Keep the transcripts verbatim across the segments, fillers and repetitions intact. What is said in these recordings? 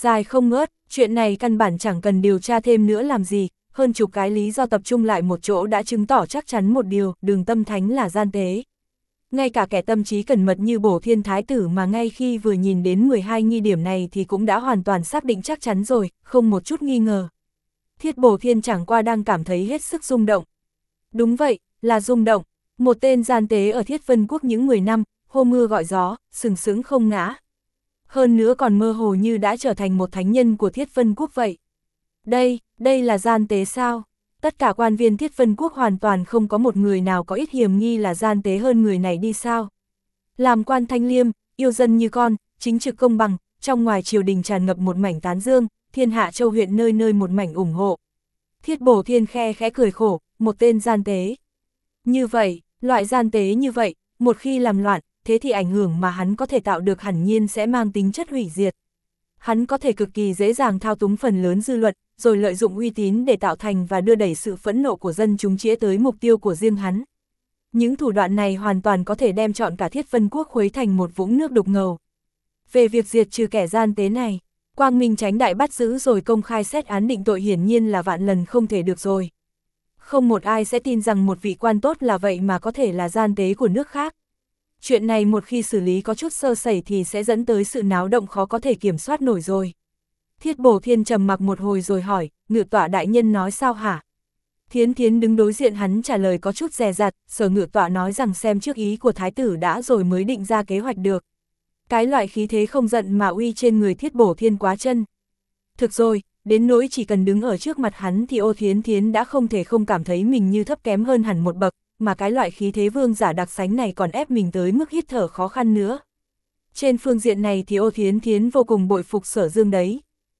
dài không ngớt, chuyện này căn bản chẳng cần điều tra thêm nữa làm gì, hơn chục cái lý do tập trung lại một chỗ đã chứng tỏ chắc chắn một điều, Đường Tâm Thánh là gian tế. Ngay cả kẻ tâm trí cẩn mật như Bổ Thiên Thái tử mà ngay khi vừa nhìn đến mười hai nghi điểm này thì cũng đã hoàn toàn xác định chắc chắn rồi, không một chút nghi ngờ. Thiết Bổ Thiên chẳng qua đang cảm thấy hết sức rung động. Đúng vậy, là rung động, một tên gian tế ở Thiết Vân Quốc những mười năm, hô mưa gọi gió, sừng sững không ngã. Hơn nữa còn mơ hồ như đã trở thành một thánh nhân của Thiết Vân Quốc vậy. Đây, đây là gian tế sao? Tất cả quan viên Thiết Vân Quốc hoàn toàn không có một người nào có ít hiểm nghi là gian tế hơn người này đi sao? Làm quan thanh liêm, yêu dân như con, chính trực công bằng, trong ngoài triều đình tràn ngập một mảnh tán dương, thiên hạ châu huyện nơi nơi một mảnh ủng hộ. Thiết Bổ Thiên khe khẽ cười khổ, một tên gian tế. Như vậy, loại gian tế như vậy, một khi làm loạn, thế thì ảnh hưởng mà hắn có thể tạo được hẳn nhiên sẽ mang tính chất hủy diệt. Hắn có thể cực kỳ dễ dàng thao túng phần lớn dư luận, rồi lợi dụng uy tín để tạo thành và đưa đẩy sự phẫn nộ của dân chúng chĩa tới mục tiêu của riêng hắn. Những thủ đoạn này hoàn toàn có thể đem trọn cả Thiết Vân Quốc khuấy thành một vũng nước đục ngầu. Về việc diệt trừ kẻ gian tế này, Quang Minh Chánh Đại bắt giữ rồi công khai xét án định tội hiển nhiên là vạn lần không thể được rồi. Không một ai sẽ tin rằng một vị quan tốt là vậy mà có thể là gian tế của nước khác. Chuyện này một khi xử lý có chút sơ sẩy thì sẽ dẫn tới sự náo động khó có thể kiểm soát nổi rồi. Thiết Bổ Thiên trầm mặc một hồi rồi hỏi, Ngự tọa đại nhân nói sao hả? Thiến Thiến đứng đối diện hắn trả lời có chút dè dặt, Sở Ngự tọa nói rằng xem trước ý của thái tử đã rồi mới định ra kế hoạch được. Cái loại khí thế không giận mà uy trên người Thiết Bổ Thiên quá chân. Thực rồi, đến nỗi chỉ cần đứng ở trước mặt hắn thì Ô Thiến Thiến đã không thể không cảm thấy mình như thấp kém hơn hẳn một bậc, mà cái loại khí thế vương giả đặc sánh này còn ép mình tới mức hít thở khó khăn nữa. Trên phương diện này thì Ô Thiến Thiến vô cùng bội phục Sở Dương đấy.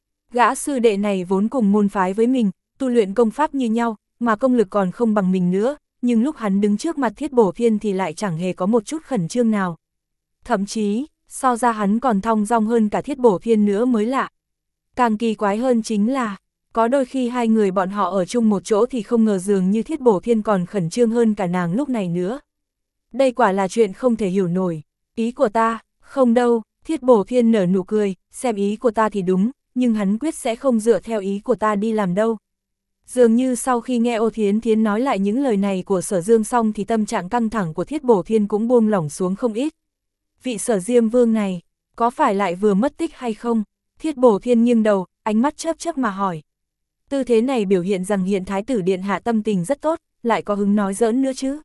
Gã sư đệ này vốn cùng môn phái với mình, tu luyện công pháp như nhau, mà công lực còn không bằng mình nữa, nhưng lúc hắn đứng trước mặt Thiết Bổ Thiên thì lại chẳng hề có một chút khẩn trương nào. Thậm chí, so ra hắn còn thong dong hơn cả Thiết Bổ Thiên nữa mới lạ. Càng kỳ quái hơn chính là, có đôi khi hai người bọn họ ở chung một chỗ thì không ngờ dường như Thiết Bổ Thiên còn khẩn trương hơn cả nàng lúc này nữa. Đây quả là chuyện không thể hiểu nổi. Ý của ta, không đâu, Thiết Bổ Thiên nở nụ cười, xem ý của ta thì đúng, nhưng hắn quyết sẽ không dựa theo ý của ta đi làm đâu. Dường như sau khi nghe Ô Thiến Thiến nói lại những lời này của Sở Dương xong thì tâm trạng căng thẳng của Thiết Bổ Thiên cũng buông lỏng xuống không ít. Vị Sở Diêm Vương này, có phải lại vừa mất tích hay không? Thiết Bổ Thiên nghiêng đầu, ánh mắt chớp chớp mà hỏi. Tư thế này biểu hiện rằng hiện thái tử điện hạ tâm tình rất tốt, lại có hứng nói giỡn nữa chứ.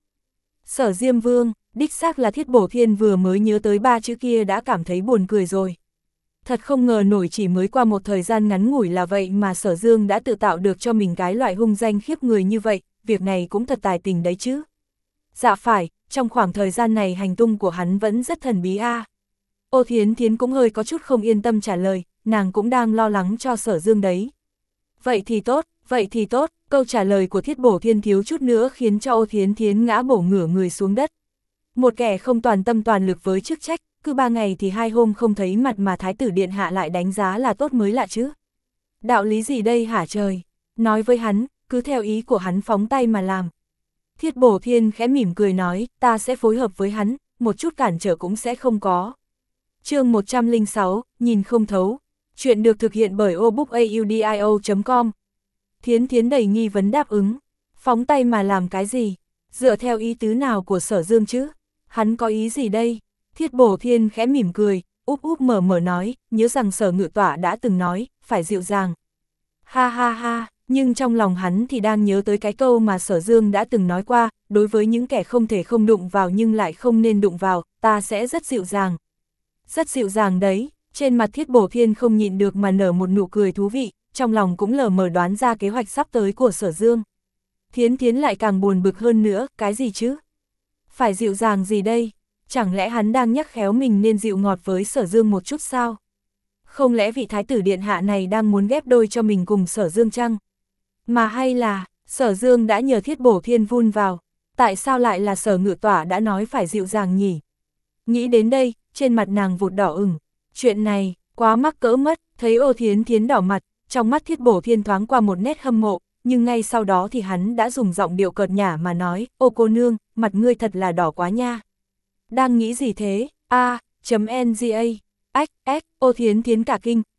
Sở Diêm Vương, đích xác là Thiết Bổ Thiên vừa mới nhớ tới ba chữ kia đã cảm thấy buồn cười rồi. Thật không ngờ nổi chỉ mới qua một thời gian ngắn ngủi là vậy mà Sở Dương đã tự tạo được cho mình cái loại hung danh khiếp người như vậy, việc này cũng thật tài tình đấy chứ. Dạ phải, trong khoảng thời gian này hành tung của hắn vẫn rất thần bí a. À. Ô Thiến Thiến cũng hơi có chút không yên tâm trả lời, nàng cũng đang lo lắng cho Sở Dương đấy. Vậy thì tốt, vậy thì tốt, câu trả lời của Thiết Bổ Thiên thiếu chút nữa khiến cho Ô Thiến Thiến ngã bổ ngửa người xuống đất. Một kẻ không toàn tâm toàn lực với chức trách, cứ ba ngày thì hai hôm không thấy mặt mà thái tử điện hạ lại đánh giá là tốt mới lạ chứ. Đạo lý gì đây hả trời? Nói với hắn, cứ theo ý của hắn phóng tay mà làm. Thiết Bổ Thiên khẽ mỉm cười nói, ta sẽ phối hợp với hắn, một chút cản trở cũng sẽ không có. Chương một trăm lẻ sáu, nhìn không thấu. Chuyện được thực hiện bởi obookaudio chấm com. Thiến Thiến đầy nghi vấn đáp ứng. Phóng tay mà làm cái gì? Dựa theo ý tứ nào của Sở Dương chứ? Hắn có ý gì đây? Thiết Bổ Thiên khẽ mỉm cười, úp úp mở mở nói, nhớ rằng Sở Ngự tọa đã từng nói, phải dịu dàng. Ha ha ha, nhưng trong lòng hắn thì đang nhớ tới cái câu mà Sở Dương đã từng nói qua, đối với những kẻ không thể không đụng vào nhưng lại không nên đụng vào, ta sẽ rất dịu dàng. Rất dịu dàng đấy, trên mặt Thiết Bổ Thiên không nhịn được mà nở một nụ cười thú vị, trong lòng cũng lờ mờ đoán ra kế hoạch sắp tới của Sở Dương. Thiến Thiến lại càng buồn bực hơn nữa, cái gì chứ? Phải dịu dàng gì đây? Chẳng lẽ hắn đang nhắc khéo mình nên dịu ngọt với Sở Dương một chút sao? Không lẽ vị thái tử điện hạ này đang muốn ghép đôi cho mình cùng Sở Dương chăng? Mà hay là, Sở Dương đã nhờ Thiết Bổ Thiên vun vào, tại sao lại là Sở Ngự tọa đã nói phải dịu dàng nhỉ? Nghĩ đến đây, trên mặt nàng vụt đỏ ửng, chuyện này, quá mắc cỡ mất, thấy Ô Thiến Thiến đỏ mặt, trong mắt Thiết Bổ Thiên thoáng qua một nét hâm mộ, nhưng ngay sau đó thì hắn đã dùng giọng điệu cợt nhả mà nói, ô cô nương, mặt ngươi thật là đỏ quá nha. Đang nghĩ gì thế? A, chấm nga, ách, ách, Ô Thiến Thiến cả kinh,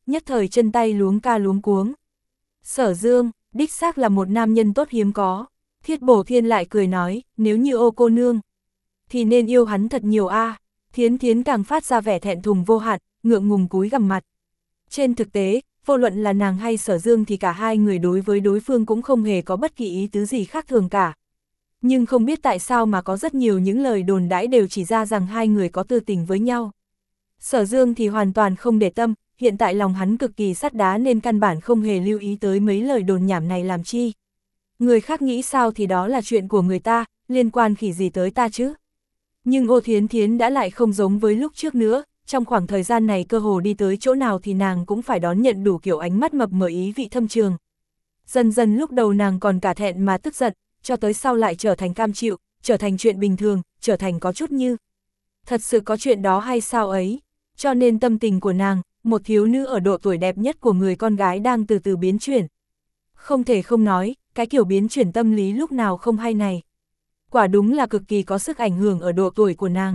nhất thời chân tay luống ca luống cuống. Sở Dương, đích xác là một nam nhân tốt hiếm có. Thiết Bổ Thiên lại cười nói, nếu như Ô cô nương, thì nên yêu hắn thật nhiều a. À. Thiến Thiến càng phát ra vẻ thẹn thùng vô hạn, ngượng ngùng cúi gằm mặt. Trên thực tế, vô luận là nàng hay Sở Dương thì cả hai người đối với đối phương cũng không hề có bất kỳ ý tứ gì khác thường cả. Nhưng không biết tại sao mà có rất nhiều những lời đồn đãi đều chỉ ra rằng hai người có tư tình với nhau. Sở Dương thì hoàn toàn không để tâm, hiện tại lòng hắn cực kỳ sắt đá nên căn bản không hề lưu ý tới mấy lời đồn nhảm này làm chi. Người khác nghĩ sao thì đó là chuyện của người ta, liên quan khỉ gì tới ta chứ. Nhưng Ô Thiến Thiến đã lại không giống với lúc trước nữa, trong khoảng thời gian này cơ hồ đi tới chỗ nào thì nàng cũng phải đón nhận đủ kiểu ánh mắt mập mờ ý vị thâm trường. Dần dần lúc đầu nàng còn cả thẹn mà tức giận, cho tới sau lại trở thành cam chịu, trở thành chuyện bình thường, trở thành có chút như. Thật sự có chuyện đó hay sao ấy, cho nên tâm tình của nàng, một thiếu nữ ở độ tuổi đẹp nhất của người con gái đang từ từ biến chuyển. Không thể không nói, cái kiểu biến chuyển tâm lý lúc nào không hay này. Quả đúng là cực kỳ có sức ảnh hưởng ở độ tuổi của nàng.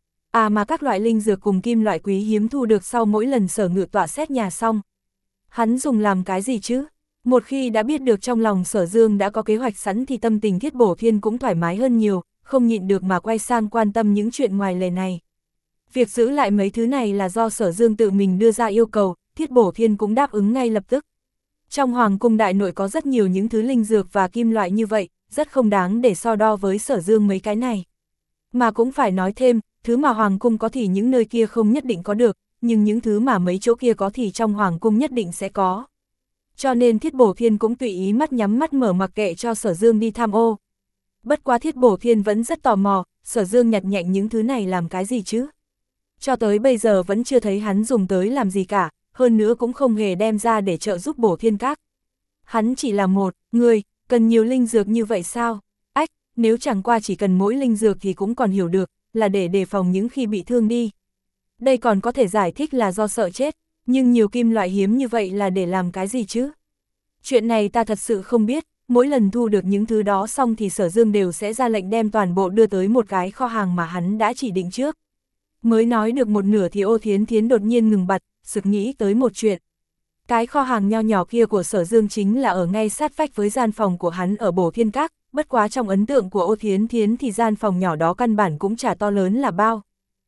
À mà các loại linh dược cùng kim loại quý hiếm thu được sau mỗi lần Sở Ngự Tọa xét nhà xong. Hắn dùng làm cái gì chứ? Một khi đã biết được trong lòng Sở Dương đã có kế hoạch sẵn thì tâm tình Thiết Bổ Thiên cũng thoải mái hơn nhiều, không nhịn được mà quay sang quan tâm những chuyện ngoài lề này. Việc giữ lại mấy thứ này là do Sở Dương tự mình đưa ra yêu cầu, Thiết Bổ Thiên cũng đáp ứng ngay lập tức. Trong Hoàng cung đại nội có rất nhiều những thứ linh dược và kim loại như vậy, rất không đáng để so đo với Sở Dương mấy cái này. Mà cũng phải nói thêm, thứ mà Hoàng cung có thì những nơi kia không nhất định có được, nhưng những thứ mà mấy chỗ kia có thì trong Hoàng cung nhất định sẽ có. Cho nên Thiết Bổ Thiên cũng tùy ý mắt nhắm mắt mở mặc kệ cho Sở Dương đi tham ô. Bất quá Thiết Bổ Thiên vẫn rất tò mò, Sở Dương nhặt nhạnh những thứ này làm cái gì chứ? Cho tới bây giờ vẫn chưa thấy hắn dùng tới làm gì cả, hơn nữa cũng không hề đem ra để trợ giúp Bổ Thiên Các. Hắn chỉ là một người, cần nhiều linh dược như vậy sao? Ách, nếu chẳng qua chỉ cần mỗi linh dược thì cũng còn hiểu được, là để đề phòng những khi bị thương đi. Đây còn có thể giải thích là do sợ chết, nhưng nhiều kim loại hiếm như vậy là để làm cái gì chứ? Chuyện này ta thật sự không biết, mỗi lần thu được những thứ đó xong thì Sở Dương đều sẽ ra lệnh đem toàn bộ đưa tới một cái kho hàng mà hắn đã chỉ định trước. Mới nói được một nửa thì Ô Thiến Thiến đột nhiên ngừng bặt, sực nghĩ tới một chuyện. Cái kho hàng nho nhỏ kia của Sở Dương chính là ở ngay sát vách với gian phòng của hắn ở Bổ Thiên Các, bất quá trong ấn tượng của Ô Thiến Thiến thì gian phòng nhỏ đó căn bản cũng chả to lớn là bao.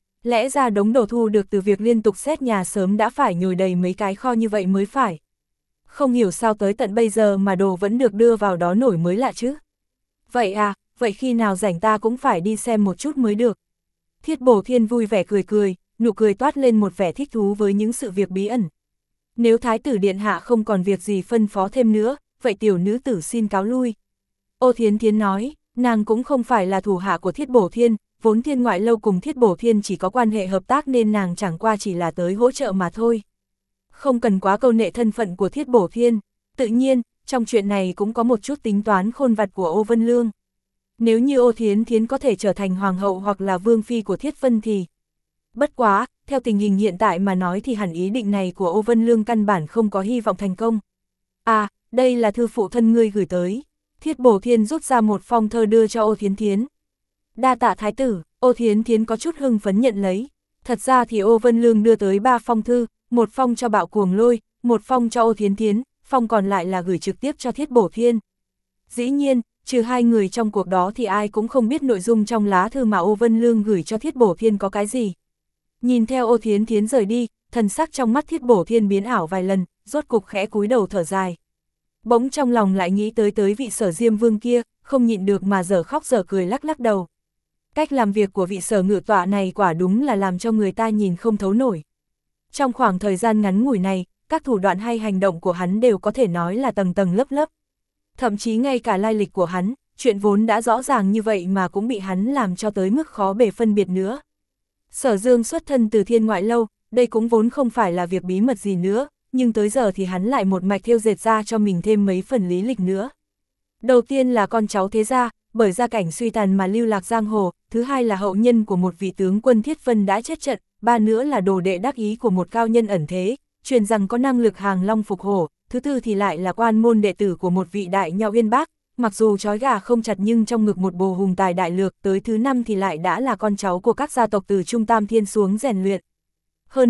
Lẽ ra đống đồ thu được từ việc liên tục xét nhà sớm đã phải nhồi đầy mấy cái kho như vậy mới phải. Không hiểu sao tới tận bây giờ mà đồ vẫn được đưa vào đó nổi mới lạ chứ. Vậy à, vậy khi nào rảnh ta cũng phải đi xem một chút mới được. Thiết Bổ Thiên vui vẻ cười cười, nụ cười toát lên một vẻ thích thú với những sự việc bí ẩn. Nếu Thái tử Điện Hạ không còn việc gì phân phó thêm nữa, vậy tiểu nữ tử xin cáo lui. Ô Thiến Thiến nói, nàng cũng không phải là thủ hạ của Thiết Bổ Thiên, vốn Thiên Ngoại Lâu cùng Thiết Bổ Thiên chỉ có quan hệ hợp tác nên nàng chẳng qua chỉ là tới hỗ trợ mà thôi. Không cần quá câu nệ thân phận của Thiết Bổ Thiên, tự nhiên, trong chuyện này cũng có một chút tính toán khôn vặt của Ô Vân Lương. Nếu như Ô Thiến Thiến có thể trở thành hoàng hậu hoặc là vương phi của Thiết Vân thì... Bất quá, theo tình hình hiện tại mà nói thì hẳn ý định này của Ô Vân Lương căn bản không có hy vọng thành công. À, đây là thư phụ thân ngươi gửi tới. Thiết Bổ Thiên rút ra một phong thơ đưa cho Ô Thiến Thiến. Đa tạ thái tử, Ô Thiến Thiến có chút hưng phấn nhận lấy. Thật ra thì Ô Vân Lương đưa tới ba phong thư, một phong cho Bạo Cuồng Lôi, một phong cho Ô Thiến Thiến, phong còn lại là gửi trực tiếp cho Thiết Bổ Thiên. Dĩ nhiên, trừ hai người trong cuộc đó thì ai cũng không biết nội dung trong lá thư mà Ô Vân Lương gửi cho Thiết Bổ Thiên có cái gì. Nhìn theo Ô Thiến Thiến rời đi, thần sắc trong mắt Thiết Bổ Thiên biến ảo vài lần, rốt cục khẽ cúi đầu thở dài. Bỗng trong lòng lại nghĩ tới tới vị Sở Diêm Vương kia, không nhịn được mà dở khóc dở cười lắc lắc đầu. Cách làm việc của vị Sở Ngự Tọa này quả đúng là làm cho người ta nhìn không thấu nổi. Trong khoảng thời gian ngắn ngủi này, các thủ đoạn hay hành động của hắn đều có thể nói là tầng tầng lớp lớp. Thậm chí ngay cả lai lịch của hắn, chuyện vốn đã rõ ràng như vậy mà cũng bị hắn làm cho tới mức khó bề phân biệt nữa. Sở Dương xuất thân từ Thiên Ngoại Lâu, đây cũng vốn không phải là việc bí mật gì nữa, nhưng tới giờ thì hắn lại một mạch thêu dệt ra cho mình thêm mấy phần lý lịch nữa. Đầu tiên là con cháu thế gia, bởi gia cảnh suy tàn mà lưu lạc giang hồ, thứ hai là hậu nhân của một vị tướng quân Thiết Vân đã chết trận, ba nữa là đồ đệ đắc ý của một cao nhân ẩn thế, truyền rằng có năng lực hàng long phục hổ, thứ tư thì lại là quan môn đệ tử của một vị đại nho uyên bác, mặc dù trói gà không chặt nhưng trong ngực một bồ hùng tài đại lược, tới thứ năm thì lại đã là con cháu của các gia tộc từ Trung Tam Thiên xuống rèn luyện. Hơn nữa,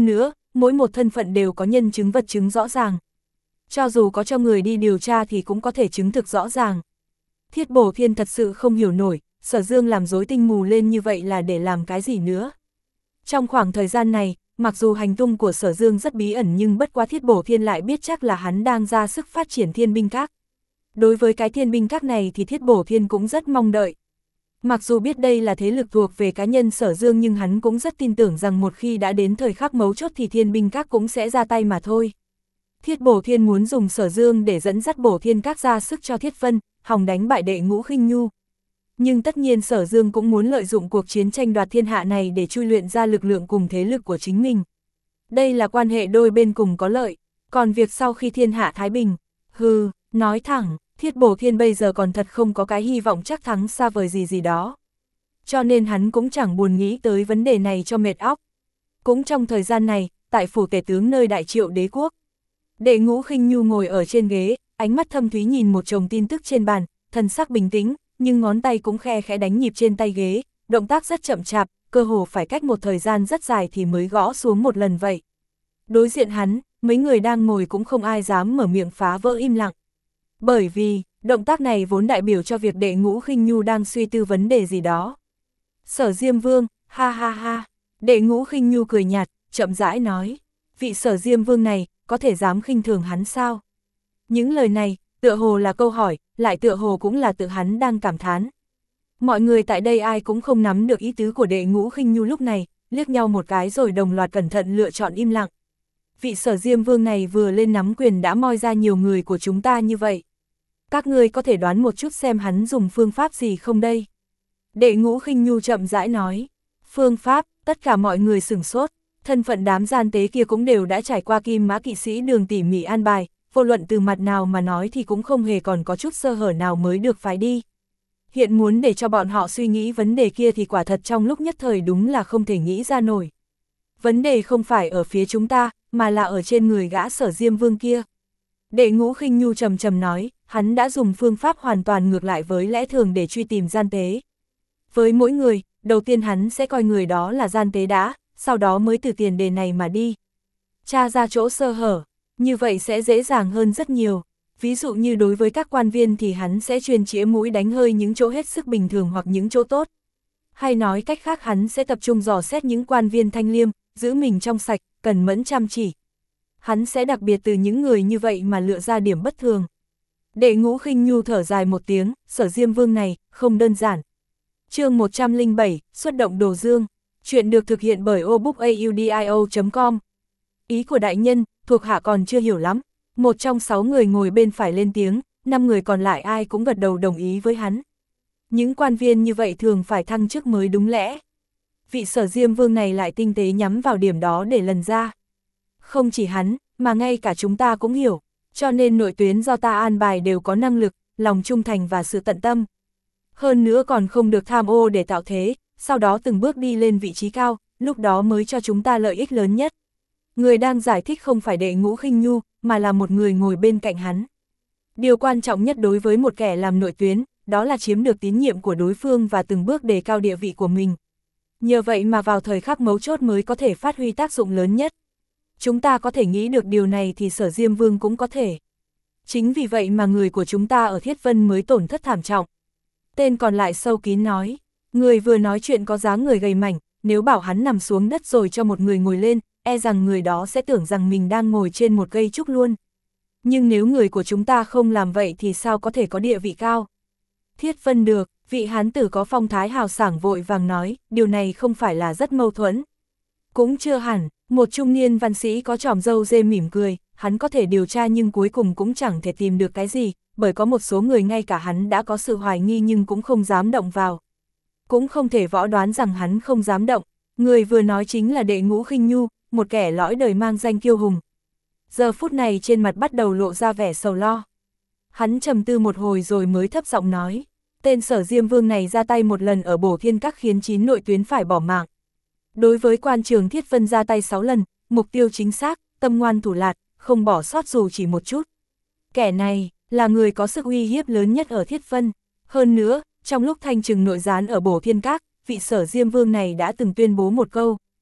mỗi một thân phận đều có nhân chứng vật chứng rõ ràng. Cho dù có cho người đi điều tra thì cũng có thể chứng thực rõ ràng. Thiết Bổ Thiên thật sự không hiểu nổi, Sở Dương làm rối tinh mù lên như vậy là để làm cái gì nữa. Trong khoảng thời gian này, mặc dù hành tung của Sở Dương rất bí ẩn nhưng bất quá Thiết Bổ Thiên lại biết chắc là hắn đang ra sức phát triển Thiên Binh Các. Đối với cái Thiên Binh Các này thì Thiết Bổ Thiên cũng rất mong đợi. Mặc dù biết đây là thế lực thuộc về cá nhân Sở Dương nhưng hắn cũng rất tin tưởng rằng một khi đã đến thời khắc mấu chốt thì Thiên Binh Các cũng sẽ ra tay mà thôi. Thiết Bổ Thiên muốn dùng Sở Dương để dẫn dắt Bổ Thiên Các ra sức cho Thiết Vân, hòng đánh bại Đệ Ngũ Khinh Nhu. Nhưng tất nhiên Sở Dương cũng muốn lợi dụng cuộc chiến tranh đoạt thiên hạ này để chui luyện ra lực lượng cùng thế lực của chính mình. Đây là quan hệ đôi bên cùng có lợi, còn việc sau khi thiên hạ thái bình, hừ, nói thẳng, Thiết Bổ Thiên bây giờ còn thật không có cái hy vọng chắc thắng xa vời gì gì đó. Cho nên hắn cũng chẳng buồn nghĩ tới vấn đề này cho mệt óc. Cũng trong thời gian này, tại phủ tể tướng nơi Đại Triệu Đế quốc, Đệ Ngũ Khinh Nhu ngồi ở trên ghế, ánh mắt thâm thúy nhìn một chồng tin tức trên bàn, thần sắc bình tĩnh, nhưng ngón tay cũng khe khẽ đánh nhịp trên tay ghế, động tác rất chậm chạp, cơ hồ phải cách một thời gian rất dài thì mới gõ xuống một lần vậy. Đối diện hắn, mấy người đang ngồi cũng không ai dám mở miệng phá vỡ im lặng. Bởi vì, động tác này vốn đại biểu cho việc Đệ Ngũ Khinh Nhu đang suy tư vấn đề gì đó. Sở Diêm Vương, ha ha ha, Đệ Ngũ Khinh Nhu cười nhạt, chậm rãi nói, vị Sở Diêm Vương này, có thể dám khinh thường hắn sao? Những lời này, tựa hồ là câu hỏi, lại tựa hồ cũng là tự hắn đang cảm thán. Mọi người tại đây ai cũng không nắm được ý tứ của Đệ Ngũ Khinh Nhu lúc này, liếc nhau một cái rồi đồng loạt cẩn thận lựa chọn im lặng. Vị Sở Diêm Vương này vừa lên nắm quyền đã moi ra nhiều người của chúng ta như vậy. Các ngươi có thể đoán một chút xem hắn dùng phương pháp gì không đây? Đệ Ngũ Khinh Nhu chậm rãi nói. Phương pháp, tất cả mọi người sửng sốt, thân phận đám gian tế kia cũng đều đã trải qua Kim Mã Kỵ Sĩ Đường tỉ mỉ an bài, vô luận từ mặt nào mà nói thì cũng không hề còn có chút sơ hở nào mới được phái đi. Hiện muốn để cho bọn họ suy nghĩ vấn đề kia thì quả thật trong lúc nhất thời đúng là không thể nghĩ ra nổi. Vấn đề không phải ở phía chúng ta, mà là ở trên người gã Sở Diêm Vương kia. Đệ Ngũ Khinh Nhu trầm trầm nói, hắn đã dùng phương pháp hoàn toàn ngược lại với lẽ thường để truy tìm gian tế. Với mỗi người, đầu tiên hắn sẽ coi người đó là gian tế đã, sau đó mới từ tiền đề này mà đi. Tra ra chỗ sơ hở, như vậy sẽ dễ dàng hơn rất nhiều. Ví dụ như đối với các quan viên thì hắn sẽ chuyên chĩa mũi đánh hơi những chỗ hết sức bình thường hoặc những chỗ tốt. Hay nói cách khác hắn sẽ tập trung dò xét những quan viên thanh liêm, giữ mình trong sạch, cần mẫn chăm chỉ. Hắn sẽ đặc biệt từ những người như vậy mà lựa ra điểm bất thường. Đệ Ngũ Khinh Nhu thở dài một tiếng, Sở Diêm Vương này, không đơn giản. Chương một trăm lẻ bảy, xuất động Đồ Dương. Chuyện được thực hiện bởi obookaudio chấm com. Ý của đại nhân, thuộc hạ còn chưa hiểu lắm. Một trong sáu người ngồi bên phải lên tiếng, năm người còn lại ai cũng gật đầu đồng ý với hắn. Những quan viên như vậy thường phải thăng chức mới đúng lẽ. Vị Sở Diêm Vương này lại tinh tế nhắm vào điểm đó để lần ra. Không chỉ hắn, mà ngay cả chúng ta cũng hiểu, cho nên nội tuyến do ta an bài đều có năng lực, lòng trung thành và sự tận tâm. Hơn nữa còn không được tham ô để tạo thế, sau đó từng bước đi lên vị trí cao, lúc đó mới cho chúng ta lợi ích lớn nhất. Người đang giải thích không phải Đệ Ngũ Khinh Nhu, mà là một người ngồi bên cạnh hắn. Điều quan trọng nhất đối với một kẻ làm nội tuyến, đó là chiếm được tín nhiệm của đối phương và từng bước đề cao địa vị của mình. Nhờ vậy mà vào thời khắc mấu chốt mới có thể phát huy tác dụng lớn nhất. Chúng ta có thể nghĩ được điều này thì Sở Diêm Vương cũng có thể. Chính vì vậy mà người của chúng ta ở Thiết Vân mới tổn thất thảm trọng. Tên còn lại sâu kín nói, người vừa nói chuyện có dáng người gầy mảnh, nếu bảo hắn nằm xuống đất rồi cho một người ngồi lên, e rằng người đó sẽ tưởng rằng mình đang ngồi trên một cây trúc luôn. Nhưng nếu người của chúng ta không làm vậy thì sao có thể có địa vị cao? Thiết Vân được, vị hán tử có phong thái hào sảng vội vàng nói, điều này không phải là rất mâu thuẫn. Cũng chưa hẳn, một trung niên văn sĩ có tròm râu dê mỉm cười, hắn có thể điều tra nhưng cuối cùng cũng chẳng thể tìm được cái gì, bởi có một số người ngay cả hắn đã có sự hoài nghi nhưng cũng không dám động vào. Cũng không thể võ đoán rằng hắn không dám động, người vừa nói chính là Đệ Ngũ Khinh Nhu, một kẻ lõi đời mang danh kiêu hùng. Giờ phút này trên mặt bắt đầu lộ ra vẻ sầu lo. Hắn trầm tư một hồi rồi mới thấp giọng nói, tên Sở Diêm Vương này ra tay một lần ở Bổ Thiên Các khiến chín nội tuyến phải bỏ mạng. Đối với quan trường Thiết Vân ra tay sáu lần, mục tiêu chính xác, tâm ngoan thủ lạt, không bỏ sót dù chỉ một chút. Kẻ này là người có sức uy hiếp lớn nhất ở Thiết Vân. Hơn nữa, trong lúc thanh trừng nội gián ở Bổ Thiên Các, vị Sở Diêm Vương này đã từng tuyên bố một câu.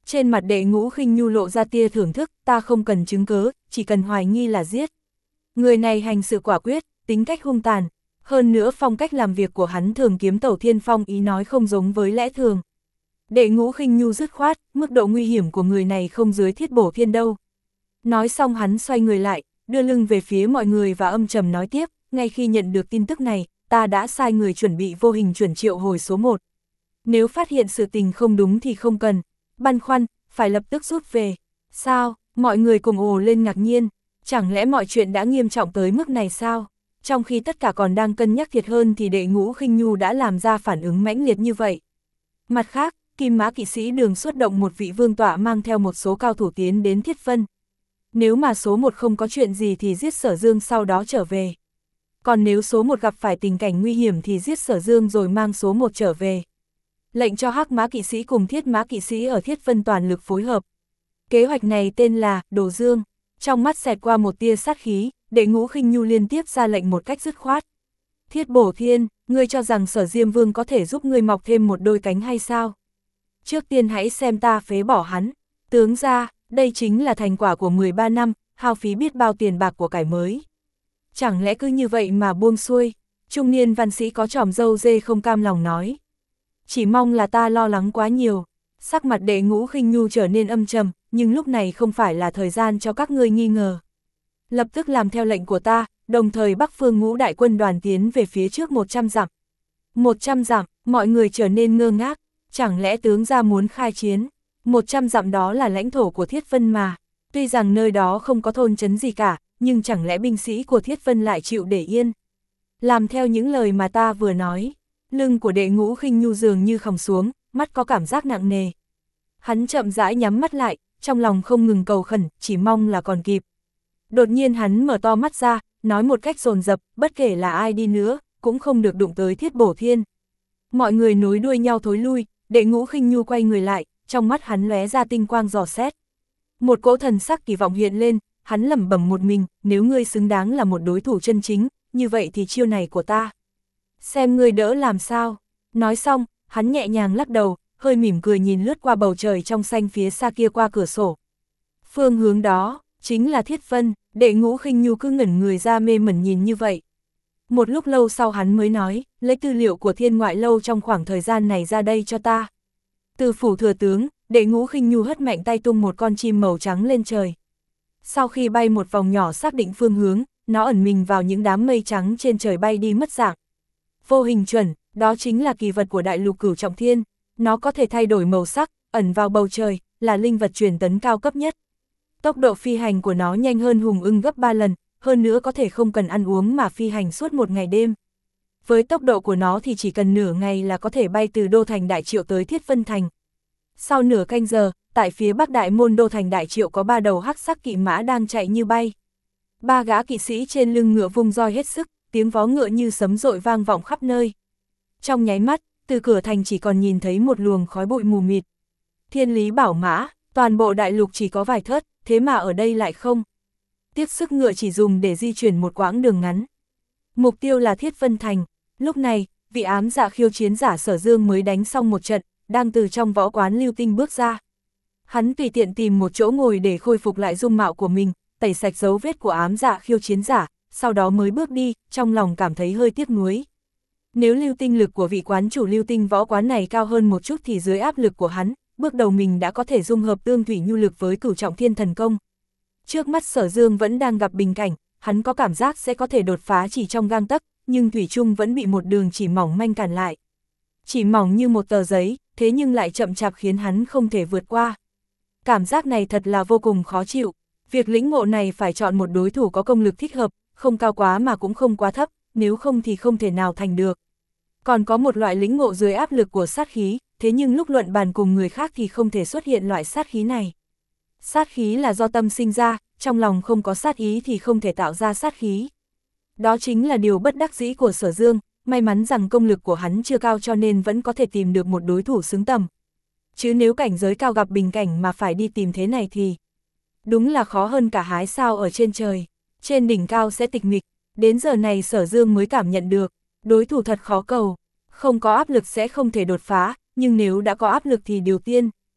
Trên mặt Đệ Ngũ Khinh Nhu lộ ra tia thưởng thức, ta không cần chứng cớ, chỉ cần hoài nghi là giết. Người này hành sự quả quyết, tính cách hung tàn, hơn nữa phong cách làm việc của hắn thường kiếm tẩu thiên phong ý nói không giống với lẽ thường. Đệ Ngũ Khinh Nhu dứt khoát, mức độ nguy hiểm của người này không dưới Thiết Bổ Thiên đâu. Nói xong hắn xoay người lại, đưa lưng về phía mọi người và âm trầm nói tiếp, ngay khi nhận được tin tức này, ta đã sai người chuẩn bị vô hình chuẩn triệu hồi số một. Nếu phát hiện sự tình không đúng thì không cần băn khoăn, phải lập tức rút về. Sao? Mọi người cùng ồ lên ngạc nhiên, chẳng lẽ mọi chuyện đã nghiêm trọng tới mức này sao? Trong khi tất cả còn đang cân nhắc thiệt hơn thì Đệ Ngũ Khinh Nhu đã làm ra phản ứng mãnh liệt như vậy. Mặt khác, Kim Mã kỵ sĩ Đường xuất động một vị vương tọa mang theo một số cao thủ tiến đến Thiết Vân. Nếu mà số một không có chuyện gì thì giết Sở Dương sau đó trở về. Còn nếu số một gặp phải tình cảnh nguy hiểm thì giết Sở Dương rồi mang số một trở về. Lệnh cho Hắc Mã kỵ sĩ cùng Thiết Mã kỵ sĩ ở Thiết Vân toàn lực phối hợp. Kế hoạch này tên là Đồ Dương. Trong mắt xẹt qua một tia sát khí, Đệ Ngũ Khinh Nhu liên tiếp ra lệnh một cách dứt khoát. Thiết Bổ Thiên, ngươi cho rằng Sở Diêm Vương có thể giúp ngươi mọc thêm một đôi cánh hay sao? Trước tiên hãy xem ta phế bỏ hắn. Tướng ra, đây chính là thành quả của mười ba năm, hao phí biết bao tiền bạc của cải mới. Chẳng lẽ cứ như vậy mà buông xuôi? Trung niên văn sĩ có tròm râu dê không cam lòng nói. Chỉ mong là ta lo lắng quá nhiều. Sắc mặt Đệ Ngũ Khinh Nhu trở nên âm trầm, nhưng lúc này không phải là thời gian cho các ngươi nghi ngờ. Lập tức làm theo lệnh của ta, đồng thời Bắc Phương Ngũ đại quân đoàn tiến về phía trước một trăm dặm. một trăm dặm, mọi người trở nên ngơ ngác, chẳng lẽ tướng gia muốn khai chiến? một trăm dặm đó là lãnh thổ của Thiết Vân mà. Tuy rằng nơi đó không có thôn trấn gì cả, nhưng chẳng lẽ binh sĩ của Thiết Vân lại chịu để yên? Làm theo những lời mà ta vừa nói. Lưng của Đệ Ngũ Khinh Nhu dường như khòng xuống, mắt có cảm giác nặng nề. Hắn chậm rãi nhắm mắt lại, trong lòng không ngừng cầu khẩn, chỉ mong là còn kịp. Đột nhiên hắn mở to mắt ra, nói một cách dồn dập, bất kể là ai đi nữa, cũng không được đụng tới Thiết Bổ Thiên. Mọi người nối đuôi nhau thối lui, Đệ Ngũ Khinh Nhu quay người lại, trong mắt hắn lóe ra tinh quang dò xét. Một cỗ thần sắc kỳ vọng hiện lên, hắn lẩm bẩm một mình, nếu ngươi xứng đáng là một đối thủ chân chính, như vậy thì chiêu này của ta. Xem ngươi đỡ làm sao. Nói xong, hắn nhẹ nhàng lắc đầu, hơi mỉm cười nhìn lướt qua bầu trời trong xanh phía xa kia qua cửa sổ. Phương hướng đó, chính là Thiết Vân. Đệ Ngũ Khinh Nhu cứ ngẩn người ra mê mẩn nhìn như vậy. Một lúc lâu sau hắn mới nói, lấy tư liệu của Thiên Ngoại Lâu trong khoảng thời gian này ra đây cho ta. Từ phủ thừa tướng, Đệ Ngũ Khinh Nhu hất mạnh tay tung một con chim màu trắng lên trời. Sau khi bay một vòng nhỏ xác định phương hướng, nó ẩn mình vào những đám mây trắng trên trời bay đi mất dạng. Vô hình chuẩn, đó chính là kỳ vật của Đại Lục Cửu Trọng Thiên. Nó có thể thay đổi màu sắc, ẩn vào bầu trời, là linh vật truyền tấn cao cấp nhất. Tốc độ phi hành của nó nhanh hơn hùng ưng gấp ba lần, hơn nữa có thể không cần ăn uống mà phi hành suốt một ngày đêm. Với tốc độ của nó thì chỉ cần nửa ngày là có thể bay từ Đô Thành Đại Triệu tới Thiết Vân Thành. Sau nửa canh giờ, tại phía bắc đại môn Đô Thành Đại Triệu có ba đầu hắc sắc kỵ mã đang chạy như bay. Ba gã kỵ sĩ trên lưng ngựa vung roi hết sức, tiếng vó ngựa như sấm dội vang vọng khắp nơi. Trong nháy mắt, từ cửa thành chỉ còn nhìn thấy một luồng khói bụi mù mịt. Thiên lý bảo mã, toàn bộ đại lục chỉ có vài thớt, thế mà ở đây lại không. Tiếp sức ngựa chỉ dùng để di chuyển một quãng đường ngắn. Mục tiêu là Thiết Vân Thành. Lúc này, vị ám dạ khiêu chiến giả Sở Dương mới đánh xong một trận, đang từ trong võ quán lưu tinh bước ra. Hắn tùy tiện tìm một chỗ ngồi để khôi phục lại dung mạo của mình, tẩy sạch dấu vết của ám dạ khiêu chiến giả, sau đó mới bước đi, trong lòng cảm thấy hơi tiếc nuối. Nếu lưu tinh lực của vị quán chủ lưu tinh võ quán này cao hơn một chút thì dưới áp lực của hắn, bước đầu mình đã có thể dung hợp tương thủy nhu lực với Cửu Trọng Thiên thần công. Trước mắt Sở Dương vẫn đang gặp bình cảnh, hắn có cảm giác sẽ có thể đột phá chỉ trong gang tấc, nhưng thủy chung vẫn bị một đường chỉ mỏng manh cản lại. Chỉ mỏng như một tờ giấy, thế nhưng lại chậm chạp khiến hắn không thể vượt qua. Cảm giác này thật là vô cùng khó chịu. Việc lĩnh ngộ này phải chọn một đối thủ có công lực thích hợp, không cao quá mà cũng không quá thấp, nếu không thì không thể nào thành được. Còn có một loại lĩnh ngộ dưới áp lực của sát khí, thế nhưng lúc luận bàn cùng người khác thì không thể xuất hiện loại sát khí này. Sát khí là do tâm sinh ra, trong lòng không có sát ý thì không thể tạo ra sát khí. Đó chính là điều bất đắc dĩ của Sở Dương, may mắn rằng công lực của hắn chưa cao cho nên vẫn có thể tìm được một đối thủ xứng tầm. Chứ nếu cảnh giới cao gặp bình cảnh mà phải đi tìm thế này thì đúng là khó hơn cả hái sao ở trên trời. Trên đỉnh cao sẽ tịch mịch, đến giờ này Sở Dương mới cảm nhận được, đối thủ thật khó cầu, không có áp lực sẽ không thể đột phá, nhưng nếu đã có áp lực thì điều tiên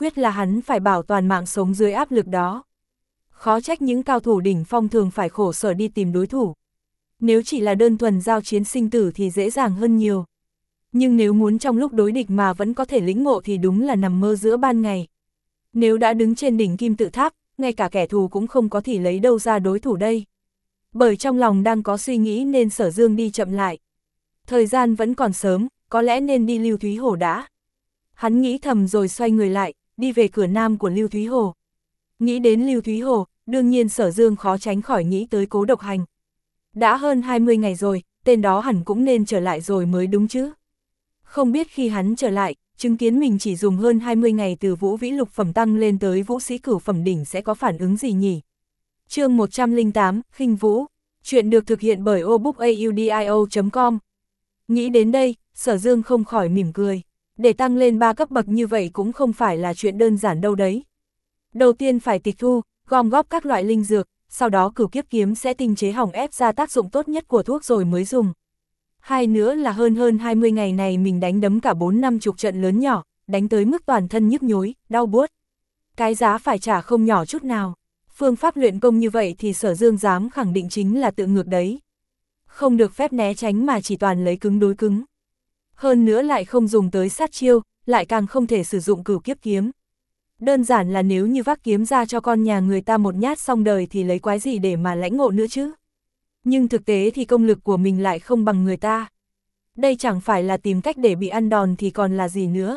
quyết là hắn phải bảo toàn mạng sống dưới áp lực đó. Khó trách những cao thủ đỉnh phong thường phải khổ sở đi tìm đối thủ. Nếu chỉ là đơn thuần giao chiến sinh tử thì dễ dàng hơn nhiều. Nhưng nếu muốn trong lúc đối địch mà vẫn có thể lĩnh ngộ thì đúng là nằm mơ giữa ban ngày. Nếu đã đứng trên đỉnh kim tự tháp, ngay cả kẻ thù cũng không có thì lấy đâu ra đối thủ đây. Bởi trong lòng đang có suy nghĩ nên Sở Dương đi chậm lại. Thời gian vẫn còn sớm, có lẽ nên đi Lưu Thúy Hồ đã. Hắn nghĩ thầm rồi xoay người lại, đi về cửa nam của Lưu Thúy Hồ. Nghĩ đến Lưu Thúy Hồ, đương nhiên Sở Dương khó tránh khỏi nghĩ tới Cố Độc Hành. Đã hơn hai mươi ngày rồi, tên đó hẳn cũng nên trở lại rồi mới đúng chứ. Không biết khi hắn trở lại, chứng kiến mình chỉ dùng hơn hai mươi ngày từ vũ vĩ lục phẩm tăng lên tới vũ sĩ cửu phẩm đỉnh sẽ có phản ứng gì nhỉ? Chương một trăm lẻ tám, Khinh Vũ. Chuyện được thực hiện bởi obookaudio chấm com. Nghĩ đến đây, Sở Dương không khỏi mỉm cười. Để tăng lên ba cấp bậc như vậy cũng không phải là chuyện đơn giản đâu đấy. Đầu tiên phải tịch thu, gom góp các loại linh dược, sau đó Cửu Kiếp Kiếm sẽ tinh chế hỏng ép ra tác dụng tốt nhất của thuốc rồi mới dùng. Hai nữa là hơn hơn hai mươi ngày này mình đánh đấm cả bốn năm chục trận lớn nhỏ, đánh tới mức toàn thân nhức nhối, đau buốt. Cái giá phải trả không nhỏ chút nào. Phương pháp luyện công như vậy thì Sở Dương dám khẳng định chính là tự ngược đấy. Không được phép né tránh mà chỉ toàn lấy cứng đối cứng. Hơn nữa lại không dùng tới sát chiêu, lại càng không thể sử dụng Cửu Kiếp Kiếm. Đơn giản là nếu như vác kiếm ra cho con nhà người ta một nhát xong đời thì lấy quái gì để mà lãnh ngộ nữa chứ. Nhưng thực tế thì công lực của mình lại không bằng người ta. Đây chẳng phải là tìm cách để bị ăn đòn thì còn là gì nữa.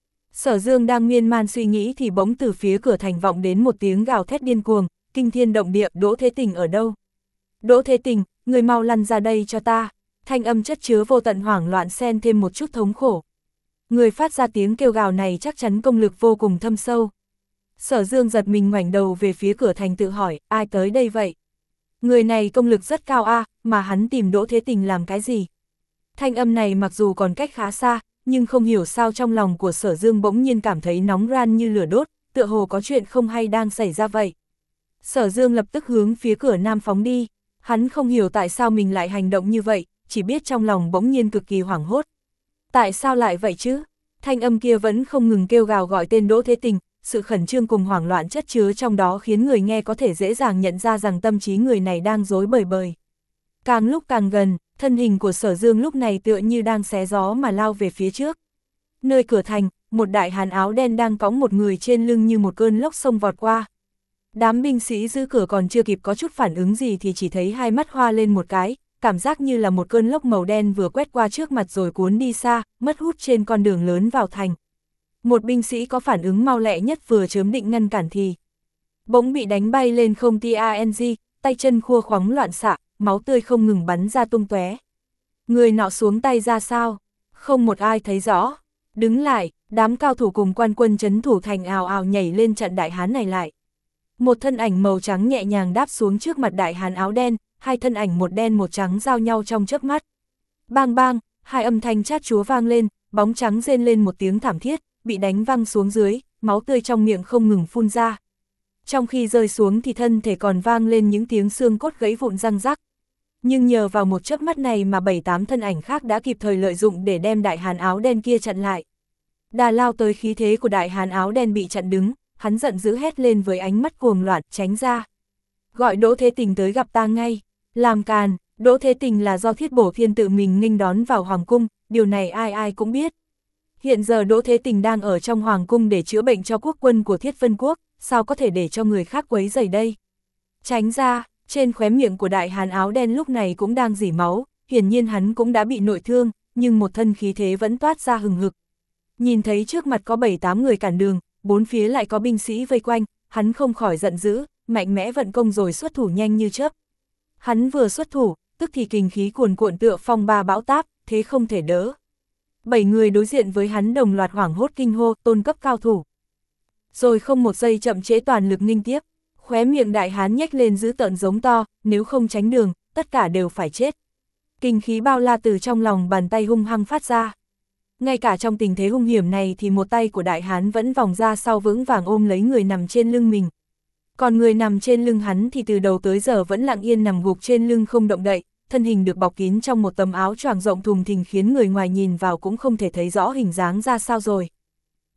Sở Dương đang miên man suy nghĩ thì bỗng từ phía cửa thành vọng đến một tiếng gào thét điên cuồng, kinh thiên động địa. Đỗ Thế Tình ở đâu? Đỗ Thế Tình, người mau lăn ra đây cho ta. Thanh âm chất chứa vô tận hoảng loạn xen thêm một chút thống khổ. Người phát ra tiếng kêu gào này chắc chắn công lực vô cùng thâm sâu. Sở Dương giật mình ngoảnh đầu về phía cửa thành tự hỏi, ai tới đây vậy? Người này công lực rất cao a, à, mà hắn tìm Đỗ Thế Tình làm cái gì? Thanh âm này mặc dù còn cách khá xa, nhưng không hiểu sao trong lòng của Sở Dương bỗng nhiên cảm thấy nóng ran như lửa đốt, tựa hồ có chuyện không hay đang xảy ra vậy. Sở Dương lập tức hướng phía cửa nam phóng đi, hắn không hiểu tại sao mình lại hành động như vậy, chỉ biết trong lòng bỗng nhiên cực kỳ hoảng hốt. Tại sao lại vậy chứ? Thanh âm kia vẫn không ngừng kêu gào gọi tên Đỗ Thế Tình, sự khẩn trương cùng hoảng loạn chất chứa trong đó khiến người nghe có thể dễ dàng nhận ra rằng tâm trí người này đang rối bời bời. Càng lúc càng gần, thân hình của Sở Dương lúc này tựa như đang xé gió mà lao về phía trước. Nơi cửa thành, một đại hán áo đen đang cõng một người trên lưng như một cơn lốc xông vọt qua. Đám binh sĩ giữ cửa còn chưa kịp có chút phản ứng gì thì chỉ thấy hai mắt hoa lên một cái, cảm giác như là một cơn lốc màu đen vừa quét qua trước mặt rồi cuốn đi xa, mất hút trên con đường lớn vào thành. Một binh sĩ có phản ứng mau lẹ nhất vừa chớm định ngăn cản thì bỗng bị đánh bay lên không tang, tay chân khua khoắng loạn xạ, máu tươi không ngừng bắn ra tung tóe. Người nọ xuống tay ra sao? Không một ai thấy rõ. Đứng lại, đám cao thủ cùng quan quân trấn thủ thành ào ào nhảy lên chặn đại hán này lại. Một thân ảnh màu trắng nhẹ nhàng đáp xuống trước mặt đại hán áo đen, hai thân ảnh một đen một trắng giao nhau trong chớp mắt. Bang bang, hai âm thanh chát chúa vang lên, bóng trắng rên lên một tiếng thảm thiết, bị đánh văng xuống dưới, máu tươi trong miệng không ngừng phun ra. Trong khi rơi xuống thì thân thể còn vang lên những tiếng xương cốt gãy vụn răng rắc. Nhưng nhờ vào một chớp mắt này mà bảy tám thân ảnh khác đã kịp thời lợi dụng để đem đại hán áo đen kia chặn lại. Đà lao tới khí thế của đại hán áo đen bị chặn đứng, hắn giận dữ hét lên với ánh mắt cuồng loạn, tránh ra. Gọi Đỗ Thế Tình tới gặp ta ngay. Làm càn, Đỗ Thế Tình là do Thiết Bổ Thiên tự mình nghênh đón vào Hoàng Cung, điều này ai ai cũng biết. Hiện giờ Đỗ Thế Tình đang ở trong Hoàng Cung để chữa bệnh cho quốc quân của Thiết Vân Quốc, sao có thể để cho người khác quấy rầy đây? Tránh ra, trên khóe miệng của đại hán áo đen lúc này cũng đang rỉ máu, hiển nhiên hắn cũng đã bị nội thương, nhưng một thân khí thế vẫn toát ra hừng hực. Nhìn thấy trước mặt có bảy tám người cản đường, bốn phía lại có binh sĩ vây quanh, hắn không khỏi giận dữ, mạnh mẽ vận công rồi xuất thủ nhanh như chớp. Hắn vừa xuất thủ, tức thì kình khí cuồn cuộn tựa phong ba bão táp, thế không thể đỡ. Bảy người đối diện với hắn đồng loạt hoảng hốt kinh hô, tôn cấp cao thủ. Rồi không một giây chậm trễ toàn lực nghênh tiếp, khóe miệng đại hán nhếch lên giữ tợn giống to, nếu không tránh đường, tất cả đều phải chết. Kinh khí bao la từ trong lòng bàn tay hung hăng phát ra. Ngay cả trong tình thế hung hiểm này thì một tay của đại hán vẫn vòng ra sau vững vàng ôm lấy người nằm trên lưng mình. Còn người nằm trên lưng hắn thì từ đầu tới giờ vẫn lặng yên nằm gục trên lưng không động đậy, thân hình được bọc kín trong một tấm áo choàng rộng thùng thình khiến người ngoài nhìn vào cũng không thể thấy rõ hình dáng ra sao rồi.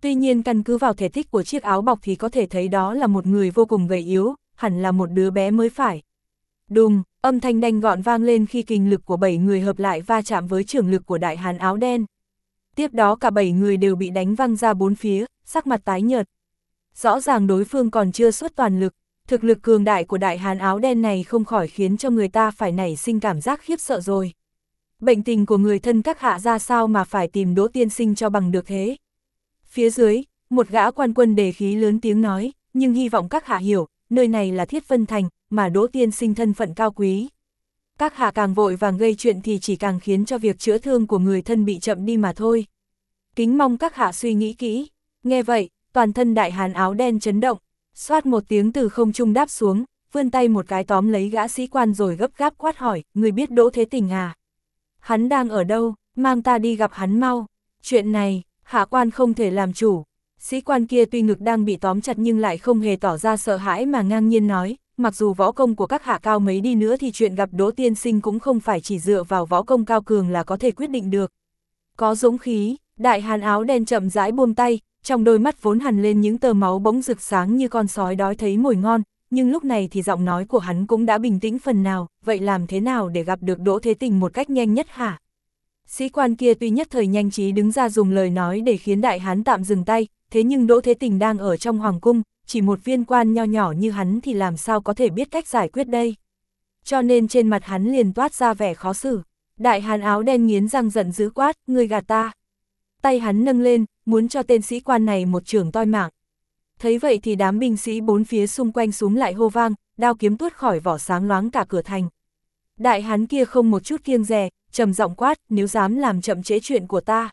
Tuy nhiên căn cứ vào thể tích của chiếc áo bọc thì có thể thấy đó là một người vô cùng gầy yếu, hẳn là một đứa bé mới phải. Đùng, âm thanh đanh gọn vang lên khi kình lực của bảy người hợp lại va chạm với trường lực của đại hán áo đen. Tiếp đó cả bảy người đều bị đánh văng ra bốn phía, sắc mặt tái nhợt. Rõ ràng đối phương còn chưa xuất toàn lực, thực lực cường đại của đại hán áo đen này không khỏi khiến cho người ta phải nảy sinh cảm giác khiếp sợ rồi. Bệnh tình của người thân các hạ ra sao mà phải tìm Đỗ tiên sinh cho bằng được thế? Phía dưới, một gã quan quân đề khí lớn tiếng nói, nhưng hy vọng các hạ hiểu, nơi này là Thiết Vân Thành, mà Đỗ tiên sinh thân phận cao quý. Các hạ càng vội vàng gây chuyện thì chỉ càng khiến cho việc chữa thương của người thân bị chậm đi mà thôi. Kính mong các hạ suy nghĩ kỹ. Nghe vậy, toàn thân đại hán áo đen chấn động, xoát một tiếng từ không trung đáp xuống, vươn tay một cái tóm lấy gã sĩ quan rồi gấp gáp quát hỏi, người biết Đỗ Thế Tình à? Hắn đang ở đâu, mang ta đi gặp hắn mau. Chuyện này, hạ quan không thể làm chủ. Sĩ quan kia tuy ngực đang bị tóm chặt nhưng lại không hề tỏ ra sợ hãi mà ngang nhiên nói, mặc dù võ công của các hạ cao mấy đi nữa thì chuyện gặp Đỗ tiên sinh cũng không phải chỉ dựa vào võ công cao cường là có thể quyết định được. Có dũng khí, đại hán áo đen chậm rãi buông tay, trong đôi mắt vốn hằn lên những tơ máu bỗng rực sáng như con sói đói thấy mồi ngon, nhưng lúc này thì giọng nói của hắn cũng đã bình tĩnh phần nào, vậy làm thế nào để gặp được Đỗ Thế Tình một cách nhanh nhất hả? Sĩ quan kia tuy nhất thời nhanh trí đứng ra dùng lời nói để khiến đại hán tạm dừng tay, thế nhưng Đỗ Thế Tình đang ở trong hoàng cung, chỉ một viên quan nho nhỏ như hắn thì làm sao có thể biết cách giải quyết đây? Cho nên trên mặt hắn liền toát ra vẻ khó xử. Đại hán áo đen nghiến răng giận dữ quát, ngươi gạt ta. Tay hắn nâng lên, muốn cho tên sĩ quan này một chưởng toi mạng. Thấy vậy thì đám binh sĩ bốn phía xung quanh súng lại hô vang, đao kiếm tuốt khỏi vỏ sáng loáng cả cửa thành. Đại hán kia không một chút kiêng dè, trầm giọng quát, nếu dám làm chậm trễ chuyện của ta.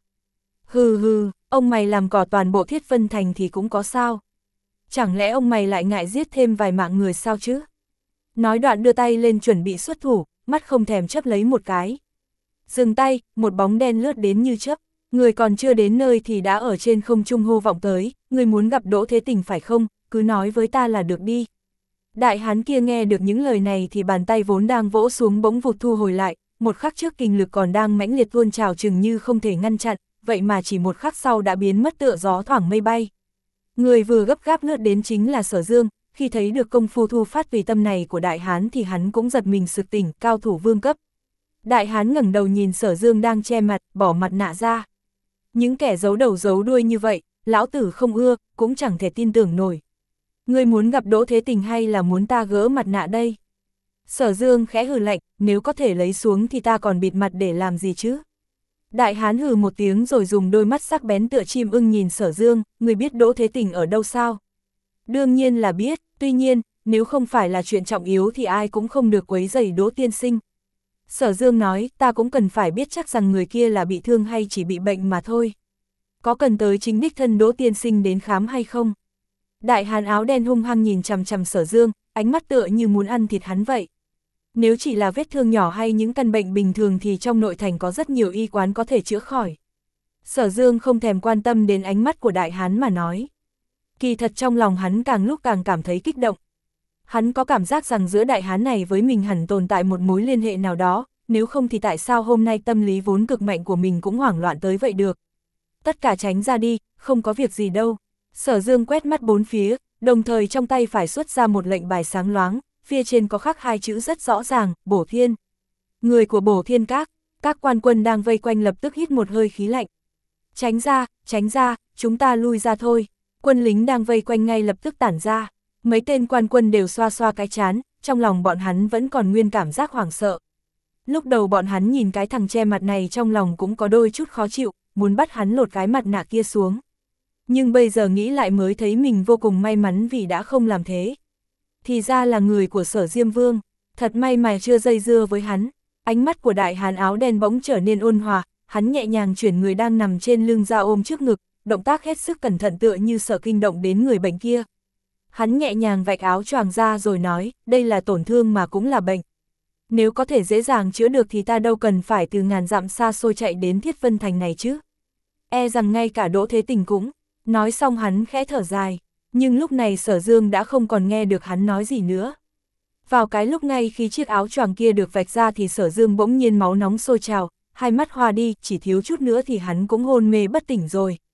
Hừ hừ, ông mày làm cỏ toàn bộ Thiết Vân Thành thì cũng có sao. Chẳng lẽ ông mày lại ngại giết thêm vài mạng người sao chứ? Nói đoạn đưa tay lên chuẩn bị xuất thủ, mắt không thèm chấp lấy một cái. Dừng tay, một bóng đen lướt đến như chớp. Người còn chưa đến nơi thì đã ở trên không trung hô vọng tới, người muốn gặp Đỗ Thế Tình phải không, cứ nói với ta là được đi. Đại hán kia nghe được những lời này thì bàn tay vốn đang vỗ xuống bỗng vụt thu hồi lại, một khắc trước kinh lực còn đang mãnh liệt tuôn trào chừng như không thể ngăn chặn, vậy mà chỉ một khắc sau đã biến mất tựa gió thoảng mây bay. Người vừa gấp gáp lướt đến chính là Sở Dương, khi thấy được công phu thu phát vì tâm này của đại hán thì hắn cũng giật mình sực tỉnh, cao thủ vương cấp. Đại hán ngẩng đầu nhìn Sở Dương đang che mặt, bỏ mặt nạ ra. Những kẻ giấu đầu giấu đuôi như vậy, lão tử không ưa, cũng chẳng thể tin tưởng nổi. Ngươi muốn gặp Đỗ Thế Tình hay là muốn ta gỡ mặt nạ đây? Sở Dương khẽ hừ lạnh, nếu có thể lấy xuống thì ta còn bịt mặt để làm gì chứ? Đại hán hừ một tiếng rồi dùng đôi mắt sắc bén tựa chim ưng nhìn Sở Dương, ngươi biết Đỗ Thế Tình ở đâu sao? Đương nhiên là biết, tuy nhiên, nếu không phải là chuyện trọng yếu thì ai cũng không được quấy rầy Đỗ tiên sinh. Sở Dương nói, ta cũng cần phải biết chắc rằng người kia là bị thương hay chỉ bị bệnh mà thôi. Có cần tới chính đích thân Đỗ tiên sinh đến khám hay không? Đại hán áo đen hung hăng nhìn chằm chằm Sở Dương, ánh mắt tựa như muốn ăn thịt hắn vậy. Nếu chỉ là vết thương nhỏ hay những căn bệnh bình thường thì trong nội thành có rất nhiều y quán có thể chữa khỏi. Sở Dương không thèm quan tâm đến ánh mắt của đại hán mà nói. Kỳ thật trong lòng hắn càng lúc càng cảm thấy kích động. Hắn có cảm giác rằng giữa đại hán này với mình hẳn tồn tại một mối liên hệ nào đó, nếu không thì tại sao hôm nay tâm lý vốn cực mạnh của mình cũng hoảng loạn tới vậy được. Tất cả tránh ra đi, không có việc gì đâu. Sở Dương quét mắt bốn phía, đồng thời trong tay phải xuất ra một lệnh bài sáng loáng, phía trên có khắc hai chữ rất rõ ràng, Bổ Thiên. Người của Bổ Thiên Các, các quan quân đang vây quanh lập tức hít một hơi khí lạnh. Tránh ra, tránh ra, chúng ta lui ra thôi. Quân lính đang vây quanh ngay lập tức tản ra. Mấy tên quan quân đều xoa xoa cái trán, trong lòng bọn hắn vẫn còn nguyên cảm giác hoảng sợ. Lúc đầu bọn hắn nhìn cái thằng che mặt này trong lòng cũng có đôi chút khó chịu, muốn bắt hắn lột cái mặt nạ kia xuống. Nhưng bây giờ nghĩ lại mới thấy mình vô cùng may mắn vì đã không làm thế. Thì ra là người của Sở Diêm Vương, thật may mà chưa dây dưa với hắn. Ánh mắt của đại hán áo đen bỗng trở nên ôn hòa, hắn nhẹ nhàng chuyển người đang nằm trên lưng ra ôm trước ngực, động tác hết sức cẩn thận tựa như sợ kinh động đến người bệnh kia. Hắn nhẹ nhàng vạch áo choàng ra rồi nói, đây là tổn thương mà cũng là bệnh. Nếu có thể dễ dàng chữa được thì ta đâu cần phải từ ngàn dặm xa xôi chạy đến Thiết Vân Thành này chứ. E rằng ngay cả Đỗ Thế Tình cũng. Nói xong hắn khẽ thở dài, nhưng lúc này Sở Dương đã không còn nghe được hắn nói gì nữa. Vào cái lúc ngay khi chiếc áo choàng kia được vạch ra thì Sở Dương bỗng nhiên máu nóng sôi trào, hai mắt hoa đi, chỉ thiếu chút nữa thì hắn cũng hôn mê bất tỉnh rồi.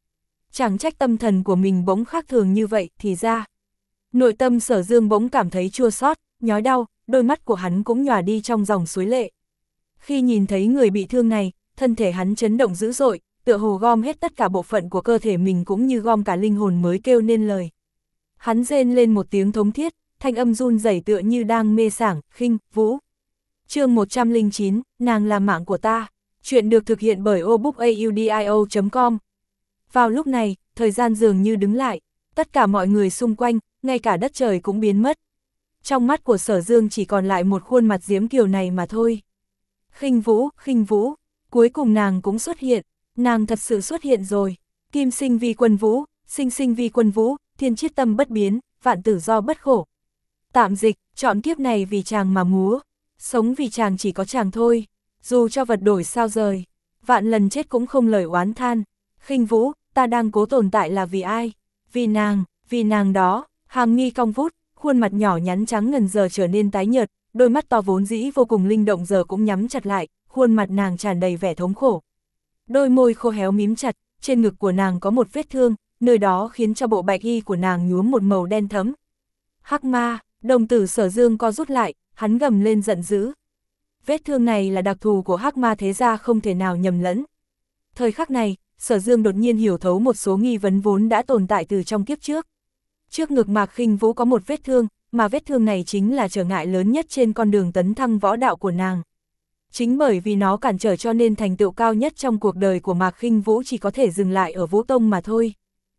Chẳng trách tâm thần của mình bỗng khác thường như vậy, thì ra. Nội tâm Sở Dương bỗng cảm thấy chua xót, nhói đau, đôi mắt của hắn cũng nhòa đi trong dòng suối lệ. Khi nhìn thấy người bị thương này, thân thể hắn chấn động dữ dội, tựa hồ gom hết tất cả bộ phận của cơ thể mình cũng như gom cả linh hồn mới kêu nên lời. Hắn rên lên một tiếng thống thiết, thanh âm run rẩy tựa như đang mê sảng, khinh, vũ. Chương một trăm lẻ chín, nàng là mạng của ta. Chuyện được thực hiện bởi obookaudio chấm com. Vào lúc này, thời gian dường như đứng lại, tất cả mọi người xung quanh, ngay cả đất trời cũng biến mất. Trong mắt của Sở Dương chỉ còn lại một khuôn mặt diễm kiều này mà thôi. Khinh Vũ, Khinh Vũ, cuối cùng nàng cũng xuất hiện, nàng thật sự xuất hiện rồi. Kim sinh vi quân vũ, sinh sinh vi quân vũ, thiên chiết tâm bất biến, vạn tử do bất khổ. Tạm dịch, chọn kiếp này vì chàng mà múa, sống vì chàng chỉ có chàng thôi, dù cho vật đổi sao rời, vạn lần chết cũng không lời oán than. Khinh Vũ, ta đang cố tồn tại là vì ai? Vì nàng, vì nàng đó. Hàm mi cong vút, khuôn mặt nhỏ nhắn trắng ngần giờ trở nên tái nhợt, đôi mắt to vốn dĩ vô cùng linh động giờ cũng nhắm chặt lại, khuôn mặt nàng tràn đầy vẻ thống khổ. Đôi môi khô héo mím chặt, trên ngực của nàng có một vết thương, nơi đó khiến cho bộ bạch y của nàng nhuốm một màu đen thẫm. Hắc ma, đồng tử Sở Dương co rút lại, hắn gầm lên giận dữ. Vết thương này là đặc thù của hắc ma thế gia không thể nào nhầm lẫn. Thời khắc này, Sở Dương đột nhiên hiểu thấu một số nghi vấn vốn đã tồn tại từ trong kiếp trước. Trước ngực Mạc Khinh Vũ có một vết thương, mà vết thương này chính là trở ngại lớn nhất trên con đường tấn thăng võ đạo của nàng. Chính bởi vì nó cản trở cho nên thành tựu cao nhất trong cuộc đời của Mạc Khinh Vũ chỉ có thể dừng lại ở Vũ Tông mà thôi.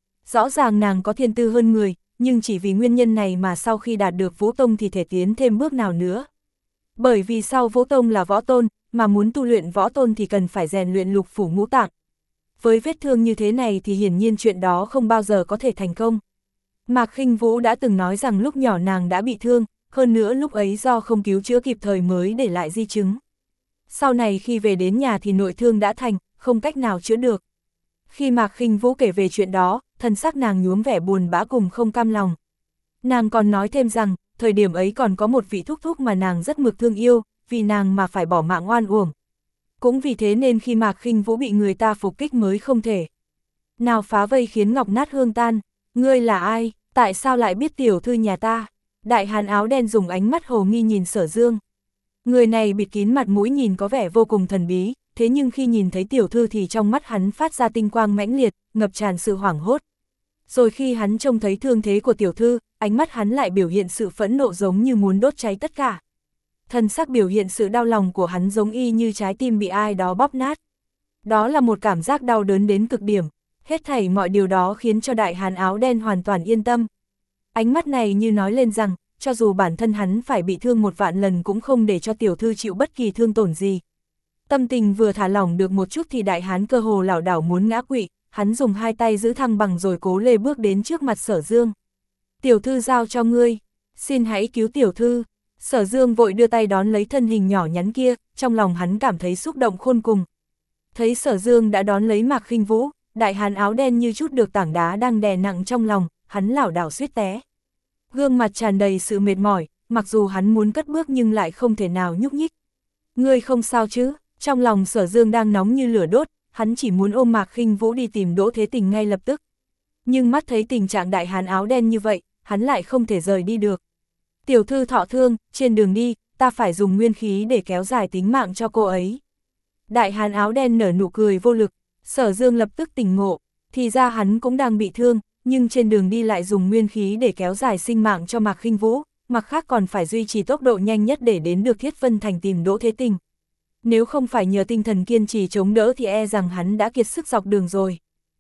Rõ ràng nàng có thiên tư hơn người, nhưng chỉ vì nguyên nhân này mà sau khi đạt được Vũ Tông thì thể tiến thêm bước nào nữa. Bởi vì sau Vũ Tông là võ tôn, mà muốn tu luyện võ tôn thì cần phải rèn luyện lục phủ ngũ tạng. Với vết thương như thế này thì hiển nhiên chuyện đó không bao giờ có thể thành công. Mạc Khinh Vũ đã từng nói rằng lúc nhỏ nàng đã bị thương, hơn nữa lúc ấy do không cứu chữa kịp thời mới để lại di chứng. Sau này khi về đến nhà thì nội thương đã thành, không cách nào chữa được. Khi Mạc Khinh Vũ kể về chuyện đó, thân sắc nàng nhuốm vẻ buồn bã cùng không cam lòng. Nàng còn nói thêm rằng, thời điểm ấy còn có một vị thúc thúc mà nàng rất mực thương yêu, vì nàng mà phải bỏ mạng oan uổng. Cũng vì thế nên khi Mạc Khinh Vũ bị người ta phục kích mới không thể nào phá vây khiến ngọc nát hương tan. Ngươi là ai? Tại sao lại biết tiểu thư nhà ta? Đại hán áo đen dùng ánh mắt hồ nghi nhìn Sở Dương. Người này bịt kín mặt mũi nhìn có vẻ vô cùng thần bí, thế nhưng khi nhìn thấy tiểu thư thì trong mắt hắn phát ra tinh quang mãnh liệt, ngập tràn sự hoảng hốt. Rồi khi hắn trông thấy thương thế của tiểu thư, ánh mắt hắn lại biểu hiện sự phẫn nộ giống như muốn đốt cháy tất cả. Thân sắc biểu hiện sự đau lòng của hắn giống y như trái tim bị ai đó bóp nát. Đó là một cảm giác đau đớn đến cực điểm. Hết thảy mọi điều đó khiến cho đại hán áo đen hoàn toàn yên tâm. Ánh mắt này như nói lên rằng, cho dù bản thân hắn phải bị thương một vạn lần cũng không để cho tiểu thư chịu bất kỳ thương tổn gì. Tâm tình vừa thả lỏng được một chút thì đại hán cơ hồ lảo đảo muốn ngã quỵ, hắn dùng hai tay giữ thăng bằng rồi cố lê bước đến trước mặt Sở Dương. Tiểu thư giao cho ngươi, xin hãy cứu tiểu thư. Sở Dương vội đưa tay đón lấy thân hình nhỏ nhắn kia, trong lòng hắn cảm thấy xúc động khôn cùng. Thấy Sở Dương đã đón lấy Mạc Khinh Vũ, đại hán áo đen như chút được tảng đá đang đè nặng trong lòng, hắn lảo đảo suýt té. Gương mặt tràn đầy sự mệt mỏi, mặc dù hắn muốn cất bước nhưng lại không thể nào nhúc nhích. Ngươi không sao chứ? Trong lòng Sở Dương đang nóng như lửa đốt, hắn chỉ muốn ôm Mạc Khinh Vũ đi tìm Đỗ Thế Tình ngay lập tức. Nhưng mắt thấy tình trạng đại hán áo đen như vậy, hắn lại không thể rời đi được. Tiểu thư thọ thương, trên đường đi, ta phải dùng nguyên khí để kéo dài tính mạng cho cô ấy. Đại hán áo đen nở nụ cười vô lực, Sở Dương lập tức tỉnh ngộ, thì ra hắn cũng đang bị thương, nhưng trên đường đi lại dùng nguyên khí để kéo dài sinh mạng cho Mạc Khinh Vũ, mặt khác còn phải duy trì tốc độ nhanh nhất để đến được Thiết Vân Thành tìm Đỗ Thế Tình. Nếu không phải nhờ tinh thần kiên trì chống đỡ thì e rằng hắn đã kiệt sức dọc đường rồi.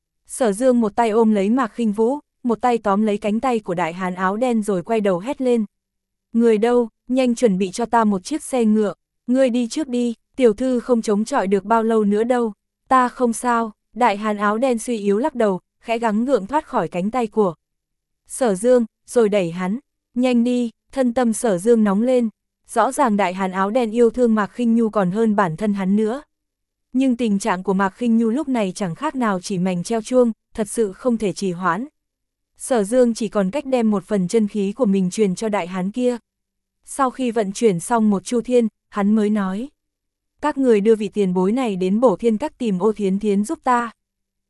Sở Dương một tay ôm lấy Mạc Khinh Vũ, một tay tóm lấy cánh tay của đại hán áo đen rồi quay đầu hét lên. Người đâu, nhanh chuẩn bị cho ta một chiếc xe ngựa, ngươi đi trước đi, tiểu thư không chống chọi được bao lâu nữa đâu. Ta không sao, đại hán áo đen suy yếu lắc đầu, khẽ gắng gượng thoát khỏi cánh tay của Sở Dương, rồi đẩy hắn. Nhanh đi, thân tâm Sở Dương nóng lên. Rõ ràng đại hán áo đen yêu thương Mạc Khinh Nhu còn hơn bản thân hắn nữa. Nhưng tình trạng của Mạc Khinh Nhu lúc này chẳng khác nào chỉ mảnh treo chuông, thật sự không thể trì hoãn. Sở Dương chỉ còn cách đem một phần chân khí của mình truyền cho đại hán kia. Sau khi vận chuyển xong một chu thiên, hắn mới nói. Các người đưa vị tiền bối này đến Bổ Thiên Các tìm Ô Thiến Thiến giúp ta.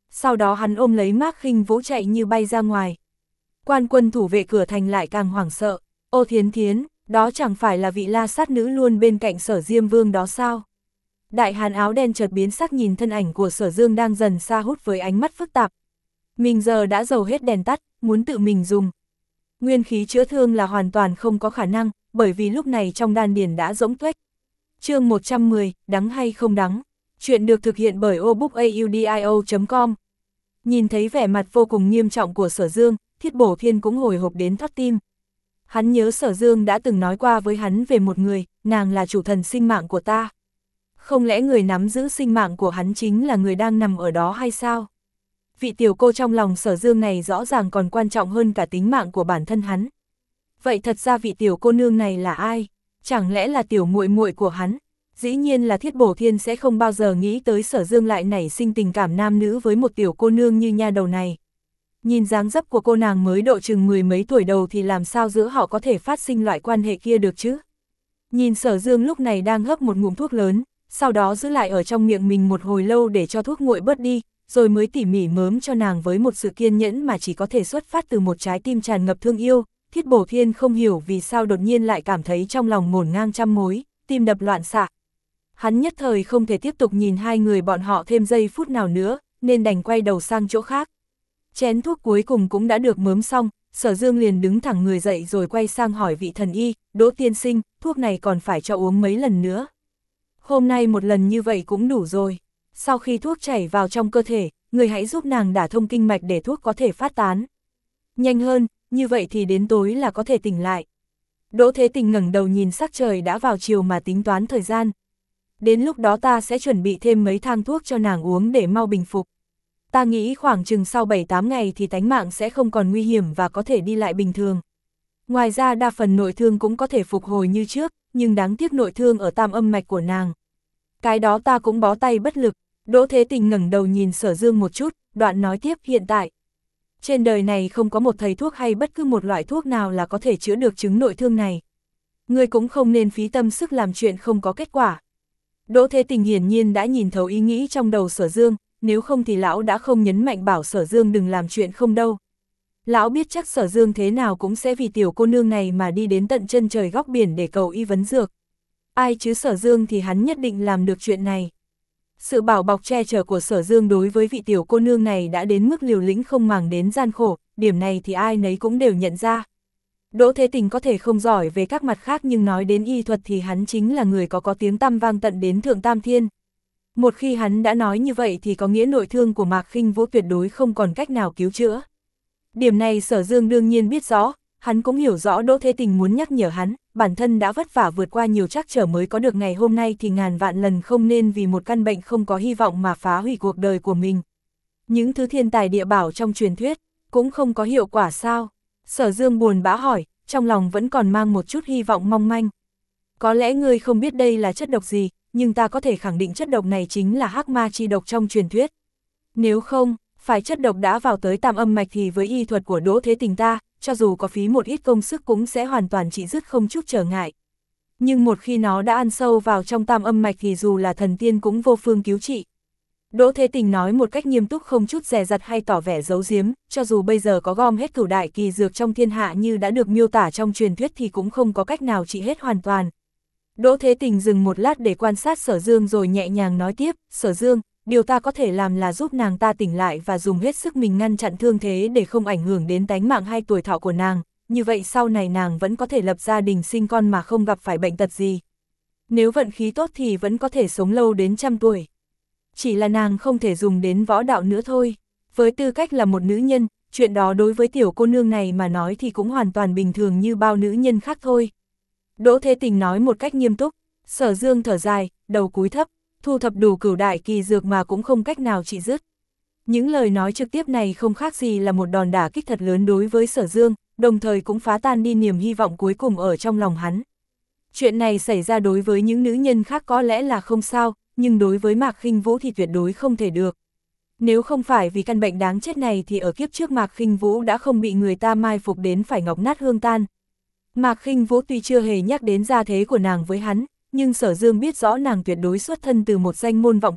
sau đó hắn ôm lấy Mạc Khinh Vũ chạy như bay ra ngoài. Quan quân thủ vệ cửa thành lại càng hoảng sợ, ô Thiến Thiến, đó chẳng phải là vị la sát nữ luôn bên cạnh Sở Diêm Vương đó sao? Đại hán áo đen chợt biến sắc nhìn thân ảnh của Sở Dương đang dần xa hút với ánh mắt phức tạp. Mình giờ đã dầu hết đèn tắt, muốn tự mình dùng. Nguyên khí chữa thương là hoàn toàn không có khả năng, bởi vì lúc này trong đan điền đã rỗng tuếch. Chương một trăm mười, đắng hay không đắng? Chuyện được thực hiện bởi obookaudio chấm com. Nhìn thấy vẻ mặt vô cùng nghiêm trọng của Sở Dương, Thiết Bổ Thiên cũng hồi hộp đến thót tim. Hắn nhớ Sở Dương đã từng nói qua với hắn về một người, nàng là chủ thần sinh mạng của ta. Không lẽ người nắm giữ sinh mạng của hắn chính là người đang nằm ở đó hay sao? Vị tiểu cô trong lòng Sở Dương này rõ ràng còn quan trọng hơn cả tính mạng của bản thân hắn. Vậy thật ra vị tiểu cô nương này là ai? Chẳng lẽ là tiểu muội muội của hắn? Dĩ nhiên là Thiết Bổ Thiên sẽ không bao giờ nghĩ tới Sở Dương lại nảy sinh tình cảm nam nữ với một tiểu cô nương như nha đầu này. Nhìn dáng dấp của cô nàng mới độ chừng mười mấy tuổi đầu thì làm sao giữa họ có thể phát sinh loại quan hệ kia được chứ? Nhìn Sở Dương lúc này đang hấp một ngụm thuốc lớn, sau đó giữ lại ở trong miệng mình một hồi lâu để cho thuốc nguội bớt đi, rồi mới tỉ mỉ mớm cho nàng với một sự kiên nhẫn mà chỉ có thể xuất phát từ một trái tim tràn ngập thương yêu. Thiết Bổ Thiên không hiểu vì sao đột nhiên lại cảm thấy trong lòng ngổn ngang trăm mối, tim đập loạn xạ. Hắn nhất thời không thể tiếp tục nhìn hai người bọn họ thêm giây phút nào nữa, nên đành quay đầu sang chỗ khác. Chén thuốc cuối cùng cũng đã được mớm xong, Sở Dương liền đứng thẳng người dậy rồi quay sang hỏi vị thần y, Đỗ tiên sinh, thuốc này còn phải cho uống mấy lần nữa? Hôm nay một lần như vậy cũng đủ rồi. Sau khi thuốc chảy vào trong cơ thể, người hãy giúp nàng đả thông kinh mạch để thuốc có thể phát tán. Nhanh hơn, như vậy thì đến tối là có thể tỉnh lại. Đỗ Thế Tình ngẩng đầu nhìn sắc trời đã vào chiều mà tính toán thời gian. Đến lúc đó ta sẽ chuẩn bị thêm mấy thang thuốc cho nàng uống để mau bình phục. Ta nghĩ khoảng chừng sau bảy tám ngày thì tánh mạng sẽ không còn nguy hiểm và có thể đi lại bình thường. Ngoài ra đa phần nội thương cũng có thể phục hồi như trước, nhưng đáng tiếc nội thương ở tam âm mạch của nàng. Cái đó ta cũng bó tay bất lực. Đỗ Thế Tình ngẩng đầu nhìn Sở Dương một chút, đoạn nói tiếp, hiện tại trên đời này không có một thầy thuốc hay bất cứ một loại thuốc nào là có thể chữa được chứng nội thương này. Ngươi cũng không nên phí tâm sức làm chuyện không có kết quả. Đỗ Thế Tình hiển nhiên đã nhìn thấu ý nghĩ trong đầu Sở Dương, nếu không thì lão đã không nhấn mạnh bảo Sở Dương đừng làm chuyện không đâu. Lão biết chắc Sở Dương thế nào cũng sẽ vì tiểu cô nương này mà đi đến tận chân trời góc biển để cầu y vấn dược. Ai chứ Sở Dương thì hắn nhất định làm được chuyện này. Sự bảo bọc che chở của Sở Dương đối với vị tiểu cô nương này đã đến mức liều lĩnh không màng đến gian khổ, điểm này thì ai nấy cũng đều nhận ra. Đỗ Thế Tình có thể không giỏi về các mặt khác nhưng nói đến y thuật thì hắn chính là người có có tiếng tăm vang tận đến Thượng Tam Thiên. Một khi hắn đã nói như vậy thì có nghĩa nội thương của Mạc Khinh Vũ tuyệt đối không còn cách nào cứu chữa. Điểm này Sở Dương đương nhiên biết rõ, hắn cũng hiểu rõ Đỗ Thế Tình muốn nhắc nhở hắn, bản thân đã vất vả vượt qua nhiều trắc trở mới có được ngày hôm nay thì ngàn vạn lần không nên vì một căn bệnh không có hy vọng mà phá hủy cuộc đời của mình. Những thứ thiên tài địa bảo trong truyền thuyết, cũng không có hiệu quả sao? Sở Dương buồn bã hỏi, trong lòng vẫn còn mang một chút hy vọng mong manh. Có lẽ ngươi không biết đây là chất độc gì, nhưng ta có thể khẳng định chất độc này chính là hắc ma chi độc trong truyền thuyết. Nếu không, phải chất độc đã vào tới tam âm mạch thì với y thuật của Đỗ Thế Tình ta, cho dù có phí một ít công sức cũng sẽ hoàn toàn trị dứt không chút trở ngại. Nhưng một khi nó đã ăn sâu vào trong tam âm mạch thì dù là thần tiên cũng vô phương cứu trị. Đỗ Thế Tình nói một cách nghiêm túc không chút dè dặt hay tỏ vẻ giấu giếm, cho dù bây giờ có gom hết cửu đại kỳ dược trong thiên hạ như đã được miêu tả trong truyền thuyết thì cũng không có cách nào trị hết hoàn toàn. Đỗ Thế Tình dừng một lát để quan sát Sở Dương rồi nhẹ nhàng nói tiếp, Sở Dương, điều ta có thể làm là giúp nàng ta tỉnh lại và dùng hết sức mình ngăn chặn thương thế để không ảnh hưởng đến tánh mạng hay tuổi thọ của nàng, như vậy sau này nàng vẫn có thể lập gia đình sinh con mà không gặp phải bệnh tật gì. Nếu vận khí tốt thì vẫn có thể sống lâu đến trăm tuổi. Chỉ là nàng không thể dùng đến võ đạo nữa thôi. Với tư cách là một nữ nhân, chuyện đó đối với tiểu cô nương này mà nói thì cũng hoàn toàn bình thường như bao nữ nhân khác thôi. Đỗ Thế Tình nói một cách nghiêm túc. Sở Dương thở dài, đầu cúi thấp, thu thập đủ cửu đại kỳ dược mà cũng không cách nào trị dứt. Những lời nói trực tiếp này không khác gì là một đòn đả kích thật lớn đối với Sở Dương, đồng thời cũng phá tan đi niềm hy vọng cuối cùng ở trong lòng hắn. Chuyện này xảy ra đối với những nữ nhân khác có lẽ là không sao, nhưng đối với Mạc Khinh Vũ thì tuyệt đối không thể được. Nếu không phải vì căn bệnh đáng chết này thì ở kiếp trước Mạc Khinh Vũ đã không bị người ta mai phục đến phải ngọc nát hương tan. Mạc Khinh Vũ tuy chưa hề nhắc đến gia thế của nàng với hắn, nhưng Sở Dương biết rõ nàng tuyệt đối xuất thân từ một danh môn vọng tộc,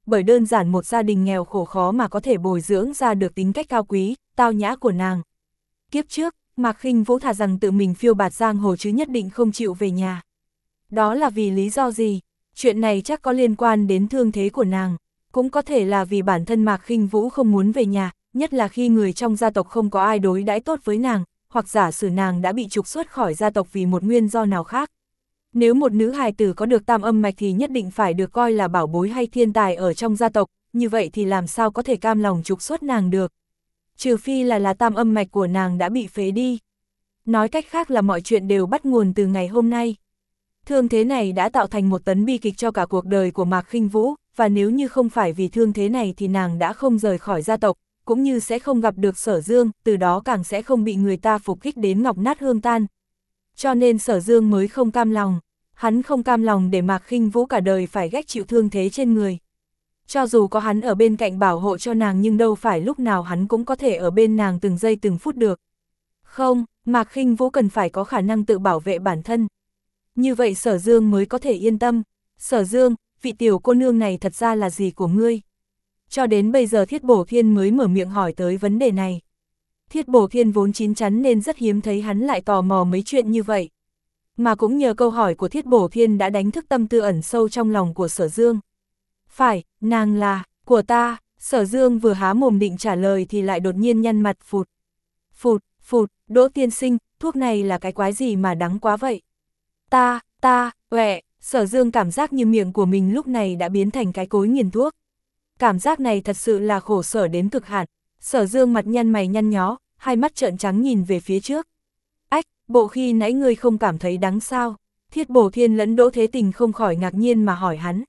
bởi đơn giản một gia đình nghèo khổ khó mà có thể bồi dưỡng ra được tính cách cao quý, tao nhã của nàng. Kiếp trước, Mạc Khinh Vũ thà rằng tự mình phiêu bạt giang hồ chứ nhất định không chịu về nhà. Đó là vì lý do gì? Chuyện này chắc có liên quan đến thương thế của nàng, cũng có thể là vì bản thân Mạc Khinh Vũ không muốn về nhà, nhất là khi người trong gia tộc không có ai đối đãi tốt với nàng, hoặc giả sử nàng đã bị trục xuất khỏi gia tộc vì một nguyên do nào khác. Nếu một nữ hài tử có được tam âm mạch thì nhất định phải được coi là bảo bối hay thiên tài ở trong gia tộc, như vậy thì làm sao có thể cam lòng trục xuất nàng được. Trừ phi là là tam âm mạch của nàng đã bị phế đi. Nói cách khác là mọi chuyện đều bắt nguồn từ ngày hôm nay. Thương thế này đã tạo thành một tấn bi kịch cho cả cuộc đời của Mạc Khinh Vũ, và nếu như không phải vì thương thế này thì nàng đã không rời khỏi gia tộc, cũng như sẽ không gặp được Sở Dương, từ đó càng sẽ không bị người ta phục kích đến ngọc nát hương tan. Cho nên Sở Dương mới không cam lòng, hắn không cam lòng để Mạc Khinh Vũ cả đời phải gánh chịu thương thế trên người. Cho dù có hắn ở bên cạnh bảo hộ cho nàng nhưng đâu phải lúc nào hắn cũng có thể ở bên nàng từng giây từng phút được. Không, Mạc Khinh Vũ cần phải có khả năng tự bảo vệ bản thân. Như vậy Sở Dương mới có thể yên tâm. Sở Dương, vị tiểu cô nương này thật ra là gì của ngươi? Cho đến bây giờ Thiết Bổ Thiên mới mở miệng hỏi tới vấn đề này. Thiết Bổ Thiên vốn chín chắn nên rất hiếm thấy hắn lại tò mò mấy chuyện như vậy. Mà cũng nhờ câu hỏi của Thiết Bổ Thiên đã đánh thức tâm tư ẩn sâu trong lòng của Sở Dương. Phải, nàng là, của ta. Sở Dương vừa há mồm định trả lời thì lại đột nhiên nhăn mặt phụt. Phụt, phụt, Đỗ tiên sinh, thuốc này là cái quái gì mà đắng quá vậy? Ta, ta, uệ, Sở Dương cảm giác như miệng của mình lúc này đã biến thành cái cối nghiền thuốc. Cảm giác này thật sự là khổ sở đến cực hạn. Sở Dương mặt nhăn mày nhăn nhó, hai mắt trợn trắng nhìn về phía trước. Ách, bộ khi nãy ngươi không cảm thấy đắng sao? Thiết Bổ Thiên lẫn Đỗ Thế Tình không khỏi ngạc nhiên mà hỏi hắn.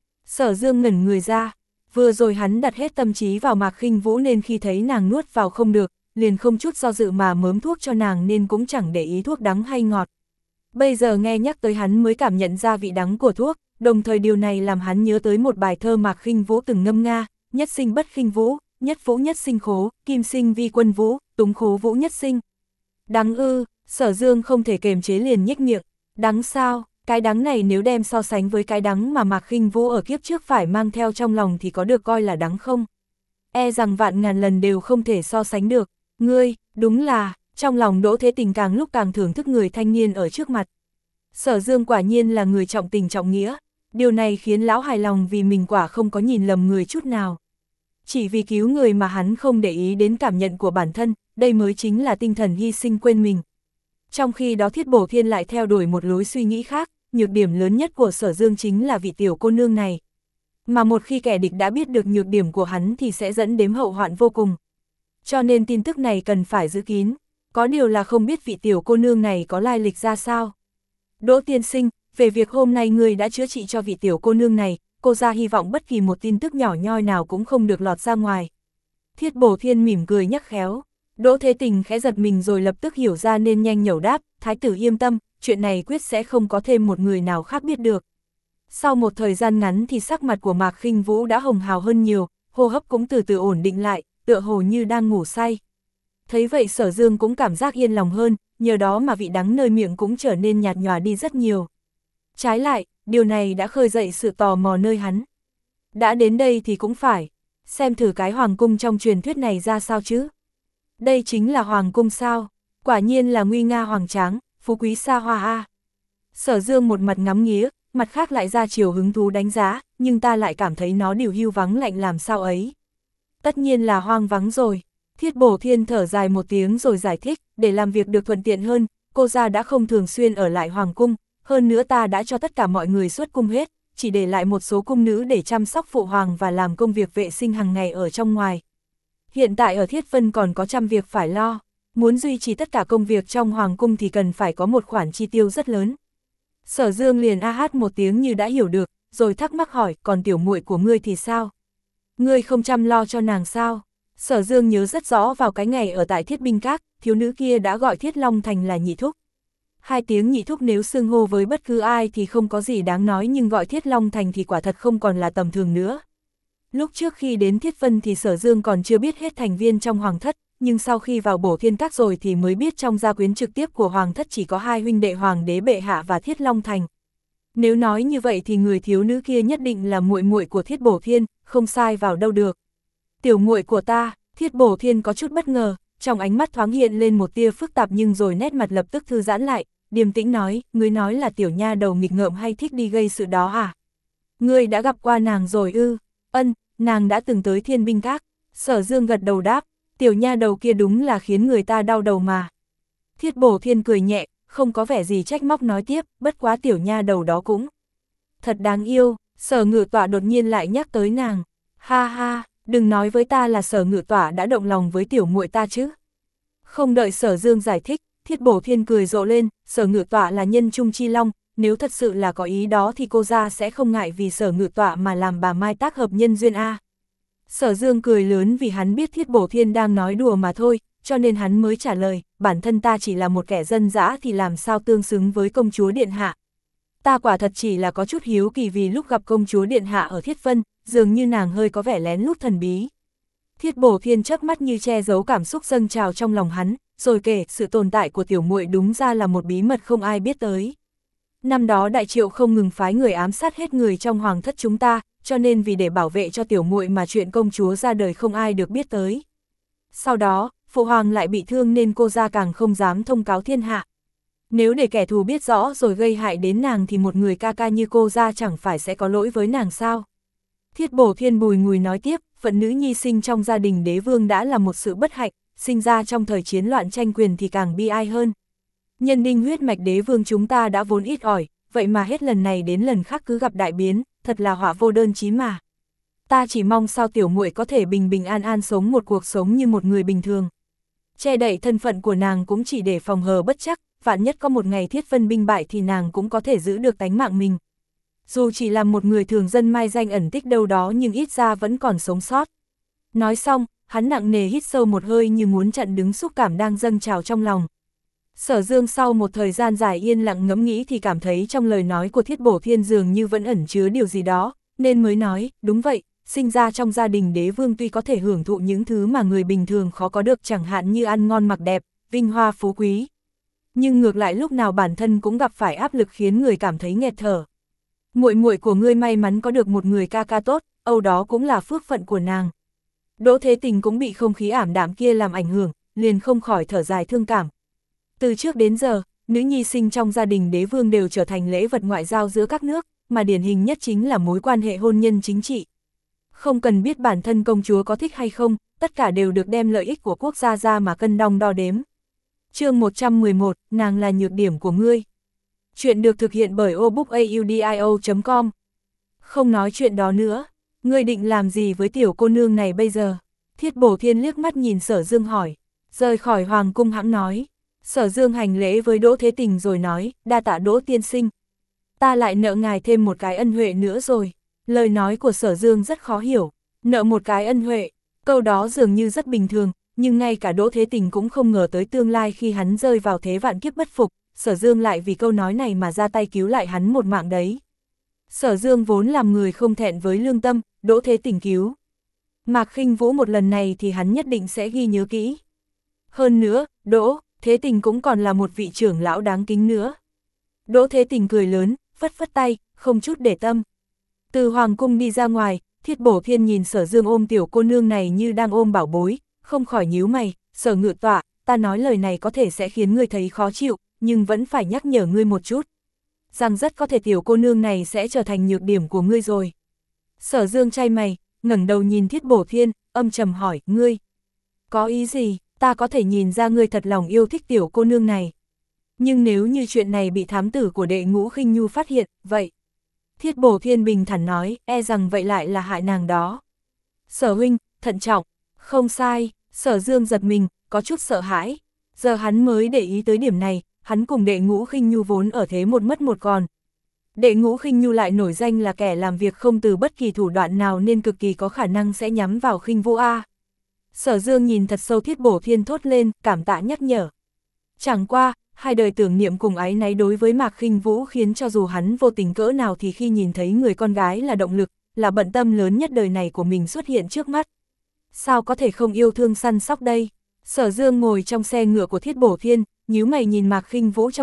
Sở Dương ngẩn người ra, vừa rồi hắn đặt hết tâm trí vào Mạc Khinh Vũ nên khi thấy nàng nuốt vào không được, liền không chút do dự mà mớm thuốc cho nàng nên cũng chẳng để ý thuốc đắng hay ngọt. Bây giờ nghe nhắc tới hắn mới cảm nhận ra vị đắng của thuốc, đồng thời điều này làm hắn nhớ tới một bài thơ Mạc Khinh Vũ từng ngâm nga, nhất sinh bất khinh vũ, nhất vũ nhất sinh khố, kim sinh vi quân vũ, túng khố vũ nhất sinh. Đắng ư, Sở Dương không thể kềm chế liền nhếch miệng, đắng sao, cái đắng này nếu đem so sánh với cái đắng mà Mạc Khinh Vũ ở kiếp trước phải mang theo trong lòng thì có được coi là đắng không? E rằng vạn ngàn lần đều không thể so sánh được, ngươi, đúng là, trong lòng Đỗ Thế Tình càng lúc càng thưởng thức người thanh niên ở trước mặt. Sở Dương quả nhiên là người trọng tình trọng nghĩa, điều này khiến lão hài lòng vì mình quả không có nhìn lầm người chút nào. Chỉ vì cứu người mà hắn không để ý đến cảm nhận của bản thân, đây mới chính là tinh thần hy sinh quên mình. Trong khi đó Thiết Bổ Thiên lại theo đuổi một lối suy nghĩ khác, nhược điểm lớn nhất của Sở Dương chính là vị tiểu cô nương này. Mà một khi kẻ địch đã biết được nhược điểm của hắn thì sẽ dẫn đến hậu hoạn vô cùng. Cho nên tin tức này cần phải giữ kín, có điều là không biết vị tiểu cô nương này có lai lịch ra sao. Đỗ tiên sinh, về việc hôm nay ngươi đã chữa trị cho vị tiểu cô nương này, cô ra hy vọng bất kỳ một tin tức nhỏ nhoi nào cũng không được lọt ra ngoài. Thiết Bổ Thiên mỉm cười nhắc khéo. Đỗ Thế Tình khẽ giật mình rồi lập tức hiểu ra nên nhanh nhẩu đáp, thái tử yên tâm, chuyện này quyết sẽ không có thêm một người nào khác biết được. Sau một thời gian ngắn thì sắc mặt của Mạc Khinh Vũ đã hồng hào hơn nhiều, hô hấp cũng từ từ ổn định lại, tựa hồ như đang ngủ say. Thấy vậy Sở Dương cũng cảm giác yên lòng hơn, nhờ đó mà vị đắng nơi miệng cũng trở nên nhạt nhòa đi rất nhiều. Trái lại, điều này đã khơi dậy sự tò mò nơi hắn. Đã đến đây thì cũng phải xem thử cái hoàng cung trong truyền thuyết này ra sao chứ. Đây chính là hoàng cung sao? Quả nhiên là nguy nga hoàng tráng, phú quý xa hoa a. Sở Dương một mặt ngắm nghía, mặt khác lại ra chiều hứng thú đánh giá, nhưng ta lại cảm thấy nó điều hưu vắng lạnh làm sao ấy. Tất nhiên là hoang vắng rồi. Thiết Bổ Thiên thở dài một tiếng rồi giải thích, để làm việc được thuận tiện hơn, cô gia đã không thường xuyên ở lại hoàng cung, hơn nữa ta đã cho tất cả mọi người xuất cung hết, chỉ để lại một số cung nữ để chăm sóc phụ hoàng và làm công việc vệ sinh hàng ngày ở trong ngoài. Hiện tại ở Thiết Vân còn có trăm việc phải lo, muốn duy trì tất cả công việc trong hoàng cung thì cần phải có một khoản chi tiêu rất lớn. Sở Dương liền a hát một tiếng như đã hiểu được, rồi thắc mắc hỏi, còn tiểu muội của ngươi thì sao? Ngươi không chăm lo cho nàng sao? Sở Dương nhớ rất rõ vào cái ngày ở tại Thiết Binh Các, thiếu nữ kia đã gọi Thiết Long Thành là nhị thúc. Hai tiếng nhị thúc nếu xưng hô với bất cứ ai thì không có gì đáng nói, nhưng gọi Thiết Long Thành thì quả thật không còn là tầm thường nữa. Lúc trước khi đến Thiết Vân thì Sở Dương còn chưa biết hết thành viên trong hoàng thất, nhưng sau khi vào Bổ Thiên Các rồi thì mới biết trong gia quyến trực tiếp của hoàng thất chỉ có hai huynh đệ hoàng đế bệ hạ và Thiết Long Thành. Nếu nói như vậy thì người thiếu nữ kia nhất định là muội muội của Thiết Bổ Thiên, không sai vào đâu được. Tiểu muội của ta, Thiết Bổ Thiên có chút bất ngờ, trong ánh mắt thoáng hiện lên một tia phức tạp nhưng rồi nét mặt lập tức thư giãn lại, điềm tĩnh nói, ngươi nói là tiểu nha đầu nghịch ngợm hay thích đi gây sự đó à? Ngươi đã gặp qua nàng rồi ư? Ân, nàng đã từng tới Thiên Binh Các. Sở Dương gật đầu đáp, tiểu nha đầu kia đúng là khiến người ta đau đầu mà. Thiết Bổ Thiên cười nhẹ, không có vẻ gì trách móc nói tiếp, bất quá tiểu nha đầu đó cũng thật đáng yêu. Sở Ngự Tọa đột nhiên lại nhắc tới nàng. Ha ha, đừng nói với ta là Sở Ngự Tọa đã động lòng với tiểu muội ta chứ. Không đợi Sở Dương giải thích, Thiết Bổ Thiên cười rộ lên, Sở Ngự Tọa là nhân trung chi long, nếu thật sự là có ý đó thì cô ra sẽ không ngại vì Sở Ngự Tọa mà làm bà Mai tác hợp nhân duyên a. Sở Dương cười lớn vì hắn biết Thiết Bổ Thiên đang nói đùa mà thôi, cho nên hắn mới trả lời, bản thân ta chỉ là một kẻ dân dã thì làm sao tương xứng với công chúa điện hạ. Ta quả thật chỉ là có chút hiếu kỳ vì lúc gặp công chúa điện hạ ở Thiết Vân, dường như nàng hơi có vẻ lén lút thần bí. Thiết Bổ Thiên chớp mắt như che giấu cảm xúc dâng trào trong lòng hắn, rồi kể sự tồn tại của tiểu muội đúng ra là một bí mật không ai biết tới. Năm đó Đại Triệu không ngừng phái người ám sát hết người trong hoàng thất chúng ta, cho nên vì để bảo vệ cho tiểu muội mà chuyện công chúa ra đời không ai được biết tới. Sau đó, phụ hoàng lại bị thương nên cô ra càng không dám thông cáo thiên hạ. Nếu để kẻ thù biết rõ rồi gây hại đến nàng thì một người ca ca như cô ra chẳng phải sẽ có lỗi với nàng sao? Thiết Bổ Thiên bùi ngùi nói tiếp, phận nữ nhi sinh trong gia đình đế vương đã là một sự bất hạnh, sinh ra trong thời chiến loạn tranh quyền thì càng bi ai hơn. Nhân đinh huyết mạch đế vương chúng ta đã vốn ít ỏi, vậy mà hết lần này đến lần khác cứ gặp đại biến, thật là họa vô đơn chí mà. Ta chỉ mong sao tiểu muội có thể bình bình an an sống một cuộc sống như một người bình thường. Che đậy thân phận của nàng cũng chỉ để phòng hờ bất chắc, vạn nhất có một ngày Thiết Vân binh bại thì nàng cũng có thể giữ được tánh mạng mình. Dù chỉ là một người thường dân mai danh ẩn tích đâu đó nhưng ít ra vẫn còn sống sót. Nói xong, hắn nặng nề hít sâu một hơi như muốn chặn đứng xúc cảm đang dâng trào trong lòng. Sở Dương sau một thời gian dài yên lặng ngẫm nghĩ thì cảm thấy trong lời nói của Thiết Bổ Thiên dường như vẫn ẩn chứa điều gì đó, nên mới nói, đúng vậy, sinh ra trong gia đình đế vương tuy có thể hưởng thụ những thứ mà người bình thường khó có được chẳng hạn như ăn ngon mặc đẹp, vinh hoa phú quý. Nhưng ngược lại lúc nào bản thân cũng gặp phải áp lực khiến người cảm thấy nghẹt thở. Muội muội của ngươi may mắn có được một người ca ca tốt, âu đó cũng là phước phận của nàng. Đỗ Thế Tình cũng bị không khí ảm đạm kia làm ảnh hưởng, liền không khỏi thở dài thương cảm. Từ trước đến giờ, nữ nhi sinh trong gia đình đế vương đều trở thành lễ vật ngoại giao giữa các nước, mà điển hình nhất chính là mối quan hệ hôn nhân chính trị. Không cần biết bản thân công chúa có thích hay không, tất cả đều được đem lợi ích của quốc gia ra mà cân đong đo đếm. Chương một trăm mười một, nàng là nhược điểm của ngươi. Chuyện được thực hiện bởi obookaudio chấm com. Không nói chuyện đó nữa, ngươi định làm gì với tiểu cô nương này bây giờ? Thiết Bổ Thiên liếc mắt nhìn Sở Dương hỏi. Rời khỏi hoàng cung hãng nói. Sở Dương hành lễ với Đỗ Thế Tình rồi nói, đa tạ Đỗ tiên sinh. Ta lại nợ ngài thêm một cái ân huệ nữa rồi. Lời nói của Sở Dương rất khó hiểu. Nợ một cái ân huệ, câu đó dường như rất bình thường, nhưng ngay cả Đỗ Thế Tình cũng không ngờ tới tương lai khi hắn rơi vào thế vạn kiếp bất phục, Sở Dương lại vì câu nói này mà ra tay cứu lại hắn một mạng đấy. Sở Dương vốn làm người không thẹn với lương tâm, Đỗ Thế Tình cứu Mạc Khinh Vũ một lần này thì hắn nhất định sẽ ghi nhớ kỹ. Hơn nữa, Đỗ Thế Tình cũng còn là một vị trưởng lão đáng kính nữa. Đỗ Thế Tình cười lớn, phất phất tay, không chút để tâm. Từ hoàng cung đi ra ngoài, Thiết Bổ Thiên nhìn Sở Dương ôm tiểu cô nương này như đang ôm bảo bối, không khỏi nhíu mày, Sở Ngự Tọa, ta nói lời này có thể sẽ khiến ngươi thấy khó chịu, nhưng vẫn phải nhắc nhở ngươi một chút. Rằng rất có thể tiểu cô nương này sẽ trở thành nhược điểm của ngươi rồi. Sở Dương chai mày, ngẩng đầu nhìn Thiết Bổ Thiên, âm trầm hỏi, ngươi có ý gì? Ta có thể nhìn ra ngươi thật lòng yêu thích tiểu cô nương này. Nhưng nếu như chuyện này bị thám tử của đệ Ngũ Khinh Nhu phát hiện, vậy? Thiết Bổ Thiên bình thản nói, e rằng vậy lại là hại nàng đó. Sở huynh, thận trọng, không sai. Sở Dương giật mình, có chút sợ hãi. Giờ hắn mới để ý tới điểm này, hắn cùng đệ Ngũ Khinh Nhu vốn ở thế một mất một còn. Đệ Ngũ Khinh Nhu lại nổi danh là kẻ làm việc không từ bất kỳ thủ đoạn nào nên cực kỳ có khả năng sẽ nhắm vào Khinh Vũ A. Sở Dương nhìn thật sâu Thiết Bổ Thiên thốt lên, cảm tạ nhắc nhở. Chẳng qua, hai đời tưởng niệm cùng áy náy đối với Mạc Khinh Vũ khiến cho dù hắn vô tình cỡ nào thì khi nhìn thấy người con gái là động lực, là bận tâm lớn nhất đời này của mình xuất hiện trước mắt. Sao có thể không yêu thương săn sóc đây? Sở Dương ngồi trong xe ngựa của Thiết Bổ Thiên, nhíu mày nhìn Mạc Khinh Vũ trong ngực,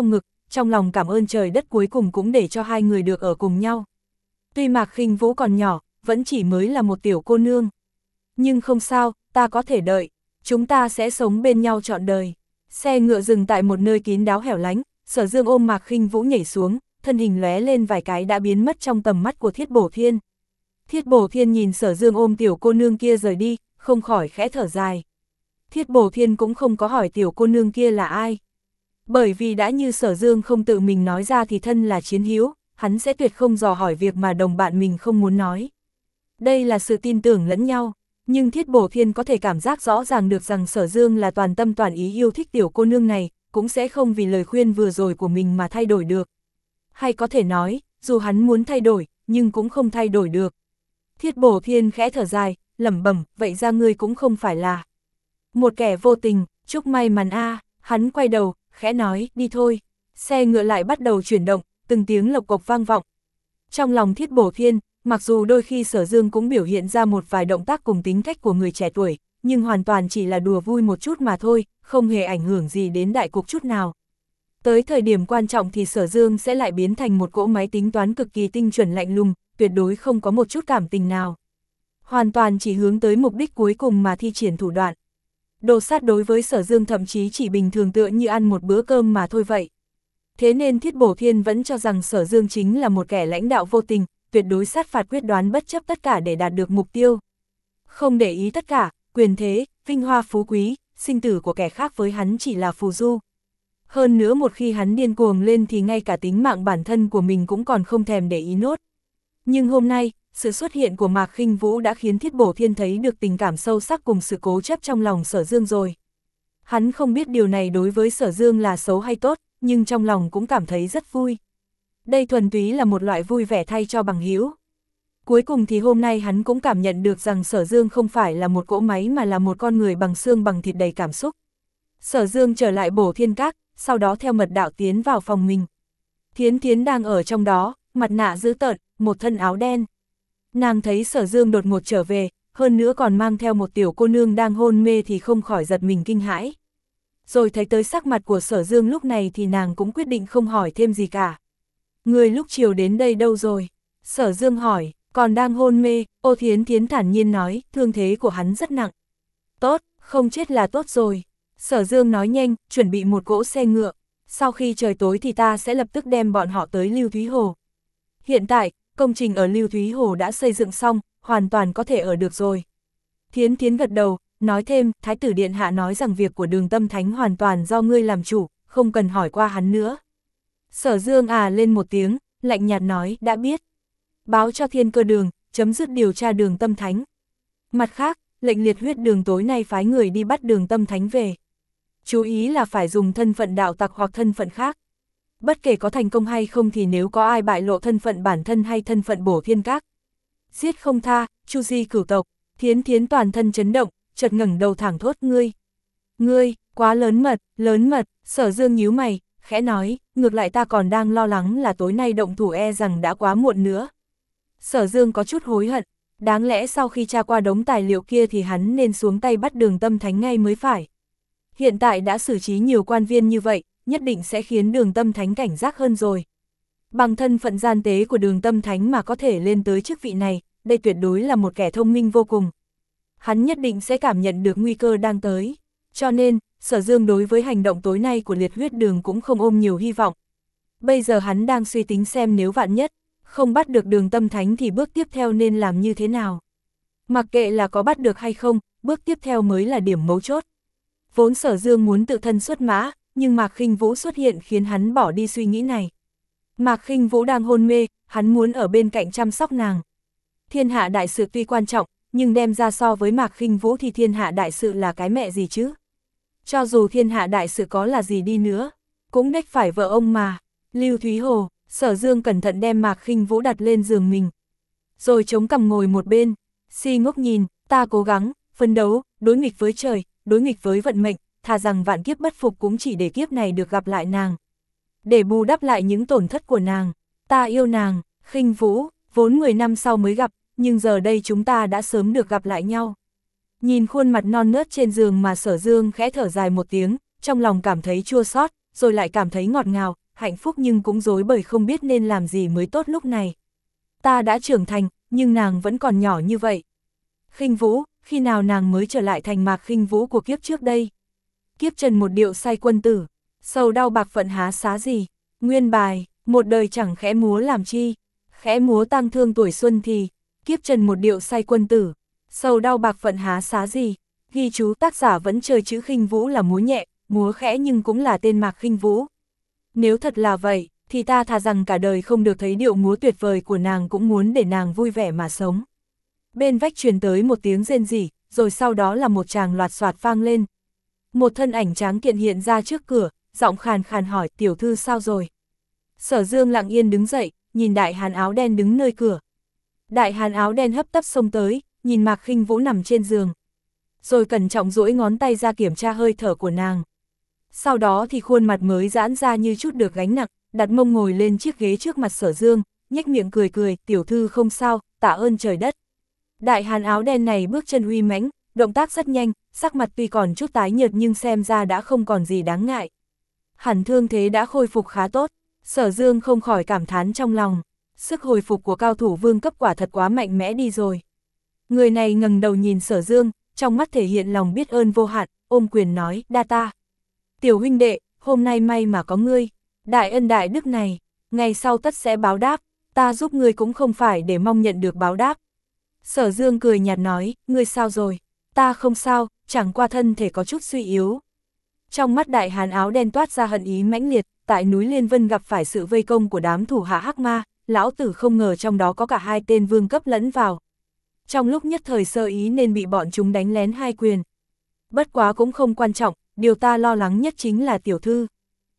trong lòng cảm ơn trời đất cuối cùng cũng để cho hai người được ở cùng nhau. Tuy Mạc Khinh Vũ còn nhỏ, vẫn chỉ mới là một tiểu cô nương. Nhưng không sao, ta có thể đợi, chúng ta sẽ sống bên nhau trọn đời. Xe ngựa dừng tại một nơi kín đáo hẻo lánh, Sở Dương ôm Mạc Khinh Vũ nhảy xuống, thân hình lóe lên vài cái đã biến mất trong tầm mắt của Thiết Bổ Thiên. Thiết Bổ Thiên nhìn Sở Dương ôm tiểu cô nương kia rời đi, không khỏi khẽ thở dài. Thiết Bổ Thiên cũng không có hỏi tiểu cô nương kia là ai. Bởi vì đã như Sở Dương không tự mình nói ra thì thân là chiến hữu, hắn sẽ tuyệt không dò hỏi việc mà đồng bạn mình không muốn nói. Đây là sự tin tưởng lẫn nhau, nhưng Thiết Bổ Thiên có thể cảm giác rõ ràng được rằng Sở Dương là toàn tâm toàn ý yêu thích tiểu cô nương này, cũng sẽ không vì lời khuyên vừa rồi của mình mà thay đổi được. Hay có thể nói, dù hắn muốn thay đổi, nhưng cũng không thay đổi được. Thiết Bổ Thiên khẽ thở dài, lẩm bẩm, vậy ra ngươi cũng không phải là một kẻ vô tình, chúc may mắn a. Hắn quay đầu, khẽ nói, đi thôi. Xe ngựa lại bắt đầu chuyển động, từng tiếng lộc cộc vang vọng. Trong lòng Thiết Bổ Thiên, mặc dù đôi khi Sở Dương cũng biểu hiện ra một vài động tác cùng tính cách của người trẻ tuổi, nhưng hoàn toàn chỉ là đùa vui một chút mà thôi, không hề ảnh hưởng gì đến đại cục chút nào. Tới thời điểm quan trọng thì Sở Dương sẽ lại biến thành một cỗ máy tính toán cực kỳ tinh chuẩn lạnh lùng, tuyệt đối không có một chút cảm tình nào. Hoàn toàn chỉ hướng tới mục đích cuối cùng mà thi triển thủ đoạn. Đồ sát đối với Sở Dương thậm chí chỉ bình thường tựa như ăn một bữa cơm mà thôi vậy. Thế nên Thiết Bổ Thiên vẫn cho rằng Sở Dương chính là một kẻ lãnh đạo vô tình, tuyệt đối sát phạt quyết đoán bất chấp tất cả để đạt được mục tiêu. Không để ý tất cả, quyền thế, vinh hoa phú quý, sinh tử của kẻ khác với hắn chỉ là phù du. Hơn nữa một khi hắn điên cuồng lên thì ngay cả tính mạng bản thân của mình cũng còn không thèm để ý nốt. Nhưng hôm nay, sự xuất hiện của Mạc Khinh Vũ đã khiến Thiết Bổ Thiên thấy được tình cảm sâu sắc cùng sự cố chấp trong lòng Sở Dương rồi. Hắn không biết điều này đối với Sở Dương là xấu hay tốt, nhưng trong lòng cũng cảm thấy rất vui. Đây thuần túy là một loại vui vẻ thay cho bằng hữu. Cuối cùng thì hôm nay hắn cũng cảm nhận được rằng Sở Dương không phải là một cỗ máy mà là một con người bằng xương bằng thịt đầy cảm xúc. Sở Dương trở lại Bổ Thiên Các, sau đó theo mật đạo tiến vào phòng mình. Thiến Thiến đang ở trong đó, mặt nạ dữ tợn, một thân áo đen. Nàng thấy Sở Dương đột ngột trở về, hơn nữa còn mang theo một tiểu cô nương đang hôn mê thì không khỏi giật mình kinh hãi. Rồi thấy tới sắc mặt của Sở Dương lúc này thì nàng cũng quyết định không hỏi thêm gì cả. Người lúc chiều đến đây đâu rồi? Sở Dương hỏi, còn đang hôn mê, Ô Thiến Thiến thản nhiên nói, thương thế của hắn rất nặng. Tốt, không chết là tốt rồi. Sở Dương nói nhanh, chuẩn bị một cỗ xe ngựa. Sau khi trời tối thì ta sẽ lập tức đem bọn họ tới Lưu Thúy Hồ. Hiện tại, công trình ở Lưu Thúy Hồ đã xây dựng xong, hoàn toàn có thể ở được rồi. Thiến Thiến gật đầu, nói thêm, Thái tử Điện Hạ nói rằng việc của Đường Tâm Thánh hoàn toàn do ngươi làm chủ, không cần hỏi qua hắn nữa. Sở Dương à lên một tiếng, lạnh nhạt nói, đã biết. Báo cho Thiên Cơ Đường, chấm dứt điều tra Đường Tâm Thánh. Mặt khác, lệnh Liệt Huyết Đường tối nay phái người đi bắt Đường Tâm Thánh về. Chú ý là phải dùng thân phận đạo tặc hoặc thân phận khác. Bất kể có thành công hay không thì nếu có ai bại lộ thân phận bản thân hay thân phận Bổ Thiên Các, giết không tha, chu di cửu tộc. Thiến Thiến toàn thân chấn động, chợt ngẩng đầu thẳng thốt, ngươi. Ngươi, quá lớn mật, lớn mật. Sở Dương nhíu mày, khẽ nói, ngược lại ta còn đang lo lắng là tối nay động thủ e rằng đã quá muộn nữa. Sở Dương có chút hối hận, đáng lẽ sau khi tra qua đống tài liệu kia thì hắn nên xuống tay bắt Đường Tâm Thánh ngay mới phải. Hiện tại đã xử trí nhiều quan viên như vậy, nhất định sẽ khiến Đường Tâm Thánh cảnh giác hơn rồi. Bằng thân phận gian tế của Đường Tâm Thánh mà có thể lên tới chức vị này, đây tuyệt đối là một kẻ thông minh vô cùng. Hắn nhất định sẽ cảm nhận được nguy cơ đang tới. Cho nên, Sở Dương đối với hành động tối nay của Liệt Huyết Đường cũng không ôm nhiều hy vọng. Bây giờ hắn đang suy tính xem nếu vạn nhất, không bắt được Đường Tâm Thánh thì bước tiếp theo nên làm như thế nào. Mặc kệ là có bắt được hay không, bước tiếp theo mới là điểm mấu chốt. Vốn Sở Dương muốn tự thân xuất mã, nhưng Mạc Khinh Vũ xuất hiện khiến hắn bỏ đi suy nghĩ này. Mạc Khinh Vũ đang hôn mê, hắn muốn ở bên cạnh chăm sóc nàng. Thiên hạ đại sự tuy quan trọng, nhưng đem ra so với Mạc Khinh Vũ thì thiên hạ đại sự là cái mẹ gì chứ? Cho dù thiên hạ đại sự có là gì đi nữa, cũng đếch phải vợ ông mà. Lưu Thúy Hồ, Sở Dương cẩn thận đem Mạc Khinh Vũ đặt lên giường mình. Rồi chống cằm ngồi một bên, si ngốc nhìn, ta cố gắng, phấn đấu, đối nghịch với trời, đối nghịch với vận mệnh, thà rằng vạn kiếp bất phục cũng chỉ để kiếp này được gặp lại nàng. Để bù đắp lại những tổn thất của nàng, ta yêu nàng, Khinh Vũ, vốn mười năm sau mới gặp, nhưng giờ đây chúng ta đã sớm được gặp lại nhau. Nhìn khuôn mặt non nớt trên giường mà Sở Dương khẽ thở dài một tiếng, trong lòng cảm thấy chua xót, rồi lại cảm thấy ngọt ngào, hạnh phúc nhưng cũng rối bời không biết nên làm gì mới tốt lúc này. Ta đã trưởng thành, nhưng nàng vẫn còn nhỏ như vậy. Khinh Vũ, khi nào nàng mới trở lại thành Mạc Khinh Vũ của kiếp trước đây? Kiếp trần một điệu say quân tử, sầu đau bạc phận há xá gì? Nguyên bài, một đời chẳng khẽ múa làm chi, khẽ múa tang thương tuổi xuân thì, kiếp trần một điệu say quân tử, sầu đau bạc phận há xá gì? Ghi chú tác giả vẫn chơi chữ Khinh Vũ là múa nhẹ, múa khẽ nhưng cũng là tên Mạc Khinh Vũ. Nếu thật là vậy, thì ta thà rằng cả đời không được thấy điệu múa tuyệt vời của nàng cũng muốn để nàng vui vẻ mà sống. Bên vách truyền tới một tiếng rên rỉ, rồi sau đó là một tràng loạt soạt vang lên. Một thân ảnh tráng kiện hiện ra trước cửa, giọng khàn khàn hỏi tiểu thư sao rồi. Sở Dương lặng yên đứng dậy, nhìn đại hán áo đen đứng nơi cửa. Đại hán áo đen hấp tấp xông tới, nhìn Mạc Khinh Vũ nằm trên giường. Rồi cẩn trọng duỗi ngón tay ra kiểm tra hơi thở của nàng. Sau đó thì khuôn mặt mới giãn ra như chút được gánh nặng, đặt mông ngồi lên chiếc ghế trước mặt Sở Dương, nhếch miệng cười cười, tiểu thư không sao, tạ ơn trời đất. Đại hán áo đen này bước chân uy mãnh, động tác rất nhanh, sắc mặt tuy còn chút tái nhợt nhưng xem ra đã không còn gì đáng ngại. Hẳn thương thế đã khôi phục khá tốt, Sở Dương không khỏi cảm thán trong lòng, sức hồi phục của cao thủ vương cấp quả thật quá mạnh mẽ đi rồi. Người này ngẩng đầu nhìn Sở Dương, trong mắt thể hiện lòng biết ơn vô hạn, ôm quyền nói, đa ta. Tiểu huynh đệ, hôm nay may mà có ngươi, đại ân đại đức này, ngày sau tất sẽ báo đáp, ta giúp ngươi cũng không phải để mong nhận được báo đáp. Sở Dương cười nhạt nói, ngươi sao rồi, ta không sao, chẳng qua thân thể có chút suy yếu. Trong mắt đại hán áo đen toát ra hận ý mãnh liệt, tại núi Liên Vân gặp phải sự vây công của đám thủ hạ Hắc Ma, lão tử không ngờ trong đó có cả hai tên vương cấp lẫn vào. Trong lúc nhất thời sơ ý nên bị bọn chúng đánh lén hai quyền. Bất quá cũng không quan trọng, điều ta lo lắng nhất chính là tiểu thư.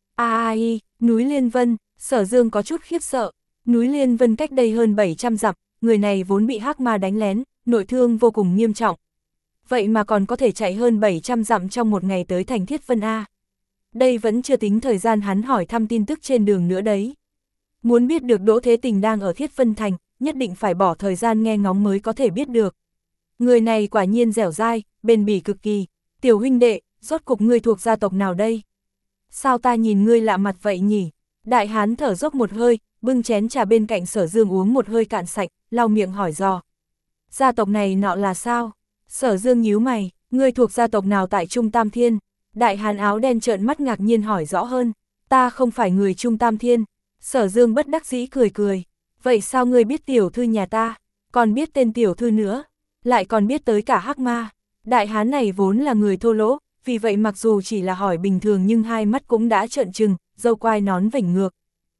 Ai, núi Liên Vân, Sở Dương có chút khiếp sợ, núi Liên Vân cách đây hơn bảy trăm dặm, người này vốn bị Hắc Ma đánh lén, nội thương vô cùng nghiêm trọng. Vậy mà còn có thể chạy hơn bảy trăm dặm trong một ngày tới thành Thiết Vân A. Đây vẫn chưa tính thời gian hắn hỏi thăm tin tức trên đường nữa đấy. Muốn biết được Đỗ Thế Tình đang ở Thiết Vân Thành, nhất định phải bỏ thời gian nghe ngóng mới có thể biết được. Người này quả nhiên dẻo dai, bền bỉ cực kỳ. Tiểu huynh đệ, rốt cục ngươi thuộc gia tộc nào đây? Sao ta nhìn ngươi lạ mặt vậy nhỉ? Đại hán thở dốc một hơi, bưng chén trà bên cạnh Sở Dương uống một hơi cạn sạch, lau miệng hỏi dò. Gia tộc này nọ là sao? Sở Dương nhíu mày, ngươi thuộc gia tộc nào tại Trung Tam Thiên? Đại hán áo đen trợn mắt ngạc nhiên hỏi rõ hơn. Ta không phải người Trung Tam Thiên. Sở Dương bất đắc dĩ cười cười. Vậy sao ngươi biết tiểu thư nhà ta? Còn biết tên tiểu thư nữa? Lại còn biết tới cả Hắc Ma. Đại hán này vốn là người thô lỗ, vì vậy mặc dù chỉ là hỏi bình thường nhưng hai mắt cũng đã trợn trừng, râu quai nón vểnh ngược.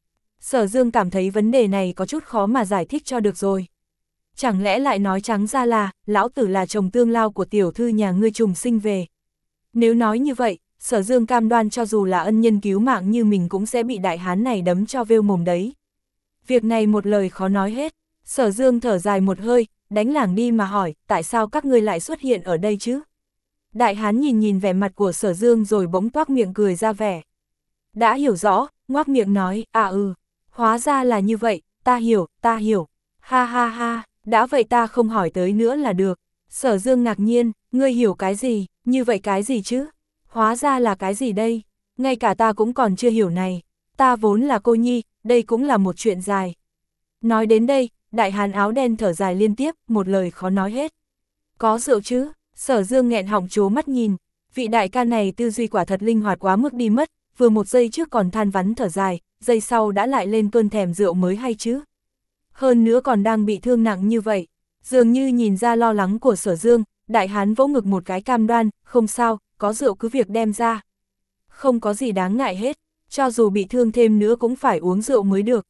Sở Dương cảm thấy vấn đề này có chút khó mà giải thích cho được rồi. Chẳng lẽ lại nói trắng ra là, lão tử là chồng tương lao của tiểu thư nhà ngươi trùng sinh về. Nếu nói như vậy, Sở Dương cam đoan cho dù là ân nhân cứu mạng như mình cũng sẽ bị đại hán này đấm cho vêu mồm đấy. Việc này một lời khó nói hết, Sở Dương thở dài một hơi, đánh lảng đi mà hỏi, tại sao các ngươi lại xuất hiện ở đây chứ? Đại hán nhìn nhìn vẻ mặt của Sở Dương rồi bỗng toác miệng cười ra vẻ. Đã hiểu rõ, ngoác miệng nói, à ừ, hóa ra là như vậy, ta hiểu, ta hiểu, ha ha ha, đã vậy ta không hỏi tới nữa là được. Sở Dương ngạc nhiên, ngươi hiểu cái gì, như vậy cái gì chứ? Hóa ra là cái gì đây? Ngay cả ta cũng còn chưa hiểu này, ta vốn là cô nhi, đây cũng là một chuyện dài. Nói đến đây, đại hán áo đen thở dài liên tiếp, một lời khó nói hết. Có rượu chứ? Sở Dương nghẹn họng trố mắt nhìn, vị đại ca này tư duy quả thật linh hoạt quá mức đi mất, vừa một giây trước còn than vắn thở dài, giây sau đã lại lên cơn thèm rượu mới hay chứ. Hơn nữa còn đang bị thương nặng như vậy, dường như nhìn ra lo lắng của Sở Dương, đại hán vỗ ngực một cái cam đoan, không sao, có rượu cứ việc đem ra. Không có gì đáng ngại hết, cho dù bị thương thêm nữa cũng phải uống rượu mới được.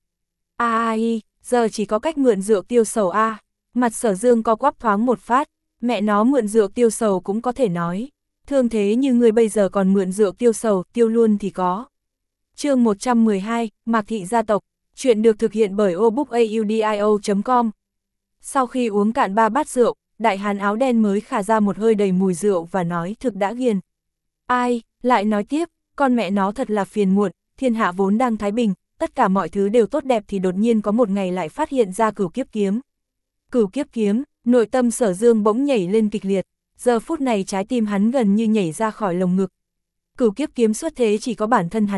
Ai, giờ chỉ có cách mượn rượu tiêu sầu a. À. Mặt Sở Dương co quắp thoáng một phát, mẹ nó mượn rượu tiêu sầu cũng có thể nói. Thương thế như người bây giờ còn mượn rượu tiêu sầu, tiêu luôn thì có. Chương một trăm mười hai, Mạc Thị gia tộc, chuyện được thực hiện bởi obookaudio chấm com. Sau khi uống cạn ba bát rượu, đại hán áo đen mới khà ra một hơi đầy mùi rượu và nói thực đã ghiền. Ai, lại nói tiếp, con mẹ nó thật là phiền muộn, thiên hạ vốn đang thái bình, tất cả mọi thứ đều tốt đẹp thì đột nhiên có một ngày lại phát hiện ra Cửu Kiếp Kiếm. Cửu Kiếp Kiếm, nội tâm Sở Dương bỗng nhảy lên kịch liệt, giờ phút này trái tim hắn gần như nhảy ra khỏi lồng ngực. Cửu Kiếp Kiếm xuất thế chỉ có bản thân hắn biết,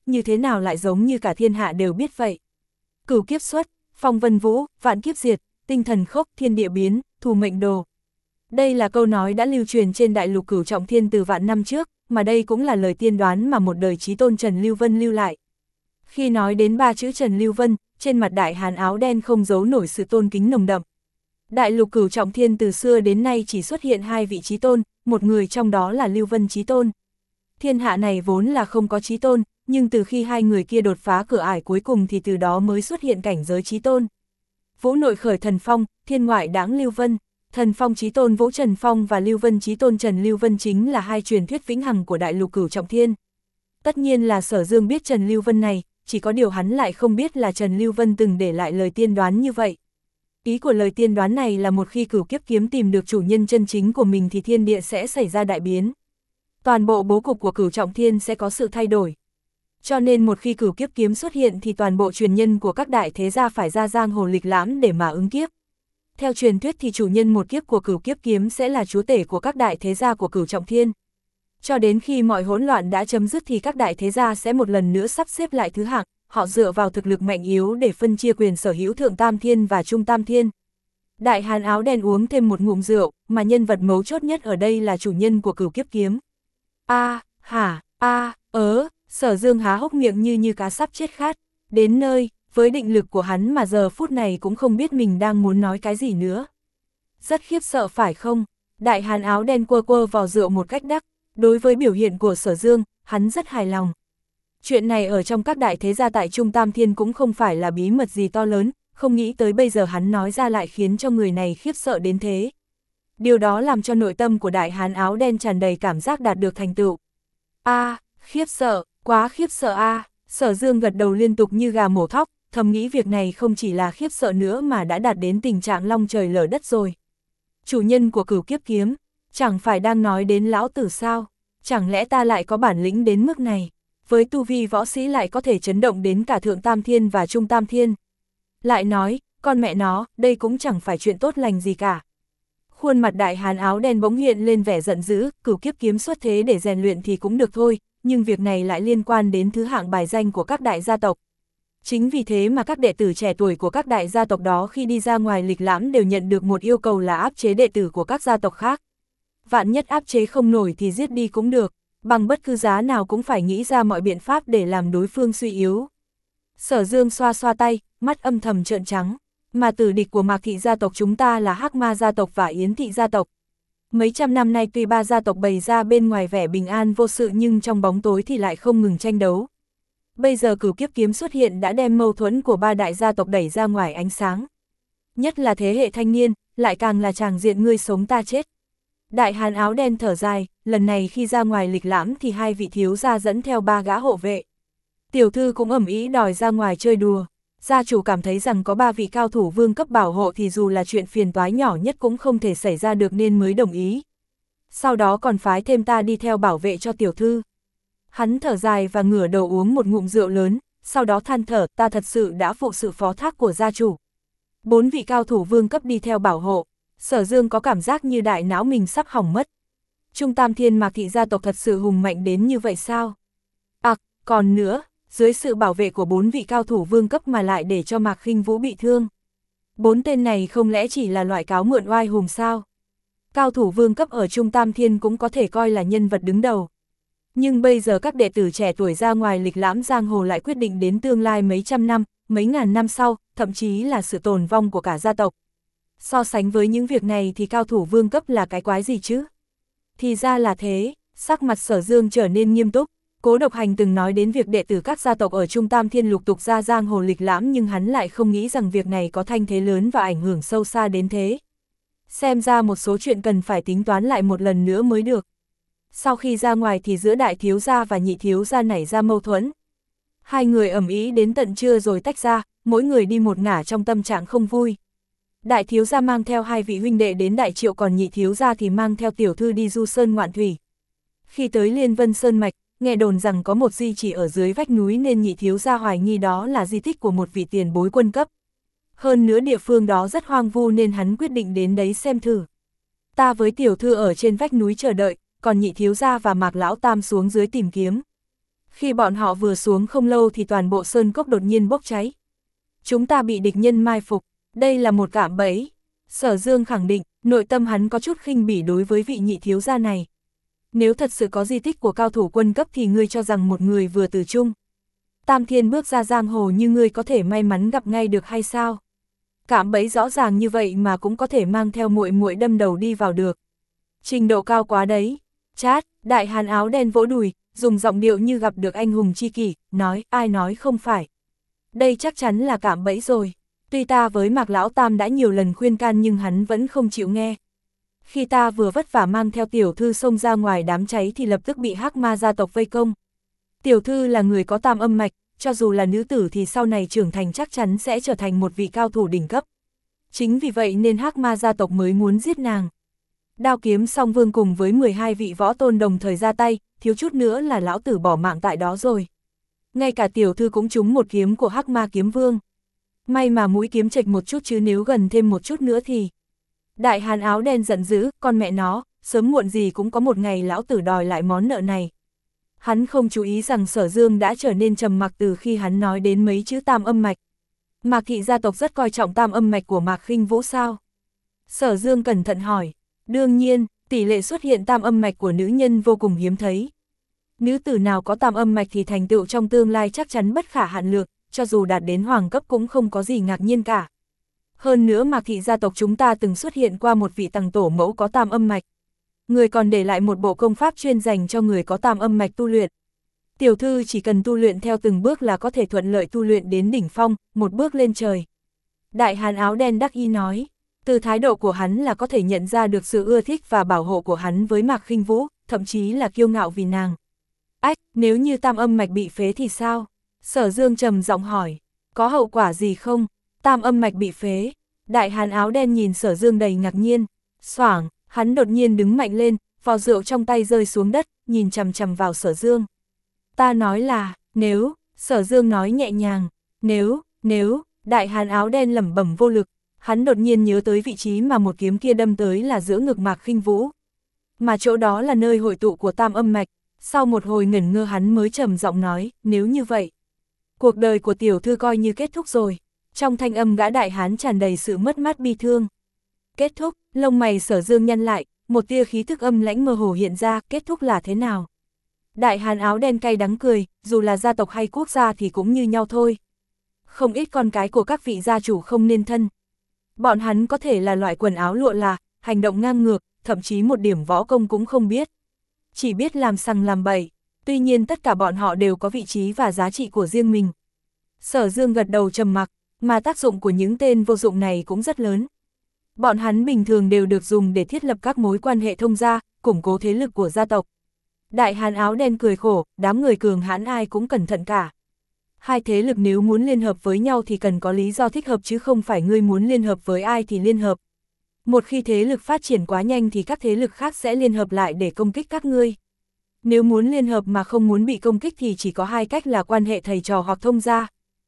như thế nào lại giống như cả thiên hạ đều biết vậy. Cửu kiếp xuất, phong vân vũ, vạn kiếp diệt, tinh thần khốc, thiên địa biến, thù mệnh đồ. Đây là câu nói đã lưu truyền trên đại lục Cửu Trọng Thiên từ vạn năm trước, mà đây cũng là lời tiên đoán mà một đời chí tôn Trần Lưu Vân lưu lại. Khi nói đến ba chữ Trần Lưu Vân, trên mặt đại hán áo đen không giấu nổi sự tôn kính nồng đậm. Đại lục Cửu Trọng Thiên từ xưa đến nay chỉ xuất hiện hai vị chí tôn, một người trong đó là Lưu Vân chí tôn. Thiên hạ này vốn là không có chí tôn, nhưng từ khi hai người kia đột phá cửa ải cuối cùng thì từ đó mới xuất hiện cảnh giới chí tôn. Vũ nội khởi thần phong, thiên ngoại đãng Lưu Vân. Thần phong chí tôn Vũ Trần Phong và Lưu Vân chí tôn Trần Lưu Vân chính là hai truyền thuyết vĩnh hằng của đại lục Cửu Trọng Thiên. Tất nhiên là Sở Dương biết Trần Lưu Vân này, chỉ có điều hắn lại không biết là Trần Lưu Vân từng để lại lời tiên đoán như vậy. Ý của lời tiên đoán này là một khi Cửu Kiếp Kiếm tìm được chủ nhân chân chính của mình thì thiên địa sẽ xảy ra đại biến. Toàn bộ bố cục của Cửu Trọng Thiên sẽ có sự thay đổi. Cho nên một khi Cửu Kiếp Kiếm xuất hiện thì toàn bộ truyền nhân của các đại thế gia phải ra giang hồ lịch lãm để mà ứng kiếp. Theo truyền thuyết thì chủ nhân một kiếp của Cửu Kiếp Kiếm sẽ là chúa tể của các đại thế gia của Cửu Trọng Thiên. Cho đến khi mọi hỗn loạn đã chấm dứt thì các đại thế gia sẽ một lần nữa sắp xếp lại thứ hạng, họ dựa vào thực lực mạnh yếu để phân chia quyền sở hữu Thượng Tam Thiên và Trung Tam Thiên. Đại hán áo đen uống thêm một ngụm rượu, mà nhân vật mấu chốt nhất ở đây là chủ nhân của Cửu Kiếp Kiếm. A, hả, a, ớ, Sở Dương há hốc miệng như như cá sắp chết khát, đến nơi, với định lực của hắn mà giờ phút này cũng không biết mình đang muốn nói cái gì nữa. Rất khiếp sợ phải không? Đại hán áo đen quơ quơ vò rượu một cách đắc, đối với biểu hiện của Sở Dương, hắn rất hài lòng. Chuyện này ở trong các đại thế gia tại Trung Tam Thiên cũng không phải là bí mật gì to lớn, không nghĩ tới bây giờ hắn nói ra lại khiến cho người này khiếp sợ đến thế. Điều đó làm cho nội tâm của đại hán áo đen tràn đầy cảm giác đạt được thành tựu. A, à, khiếp sợ, quá khiếp sợ a. À. Sở Dương gật đầu liên tục như gà mổ thóc, thầm nghĩ việc này không chỉ là khiếp sợ nữa mà đã đạt đến tình trạng long trời lở đất rồi. Chủ nhân của Cửu Kiếp Kiếm, chẳng phải đang nói đến lão tử sao? Chẳng lẽ ta lại có bản lĩnh đến mức này? Với tu vi võ sĩ lại có thể chấn động đến cả Thượng Tam Thiên và Trung Tam Thiên. Lại nói, con mẹ nó, đây cũng chẳng phải chuyện tốt lành gì cả. Khuôn mặt đại hán áo đen bỗng hiện lên vẻ giận dữ, Cửu Kiếp Kiếm xuất thế để rèn luyện thì cũng được thôi, nhưng việc này lại liên quan đến thứ hạng bài danh của các đại gia tộc. Chính vì thế mà các đệ tử trẻ tuổi của các đại gia tộc đó khi đi ra ngoài lịch lãm đều nhận được một yêu cầu là áp chế đệ tử của các gia tộc khác. Vạn nhất áp chế không nổi thì giết đi cũng được, bằng bất cứ giá nào cũng phải nghĩ ra mọi biện pháp để làm đối phương suy yếu. Sở Dương xoa xoa tay, mắt âm thầm trợn trắng, mà tử địch của Mạc Thị gia tộc chúng ta là Hắc Ma gia tộc và Yến Thị gia tộc. Mấy trăm năm nay tuy ba gia tộc bày ra bên ngoài vẻ bình an vô sự nhưng trong bóng tối thì lại không ngừng tranh đấu. Bây giờ Cửu Kiếp Kiếm xuất hiện đã đem mâu thuẫn của ba đại gia tộc đẩy ra ngoài ánh sáng. Nhất là thế hệ thanh niên, lại càng là tràng diện ngươi sống ta chết. Đại hán áo đen thở dài, lần này khi ra ngoài lịch lãm thì hai vị thiếu gia dẫn theo ba gã hộ vệ. Tiểu thư cũng ầm ĩ đòi ra ngoài chơi đùa. Gia chủ cảm thấy rằng có ba vị cao thủ vương cấp bảo hộ thì dù là chuyện phiền toái nhỏ nhất cũng không thể xảy ra được nên mới đồng ý. Sau đó còn phái thêm ta đi theo bảo vệ cho tiểu thư. Hắn thở dài và ngửa đầu uống một ngụm rượu lớn, sau đó than thở, ta thật sự đã phụ sự phó thác của gia chủ. Bốn vị cao thủ vương cấp đi theo bảo hộ, Sở Dương có cảm giác như đại não mình sắp hỏng mất. Trung Tam Thiên Mạc Thị gia tộc thật sự hùng mạnh đến như vậy sao? À, còn nữa, dưới sự bảo vệ của bốn vị cao thủ vương cấp mà lại để cho Mạc Khinh Vũ bị thương. Bốn tên này không lẽ chỉ là loại cáo mượn oai hùng sao? Cao thủ vương cấp ở Trung Tam Thiên cũng có thể coi là nhân vật đứng đầu. Nhưng bây giờ các đệ tử trẻ tuổi ra ngoài lịch lãm giang hồ lại quyết định đến tương lai mấy trăm năm, mấy ngàn năm sau, thậm chí là sự tồn vong của cả gia tộc. So sánh với những việc này thì cao thủ vương cấp là cái quái gì chứ? Thì ra là thế, sắc mặt Sở Dương trở nên nghiêm túc. Cố Độc Hành từng nói đến việc đệ tử các gia tộc ở Trung Tam Thiên lục tục ra giang hồ lịch lãm nhưng hắn lại không nghĩ rằng việc này có thanh thế lớn và ảnh hưởng sâu xa đến thế. Xem ra một số chuyện cần phải tính toán lại một lần nữa mới được. Sau khi ra ngoài thì giữa đại thiếu gia và nhị thiếu gia nảy ra mâu thuẫn. Hai người ầm ĩ đến tận trưa rồi tách ra, mỗi người đi một ngả trong tâm trạng không vui. Đại thiếu gia mang theo hai vị huynh đệ đến Đại Triệu còn nhị thiếu gia thì mang theo tiểu thư đi du sơn ngoạn thủy. Khi tới Liên Vân Sơn Mạch, nghe đồn rằng có một di chỉ ở dưới vách núi nên nhị thiếu gia hoài nghi đó là di tích của một vị tiền bối quân cấp. Hơn nữa địa phương đó rất hoang vu nên hắn quyết định đến đấy xem thử. Ta với tiểu thư ở trên vách núi chờ đợi, còn nhị thiếu gia và Mạc Lão Tam xuống dưới tìm kiếm. Khi bọn họ vừa xuống không lâu thì toàn bộ sơn cốc đột nhiên bốc cháy. Chúng ta bị địch nhân mai phục, đây là một cạm bẫy. Sở Dương khẳng định, nội tâm hắn có chút khinh bỉ đối với vị nhị thiếu gia này. Nếu thật sự có di tích của cao thủ quân cấp thì ngươi cho rằng một người vừa từ chung Tam Thiên bước ra giang hồ như ngươi có thể may mắn gặp ngay được hay sao? Cạm bẫy rõ ràng như vậy mà cũng có thể mang theo muội muội đâm đầu đi vào được. Trình độ cao quá đấy. Chát, đại hán áo đen vỗ đùi, dùng giọng điệu như gặp được anh hùng chi kỷ, nói, ai nói không phải. Đây chắc chắn là cạm bẫy rồi. Tuy ta với Mạc Lão Tam đã nhiều lần khuyên can nhưng hắn vẫn không chịu nghe. Khi ta vừa vất vả mang theo tiểu thư xông ra ngoài đám cháy thì lập tức bị Hắc Ma gia tộc vây công. Tiểu thư là người có tam âm mạch, cho dù là nữ tử thì sau này trưởng thành chắc chắn sẽ trở thành một vị cao thủ đỉnh cấp. Chính vì vậy nên Hắc Ma gia tộc mới muốn giết nàng. Đao Kiếm Song Vương cùng với mười hai vị võ tôn đồng thời ra tay, thiếu chút nữa là lão tử bỏ mạng tại đó rồi. Ngay cả tiểu thư cũng trúng một kiếm của Hắc Ma Kiếm Vương. May mà mũi kiếm chệch một chút chứ nếu gần thêm một chút nữa thì... Đại hán áo đen giận dữ, con mẹ nó, sớm muộn gì cũng có một ngày lão tử đòi lại món nợ này. Hắn không chú ý rằng Sở Dương đã trở nên trầm mặc từ khi hắn nói đến mấy chữ tam âm mạch. Mạc thị gia tộc rất coi trọng tam âm mạch của Mạc Khinh Vũ sao? Sở Dương cẩn thận hỏi. Đương nhiên, tỷ lệ xuất hiện tam âm mạch của nữ nhân vô cùng hiếm thấy. Nữ tử nào có tam âm mạch thì thành tựu trong tương lai chắc chắn bất khả hạn lượng, cho dù đạt đến hoàng cấp cũng không có gì ngạc nhiên cả. Hơn nữa Mạc thị gia tộc chúng ta từng xuất hiện qua một vị tầng tổ mẫu có tam âm mạch. Người còn để lại một bộ công pháp chuyên dành cho người có tam âm mạch tu luyện. Tiểu thư chỉ cần tu luyện theo từng bước là có thể thuận lợi tu luyện đến đỉnh phong, một bước lên trời. Đại hán áo đen đắc ý nói, từ thái độ của hắn là có thể nhận ra được sự ưa thích và bảo hộ của hắn với Mạc Khinh Vũ, thậm chí là kiêu ngạo vì nàng. Ách, nếu như tam âm mạch bị phế thì sao? Sở Dương trầm giọng hỏi, có hậu quả gì không? Tam âm mạch bị phế. Đại hán áo đen nhìn Sở Dương đầy ngạc nhiên. Xoảng, hắn đột nhiên đứng mạnh lên, vò rượu trong tay rơi xuống đất, nhìn chằm chằm vào Sở Dương. Ta nói là, nếu, Sở Dương nói nhẹ nhàng, nếu, nếu, đại hán áo đen lẩm bẩm vô lực, hắn đột nhiên nhớ tới vị trí mà một kiếm kia đâm tới là giữa ngực Mạc Khinh Vũ. Mà chỗ đó là nơi hội tụ của tam âm mạch, sau một hồi ngẩn ngơ hắn mới trầm giọng nói, nếu như vậy, cuộc đời của tiểu thư coi như kết thúc rồi. Trong thanh âm gã đại hán tràn đầy sự mất mát bi thương. Kết thúc, lông mày Sở Dương nhăn lại, một tia khí thức âm lãnh mơ hồ hiện ra, kết thúc là thế nào? Đại hán áo đen cay đắng cười, dù là gia tộc hay quốc gia thì cũng như nhau thôi. Không ít con cái của các vị gia chủ không nên thân. Bọn hắn có thể là loại quần áo lụa là, hành động ngang ngược, thậm chí một điểm võ công cũng không biết. Chỉ biết làm sằng làm bậy, tuy nhiên tất cả bọn họ đều có vị trí và giá trị của riêng mình. Sở Dương gật đầu trầm mặc, mà tác dụng của những tên vô dụng này cũng rất lớn. Bọn hắn bình thường đều được dùng để thiết lập các mối quan hệ thông gia, củng cố thế lực của gia tộc. Đại hán áo đen cười khổ, đám người cường hãn ai cũng cẩn thận cả. Hai thế lực nếu muốn liên hợp với nhau thì cần có lý do thích hợp chứ không phải ngươi muốn liên hợp với ai thì liên hợp. Một khi thế lực phát triển quá nhanh thì các thế lực khác sẽ liên hợp lại để công kích các ngươi. Nếu muốn liên hợp mà không muốn bị công kích thì chỉ có hai cách là quan hệ thầy trò hoặc thông gia.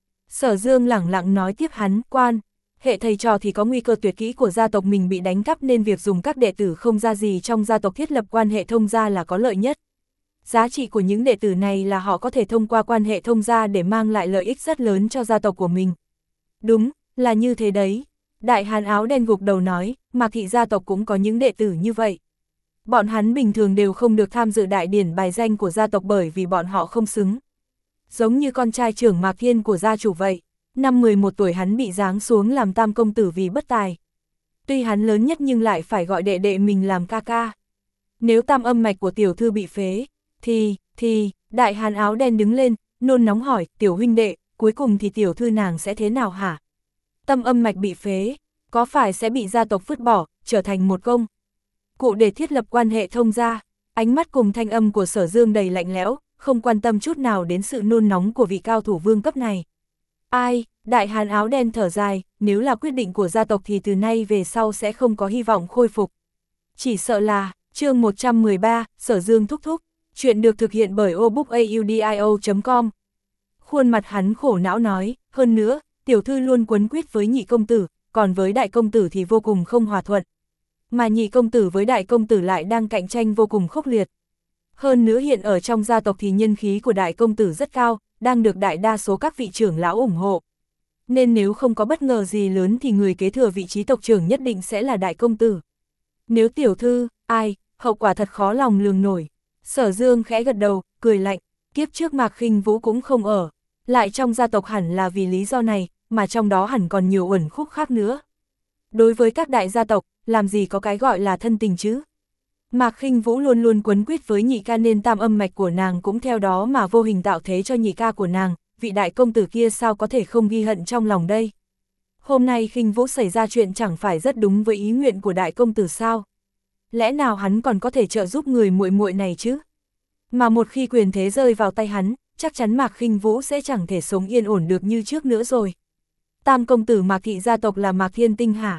Sở Dương lẳng lặng nói tiếp hắn, quan hệ thầy trò thì có nguy cơ tuyệt kỹ của gia tộc mình bị đánh cắp nên việc dùng các đệ tử không ra gì trong gia tộc thiết lập quan hệ thông gia là có lợi nhất. Giá trị của những đệ tử này là họ có thể thông qua quan hệ thông gia để mang lại lợi ích rất lớn cho gia tộc của mình. Đúng, là như thế đấy. Đại hán áo đen gục đầu nói, Mạc thị gia tộc cũng có những đệ tử như vậy. Bọn hắn bình thường đều không được tham dự đại điển bài danh của gia tộc bởi vì bọn họ không xứng. Giống như con trai trưởng Mạc Thiên của gia chủ vậy, năm mười một tuổi hắn bị giáng xuống làm tam công tử vì bất tài. Tuy hắn lớn nhất nhưng lại phải gọi đệ đệ mình làm ca ca. Nếu tam âm mạch của tiểu thư bị phế, thì, thì, đại hán áo đen đứng lên, nôn nóng hỏi, tiểu huynh đệ, cuối cùng thì tiểu thư nàng sẽ thế nào hả? Tam âm mạch bị phế, có phải sẽ bị gia tộc vứt bỏ, trở thành một công cụ để thiết lập quan hệ thông gia? Ánh mắt cùng thanh âm của Sở Dương đầy lạnh lẽo, không quan tâm chút nào đến sự nôn nóng của vị cao thủ vương cấp này. Ai, đại hán áo đen thở dài, nếu là quyết định của gia tộc thì từ nay về sau sẽ không có hy vọng khôi phục. Chỉ sợ là, chương một trăm mười ba, Sở Dương thúc thúc, chuyện được thực hiện bởi obookaudio chấm com. Khuôn mặt hắn khổ não nói, hơn nữa, tiểu thư luôn quấn quýt với nhị công tử, còn với đại công tử thì vô cùng không hòa thuận. Mà nhị công tử với đại công tử lại đang cạnh tranh vô cùng khốc liệt. Hơn nữa hiện ở trong gia tộc thì nhân khí của đại công tử rất cao, đang được đại đa số các vị trưởng lão ủng hộ. Nên nếu không có bất ngờ gì lớn thì người kế thừa vị trí tộc trưởng nhất định sẽ là đại công tử. Nếu tiểu thư, ai, hậu quả thật khó lòng lường nổi. Sở Dương khẽ gật đầu, cười lạnh, kiếp trước Mạc Khinh Vũ cũng không ở. Lại trong gia tộc hẳn là vì lý do này, mà trong đó hẳn còn nhiều uẩn khúc khác nữa. Đối với các đại gia tộc, làm gì có cái gọi là thân tình chứ? Mạc Khinh Vũ luôn luôn quấn quýt với nhị ca nên tam âm mạch của nàng cũng theo đó mà vô hình tạo thế cho nhị ca của nàng, vị đại công tử kia sao có thể không ghi hận trong lòng đây? Hôm nay Khinh Vũ xảy ra chuyện chẳng phải rất đúng với ý nguyện của đại công tử sao? Lẽ nào hắn còn có thể trợ giúp người muội muội này chứ? Mà một khi quyền thế rơi vào tay hắn, chắc chắn Mạc Khinh Vũ sẽ chẳng thể sống yên ổn được như trước nữa rồi. Tam công tử Mạc thị gia tộc là Mạc Thiên Tinh hả?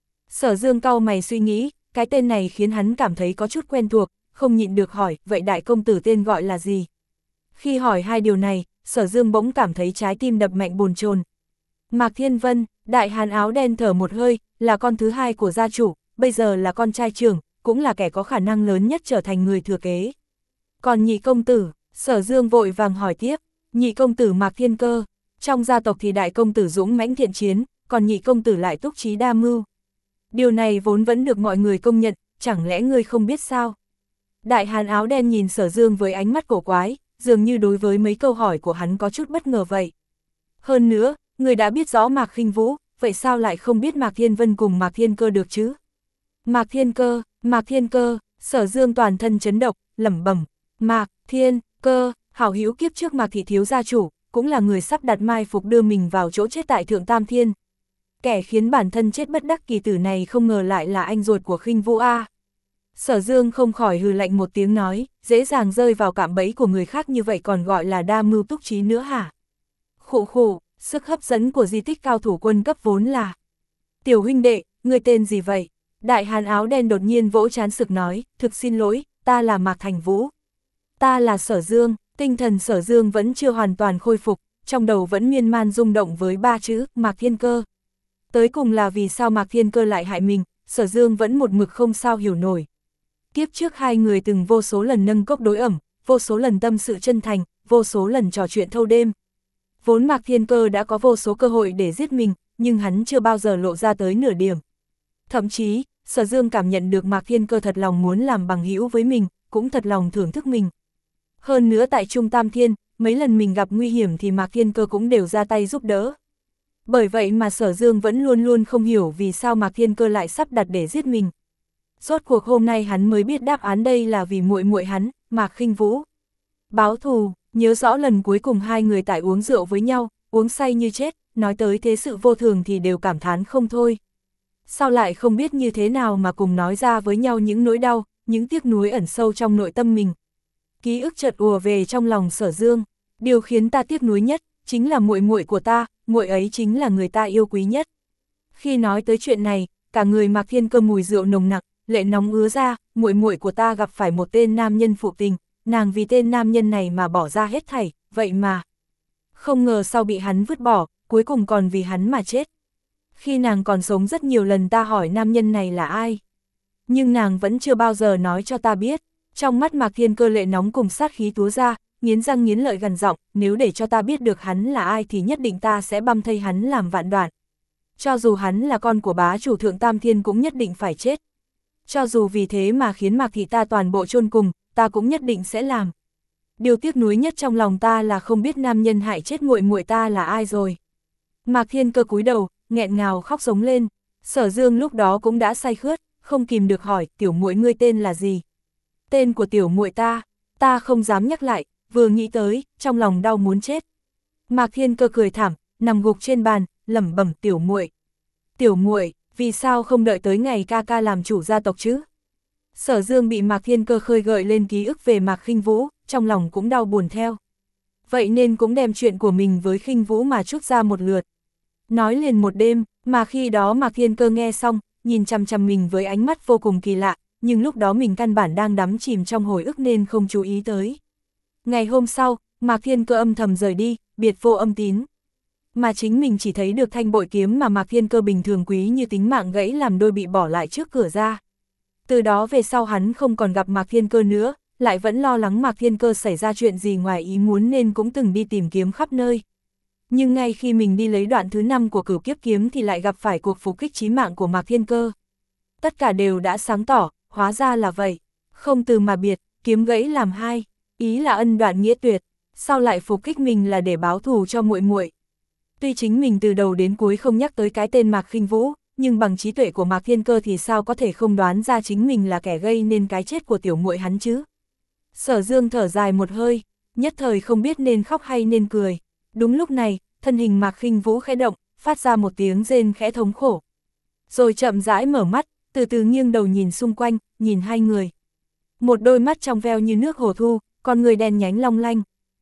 Sở Dương cau mày suy nghĩ, cái tên này khiến hắn cảm thấy có chút quen thuộc, không nhịn được hỏi, vậy đại công tử tên gọi là gì? Khi hỏi hai điều này, Sở Dương bỗng cảm thấy trái tim đập mạnh bồn chồn. Mạc Thiên Vân, đại hán áo đen thở một hơi, là con thứ hai của gia chủ, bây giờ là con trai trưởng, cũng là kẻ có khả năng lớn nhất trở thành người thừa kế. Còn nhị công tử, Sở Dương vội vàng hỏi tiếp, nhị công tử Mạc Thiên Cơ, trong gia tộc thì đại công tử dũng mãnh thiện chiến, còn nhị công tử lại túc trí đa mưu. Điều này vốn vẫn được mọi người công nhận, chẳng lẽ ngươi không biết sao? Đại hán áo đen nhìn Sở Dương với ánh mắt cổ quái, dường như đối với mấy câu hỏi của hắn có chút bất ngờ vậy. Hơn nữa, người đã biết rõ Mạc Khinh Vũ, vậy sao lại không biết Mạc Thiên Vân cùng Mạc Thiên Cơ được chứ? Mạc Thiên Cơ, Mạc Thiên Cơ, Sở Dương toàn thân chấn động, lẩm bẩm, Mạc Thiên Cơ, hảo hữu kiếp trước Mạc thị thiếu gia chủ, cũng là người sắp đặt mai phục đưa mình vào chỗ chết tại Thượng Tam Thiên. Kẻ khiến bản thân chết bất đắc kỳ tử này không ngờ lại là anh ruột của Khinh Vũ a. Sở Dương không khỏi hừ lạnh một tiếng nói, dễ dàng rơi vào cạm bẫy của người khác như vậy còn gọi là đa mưu túc trí nữa hả? Khụ khụ, sức hấp dẫn của di tích cao thủ quân cấp vốn là. Tiểu huynh đệ, người tên gì vậy? Đại hán áo đen đột nhiên vỗ trán sực nói, thực xin lỗi, ta là Mạc Thành Vũ. Ta là Sở Dương, tinh thần Sở Dương vẫn chưa hoàn toàn khôi phục, trong đầu vẫn miên man rung động với ba chữ, Mạc Thiên Cơ. Tới cùng là vì sao Mạc Thiên Cơ lại hại mình, Sở Dương vẫn một mực không sao hiểu nổi. Kiếp trước hai người từng vô số lần nâng cốc đối ẩm, vô số lần tâm sự chân thành, vô số lần trò chuyện thâu đêm. Vốn Mạc Thiên Cơ đã có vô số cơ hội để giết mình, nhưng hắn chưa bao giờ lộ ra tới nửa điểm. Thậm chí, Sở Dương cảm nhận được Mạc Thiên Cơ thật lòng muốn làm bằng hữu với mình, cũng thật lòng thưởng thức mình. Hơn nữa tại Trung Tam Thiên, mấy lần mình gặp nguy hiểm thì Mạc Thiên Cơ cũng đều ra tay giúp đỡ. Bởi vậy mà Sở Dương vẫn luôn luôn không hiểu vì sao Mạc Thiên Cơ lại sắp đặt để giết mình. Rốt cuộc hôm nay hắn mới biết đáp án đây là vì muội muội hắn, Mạc Khinh Vũ. Báo thù, nhớ rõ lần cuối cùng hai người tại uống rượu với nhau, uống say như chết, nói tới thế sự vô thường thì đều cảm thán không thôi. Sao lại không biết như thế nào mà cùng nói ra với nhau những nỗi đau, những tiếc nuối ẩn sâu trong nội tâm mình. Ký ức chợt ùa về trong lòng Sở Dương, điều khiến ta tiếc nuối nhất chính là muội muội của ta, muội ấy chính là người ta yêu quý nhất. Khi nói tới chuyện này, cả người Mạc Thiên Cơ mùi rượu nồng nặc, lệ nóng ứa ra, muội muội của ta gặp phải một tên nam nhân phụ tình, nàng vì tên nam nhân này mà bỏ ra hết thảy, vậy mà không ngờ sau bị hắn vứt bỏ, cuối cùng còn vì hắn mà chết. Khi nàng còn sống rất nhiều lần ta hỏi nam nhân này là ai, nhưng nàng vẫn chưa bao giờ nói cho ta biết. Trong mắt Mạc Thiên Cơ lệ nóng cùng sát khí túa ra, nghiến răng nghiến lợi gằn giọng, nếu để cho ta biết được hắn là ai thì nhất định ta sẽ băm thây hắn làm vạn đoạn. Cho dù hắn là con của bá chủ Thượng Tam Thiên cũng nhất định phải chết. Cho dù vì thế mà khiến Mạc thị ta toàn bộ chôn cùng, ta cũng nhất định sẽ làm. Điều tiếc nuối nhất trong lòng ta là không biết nam nhân hại chết muội muội ta là ai rồi. Mạc Thiên Cơ cúi đầu, nghẹn ngào khóc giống lên. Sở Dương lúc đó cũng đã say khướt, không kìm được hỏi, tiểu muội ngươi tên là gì? Tên của tiểu muội ta, ta không dám nhắc lại, vừa nghĩ tới, trong lòng đau muốn chết. Mạc Thiên Cơ cười thảm, nằm gục trên bàn, lẩm bẩm tiểu muội. Tiểu muội, vì sao không đợi tới ngày ca ca làm chủ gia tộc chứ? Sở Dương bị Mạc Thiên Cơ khơi gợi lên ký ức về Mạc Khinh Vũ, trong lòng cũng đau buồn theo. Vậy nên cũng đem chuyện của mình với Khinh Vũ mà trút ra một lượt. Nói liền một đêm, mà khi đó Mạc Thiên Cơ nghe xong, nhìn chằm chằm mình với ánh mắt vô cùng kỳ lạ, nhưng lúc đó mình căn bản đang đắm chìm trong hồi ức nên không chú ý tới. Ngày hôm sau, Mạc Thiên Cơ âm thầm rời đi, biệt vô âm tín. Mà chính mình chỉ thấy được thanh bội kiếm mà Mạc Thiên Cơ bình thường quý như tính mạng gãy làm đôi bị bỏ lại trước cửa ra. Từ đó về sau hắn không còn gặp Mạc Thiên Cơ nữa, lại vẫn lo lắng Mạc Thiên Cơ xảy ra chuyện gì ngoài ý muốn nên cũng từng đi tìm kiếm khắp nơi. Nhưng ngay khi mình đi lấy đoạn thứ năm của Cửu Kiếp Kiếm thì lại gặp phải cuộc phục kích chí mạng của Mạc Thiên Cơ. Tất cả đều đã sáng tỏ, hóa ra là vậy. Không từ mà biệt, kiếm gãy làm hai, ý là ân đoạn nghĩa tuyệt, sao lại phục kích mình là để báo thù cho muội muội. Tuy chính mình từ đầu đến cuối không nhắc tới cái tên Mạc Khinh Vũ, nhưng bằng trí tuệ của Mạc Thiên Cơ thì sao có thể không đoán ra chính mình là kẻ gây nên cái chết của tiểu muội hắn chứ. Sở Dương thở dài một hơi, nhất thời không biết nên khóc hay nên cười. Đúng lúc này, thân hình Mạc Khinh Vũ khẽ động, phát ra một tiếng rên khẽ thống khổ. Rồi chậm rãi mở mắt, từ từ nghiêng đầu nhìn xung quanh, nhìn hai người. Một đôi mắt trong veo như nước hồ thu, con người đen nhánh long lanh.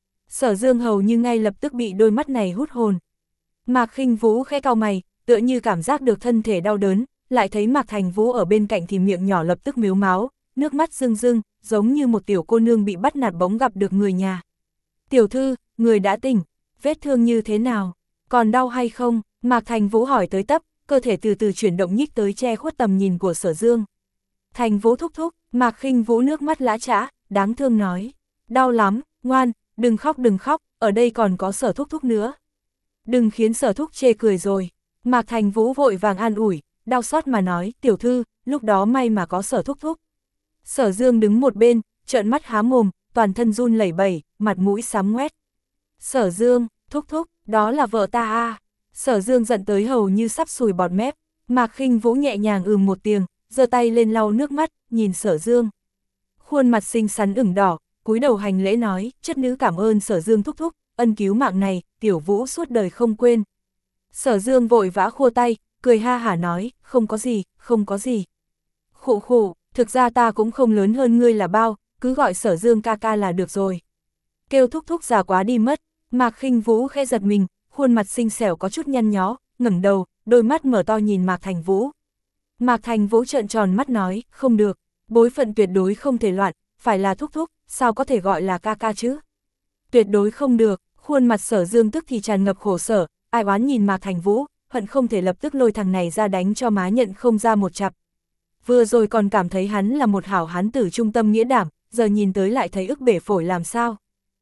Sở Dương hầu như ngay lập tức bị đôi mắt này hút hồn. Mạc Khinh Vũ khẽ cau mày, tựa như cảm giác được thân thể đau đớn, lại thấy Mạc Thành Vũ ở bên cạnh thì miệng nhỏ lập tức mếu máo, nước mắt rưng rưng, giống như một tiểu cô nương bị bắt nạt bỗng gặp được người nhà. Tiểu thư, người đã tỉnh, vết thương như thế nào, còn đau hay không? Mạc Thành Vũ hỏi tới tấp, cơ thể từ từ chuyển động nhích tới che khuất tầm nhìn của Sở Dương. Thành Vũ thúc thúc, Mạc Khinh Vũ nước mắt lã chã, đáng thương nói, đau lắm, ngoan, đừng khóc đừng khóc, ở đây còn có Sở thúc thúc nữa. Đừng khiến Sở thúc chê cười rồi. Mạc Thành Vũ vội vàng an ủi, đau xót mà nói, tiểu thư, lúc đó may mà có Sở thúc thúc. Sở Dương đứng một bên, trợn mắt há mồm, toàn thân run lẩy bẩy, mặt mũi xám ngoét. Sở Dương, thúc thúc, đó là vợ ta à. Sở Dương giận tới hầu như sắp sùi bọt mép. Mạc Khinh Vũ nhẹ nhàng ừm một tiếng, giơ tay lên lau nước mắt, nhìn Sở Dương. Khuôn mặt xinh xắn ửng đỏ, cúi đầu hành lễ nói, chất nữ cảm ơn Sở Dương thúc thúc, ân cứu mạng này, tiểu Vũ suốt đời không quên. Sở Dương vội vã khua tay, cười ha hả nói, không có gì, không có gì. Khụ khụ, thực ra ta cũng không lớn hơn ngươi là bao, cứ gọi Sở Dương ca ca là được rồi. Kêu thúc thúc già quá đi mất. Mạc Khinh Vũ khẽ giật mình, khuôn mặt xinh xẻo có chút nhăn nhó, ngẩng đầu, đôi mắt mở to nhìn Mạc Thành Vũ. Mạc Thành Vũ trợn tròn mắt nói, không được, bối phận tuyệt đối không thể loạn, phải là thúc thúc, sao có thể gọi là ca ca chứ? Tuyệt đối không được. Khuôn mặt Sở Dương tức thì tràn ngập khổ sở, ai oán nhìn Mạc Thành Vũ, hận không thể lập tức lôi thằng này ra đánh cho má nhận không ra một chặp. Vừa rồi còn cảm thấy hắn là một hảo hán tử trung tâm nghĩa đảm, giờ nhìn tới lại thấy ức bể phổi làm sao.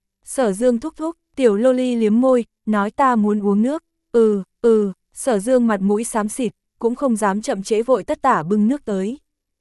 Sở Dương thúc thúc, tiểu loli liếm môi, nói ta muốn uống nước, ừ, ừ, Sở Dương mặt mũi xám xịt, cũng không dám chậm trễ vội tất tả bưng nước tới.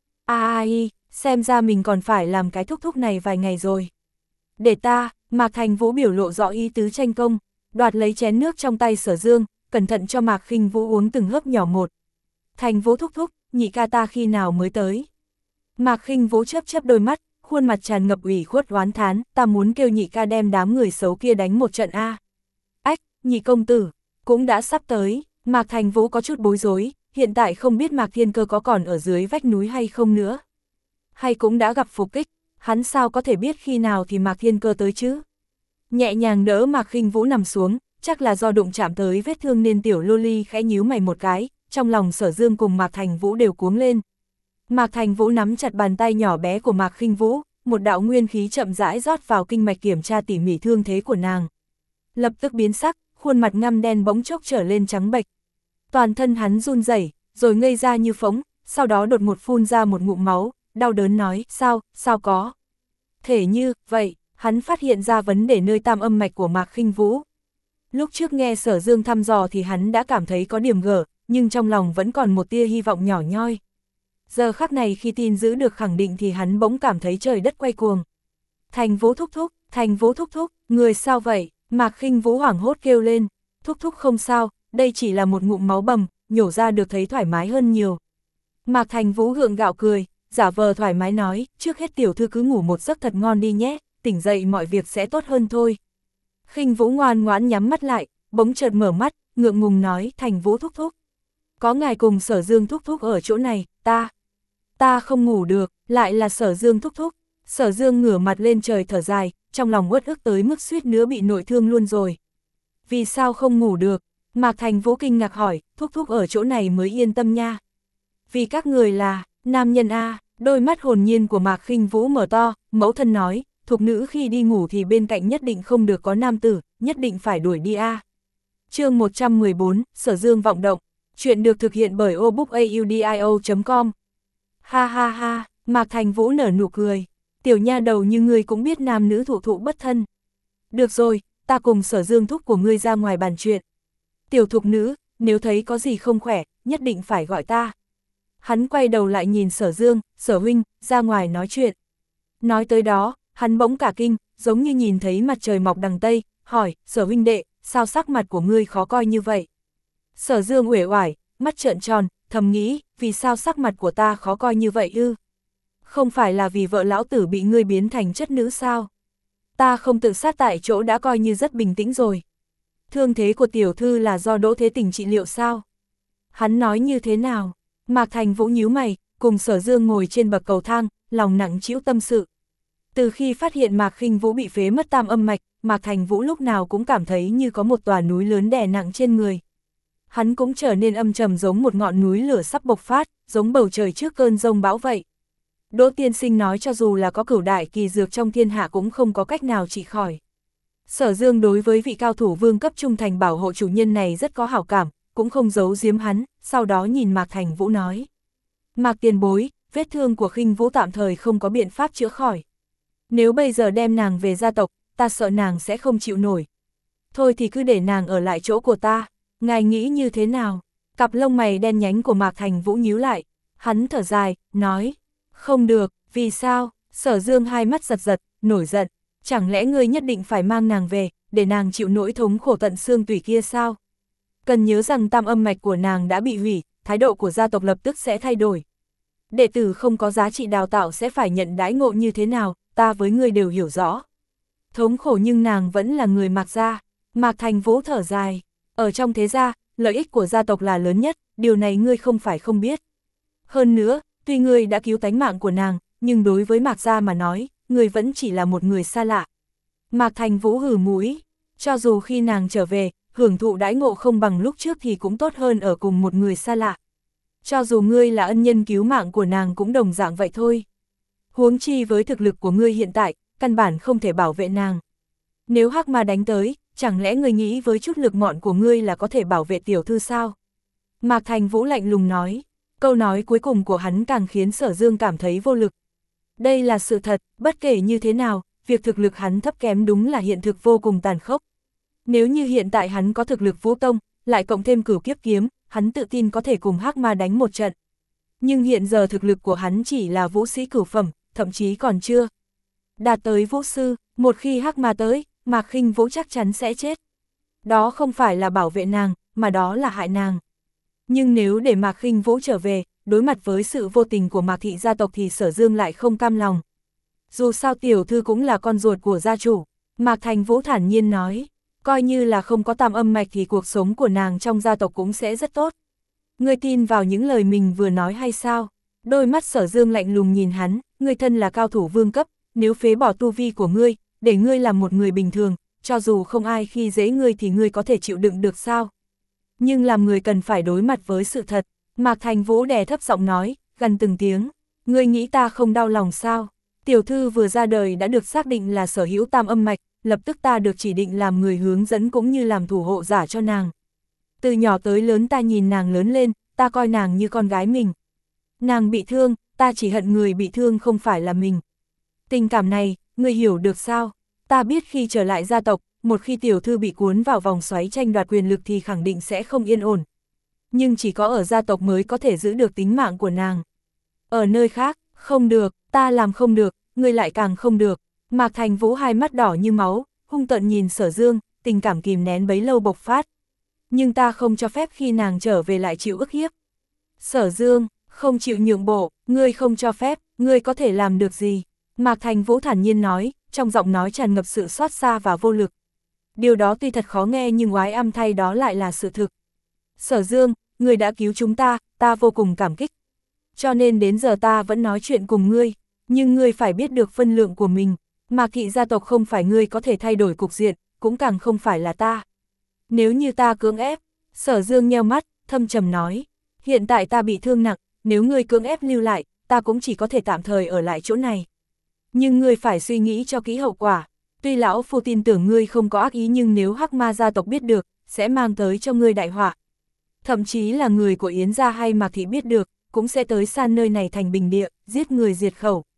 Ai, xem ra mình còn phải làm cái thúc thúc này vài ngày rồi. Để ta, Mạc Thành Vũ biểu lộ rõ ý tứ tranh công, đoạt lấy chén nước trong tay Sở Dương, cẩn thận cho Mạc Khinh Vũ uống từng hớp nhỏ một. Thành Vũ thúc thúc, nhị ca ta khi nào mới tới? Mạc Khinh Vũ chớp chớp đôi mắt, khuôn mặt tràn ngập ủy khuất oán thán, ta muốn kêu nhị ca đem đám người xấu kia đánh một trận a. Ách, nhị công tử, cũng đã sắp tới. Mạc Thành Vũ có chút bối rối, hiện tại không biết Mạc Thiên Cơ có còn ở dưới vách núi hay không nữa. Hay cũng đã gặp phục kích, hắn sao có thể biết khi nào thì Mạc Thiên Cơ tới chứ? Nhẹ nhàng đỡ Mạc Khinh Vũ nằm xuống, chắc là do đụng chạm tới vết thương nên tiểu loli khẽ nhíu mày một cái, trong lòng Sở Dương cùng Mạc Thành Vũ đều cuống lên. Mạc Thành Vũ nắm chặt bàn tay nhỏ bé của Mạc Khinh Vũ, một đạo nguyên khí chậm rãi rót vào kinh mạch kiểm tra tỉ mỉ thương thế của nàng. Lập tức biến sắc, khuôn mặt ngăm đen bỗng chốc trở lên trắng bệch. Toàn thân hắn run rẩy, rồi ngây ra như phỗng, sau đó đột ngột phun ra một ngụm máu, đau đớn nói, sao, sao có. Thể như, vậy, hắn phát hiện ra vấn đề nơi tam âm mạch của Mạc Khinh Vũ. Lúc trước nghe Sở Dương thăm dò thì hắn đã cảm thấy có điểm gở, nhưng trong lòng vẫn còn một tia hy vọng nhỏ nhoi. Giờ khắc này khi tin giữ được khẳng định thì hắn bỗng cảm thấy trời đất quay cuồng. Thành Vũ thúc thúc, Thành Vũ thúc thúc, người sao vậy? Mạc Khinh Vũ hoảng hốt kêu lên, thúc thúc không sao, đây chỉ là một ngụm máu bầm, nhổ ra được thấy thoải mái hơn nhiều. Mạc Thành Vũ gượng gạo cười, giả vờ thoải mái nói, trước hết tiểu thư cứ ngủ một giấc thật ngon đi nhé, tỉnh dậy mọi việc sẽ tốt hơn thôi. Khinh Vũ ngoan ngoãn nhắm mắt lại, bỗng chợt mở mắt, ngượng ngùng nói, Thành Vũ thúc thúc. Có ngài cùng Sở Dương thúc thúc ở chỗ này, ta, ta không ngủ được, lại là Sở Dương thúc thúc. Sở Dương ngửa mặt lên trời thở dài, trong lòng uất ức tới mức suýt nữa bị nội thương luôn rồi. Vì sao không ngủ được? Mạc Thành Vũ kinh ngạc hỏi, thúc thúc ở chỗ này mới yên tâm nha. Vì các người là, nam nhân a. Đôi mắt hồn nhiên của Mạc Khinh Vũ mở to, mẫu thân nói, thục nữ khi đi ngủ thì bên cạnh nhất định không được có nam tử, nhất định phải đuổi đi a. Chương một trăm mười bốn, Sở Dương vọng động, chuyện được thực hiện bởi obookaudio chấm com. Ha ha ha, Mạc Thành Vũ nở nụ cười, tiểu nha đầu như ngươi cũng biết nam nữ thụ thụ bất thân. Được rồi, ta cùng Sở Dương thúc của ngươi ra ngoài bàn chuyện. Tiểu thục nữ, nếu thấy có gì không khỏe, nhất định phải gọi ta. Hắn quay đầu lại nhìn Sở Dương, Sở huynh, ra ngoài nói chuyện. Nói tới đó, hắn bỗng cả kinh, giống như nhìn thấy mặt trời mọc đằng Tây, hỏi, Sở huynh đệ, sao sắc mặt của ngươi khó coi như vậy? Sở Dương uể oải, mắt trợn tròn, thầm nghĩ, vì sao sắc mặt của ta khó coi như vậy ư? Không phải là vì vợ lão tử bị ngươi biến thành chất nữ sao? Ta không tự sát tại chỗ đã coi như rất bình tĩnh rồi. Thương thế của tiểu thư là do Đỗ Thế Tình trị liệu sao? Hắn nói như thế nào? Mạc Thành Vũ nhíu mày, cùng Sở Dương ngồi trên bậc cầu thang, lòng nặng trĩu tâm sự. Từ khi phát hiện Mạc Khinh Vũ bị phế mất tam âm mạch, Mạc Thành Vũ lúc nào cũng cảm thấy như có một tòa núi lớn đè nặng trên người. Hắn cũng trở nên âm trầm giống một ngọn núi lửa sắp bộc phát, giống bầu trời trước cơn giông bão vậy. Đỗ tiên sinh nói cho dù là có cửu đại kỳ dược trong thiên hạ cũng không có cách nào trị khỏi. Sở Dương đối với vị cao thủ vương cấp trung thành bảo hộ chủ nhân này rất có hảo cảm, cũng không giấu giếm hắn, sau đó nhìn Mạc Thành Vũ nói. Mạc tiền bối, vết thương của Khinh Vũ tạm thời không có biện pháp chữa khỏi. Nếu bây giờ đem nàng về gia tộc, ta sợ nàng sẽ không chịu nổi. Thôi thì cứ để nàng ở lại chỗ của ta, ngài nghĩ như thế nào? Cặp lông mày đen nhánh của Mạc Thành Vũ nhíu lại, hắn thở dài, nói. Không được, vì sao? Sở Dương hai mắt giật giật, nổi giận. Chẳng lẽ ngươi nhất định phải mang nàng về, để nàng chịu nỗi thống khổ tận xương tủy kia sao? Cần nhớ rằng tam âm mạch của nàng đã bị hủy, thái độ của gia tộc lập tức sẽ thay đổi. Đệ tử không có giá trị đào tạo sẽ phải nhận đãi ngộ như thế nào, ta với ngươi đều hiểu rõ. Thống khổ nhưng nàng vẫn là người Mạc gia. Mạc Thành Vũ thở dài. Ở trong thế gia, lợi ích của gia tộc là lớn nhất, điều này ngươi không phải không biết. Hơn nữa, tuy ngươi đã cứu tánh mạng của nàng, nhưng đối với Mạc gia mà nói, ngươi vẫn chỉ là một người xa lạ. Mạc Thành Vũ hừ mũi, cho dù khi nàng trở về, hưởng thụ đãi ngộ không bằng lúc trước thì cũng tốt hơn ở cùng một người xa lạ. Cho dù ngươi là ân nhân cứu mạng của nàng cũng đồng dạng vậy thôi. Huống chi với thực lực của ngươi hiện tại, căn bản không thể bảo vệ nàng. Nếu Hắc Ma đánh tới, chẳng lẽ ngươi nghĩ với chút lực mọn của ngươi là có thể bảo vệ tiểu thư sao? Mạc Thành Vũ lạnh lùng nói, câu nói cuối cùng của hắn càng khiến Sở Dương cảm thấy vô lực. Đây là sự thật, bất kể như thế nào, việc thực lực hắn thấp kém đúng là hiện thực vô cùng tàn khốc. Nếu như hiện tại hắn có thực lực vũ tông, lại cộng thêm cửu kiếp kiếm, hắn tự tin có thể cùng Hắc Ma đánh một trận. Nhưng hiện giờ thực lực của hắn chỉ là vũ sĩ cửu phẩm, thậm chí còn chưa đạt tới vũ sư, một khi Hắc Ma tới, Mạc Khinh Vũ chắc chắn sẽ chết. Đó không phải là bảo vệ nàng, mà đó là hại nàng. Nhưng nếu để Mạc Khinh Vũ trở về, đối mặt với sự vô tình của Mạc thị gia tộc thì Sở Dương lại không cam lòng. Dù sao tiểu thư cũng là con ruột của gia chủ, Mạc Thành Vũ thản nhiên nói, coi như là không có tam âm mạch thì cuộc sống của nàng trong gia tộc cũng sẽ rất tốt. Ngươi tin vào những lời mình vừa nói hay sao? Đôi mắt Sở Dương lạnh lùng nhìn hắn, ngươi thân là cao thủ vương cấp, nếu phế bỏ tu vi của ngươi, để ngươi làm một người bình thường, cho dù không ai khi dễ ngươi thì ngươi có thể chịu đựng được sao? Nhưng làm người cần phải đối mặt với sự thật. Mạc Thành Vũ đè thấp giọng nói, gần từng tiếng, ngươi nghĩ ta không đau lòng sao? Tiểu thư vừa ra đời đã được xác định là sở hữu tam âm mạch, lập tức ta được chỉ định làm người hướng dẫn cũng như làm thủ hộ giả cho nàng. Từ nhỏ tới lớn ta nhìn nàng lớn lên, ta coi nàng như con gái mình. Nàng bị thương, ta chỉ hận người bị thương không phải là mình. Tình cảm này, ngươi hiểu được sao? Ta biết khi trở lại gia tộc, một khi tiểu thư bị cuốn vào vòng xoáy tranh đoạt quyền lực thì khẳng định sẽ không yên ổn. Nhưng chỉ có ở gia tộc mới có thể giữ được tính mạng của nàng. Ở nơi khác, không được, ta làm không được, ngươi lại càng không được. Mạc Thành Vũ hai mắt đỏ như máu, hung tợn nhìn Sở Dương, tình cảm kìm nén bấy lâu bộc phát. Nhưng ta không cho phép khi nàng trở về lại chịu ức hiếp. Sở Dương, không chịu nhượng bộ, ngươi không cho phép, ngươi có thể làm được gì? Mạc Thành Vũ thản nhiên nói, trong giọng nói tràn ngập sự xót xa và vô lực. Điều đó tuy thật khó nghe nhưng oái âm thay đó lại là sự thực. Sở Dương, ngươi đã cứu chúng ta, ta vô cùng cảm kích. Cho nên đến giờ ta vẫn nói chuyện cùng ngươi, nhưng ngươi phải biết được phân lượng của mình. Mạc thị gia tộc không phải ngươi có thể thay đổi cục diện, cũng càng không phải là ta. Nếu như ta cưỡng ép, Sở Dương nheo mắt, thâm trầm nói, hiện tại ta bị thương nặng, nếu ngươi cưỡng ép lưu lại, ta cũng chỉ có thể tạm thời ở lại chỗ này. Nhưng ngươi phải suy nghĩ cho kỹ hậu quả, tuy lão phu tin tưởng ngươi không có ác ý nhưng nếu Hắc Ma gia tộc biết được, sẽ mang tới cho ngươi đại họa. Thậm chí là người của Yến gia hay Mạc thị biết được, cũng sẽ tới san nơi này thành bình địa, giết người diệt khẩu.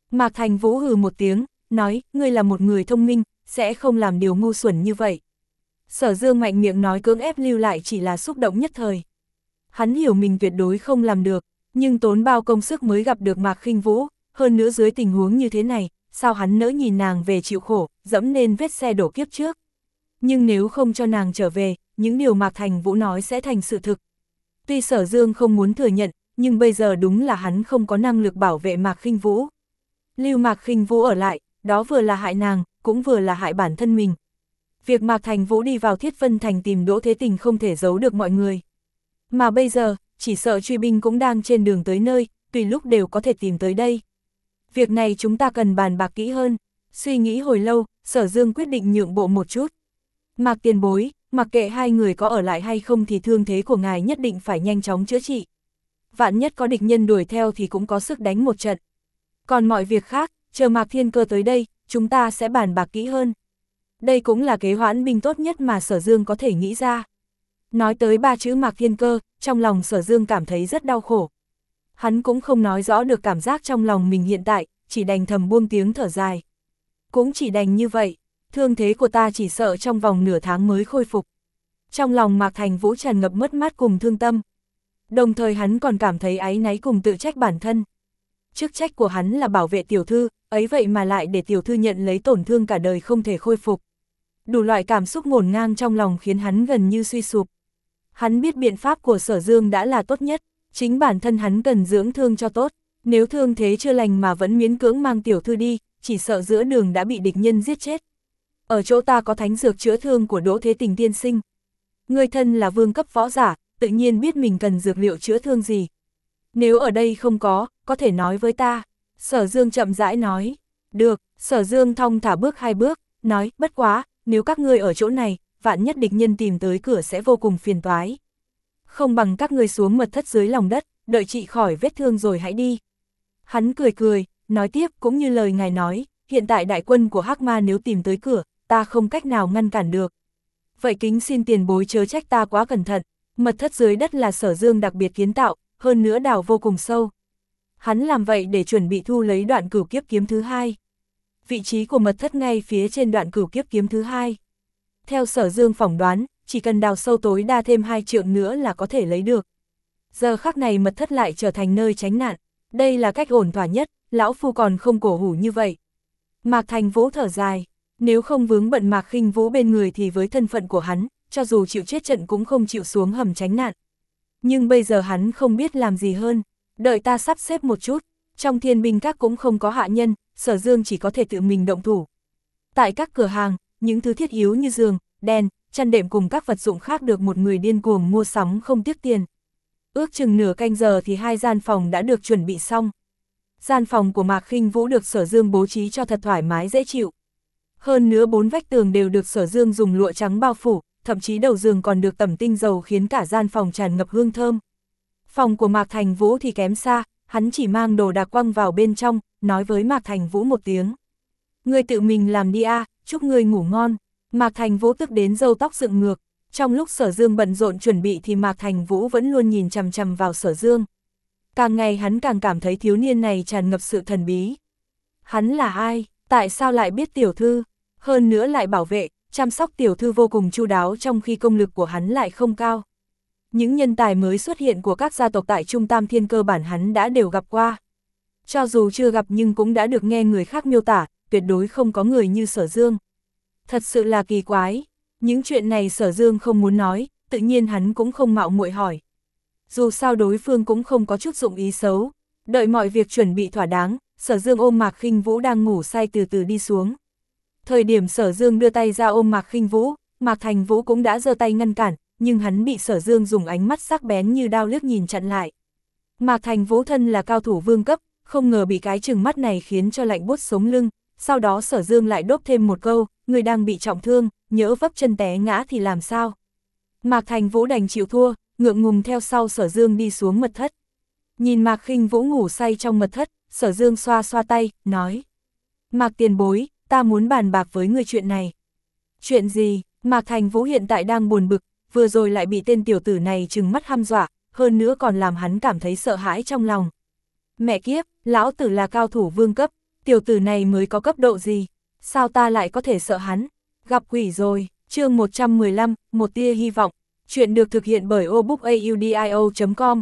Mạc Thành Vũ hừ một tiếng, nói, ngươi là một người thông minh, sẽ không làm điều ngu xuẩn như vậy. Sở Dương mạnh miệng nói cưỡng ép lưu lại chỉ là xúc động nhất thời. Hắn hiểu mình tuyệt đối không làm được, nhưng tốn bao công sức mới gặp được Mạc Khinh Vũ, hơn nữa dưới tình huống như thế này, sao hắn nỡ nhìn nàng về chịu khổ, dẫm lên vết xe đổ kiếp trước. Nhưng nếu không cho nàng trở về, những điều Mạc Thành Vũ nói sẽ thành sự thực. Tuy Sở Dương không muốn thừa nhận, nhưng bây giờ đúng là hắn không có năng lực bảo vệ Mạc Khinh Vũ. Lưu Mạc Khinh Vũ ở lại, đó vừa là hại nàng, cũng vừa là hại bản thân mình. Việc Mạc Thành Vũ đi vào Thiết Vân Thành tìm Đỗ Thế Tình không thể giấu được mọi người. Mà bây giờ, chỉ sợ truy binh cũng đang trên đường tới nơi, tùy lúc đều có thể tìm tới đây. Việc này chúng ta cần bàn bạc kỹ hơn. Suy nghĩ hồi lâu, Sở Dương quyết định nhượng bộ một chút. Mạc tiền bối, mặc kệ hai người có ở lại hay không thì thương thế của ngài nhất định phải nhanh chóng chữa trị. Vạn nhất có địch nhân đuổi theo thì cũng có sức đánh một trận. Còn mọi việc khác, chờ Mạc Thiên Cơ tới đây, chúng ta sẽ bàn bạc kỹ hơn. Đây cũng là kế hoãn binh tốt nhất mà Sở Dương có thể nghĩ ra. Nói tới ba chữ Mạc Thiên Cơ, trong lòng Sở Dương cảm thấy rất đau khổ. Hắn cũng không nói rõ được cảm giác trong lòng mình hiện tại, chỉ đành thầm buông tiếng thở dài. Cũng chỉ đành như vậy, thương thế của ta chỉ sợ trong vòng nửa tháng mới khôi phục. Trong lòng Mạc Thành Vũ tràn ngập mất mát cùng thương tâm. Đồng thời hắn còn cảm thấy áy náy cùng tự trách bản thân. Chức trách của hắn là bảo vệ tiểu thư, ấy vậy mà lại để tiểu thư nhận lấy tổn thương cả đời không thể khôi phục. Đủ loại cảm xúc ngổn ngang trong lòng khiến hắn gần như suy sụp. Hắn biết biện pháp của Sở Dương đã là tốt nhất, chính bản thân hắn cần dưỡng thương cho tốt. Nếu thương thế chưa lành mà vẫn miễn cưỡng mang tiểu thư đi, chỉ sợ giữa đường đã bị địch nhân giết chết. Ở chỗ ta có thánh dược chữa thương của Đỗ Thế Tình tiên sinh. Người thân là vương cấp võ giả, tự nhiên biết mình cần dược liệu chữa thương gì. Nếu ở đây không có, có thể nói với ta. Sở Dương chậm rãi nói. Được, Sở Dương thong thả bước hai bước, nói, bất quá, nếu các ngươi ở chỗ này, vạn nhất địch nhân tìm tới cửa sẽ vô cùng phiền toái. Không bằng các ngươi xuống mật thất dưới lòng đất, đợi trị khỏi vết thương rồi hãy đi. Hắn cười cười, nói tiếp cũng như lời ngài nói, hiện tại đại quân của Hắc Ma nếu tìm tới cửa, ta không cách nào ngăn cản được. Vậy kính xin tiền bối chớ trách ta quá cẩn thận, mật thất dưới đất là Sở Dương đặc biệt kiến tạo, hơn nữa đào vô cùng sâu. Hắn làm vậy để chuẩn bị thu lấy đoạn cửu kiếp kiếm thứ hai. Vị trí của mật thất ngay phía trên đoạn cửu kiếp kiếm thứ hai. Theo Sở Dương phỏng đoán, chỉ cần đào sâu tối đa thêm hai trượng nữa là có thể lấy được. Giờ khắc này mật thất lại trở thành nơi tránh nạn. Đây là cách ổn thỏa nhất, lão phu còn không cổ hủ như vậy. Mạc Thành Vũ thở dài, nếu không vướng bận Mạc Khinh Vũ bên người thì với thân phận của hắn, cho dù chịu chết trận cũng không chịu xuống hầm tránh nạn. Nhưng bây giờ hắn không biết làm gì hơn, đợi ta sắp xếp một chút, trong Thiên Binh Các cũng không có hạ nhân, Sở Dương chỉ có thể tự mình động thủ. Tại các cửa hàng, những thứ thiết yếu như giường, đèn, chăn đệm cùng các vật dụng khác được một người điên cuồng mua sắm không tiếc tiền. Ước chừng nửa canh giờ thì hai gian phòng đã được chuẩn bị xong. Gian phòng của Mạc Khinh Vũ được Sở Dương bố trí cho thật thoải mái dễ chịu. Hơn nữa bốn vách tường đều được Sở Dương dùng lụa trắng bao phủ, thậm chí đầu giường còn được tẩm tinh dầu khiến cả gian phòng tràn ngập hương thơm. Phòng của Mạc Thành Vũ thì kém xa, hắn chỉ mang đồ đạc quăng vào bên trong, nói với Mạc Thành Vũ một tiếng. Ngươi tự mình làm đi a, chúc ngươi ngủ ngon. Mạc Thành Vũ tức đến râu tóc dựng ngược. Trong lúc Sở Dương bận rộn chuẩn bị thì Mạc Thành Vũ vẫn luôn nhìn chằm chằm vào Sở Dương. Càng ngày hắn càng cảm thấy thiếu niên này tràn ngập sự thần bí. Hắn là ai? Tại sao lại biết tiểu thư? Hơn nữa lại bảo vệ, chăm sóc tiểu thư vô cùng chu đáo trong khi công lực của hắn lại không cao. Những nhân tài mới xuất hiện của các gia tộc tại Trung Tam Thiên cơ bản hắn đã đều gặp qua. Cho dù chưa gặp nhưng cũng đã được nghe người khác miêu tả, tuyệt đối không có người như Sở Dương. Thật sự là kỳ quái. Những chuyện này Sở Dương không muốn nói, tự nhiên hắn cũng không mạo muội hỏi. Dù sao đối phương cũng không có chút dụng ý xấu. Đợi mọi việc chuẩn bị thỏa đáng, Sở Dương ôm Mạc Khinh Vũ đang ngủ say từ từ đi xuống. Thời điểm Sở Dương đưa tay ra ôm Mạc Khinh Vũ, Mạc Thành Vũ cũng đã giơ tay ngăn cản, nhưng hắn bị Sở Dương dùng ánh mắt sắc bén như đao liếc nhìn chặn lại. Mạc Thành Vũ thân là cao thủ vương cấp, không ngờ bị cái chừng mắt này khiến cho lạnh buốt sống lưng. Sau đó Sở Dương lại đốp thêm một câu, người đang bị trọng thương, nhỡ vấp chân té ngã thì làm sao? Mạc Thành Vũ đành chịu thua, ngượng ngùng theo sau Sở Dương đi xuống mật thất. Nhìn Mạc Khinh Vũ ngủ say trong mật thất, Sở Dương xoa xoa tay, nói. Mạc tiền bối, ta muốn bàn bạc với người chuyện này. Chuyện gì? Mạc Thành Vũ hiện tại đang buồn bực, vừa rồi lại bị tên tiểu tử này trừng mắt hăm dọa, hơn nữa còn làm hắn cảm thấy sợ hãi trong lòng. Mẹ kiếp, lão tử là cao thủ vương cấp, tiểu tử này mới có cấp độ gì, sao ta lại có thể sợ hắn, gặp quỷ rồi. Chương một trăm mười lăm, một tia hy vọng, chuyện được thực hiện bởi obookaudio chấm com.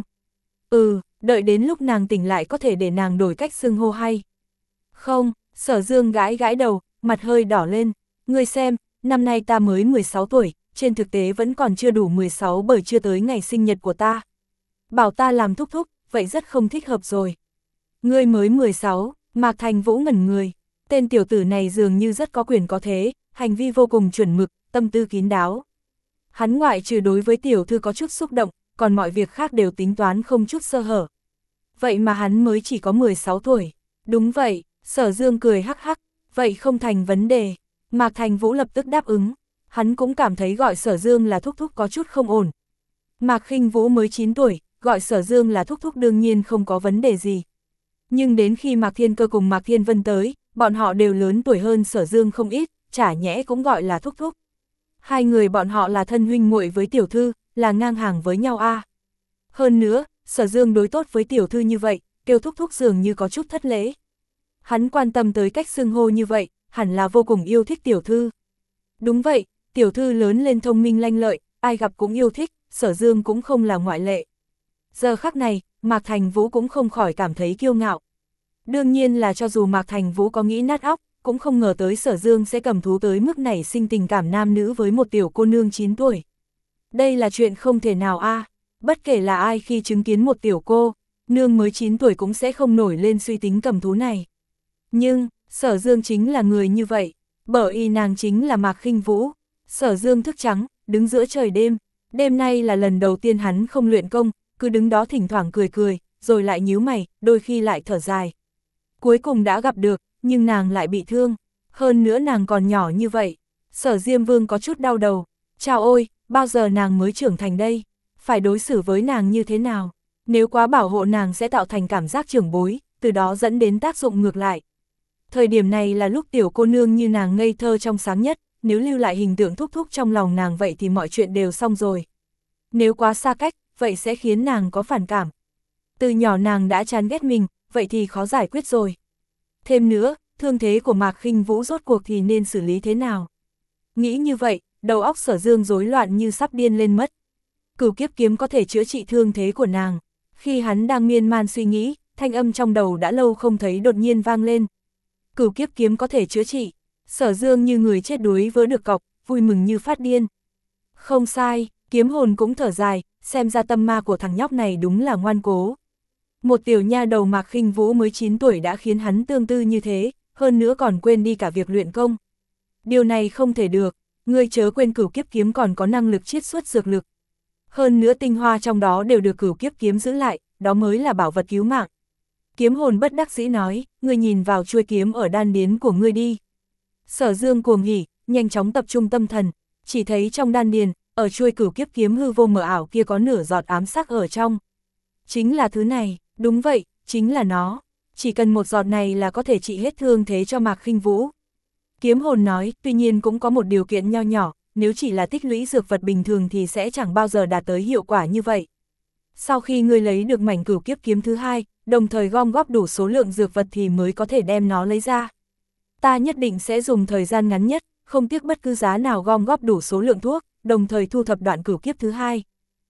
Ừ, đợi đến lúc nàng tỉnh lại có thể để nàng đổi cách xưng hô hay. Không, Sở Dương gãi gãi đầu, mặt hơi đỏ lên, ngươi xem, năm nay ta mới mười sáu tuổi, trên thực tế vẫn còn chưa đủ mười sáu bởi chưa tới ngày sinh nhật của ta. Bảo ta làm thúc thúc, vậy rất không thích hợp rồi. Ngươi mới mười sáu, Mạc Thành Vũ ngẩn người, tên tiểu tử này dường như rất có quyền có thế, hành vi vô cùng chuẩn mực, tâm tư kín đáo. Hắn ngoại trừ đối với tiểu thư có chút xúc động, còn mọi việc khác đều tính toán không chút sơ hở. Vậy mà hắn mới chỉ có mười sáu tuổi. Đúng vậy, Sở Dương cười hắc hắc, vậy không thành vấn đề. Mạc Thành Vũ lập tức đáp ứng, hắn cũng cảm thấy gọi Sở Dương là thúc thúc có chút không ổn. Mạc Khinh Vũ mới chín tuổi, gọi Sở Dương là thúc thúc đương nhiên không có vấn đề gì. Nhưng đến khi Mạc Thiên Cơ cùng Mạc Thiên Vân tới, bọn họ đều lớn tuổi hơn Sở Dương không ít, chả nhẽ cũng gọi là thúc thúc. Hai người bọn họ là thân huynh muội với tiểu thư, là ngang hàng với nhau a. À. Hơn nữa, Sở Dương đối tốt với tiểu thư như vậy, kêu thúc thúc dường như có chút thất lễ. Hắn quan tâm tới cách xưng hô như vậy, hẳn là vô cùng yêu thích tiểu thư. Đúng vậy, tiểu thư lớn lên thông minh lanh lợi, ai gặp cũng yêu thích, Sở Dương cũng không là ngoại lệ. Giờ khắc này, Mạc Thành Vũ cũng không khỏi cảm thấy kiêu ngạo. Đương nhiên là cho dù Mạc Thành Vũ có nghĩ nát óc, cũng không ngờ tới Sở Dương sẽ cầm thú tới mức này sinh tình cảm nam nữ với một tiểu cô nương chín tuổi. Đây là chuyện không thể nào a, à. Bất kể là ai khi chứng kiến một tiểu cô nương mới chín tuổi cũng sẽ không nổi lên suy tính cầm thú này. Nhưng, Sở Dương chính là người như vậy, bởi y nàng chính là Mạc Khinh Vũ. Sở Dương thức trắng, đứng giữa trời đêm, đêm nay là lần đầu tiên hắn không luyện công, cứ đứng đó thỉnh thoảng cười cười, rồi lại nhíu mày, đôi khi lại thở dài. Cuối cùng đã gặp được, nhưng nàng lại bị thương, hơn nữa nàng còn nhỏ như vậy. Sở Diêm Vương có chút đau đầu, chào ôi, bao giờ nàng mới trưởng thành đây, phải đối xử với nàng như thế nào, nếu quá bảo hộ nàng sẽ tạo thành cảm giác trưởng bối, từ đó dẫn đến tác dụng ngược lại. Thời điểm này là lúc tiểu cô nương như nàng ngây thơ trong sáng nhất, nếu lưu lại hình tượng thúc thúc trong lòng nàng vậy thì mọi chuyện đều xong rồi. Nếu quá xa cách, vậy sẽ khiến nàng có phản cảm. Từ nhỏ nàng đã chán ghét mình, vậy thì khó giải quyết rồi. Thêm nữa, thương thế của Mạc Khinh Vũ rốt cuộc thì nên xử lý thế nào? Nghĩ như vậy, đầu óc Sở Dương rối loạn như sắp điên lên mất. Cửu kiếp kiếm có thể chữa trị thương thế của nàng. Khi hắn đang miên man suy nghĩ, thanh âm trong đầu đã lâu không thấy đột nhiên vang lên. Cửu kiếp kiếm có thể chữa trị. Sở Dương như người chết đuối vỡ được cọc, vui mừng như phát điên. Không sai, kiếm hồn cũng thở dài, xem ra tâm ma của thằng nhóc này đúng là ngoan cố. Một tiểu nha đầu Mạc Khinh Vũ mới chín tuổi đã khiến hắn tương tư như thế, hơn nữa còn quên đi cả việc luyện công. Điều này không thể được, ngươi chớ quên cửu kiếp kiếm còn có năng lực chiết xuất dược lực. Hơn nữa tinh hoa trong đó đều được cửu kiếp kiếm giữ lại, đó mới là bảo vật cứu mạng. Kiếm hồn bất đắc dĩ nói, ngươi nhìn vào chuôi kiếm ở đan điền của ngươi đi. Sở Dương cuồng hỉ, nhanh chóng tập trung tâm thần, chỉ thấy trong đan điền, ở chuôi cửu kiếp kiếm hư vô mờ ảo kia có nửa giọt ám sắc ở trong. Chính là thứ này, đúng vậy, chính là nó. Chỉ cần một giọt này là có thể trị hết thương thế cho Mạc Khinh Vũ. Kiếm hồn nói, tuy nhiên cũng có một điều kiện nho nhỏ, nếu chỉ là tích lũy dược vật bình thường thì sẽ chẳng bao giờ đạt tới hiệu quả như vậy. Sau khi ngươi lấy được mảnh cửu kiếp kiếm thứ hai, đồng thời gom góp đủ số lượng dược vật thì mới có thể đem nó lấy ra. Ta nhất định sẽ dùng thời gian ngắn nhất, không tiếc bất cứ giá nào gom góp đủ số lượng thuốc, đồng thời thu thập đoạn cửu kiếp thứ hai.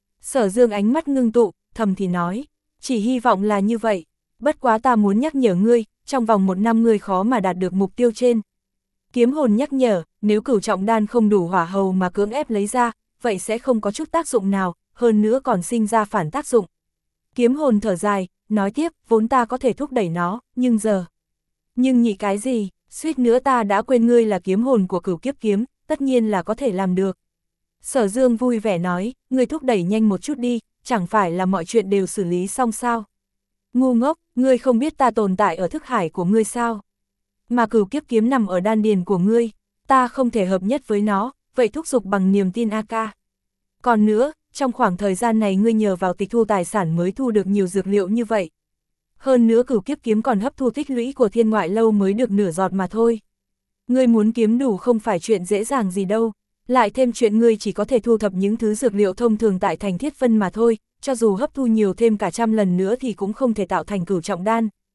Sở Dương ánh mắt ngưng tụ, thầm thì nói, chỉ hy vọng là như vậy, bất quá ta muốn nhắc nhở ngươi, trong vòng một năm ngươi khó mà đạt được mục tiêu trên. Kiếm hồn nhắc nhở, nếu cửu trọng đan không đủ hỏa hầu mà cưỡng ép lấy ra, vậy sẽ không có chút tác dụng nào, hơn nữa còn sinh ra phản tác dụng. Kiếm hồn thở dài, nói tiếp, vốn ta có thể thúc đẩy nó, nhưng giờ... Nhưng nhị cái gì, suýt nữa ta đã quên ngươi là kiếm hồn của cửu kiếp kiếm, tất nhiên là có thể làm được. Sở Dương vui vẻ nói, ngươi thúc đẩy nhanh một chút đi, chẳng phải là mọi chuyện đều xử lý xong sao. Ngu ngốc, ngươi không biết ta tồn tại ở thức hải của ngươi sao. Mà cửu kiếp kiếm nằm ở đan điền của ngươi, ta không thể hợp nhất với nó, vậy thúc giục bằng niềm tin a ca. Còn nữa, trong khoảng thời gian này ngươi nhờ vào tịch thu tài sản mới thu được nhiều dược liệu như vậy. Hơn nữa cửu kiếp kiếm còn hấp thu tích lũy của thiên ngoại lâu mới được nửa giọt mà thôi. Ngươi muốn kiếm đủ không phải chuyện dễ dàng gì đâu, lại thêm chuyện ngươi chỉ có thể thu thập những thứ dược liệu thông thường tại thành Thiết Vân mà thôi, cho dù hấp thu nhiều thêm cả trăm lần nữa thì cũng không thể tạo thành cửu trọng đan.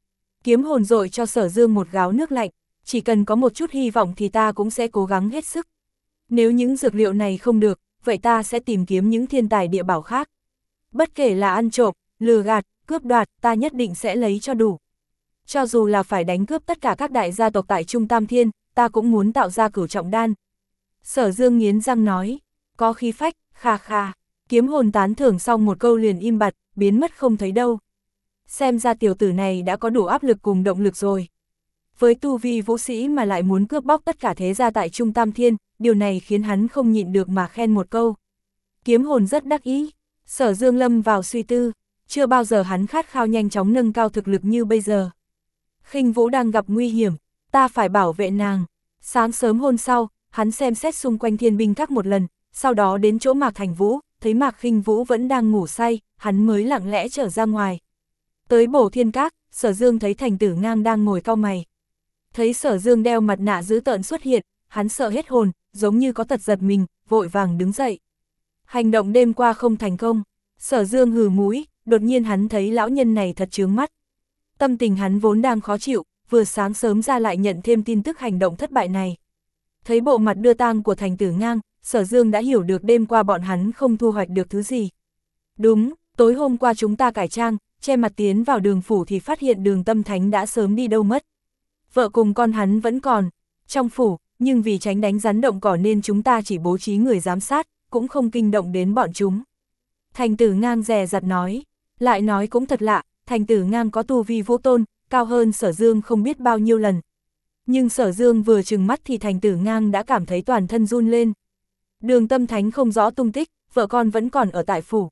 Kiếm hồn dội cho Sở Dương một gáo nước lạnh, chỉ cần có một chút hy vọng thì ta cũng sẽ cố gắng hết sức. Nếu những dược liệu này không được, vậy ta sẽ tìm kiếm những thiên tài địa bảo khác. Bất kể là ăn trộm, lừa gạt, cướp đoạt, ta nhất định sẽ lấy cho đủ. Cho dù là phải đánh cướp tất cả các đại gia tộc tại Trung Tam Thiên, ta cũng muốn tạo ra cửu trọng đan. Sở Dương nghiến răng nói, có khí phách, kha kha. Kiếm hồn tán thưởng xong một câu liền im bặt, biến mất không thấy đâu. Xem ra tiểu tử này đã có đủ áp lực cùng động lực rồi. Với tu vi vũ sĩ mà lại muốn cướp bóc tất cả thế gia tại Trung Tam Thiên, điều này khiến hắn không nhịn được mà khen một câu. Kiếm hồn rất đắc ý. Sở Dương lâm vào suy tư, chưa bao giờ hắn khát khao nhanh chóng nâng cao thực lực như bây giờ. Khinh Vũ đang gặp nguy hiểm, ta phải bảo vệ nàng. Sáng sớm hôm sau, hắn xem xét xung quanh thiên binh các một lần, sau đó đến chỗ Mạc Thành Vũ, thấy Mạc Khinh Vũ vẫn đang ngủ say, hắn mới lặng lẽ trở ra ngoài. Tới Bổ Thiên Các, Sở Dương thấy Thành Tử Ngang đang ngồi cau mày. Thấy Sở Dương đeo mặt nạ dữ tợn xuất hiện, hắn sợ hết hồn, giống như có tật giật mình, vội vàng đứng dậy. Hành động đêm qua không thành công, Sở Dương hừ mũi, đột nhiên hắn thấy lão nhân này thật chướng mắt. Tâm tình hắn vốn đang khó chịu, vừa sáng sớm ra lại nhận thêm tin tức hành động thất bại này. Thấy bộ mặt đưa tang của Thành Tử Ngang, Sở Dương đã hiểu được đêm qua bọn hắn không thu hoạch được thứ gì. Đúng, tối hôm qua chúng ta cải trang, che mặt tiến vào Đường phủ thì phát hiện Đường Tâm Thánh đã sớm đi đâu mất. Vợ cùng con hắn vẫn còn trong phủ, nhưng vì tránh đánh rắn động cỏ nên chúng ta chỉ bố trí người giám sát, cũng không kinh động đến bọn chúng. Thành Tử Ngang dè dặt nói, lại nói cũng thật lạ, Thành Tử Ngang có tu vi vũ tôn, cao hơn Sở Dương không biết bao nhiêu lần. Nhưng Sở Dương vừa trừng mắt thì Thành Tử Ngang đã cảm thấy toàn thân run lên. Đường Tâm Thánh không rõ tung tích, vợ con vẫn còn ở tại phủ.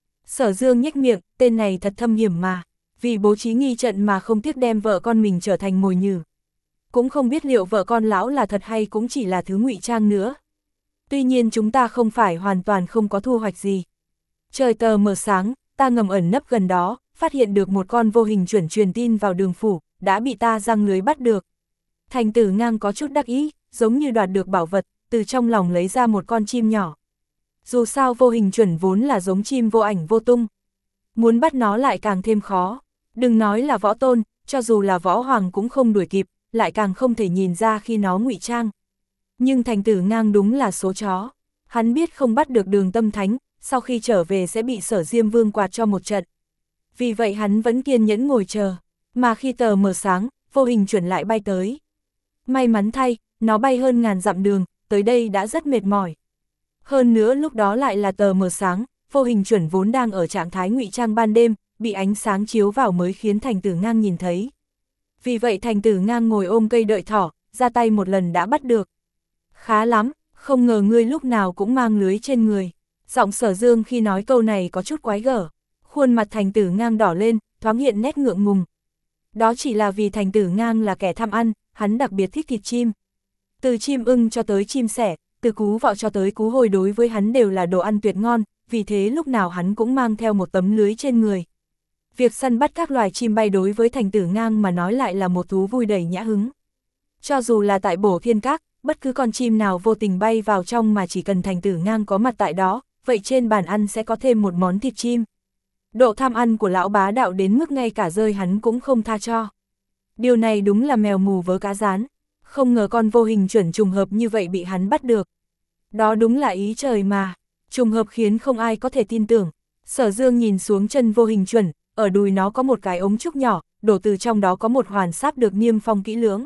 Sở Dương nhếch miệng, tên này thật thâm hiểm mà, vì bố trí nghi trận mà không tiếc đem vợ con mình trở thành mồi nhử. Cũng không biết liệu vợ con lão là thật hay cũng chỉ là thứ ngụy trang nữa. Tuy nhiên chúng ta không phải hoàn toàn không có thu hoạch gì. Trời tờ mờ sáng, ta ngầm ẩn nấp gần đó, phát hiện được một con vô hình chuẩn truyền tin vào Đường phủ, đã bị ta giăng lưới bắt được. Thành Tử Ngang có chút đắc ý, giống như đoạt được bảo vật, từ trong lòng lấy ra một con chim nhỏ. Dù sao vô hình chuẩn vốn là giống chim vô ảnh vô tung. Muốn bắt nó lại càng thêm khó. Đừng nói là võ tôn, cho dù là võ hoàng cũng không đuổi kịp, lại càng không thể nhìn ra khi nó ngụy trang. Nhưng Thành Tử Ngang đúng là số chó. Hắn biết không bắt được Đường Tâm Thánh, sau khi trở về sẽ bị Sở Diêm Vương quạt cho một trận. Vì vậy hắn vẫn kiên nhẫn ngồi chờ, mà khi tờ mờ sáng, vô hình chuẩn lại bay tới. May mắn thay, nó bay hơn ngàn dặm đường, tới đây đã rất mệt mỏi. Hơn nữa lúc đó lại là tờ mờ sáng, vô hình chuẩn vốn đang ở trạng thái ngụy trang ban đêm, bị ánh sáng chiếu vào mới khiến Thành Tử Ngang nhìn thấy. Vì vậy Thành Tử Ngang ngồi ôm cây đợi thỏ, ra tay một lần đã bắt được. Khá lắm, không ngờ ngươi lúc nào cũng mang lưới trên người. Giọng Sở Dương khi nói câu này có chút quái gở. Khuôn mặt Thành Tử Ngang đỏ lên, thoáng hiện nét ngượng ngùng. Đó chỉ là vì Thành Tử Ngang là kẻ tham ăn, hắn đặc biệt thích thịt chim. Từ chim ưng cho tới chim sẻ, từ cú vọ cho tới cú hồi đối với hắn đều là đồ ăn tuyệt ngon, vì thế lúc nào hắn cũng mang theo một tấm lưới trên người. Việc săn bắt các loài chim bay đối với Thành Tử Ngang mà nói lại là một thú vui đầy nhã hứng. Cho dù là tại Bổ Thiên Các, bất cứ con chim nào vô tình bay vào trong mà chỉ cần Thành Tử Ngang có mặt tại đó, vậy trên bàn ăn sẽ có thêm một món thịt chim. Độ tham ăn của lão bá đạo đến mức ngay cả rơi hắn cũng không tha cho. Điều này đúng là mèo mù vớ cá rán. Không ngờ con vô hình chuẩn trùng hợp như vậy bị hắn bắt được. Đó đúng là ý trời mà. Trùng hợp khiến không ai có thể tin tưởng. Sở Dương nhìn xuống chân vô hình chuẩn, ở đùi nó có một cái ống trúc nhỏ, đổ từ trong đó có một hoàn sáp được niêm phong kỹ lưỡng.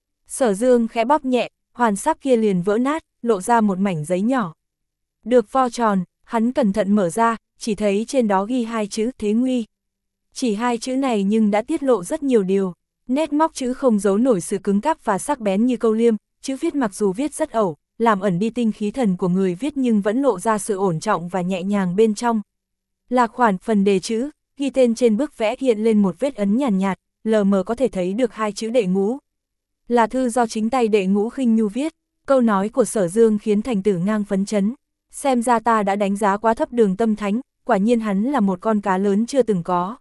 Sở Dương khẽ bóp nhẹ, hoàn sáp kia liền vỡ nát, lộ ra một mảnh giấy nhỏ. Được vo tròn, hắn cẩn thận mở ra, chỉ thấy trên đó ghi hai chữ Thế Nguy. Chỉ hai chữ này nhưng đã tiết lộ rất nhiều điều. Nét móc chữ không giấu nổi sự cứng cáp và sắc bén như câu liêm, chữ viết mặc dù viết rất ẩu, làm ẩn đi tinh khí thần của người viết nhưng vẫn lộ ra sự ổn trọng và nhẹ nhàng bên trong. Là khoản phần đề chữ, ghi tên trên bức vẽ hiện lên một vết ấn nhàn nhạt, nhạt, lờ mờ có thể thấy được hai chữ Đệ Ngũ. Là thư do chính tay Đệ Ngũ Khinh Nhu viết. Câu nói của Sở Dương khiến Thành Tử Ngang phấn chấn. Xem ra ta đã đánh giá quá thấp Đường Tâm Thánh, quả nhiên hắn là một con cá lớn chưa từng có.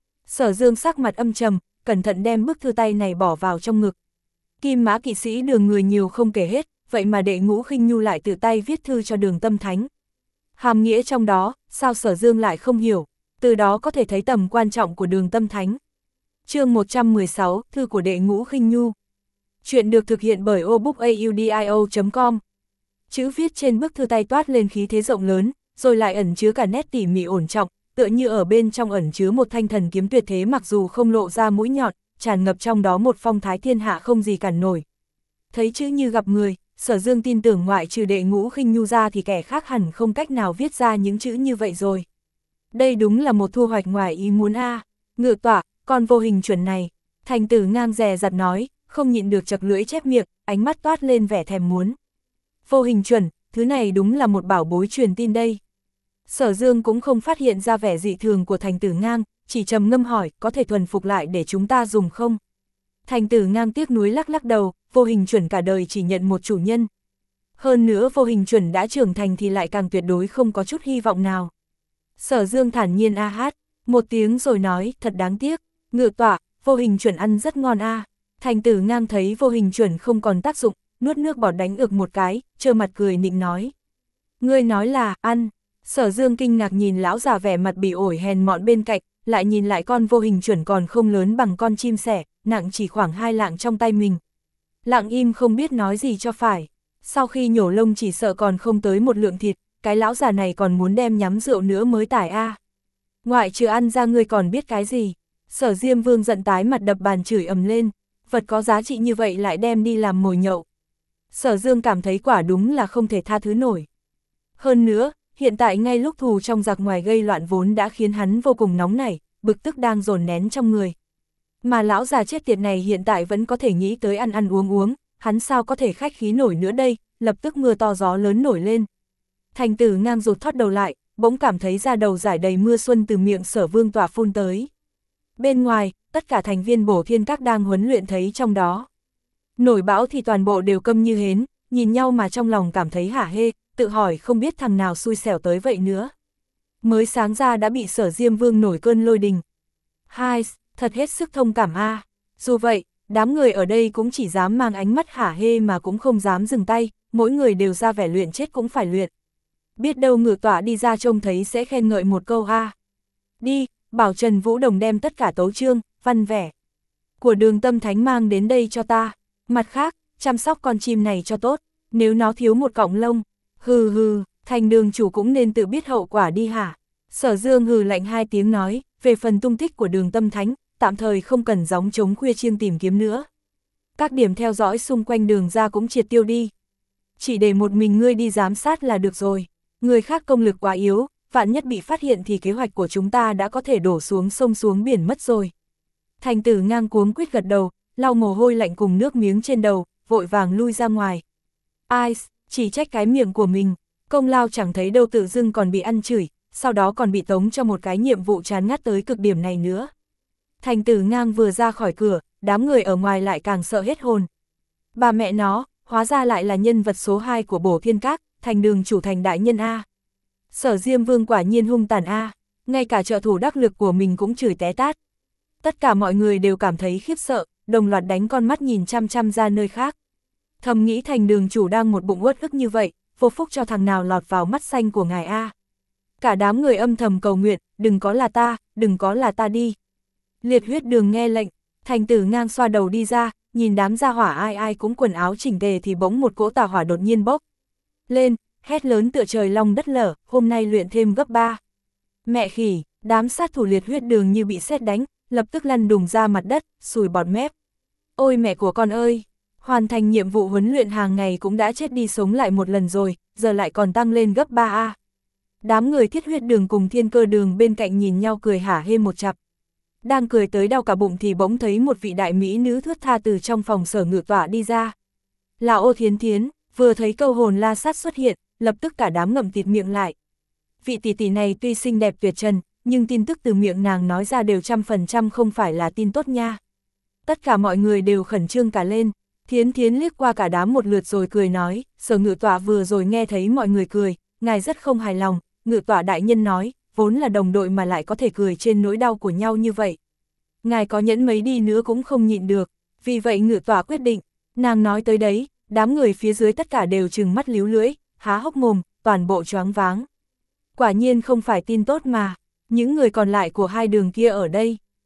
Sở Dương sắc mặt âm trầm, cẩn thận đem bức thư tay này bỏ vào trong ngực. Kim Mã kỵ sĩ Đường người nhiều không kể hết, vậy mà Đệ Ngũ Khinh Nhu lại tự tay viết thư cho Đường Tâm Thánh. Hàm nghĩa trong đó, sao Sở Dương lại không hiểu, từ đó có thể thấy tầm quan trọng của Đường Tâm Thánh. Chương một trăm mười sáu, Thư của đệ ngũ Khinh Nhu. Chuyện được thực hiện bởi obookaudio chấm com. Chữ viết trên bức thư tay toát lên khí thế rộng lớn, rồi lại ẩn chứa cả nét tỉ mỉ ổn trọng, tựa như ở bên trong ẩn chứa một thanh thần kiếm tuyệt thế, mặc dù không lộ ra mũi nhọn, tràn ngập trong đó một phong thái thiên hạ không gì cản nổi. Thấy chữ như gặp người, Sở Dương tin tưởng ngoại trừ đệ ngũ Khinh Nhu ra thì kẻ khác hẳn không cách nào viết ra những chữ như vậy rồi. Đây đúng là một thu hoạch ngoài ý muốn a. À. Ngự tọa, con vô hình chuẩn này. Thành Tử Ngang dè dặt nói, không nhịn được chật lưỡi chép miệng, ánh mắt toát lên vẻ thèm muốn. Vô hình chuẩn, thứ này đúng là một bảo bối truyền tin đây. Sở Dương cũng không phát hiện ra vẻ dị thường của Thành Tử Ngang, chỉ trầm ngâm hỏi, có thể thuần phục lại để chúng ta dùng không? Thành Tử Ngang tiếc nuối lắc lắc đầu, vô hình chuẩn cả đời chỉ nhận một chủ nhân. Hơn nữa vô hình chuẩn đã trưởng thành thì lại càng tuyệt đối không có chút hy vọng nào. Sở Dương thản nhiên a hát, một tiếng rồi nói, thật đáng tiếc, ngự tọa, vô hình chuẩn ăn rất ngon a. Thành Tử Ngang thấy vô hình chuẩn không còn tác dụng, nuốt nước bọt đánh ực một cái, trơ mặt cười nịnh nói. Ngươi nói là, ăn. Sở Dương kinh ngạc nhìn lão già vẻ mặt bị ổi hèn mọn bên cạnh, lại nhìn lại con vô hình chuẩn còn không lớn bằng con chim sẻ, nặng chỉ khoảng hai lạng trong tay mình. Lặng im không biết nói gì cho phải. Sau khi nhổ lông chỉ sợ còn không tới một lượng thịt, cái lão già này còn muốn đem nhắm rượu nữa mới tải a. Ngoại trừ ăn ra ngươi còn biết cái gì? Sở Diêm Vương giận tái mặt đập bàn chửi ầm lên, vật có giá trị như vậy lại đem đi làm mồi nhậu. Sở Dương cảm thấy quả đúng là không thể tha thứ nổi. Hơn nữa, hiện tại ngay lúc thù trong giặc ngoài gây loạn vốn đã khiến hắn vô cùng nóng nảy, bực tức đang dồn nén trong người. Mà lão già chết tiệt này hiện tại vẫn có thể nghĩ tới ăn ăn uống uống, hắn sao có thể khách khí nổi nữa đây, lập tức mưa to gió lớn nổi lên. Thành Tử Ngang rụt thót đầu lại, bỗng cảm thấy da đầu giải đầy mưa xuân từ miệng Sở Vương tỏa phun tới. Bên ngoài, tất cả thành viên Bổ Thiên Các đang huấn luyện thấy trong đó. Nổi bão thì toàn bộ đều câm như hến, nhìn nhau mà trong lòng cảm thấy hả hê, tự hỏi không biết thằng nào xui xẻo tới vậy nữa. Mới sáng ra đã bị Sở Diêm Vương nổi cơn lôi đình. Hai, thật hết sức thông cảm a. À. Dù vậy, đám người ở đây cũng chỉ dám mang ánh mắt hả hê mà cũng không dám dừng tay, mỗi người đều ra vẻ luyện chết cũng phải luyện. Biết đâu ngự tọa đi ra trông thấy sẽ khen ngợi một câu a. À. Đi, bảo Trần Vũ Đồng đem tất cả tấu chương, văn vẻ của Đường Tâm Thánh mang đến đây cho ta. Mặt khác, chăm sóc con chim này cho tốt, nếu nó thiếu một cọng lông, hừ hừ, Thành Đường chủ cũng nên tự biết hậu quả đi hả. Sở Dương hừ lạnh hai tiếng nói, về phần tung tích của Đường Tâm Thánh, tạm thời không cần gióng trống khuya chiêng tìm kiếm nữa. Các điểm theo dõi xung quanh đường ra cũng triệt tiêu đi. Chỉ để một mình ngươi đi giám sát là được rồi. Người khác công lực quá yếu, vạn nhất bị phát hiện thì kế hoạch của chúng ta đã có thể đổ xuống sông xuống biển mất rồi. Thành Tử Ngang cuống quýt gật đầu, lau mồ hôi lạnh cùng nước miếng trên đầu, vội vàng lui ra ngoài. Ai, chỉ trách cái miệng của mình, công lao chẳng thấy đâu tự dưng còn bị ăn chửi, sau đó còn bị tống cho một cái nhiệm vụ chán ngắt tới cực điểm này nữa. Thành Tử Ngang vừa ra khỏi cửa, đám người ở ngoài lại càng sợ hết hồn. Bà mẹ nó, hóa ra lại là nhân vật số hai của Bổ Thiên Các, Thành Đường chủ Thành đại nhân a. Sở Diêm Vương quả nhiên hung tàn a, ngay cả trợ thủ đắc lực của mình cũng chửi té tát. Tất cả mọi người đều cảm thấy khiếp sợ, đồng loạt đánh con mắt nhìn chăm chăm ra nơi khác. Thầm nghĩ Thành Đường chủ đang một bụng uất ức như vậy, vô phúc cho thằng nào lọt vào mắt xanh của ngài a. Cả đám người âm thầm cầu nguyện, đừng có là ta, đừng có là ta đi. Liệt Huyết Đường nghe lệnh, Thành Tử Ngang xoa đầu đi ra, nhìn đám gia hỏa ai ai cũng quần áo chỉnh tề thì bỗng một cỗ tà hỏa đột nhiên bốc lên, hét lớn tựa trời long đất lở, hôm nay luyện thêm gấp ba. Mẹ khỉ, đám sát thủ Liệt Huyết Đường như bị sét đánh, lập tức lăn đùng ra mặt đất, sùi bọt mép. Ôi mẹ của con ơi, hoàn thành nhiệm vụ huấn luyện hàng ngày cũng đã chết đi sống lại một lần rồi, giờ lại còn tăng lên gấp ba a. Đám người Thiết Huyết Đường cùng Thiên Cơ Đường bên cạnh nhìn nhau cười hả hê một chặp. Đang cười tới đau cả bụng thì bỗng thấy một vị đại mỹ nữ thướt tha từ trong phòng Sở Ngự Tọa đi ra. Là Ô Thiến Thiến, vừa thấy câu hồn la sát xuất hiện, lập tức cả đám ngậm tịt miệng lại. Vị tỷ tỷ này tuy xinh đẹp tuyệt trần, nhưng tin tức từ miệng nàng nói ra đều trăm phần trăm không phải là tin tốt nha. Tất cả mọi người đều khẩn trương cả lên, Thiến Thiến liếc qua cả đám một lượt rồi cười nói, Sở Ngự Tọa vừa rồi nghe thấy mọi người cười, ngài rất không hài lòng, Ngự Tọa đại nhân nói, vốn là đồng đội mà lại có thể cười trên nỗi đau của nhau như vậy. Ngài có nhẫn mấy đi nữa cũng không nhịn được, vì vậy Ngự Tọa quyết định, nàng nói tới đấy, đám người phía dưới tất cả đều trừng mắt líu lưỡi, há hốc mồm, toàn bộ choáng váng. Quả nhiên không phải tin tốt mà, những người còn lại của hai đường kia ở đây,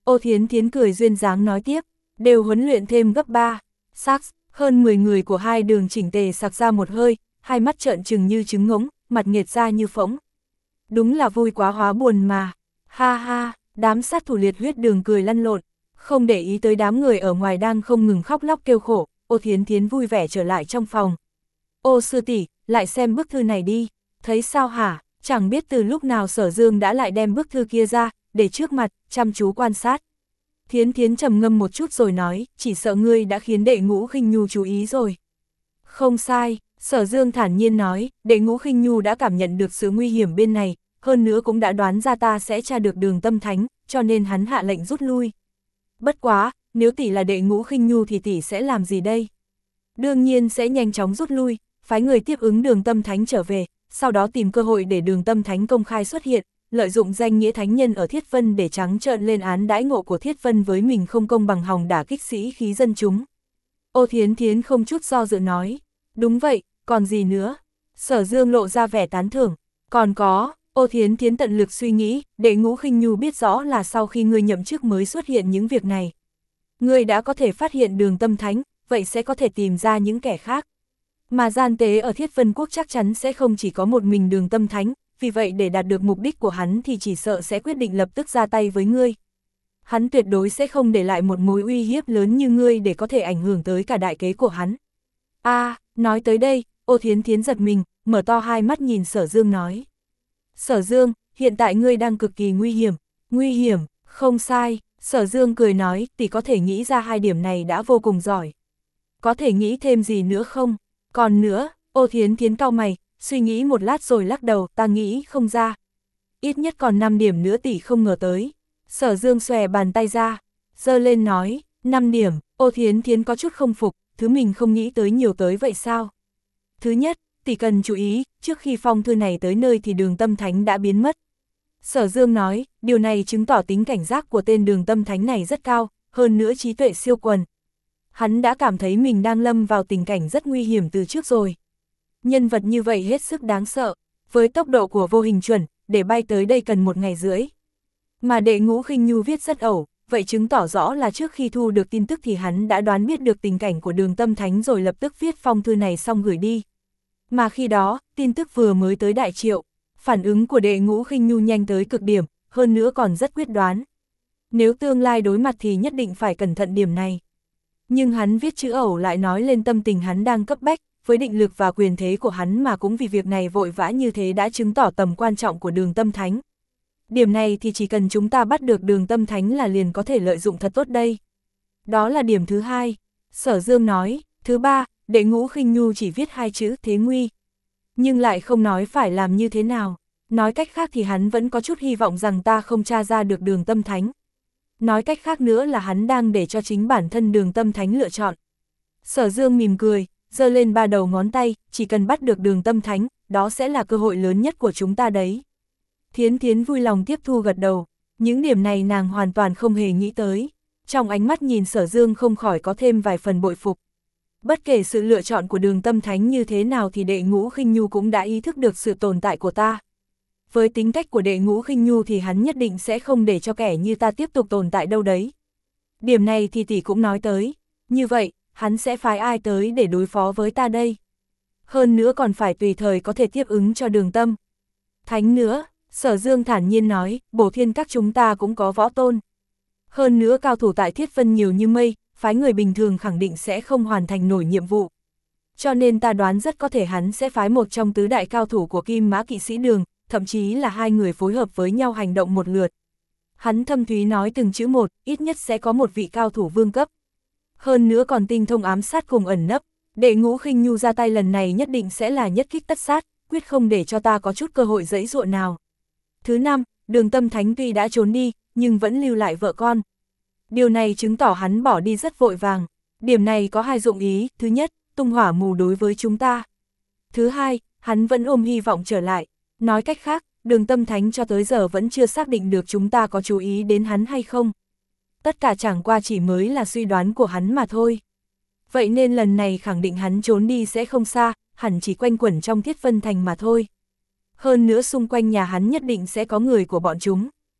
Ô Thiến Thiến cười duyên dáng nói tiếp, đều huấn luyện thêm gấp ba. Sắc, hơn mười người của hai đường chỉnh tề sặc ra một hơi, hai mắt trợn trừng như trứng ngỗng, mặt nghiệt ra như phỗng. Đúng là vui quá hóa buồn mà. Ha ha, đám sát thủ liệt huyết đường cười lăn lộn, không để ý tới đám người ở ngoài đang không ngừng khóc lóc kêu khổ. Ô Thiến Thiến vui vẻ trở lại trong phòng. Ô sư tỷ, lại xem bức thư này đi, thấy sao hả? Chẳng biết từ lúc nào Sở Dương đã lại đem bức thư kia ra, để trước mặt, chăm chú quan sát. Thiến Thiến trầm ngâm một chút rồi nói, chỉ sợ ngươi đã khiến Đệ Ngũ Khinh Nhu chú ý rồi. Không sai, Sở Dương thản nhiên nói, Đệ Ngũ Khinh Nhu đã cảm nhận được sự nguy hiểm bên này, hơn nữa cũng đã đoán ra ta sẽ tra được Đường Tâm Thánh, cho nên hắn hạ lệnh rút lui. Bất quá, nếu tỷ là Đệ Ngũ Khinh Nhu thì tỷ sẽ làm gì đây? Đương nhiên sẽ nhanh chóng rút lui, phái người tiếp ứng Đường Tâm Thánh trở về, sau đó tìm cơ hội để Đường Tâm Thánh công khai xuất hiện, lợi dụng danh nghĩa thánh nhân ở Thiết Vân để trắng trợn lên án đãi ngộ của Thiết Vân với mình không công bằng hòng đả kích sĩ khí dân chúng. Ô Thiến Thiến không chút do dự nói, đúng vậy, còn gì nữa? Sở Dương lộ ra vẻ tán thưởng, còn có, Ô Thiến Thiến tận lực suy nghĩ, Đệ Ngũ Khinh Nhu biết rõ là sau khi ngươi nhậm chức mới xuất hiện những việc này. Ngươi đã có thể phát hiện Đường Tâm Thánh, vậy sẽ có thể tìm ra những kẻ khác. Mà gian tế ở Thiết Vân Quốc chắc chắn sẽ không chỉ có một mình Đường Tâm Thánh, vì vậy để đạt được mục đích của hắn thì chỉ sợ sẽ quyết định lập tức ra tay với ngươi. Hắn tuyệt đối sẽ không để lại một mối uy hiếp lớn như ngươi để có thể ảnh hưởng tới cả đại kế của hắn. A, à, nói tới đây, Ô Thiến Thiến giật mình, mở to hai mắt nhìn Sở Dương nói. Sở Dương, hiện tại ngươi đang cực kỳ nguy hiểm. Nguy hiểm, không sai, Sở Dương cười nói, tỷ có thể nghĩ ra hai điểm này đã vô cùng giỏi. Có thể nghĩ thêm gì nữa không? Còn nữa, Ô Thiến Thiến cau mày, suy nghĩ một lát rồi lắc đầu, ta nghĩ không ra. Ít nhất còn năm điểm nữa tỷ không ngờ tới. Sở Dương xòe bàn tay ra, giơ lên nói, năm điểm, Ô Thiến Thiến có chút không phục, thứ mình không nghĩ tới nhiều tới vậy sao? Thứ nhất, tỷ cần chú ý, trước khi phong thư này tới nơi thì Đường Tâm Thánh đã biến mất. Sở Dương nói, điều này chứng tỏ tính cảnh giác của tên Đường Tâm Thánh này rất cao, hơn nữa trí tuệ siêu quần. Hắn đã cảm thấy mình đang lâm vào tình cảnh rất nguy hiểm từ trước rồi. Nhân vật như vậy hết sức đáng sợ, với tốc độ của vô hình chuẩn, để bay tới đây cần một ngày rưỡi. Mà Đệ Ngũ Khinh Nhu viết rất ẩu, vậy chứng tỏ rõ là trước khi thu được tin tức thì hắn đã đoán biết được tình cảnh của Đường Tâm Thánh rồi lập tức viết phong thư này xong gửi đi. Mà khi đó, tin tức vừa mới tới Đại Triệu, phản ứng của Đệ Ngũ Khinh Nhu nhanh tới cực điểm, hơn nữa còn rất quyết đoán. Nếu tương lai đối mặt thì nhất định phải cẩn thận điểm này. Nhưng hắn viết chữ ẩu lại nói lên tâm tình hắn đang cấp bách, với định lực và quyền thế của hắn mà cũng vì việc này vội vã như thế đã chứng tỏ tầm quan trọng của Đường Tâm Thánh. Điểm này thì chỉ cần chúng ta bắt được Đường Tâm Thánh là liền có thể lợi dụng thật tốt đây. Đó là điểm thứ hai. Sở Dương nói, thứ ba, Đệ Ngũ Khinh Nhu chỉ viết hai chữ thế nguy. Nhưng lại không nói phải làm như thế nào. Nói cách khác thì hắn vẫn có chút hy vọng rằng ta không tra ra được Đường Tâm Thánh. Nói cách khác nữa là hắn đang để cho chính bản thân Đường Tâm Thánh lựa chọn. Sở Dương mỉm cười, giơ lên ba đầu ngón tay, chỉ cần bắt được Đường Tâm Thánh, đó sẽ là cơ hội lớn nhất của chúng ta đấy. Thiến Thiến vui lòng tiếp thu gật đầu, những điểm này nàng hoàn toàn không hề nghĩ tới. Trong ánh mắt nhìn Sở Dương không khỏi có thêm vài phần bội phục. Bất kể sự lựa chọn của Đường Tâm Thánh như thế nào thì Đệ Ngũ Khinh Nhu cũng đã ý thức được sự tồn tại của ta. Với tính cách của Đệ Ngũ Khinh Nhu thì hắn nhất định sẽ không để cho kẻ như ta tiếp tục tồn tại đâu đấy. Điểm này thì tỷ cũng nói tới, như vậy, hắn sẽ phái ai tới để đối phó với ta đây? Hơn nữa còn phải tùy thời có thể tiếp ứng cho Đường Tâm Thánh nữa. Sở Dương thản nhiên nói, Bổ Thiên Các chúng ta cũng có võ tôn. Hơn nữa cao thủ tại Thiết Vân nhiều như mây, phái người bình thường khẳng định sẽ không hoàn thành nổi nhiệm vụ. Cho nên ta đoán rất có thể hắn sẽ phái một trong tứ đại cao thủ của Kim Mã Kỵ Sĩ Đường, thậm chí là hai người phối hợp với nhau hành động một lượt. Hắn thâm thúy nói từng chữ một, ít nhất sẽ có một vị cao thủ vương cấp. Hơn nữa còn tinh thông ám sát cùng ẩn nấp, Đệ Ngũ Khinh Nhu ra tay lần này nhất định sẽ là nhất kích tất sát, quyết không để cho ta có chút cơ hội giãy giụa nào. Thứ năm, Đường Tâm Thánh tuy đã trốn đi, nhưng vẫn lưu lại vợ con. Điều này chứng tỏ hắn bỏ đi rất vội vàng. Điểm này có hai dụng ý, thứ nhất, tung hỏa mù đối với chúng ta. Thứ hai, hắn vẫn ôm hy vọng trở lại. Nói cách khác, Đường Tâm Thánh cho tới giờ vẫn chưa xác định được chúng ta có chú ý đến hắn hay không. Tất cả chẳng qua chỉ mới là suy đoán của hắn mà thôi. Vậy nên lần này khẳng định hắn trốn đi sẽ không xa, hẳn chỉ quanh quẩn trong Thiết Vân Thành mà thôi. Hơn nữa xung quanh nhà hắn nhất định sẽ có người của bọn chúng.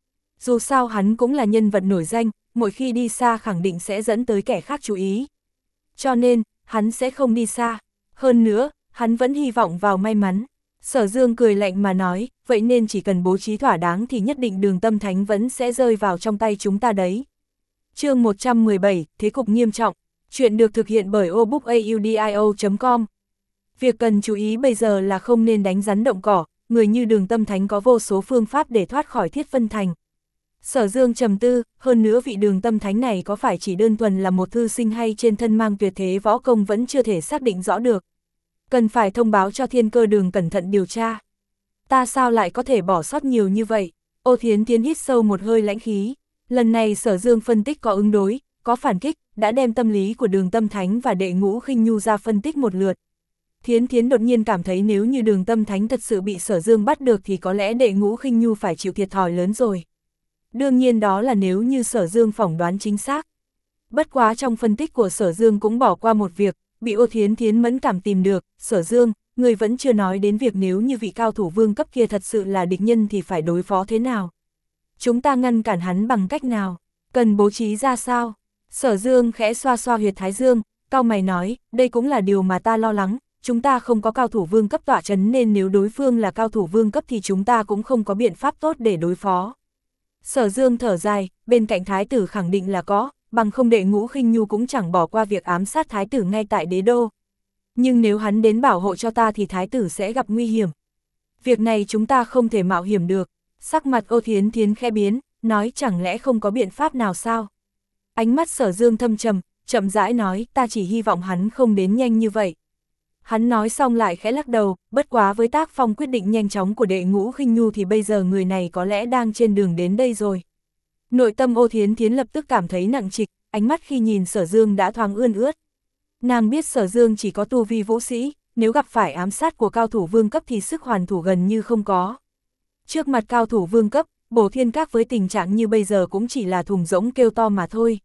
Dù sao hắn cũng là nhân vật nổi danh, mỗi khi đi xa khẳng định sẽ dẫn tới kẻ khác chú ý. Cho nên, hắn sẽ không đi xa. Hơn nữa, hắn vẫn hy vọng vào may mắn. Sở Dương cười lạnh mà nói, vậy nên chỉ cần bố trí thỏa đáng thì nhất định Đường Tâm Thánh vẫn sẽ rơi vào trong tay chúng ta đấy. Chương một trăm mười bảy, Thế cục nghiêm trọng. Chuyện được thực hiện bởi obookaudio chấm com. Việc cần chú ý bây giờ là không nên đánh rắn động cỏ, người như Đường Tâm Thánh có vô số phương pháp để thoát khỏi Thiết Vân Thành. Sở Dương trầm tư, hơn nữa vị Đường Tâm Thánh này có phải chỉ đơn thuần là một thư sinh hay trên thân mang tuyệt thế võ công vẫn chưa thể xác định rõ được. Cần phải thông báo cho Thiên Cơ Đường cẩn thận điều tra. Ta sao lại có thể bỏ sót nhiều như vậy? Ô Thiến Thiến hít sâu một hơi lãnh khí. Lần này Sở Dương phân tích có ứng đối, có phản kích, đã đem tâm lý của Đường Tâm Thánh và Đệ Ngũ Khinh Nhu ra phân tích một lượt. Thiến Thiến đột nhiên cảm thấy nếu như Đường Tâm Thánh thật sự bị Sở Dương bắt được thì có lẽ Đệ Ngũ Khinh Nhu phải chịu thiệt thòi lớn rồi. Đương nhiên đó là nếu như Sở Dương phỏng đoán chính xác. Bất quá trong phân tích của Sở Dương cũng bỏ qua một việc, bị Ô Thiến Thiến mẫn cảm tìm được. Sở Dương, người vẫn chưa nói đến việc nếu như vị cao thủ vương cấp kia thật sự là địch nhân thì phải đối phó thế nào. Chúng ta ngăn cản hắn bằng cách nào, cần bố trí ra sao? Sở Dương khẽ xoa xoa huyệt thái dương, cau mày nói, đây cũng là điều mà ta lo lắng, chúng ta không có cao thủ vương cấp tọa chấn nên nếu đối phương là cao thủ vương cấp thì chúng ta cũng không có biện pháp tốt để đối phó. Sở Dương thở dài, bên cạnh thái tử khẳng định là có, bằng không Đệ Ngũ Khinh Nhu cũng chẳng bỏ qua việc ám sát thái tử ngay tại đế đô. Nhưng nếu hắn đến bảo hộ cho ta thì thái tử sẽ gặp nguy hiểm. Việc này chúng ta không thể mạo hiểm được. Sắc mặt Ô Thiến Thiến khẽ biến, nói chẳng lẽ không có biện pháp nào sao? Ánh mắt Sở Dương thâm trầm, chậm rãi nói, ta chỉ hy vọng hắn không đến nhanh như vậy. Hắn nói xong lại khẽ lắc đầu, bất quá với tác phong quyết định nhanh chóng của Đệ Ngũ Khinh Nhu thì bây giờ người này có lẽ đang trên đường đến đây rồi. Nội tâm Ô Thiến Thiến lập tức cảm thấy nặng trịch, ánh mắt khi nhìn Sở Dương đã thoáng ươn ướt. Nàng biết Sở Dương chỉ có tu vi vũ sĩ, nếu gặp phải ám sát của cao thủ vương cấp thì sức hoàn thủ gần như không có. Trước mặt cao thủ vương cấp, Bổ Thiên Các với tình trạng như bây giờ cũng chỉ là thùng rỗng kêu to mà thôi.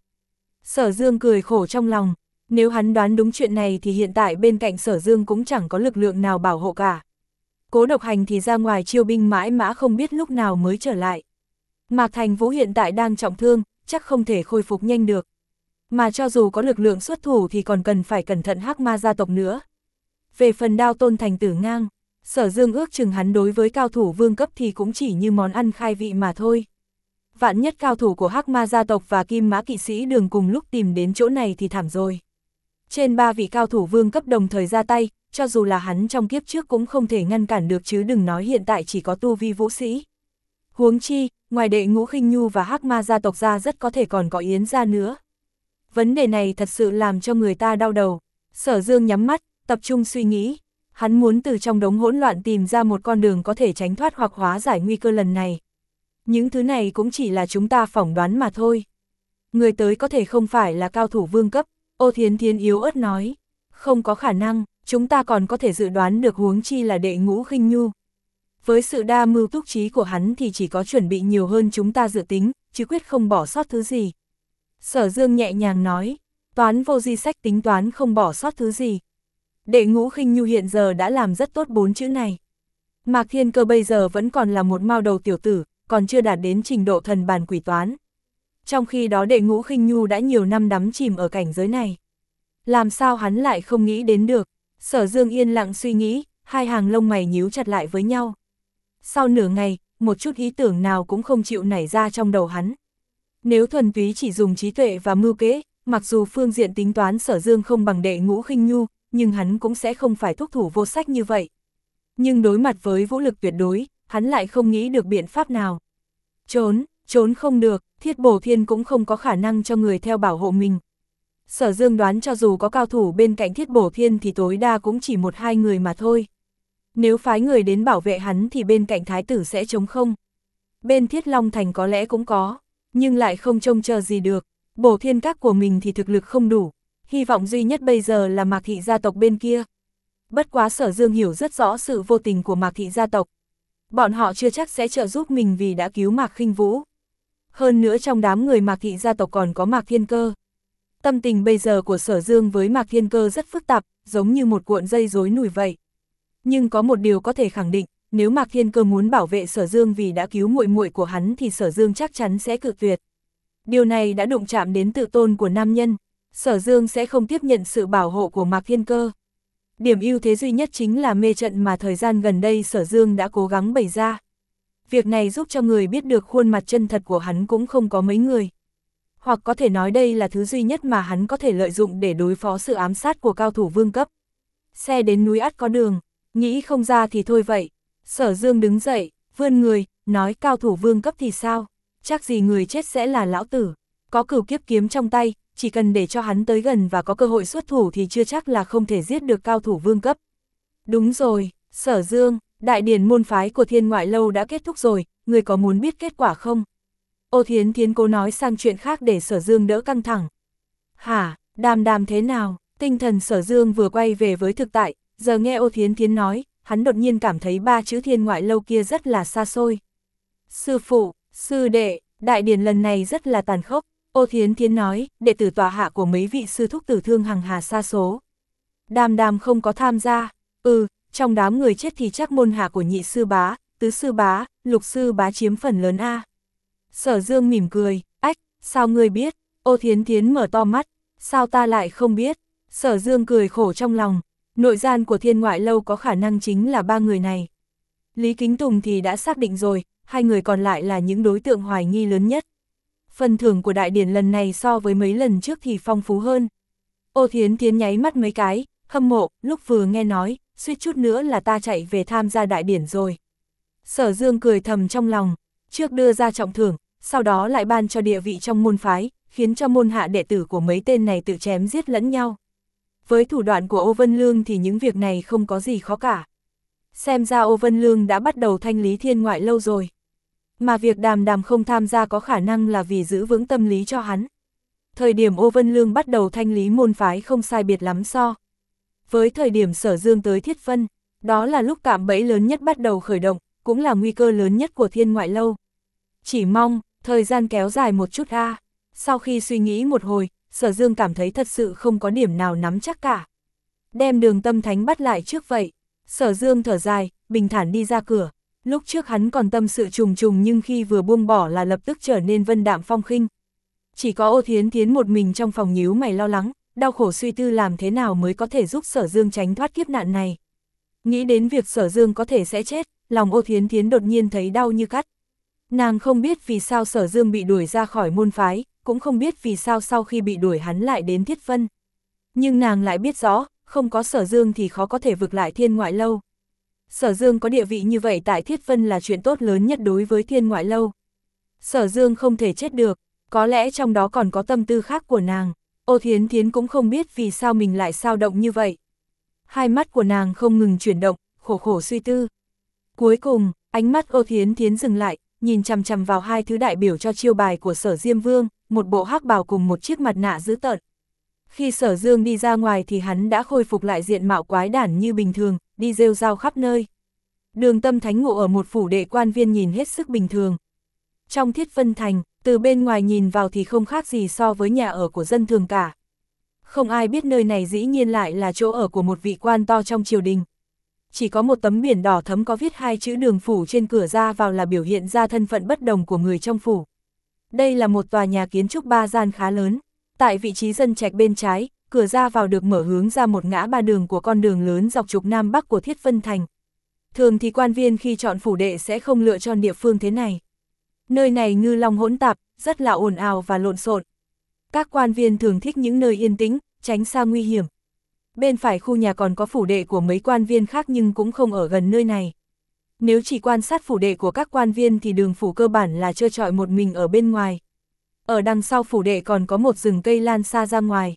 Sở Dương cười khổ trong lòng, nếu hắn đoán đúng chuyện này thì hiện tại bên cạnh Sở Dương cũng chẳng có lực lượng nào bảo hộ cả. Cố Độc Hành thì ra ngoài chiêu binh mãi mã không biết lúc nào mới trở lại. Mạc Thành Vũ hiện tại đang trọng thương, chắc không thể khôi phục nhanh được. Mà cho dù có lực lượng xuất thủ thì còn cần phải cẩn thận Hắc Ma gia tộc nữa. Về phần Đao Tôn Thành Tử Ngang, Sở Dương ước chừng hắn đối với cao thủ vương cấp thì cũng chỉ như món ăn khai vị mà thôi. Vạn nhất cao thủ của Hắc Ma gia tộc và Kim Mã kỵ sĩ Đường cùng lúc tìm đến chỗ này thì thảm rồi. Trên ba vị cao thủ vương cấp đồng thời ra tay, cho dù là hắn trong kiếp trước cũng không thể ngăn cản được chứ đừng nói hiện tại chỉ có tu vi vũ sĩ. Huống chi, ngoài Đệ Ngũ Khinh Nhu và Hắc Ma gia tộc ra rất có thể còn có Yến gia nữa. Vấn đề này thật sự làm cho người ta đau đầu. Sở Dương nhắm mắt, tập trung suy nghĩ. Hắn muốn từ trong đống hỗn loạn tìm ra một con đường có thể tránh thoát hoặc hóa giải nguy cơ lần này. Những thứ này cũng chỉ là chúng ta phỏng đoán mà thôi. Người tới có thể không phải là cao thủ vương cấp, Ô Thiến Thiến yếu ớt nói. Không có khả năng, chúng ta còn có thể dự đoán được huống chi là Đệ Ngũ Khinh Nhu. Với sự đa mưu túc trí của hắn thì chỉ có chuẩn bị nhiều hơn chúng ta dự tính, chứ quyết không bỏ sót thứ gì. Sở Dương nhẹ nhàng nói, toán vô di sách tính toán không bỏ sót thứ gì. Đệ Ngũ Khinh Nhu hiện giờ đã làm rất tốt bốn chữ này. Mạc Thiên Cơ bây giờ vẫn còn là một mao đầu tiểu tử, còn chưa đạt đến trình độ thần bàn quỷ toán. Trong khi đó Đệ Ngũ Khinh Nhu đã nhiều năm đắm chìm ở cảnh giới này. Làm sao hắn lại không nghĩ đến được? Sở Dương yên lặng suy nghĩ, hai hàng lông mày nhíu chặt lại với nhau. Sau nửa ngày, một chút ý tưởng nào cũng không chịu nảy ra trong đầu hắn. Nếu thuần túy chỉ dùng trí tuệ và mưu kế, mặc dù phương diện tính toán Sở Dương không bằng Đệ Ngũ Khinh Nhu, nhưng hắn cũng sẽ không phải thúc thủ vô sách như vậy. Nhưng đối mặt với vũ lực tuyệt đối, hắn lại không nghĩ được biện pháp nào. Trốn, trốn không được, Thiết Bổ Thiên cũng không có khả năng cho người theo bảo hộ mình. Sở Dương đoán cho dù có cao thủ bên cạnh Thiết Bổ Thiên thì tối đa cũng chỉ một hai người mà thôi. Nếu phái người đến bảo vệ hắn thì bên cạnh thái tử sẽ trống không. Bên Thiết Long Thành có lẽ cũng có, nhưng lại không trông chờ gì được. Bổ Thiên Các của mình thì thực lực không đủ. Hy vọng duy nhất bây giờ là Mạc Thị gia tộc bên kia. Bất quá Sở Dương hiểu rất rõ sự vô tình của Mạc Thị gia tộc. Bọn họ chưa chắc sẽ trợ giúp mình vì đã cứu Mạc Khinh Vũ. Hơn nữa trong đám người Mạc Thị gia tộc còn có Mạc Thiên Cơ. Tâm tình bây giờ của Sở Dương với Mạc Thiên Cơ rất phức tạp, giống như một cuộn dây rối nùi vậy. Nhưng có một điều có thể khẳng định, nếu Mạc Thiên Cơ muốn bảo vệ Sở Dương vì đã cứu muội muội của hắn thì Sở Dương chắc chắn sẽ cự tuyệt. Điều này đã đụng chạm đến tự tôn của nam nhân, Sở Dương sẽ không tiếp nhận sự bảo hộ của Mạc Thiên Cơ. Điểm ưu thế duy nhất chính là mê trận mà thời gian gần đây Sở Dương đã cố gắng bày ra. Việc này giúp cho người biết được khuôn mặt chân thật của hắn cũng không có mấy người. Hoặc có thể nói đây là thứ duy nhất mà hắn có thể lợi dụng để đối phó sự ám sát của cao thủ vương cấp. Xe đến núi ắt có đường, nghĩ không ra thì thôi vậy. Sở Dương đứng dậy, vươn người, nói cao thủ vương cấp thì sao? Chắc gì người chết sẽ là lão tử. Có cửu kiếp kiếm trong tay, chỉ cần để cho hắn tới gần và có cơ hội xuất thủ thì chưa chắc là không thể giết được cao thủ vương cấp. Đúng rồi, Sở Dương, đại điển môn phái của Thiên Ngoại Lâu đã kết thúc rồi, người có muốn biết kết quả không? Ô Thiến Thiến cố nói sang chuyện khác để Sở Dương đỡ căng thẳng. Hả, Đàm Đàm thế nào? Tinh thần Sở Dương vừa quay về với thực tại, giờ nghe Ô Thiến Thiến nói, hắn đột nhiên cảm thấy ba chữ Thiên Ngoại Lâu kia rất là xa xôi. Sư phụ, sư đệ, đại điển lần này rất là tàn khốc. Ô Thiến Thiến nói, đệ tử tòa hạ của mấy vị sư thúc tử thương hằng hà sa số. Đàm Đàm không có tham gia. Ừ, trong đám người chết thì chắc môn hạ của nhị sư bá, tứ sư bá, lục sư bá chiếm phần lớn a. Sở Dương mỉm cười, ách, sao ngươi biết? Ô Thiến Thiến mở to mắt, sao ta lại không biết? Sở Dương cười khổ trong lòng, nội gian của Thiên Ngoại Lâu có khả năng chính là ba người này. Lý Kính Tùng thì đã xác định rồi, hai người còn lại là những đối tượng hoài nghi lớn nhất. Phần thưởng của đại điển lần này so với mấy lần trước thì phong phú hơn. Ô Thiến Thiến nháy mắt mấy cái, hâm mộ, lúc vừa nghe nói, suýt chút nữa là ta chạy về tham gia đại điển rồi. Sở Dương cười thầm trong lòng, trước đưa ra trọng thưởng, sau đó lại ban cho địa vị trong môn phái, khiến cho môn hạ đệ tử của mấy tên này tự chém giết lẫn nhau. Với thủ đoạn của Ô Vân Lương thì những việc này không có gì khó cả. Xem ra Ô Vân Lương đã bắt đầu thanh lý Thiên Ngoại Lâu rồi. Mà việc Đàm Đàm không tham gia có khả năng là vì giữ vững tâm lý cho hắn. Thời điểm Ô Vân Lương bắt đầu thanh lý môn phái không sai biệt lắm so. Với thời điểm Sở Dương tới Thiết Vân, đó là lúc cạm bẫy lớn nhất bắt đầu khởi động, cũng là nguy cơ lớn nhất của Thiên Ngoại Lâu. Chỉ mong, thời gian kéo dài một chút a. Sau khi suy nghĩ một hồi, Sở Dương cảm thấy thật sự không có điểm nào nắm chắc cả. Đem Đường Tâm Thánh bắt lại trước vậy. Sở Dương thở dài, bình thản đi ra cửa. Lúc trước hắn còn tâm sự trùng trùng nhưng khi vừa buông bỏ là lập tức trở nên vân đạm phong khinh. Chỉ có Ô Thiến Thiến một mình trong phòng nhíu mày lo lắng, đau khổ suy tư làm thế nào mới có thể giúp Sở Dương tránh thoát kiếp nạn này. Nghĩ đến việc Sở Dương có thể sẽ chết, lòng Ô Thiến Thiến đột nhiên thấy đau như cắt. Nàng không biết vì sao Sở Dương bị đuổi ra khỏi môn phái, cũng không biết vì sao sau khi bị đuổi hắn lại đến Thiết Vân. Nhưng nàng lại biết rõ, không có Sở Dương thì khó có thể vực lại Thiên Ngoại Lâu. Sở Dương có địa vị như vậy tại Thiết Vân là chuyện tốt lớn nhất đối với Thiên Ngoại Lâu. Sở Dương không thể chết được, có lẽ trong đó còn có tâm tư khác của nàng. Ô Thiến Thiến cũng không biết vì sao mình lại sao động như vậy. Hai mắt của nàng không ngừng chuyển động, khổ khổ suy tư. Cuối cùng, ánh mắt Ô Thiến Thiến dừng lại, nhìn chằm chằm vào hai thứ đại biểu cho chiêu bài của Sở Diêm Vương, một bộ hắc bào cùng một chiếc mặt nạ dữ tợn. Khi Sở Dương đi ra ngoài thì hắn đã khôi phục lại diện mạo quái đản như bình thường, đi rêu rao khắp nơi. Đường Tâm Thánh ngụ ở một phủ đệ quan viên nhìn hết sức bình thường. Trong Thiết Vân Thành, từ bên ngoài nhìn vào thì không khác gì so với nhà ở của dân thường cả. Không ai biết nơi này dĩ nhiên lại là chỗ ở của một vị quan to trong triều đình. Chỉ có một tấm biển đỏ thấm có viết hai chữ Đường phủ trên cửa ra vào là biểu hiện ra thân phận bất đồng của người trong phủ. Đây là một tòa nhà kiến trúc ba gian khá lớn. Tại vị trí dân trạch bên trái, cửa ra vào được mở hướng ra một ngã ba đường của con đường lớn dọc trục Nam Bắc của Thiết Vân Thành. Thường thì quan viên khi chọn phủ đệ sẽ không lựa chọn địa phương thế này. Nơi này ngư long hỗn tạp, rất là ồn ào và lộn xộn. Các quan viên thường thích những nơi yên tĩnh, tránh xa nguy hiểm. Bên phải khu nhà còn có phủ đệ của mấy quan viên khác nhưng cũng không ở gần nơi này. Nếu chỉ quan sát phủ đệ của các quan viên thì Đường phủ cơ bản là trơ trọi một mình ở bên ngoài. Ở đằng sau phủ đệ còn có một rừng cây lan xa ra ngoài.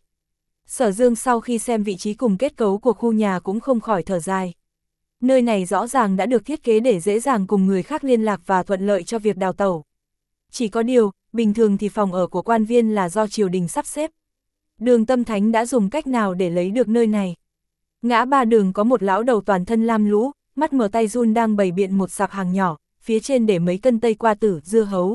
Sở Dương sau khi xem vị trí cùng kết cấu của khu nhà cũng không khỏi thở dài. Nơi này rõ ràng đã được thiết kế để dễ dàng cùng người khác liên lạc và thuận lợi cho việc đào tẩu. Chỉ có điều, bình thường thì phòng ở của quan viên là do triều đình sắp xếp. Đường Tâm Thánh đã dùng cách nào để lấy được nơi này? Ngã ba đường có một lão đầu toàn thân lam lũ, mắt mở tay run đang bày biện một sạp hàng nhỏ, phía trên để mấy cân tây qua tử, dưa hấu.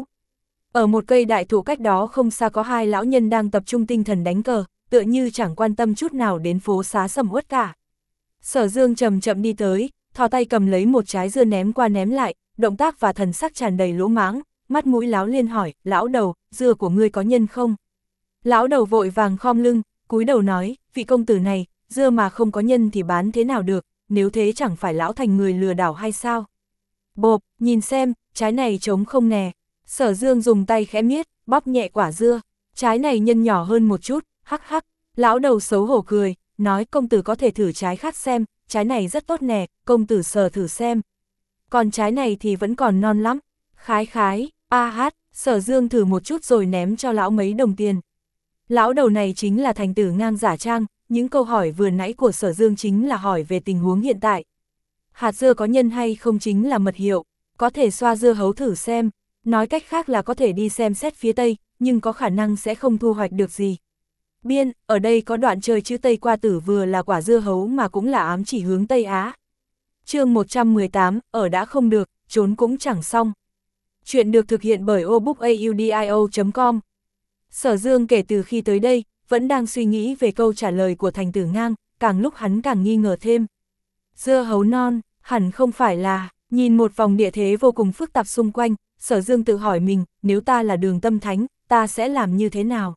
Ở một cây đại thụ cách đó không xa có hai lão nhân đang tập trung tinh thần đánh cờ, tựa như chẳng quan tâm chút nào đến phố xá sầm uất cả. Sở Dương chậm chậm đi tới, thò tay cầm lấy một trái dưa ném qua ném lại, động tác và thần sắc tràn đầy lỗ mãng, mắt mũi láo liên hỏi, lão đầu, dưa của ngươi có nhân không? Lão đầu vội vàng khom lưng, cúi đầu nói, vị công tử này, dưa mà không có nhân thì bán thế nào được, nếu thế chẳng phải lão thành người lừa đảo hay sao? Bộp, nhìn xem, trái này trống không nè. Sở Dương dùng tay khẽ miết, bóp nhẹ quả dưa, trái này nhân nhỏ hơn một chút, hắc hắc. Lão đầu xấu hổ cười, nói công tử có thể thử trái khác xem, trái này rất tốt nè, công tử sờ thử xem. Còn trái này thì vẫn còn non lắm. Khái khái, a hát, Sở Dương thử một chút rồi ném cho lão mấy đồng tiền. Lão đầu này chính là thành tử ngang giả trang, những câu hỏi vừa nãy của Sở Dương chính là hỏi về tình huống hiện tại. Hạt dưa có nhân hay không chính là mật hiệu, có thể xoa dưa hấu thử xem, nói cách khác là có thể đi xem xét phía Tây, nhưng có khả năng sẽ không thu hoạch được gì. Biên, ở đây có đoạn chơi chữ Tây qua tử vừa là quả dưa hấu mà cũng là ám chỉ hướng Tây Á. Chương một trăm mười tám, ở đã không được, trốn cũng chẳng xong. Chuyện được thực hiện bởi obookaudio chấm com. Sở Dương kể từ khi tới đây, vẫn đang suy nghĩ về câu trả lời của thành tử ngang, càng lúc hắn càng nghi ngờ thêm. Dưa hấu non, hẳn không phải là, nhìn một vòng địa thế vô cùng phức tạp xung quanh, Sở Dương tự hỏi mình, nếu ta là Đường Tâm Thánh, ta sẽ làm như thế nào?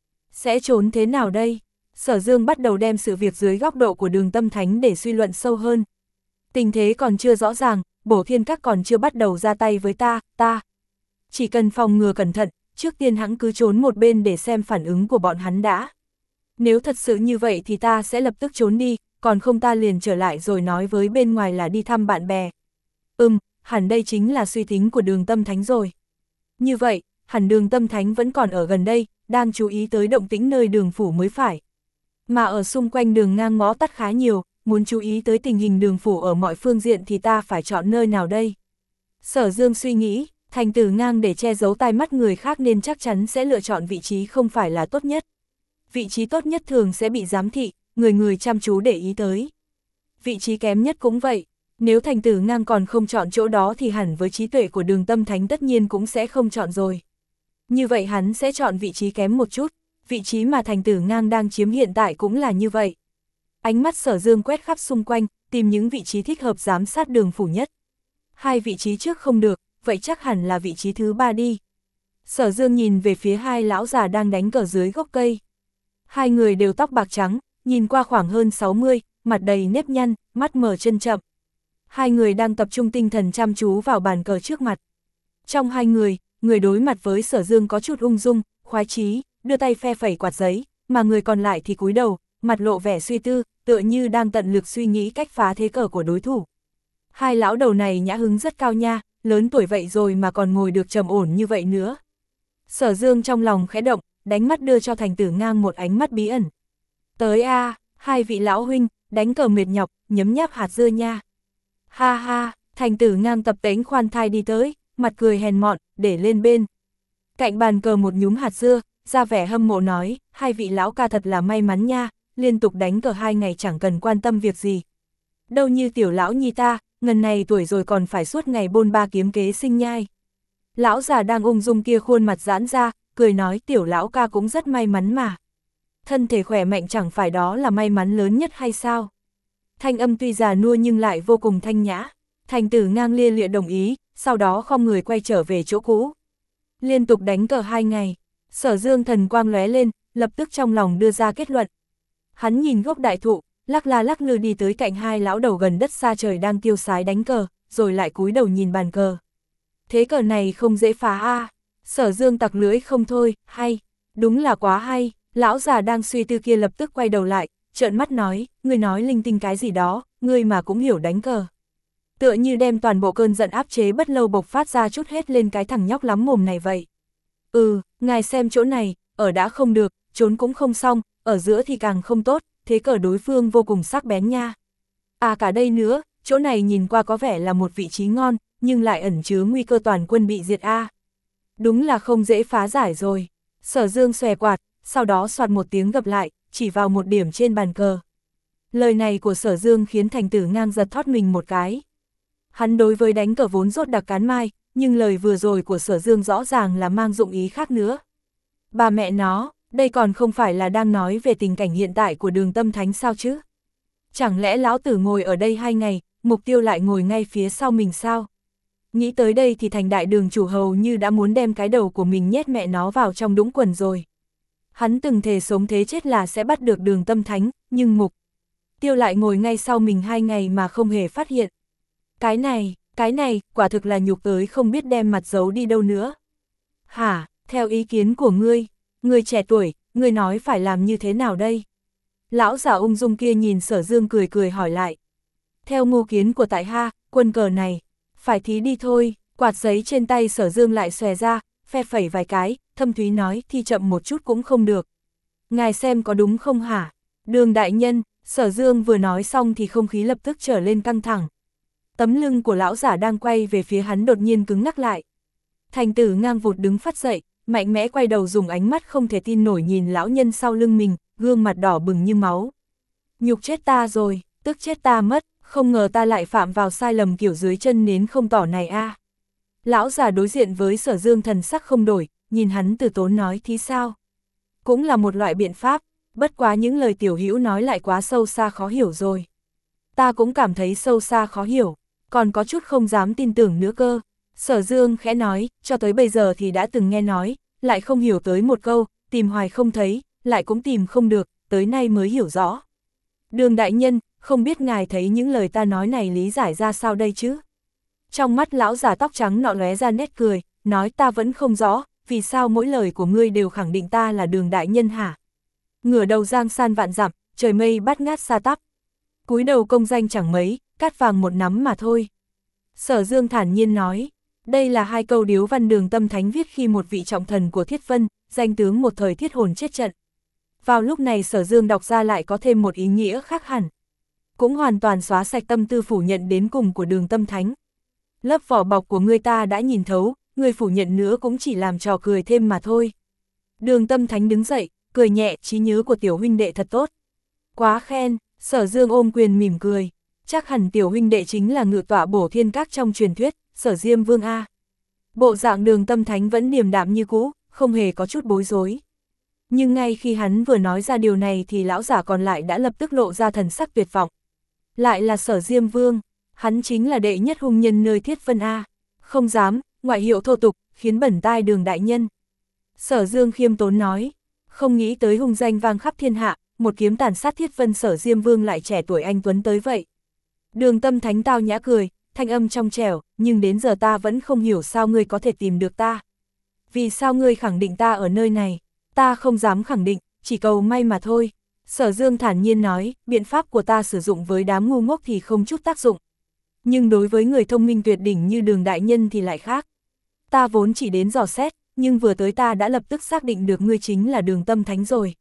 Sẽ trốn thế nào đây? Sở Dương bắt đầu đem sự việc dưới góc độ của Đường Tâm Thánh để suy luận sâu hơn. Tình thế còn chưa rõ ràng, Bổ Thiên Các còn chưa bắt đầu ra tay với ta, ta. Chỉ cần phòng ngừa cẩn thận, trước tiên hãng cứ trốn một bên để xem phản ứng của bọn hắn đã. Nếu thật sự như vậy thì ta sẽ lập tức trốn đi, còn không ta liền trở lại rồi nói với bên ngoài là đi thăm bạn bè. Ừm, hẳn đây chính là suy tính của Đường Tâm Thánh rồi. Như vậy, hẳn Đường Tâm Thánh vẫn còn ở gần đây, đang chú ý tới động tĩnh nơi Đường phủ mới phải. Mà ở xung quanh đường ngang ngõ tắt khá nhiều, muốn chú ý tới tình hình Đường phủ ở mọi phương diện thì ta phải chọn nơi nào đây? Sở Dương suy nghĩ, thành tử ngang để che giấu tai mắt người khác nên chắc chắn sẽ lựa chọn vị trí không phải là tốt nhất. Vị trí tốt nhất thường sẽ bị giám thị, người người chăm chú để ý tới. Vị trí kém nhất cũng vậy, nếu thành tử ngang còn không chọn chỗ đó thì hẳn với trí tuệ của Đường Tâm Thánh tất nhiên cũng sẽ không chọn rồi. Như vậy hắn sẽ chọn vị trí kém một chút, vị trí mà thành tử ngang đang chiếm hiện tại cũng là như vậy. Ánh mắt Sở Dương quét khắp xung quanh, tìm những vị trí thích hợp giám sát Đường phủ nhất. Hai vị trí trước không được, vậy chắc hẳn là vị trí thứ ba đi. Sở Dương nhìn về phía hai lão già đang đánh cờ dưới gốc cây. Hai người đều tóc bạc trắng, nhìn qua khoảng hơn sáu mươi, mặt đầy nếp nhăn, mắt mở chân chậm. Hai người đang tập trung tinh thần chăm chú vào bàn cờ trước mặt. Trong hai người, người đối mặt với Sở Dương có chút ung dung, khoái chí, đưa tay phe phẩy quạt giấy, mà người còn lại thì cúi đầu, mặt lộ vẻ suy tư, tựa như đang tận lực suy nghĩ cách phá thế cờ của đối thủ. Hai lão đầu này nhã hứng rất cao nha, lớn tuổi vậy rồi mà còn ngồi được trầm ổn như vậy nữa. Sở Dương trong lòng khẽ động, đánh mắt đưa cho thành tử ngang một ánh mắt bí ẩn. Tới a, à, hai vị lão huynh, đánh cờ mệt nhọc, nhấm nháp hạt dưa nha. Ha ha, thành tử ngang tập tễnh khoan thai đi tới, mặt cười hèn mọn, để lên bên. Cạnh bàn cờ một nhúm hạt dưa, ra vẻ hâm mộ nói, hai vị lão ca thật là may mắn nha, liên tục đánh cờ hai ngày chẳng cần quan tâm việc gì. Đâu như tiểu lão nhi ta, ngần này tuổi rồi còn phải suốt ngày bôn ba kiếm kế sinh nhai. Lão già đang ung dung kia khuôn mặt giãn ra, cười nói tiểu lão ca cũng rất may mắn mà. Thân thể khỏe mạnh chẳng phải đó là may mắn lớn nhất hay sao? Thanh âm tuy già nua nhưng lại vô cùng thanh nhã. Thành tử ngang lia lịa đồng ý, sau đó không người quay trở về chỗ cũ. Liên tục đánh cờ hai ngày, Sở Dương thần quang lóe lên, lập tức trong lòng đưa ra kết luận. Hắn nhìn gốc đại thụ, lắc la lắc lư đi tới cạnh hai lão đầu gần đất xa trời đang tiêu sái đánh cờ, rồi lại cúi đầu nhìn bàn cờ. Thế cờ này không dễ phá a. À. Sở Dương tặc lưỡi không thôi, hay, đúng là quá hay. Lão già đang suy tư kia lập tức quay đầu lại, trợn mắt nói, ngươi nói linh tinh cái gì đó, ngươi mà cũng hiểu đánh cờ. Tựa như đem toàn bộ cơn giận áp chế bất lâu bộc phát ra chút hết lên cái thằng nhóc lắm mồm này vậy. Ừ, ngài xem chỗ này, ở đã không được, trốn cũng không xong, ở giữa thì càng không tốt, thế cờ đối phương vô cùng sắc bén nha. À cả đây nữa, chỗ này nhìn qua có vẻ là một vị trí ngon, nhưng lại ẩn chứa nguy cơ toàn quân bị diệt a. À. Đúng là không dễ phá giải rồi. Sở Dương xòe quạt, sau đó soạt một tiếng gập lại, chỉ vào một điểm trên bàn cờ. Lời này của Sở Dương khiến thành tử ngang giật thót mình một cái. Hắn đối với đánh cờ vốn rốt đặc cán mai, nhưng lời vừa rồi của Sở Dương rõ ràng là mang dụng ý khác nữa. Bà mẹ nó, đây còn không phải là đang nói về tình cảnh hiện tại của Đường Tâm Thánh sao chứ? Chẳng lẽ lão tử ngồi ở đây hai ngày, mục tiêu lại ngồi ngay phía sau mình sao? Nghĩ tới đây thì thành đại đường chủ hầu như đã muốn đem cái đầu của mình nhét mẹ nó vào trong đũng quần rồi. Hắn từng thề sống thế chết là sẽ bắt được Đường Tâm Thánh, nhưng mục tiêu lại ngồi ngay sau mình hai ngày mà không hề phát hiện. Cái này, cái này, quả thực là nhục tới không biết đem mặt giấu đi đâu nữa. Hả, theo ý kiến của ngươi, ngươi trẻ tuổi, ngươi nói phải làm như thế nào đây? Lão già ung dung kia nhìn Sở Dương cười cười hỏi lại. Theo mưu kiến của tại hạ, quân cờ này, phải thí đi thôi. Quạt giấy trên tay Sở Dương lại xòe ra, phe phẩy vài cái, thâm thúy nói thi chậm một chút cũng không được. Ngài xem có đúng không hả? Đường đại nhân, Sở Dương vừa nói xong thì không khí lập tức trở lên căng thẳng. Tấm lưng của lão giả đang quay về phía hắn đột nhiên cứng ngắc lại. Thành tử ngang vụt đứng phát dậy, mạnh mẽ quay đầu dùng ánh mắt không thể tin nổi nhìn lão nhân sau lưng mình, gương mặt đỏ bừng như máu. Nhục chết ta rồi, tức chết ta mất, không ngờ ta lại phạm vào sai lầm kiểu dưới chân nến không tỏ này a. À. Lão già đối diện với Sở Dương thần sắc không đổi, nhìn hắn từ tốn nói thì sao? Cũng là một loại biện pháp, bất quá những lời tiểu hữu nói lại quá sâu xa khó hiểu rồi. Ta cũng cảm thấy sâu xa khó hiểu, còn có chút không dám tin tưởng nữa cơ. Sở Dương khẽ nói, cho tới bây giờ thì đã từng nghe nói, lại không hiểu tới một câu, tìm hoài không thấy, lại cũng tìm không được, tới nay mới hiểu rõ. Đường đại nhân, không biết ngài thấy những lời ta nói này lý giải ra sao đây chứ? Trong mắt lão già tóc trắng nọ lóe ra nét cười, nói ta vẫn không rõ, vì sao mỗi lời của ngươi đều khẳng định ta là Đường đại nhân hả? Ngửa đầu giang san vạn dặm, trời mây bát ngát xa tắp. Cúi đầu công danh chẳng mấy, cát vàng một nắm mà thôi. Sở Dương thản nhiên nói, đây là hai câu điếu văn Đường Tâm Thánh viết khi một vị trọng thần của Thiết Vân, danh tướng một thời thiết hồn chết trận. Vào lúc này Sở Dương đọc ra lại có thêm một ý nghĩa khác hẳn. Cũng hoàn toàn xóa sạch tâm tư phủ nhận đến cùng của Đường Tâm Thánh. Lớp vỏ bọc của ngươi ta đã nhìn thấu, ngươi phủ nhận nữa cũng chỉ làm trò cười thêm mà thôi. Đường Tâm Thánh đứng dậy, cười nhẹ, trí nhớ của tiểu huynh đệ thật tốt. Quá khen, Sở Dương ôm quyền mỉm cười. Chắc hẳn tiểu huynh đệ chính là ngự tọa bổ thiên các trong truyền thuyết, Sở Diêm Vương A. Bộ dạng Đường Tâm Thánh vẫn điềm đạm như cũ, không hề có chút bối rối. Nhưng ngay khi hắn vừa nói ra điều này thì lão giả còn lại đã lập tức lộ ra thần sắc tuyệt vọng. Lại là Sở Diêm Vương, hắn chính là đệ nhất hung nhân nơi Thiết Vân A. Không dám, ngoại hiệu thô tục, khiến bẩn tai Đường đại nhân. Sở Dương khiêm tốn nói, không nghĩ tới hung danh vang khắp thiên hạ, một kiếm tàn sát Thiết Vân Sở Diêm Vương lại trẻ tuổi anh tuấn tới vậy. Đường Tâm Thánh tao nhã cười, thanh âm trong trẻo, nhưng đến giờ ta vẫn không hiểu sao ngươi có thể tìm được ta. Vì sao ngươi khẳng định ta ở nơi này? Ta không dám khẳng định, chỉ cầu may mà thôi. Sở Dương thản nhiên nói, biện pháp của ta sử dụng với đám ngu ngốc thì không chút tác dụng. Nhưng đối với người thông minh tuyệt đỉnh như Đường đại nhân thì lại khác. Ta vốn chỉ đến dò xét, nhưng vừa tới ta đã lập tức xác định được ngươi chính là Đường Tâm Thánh rồi.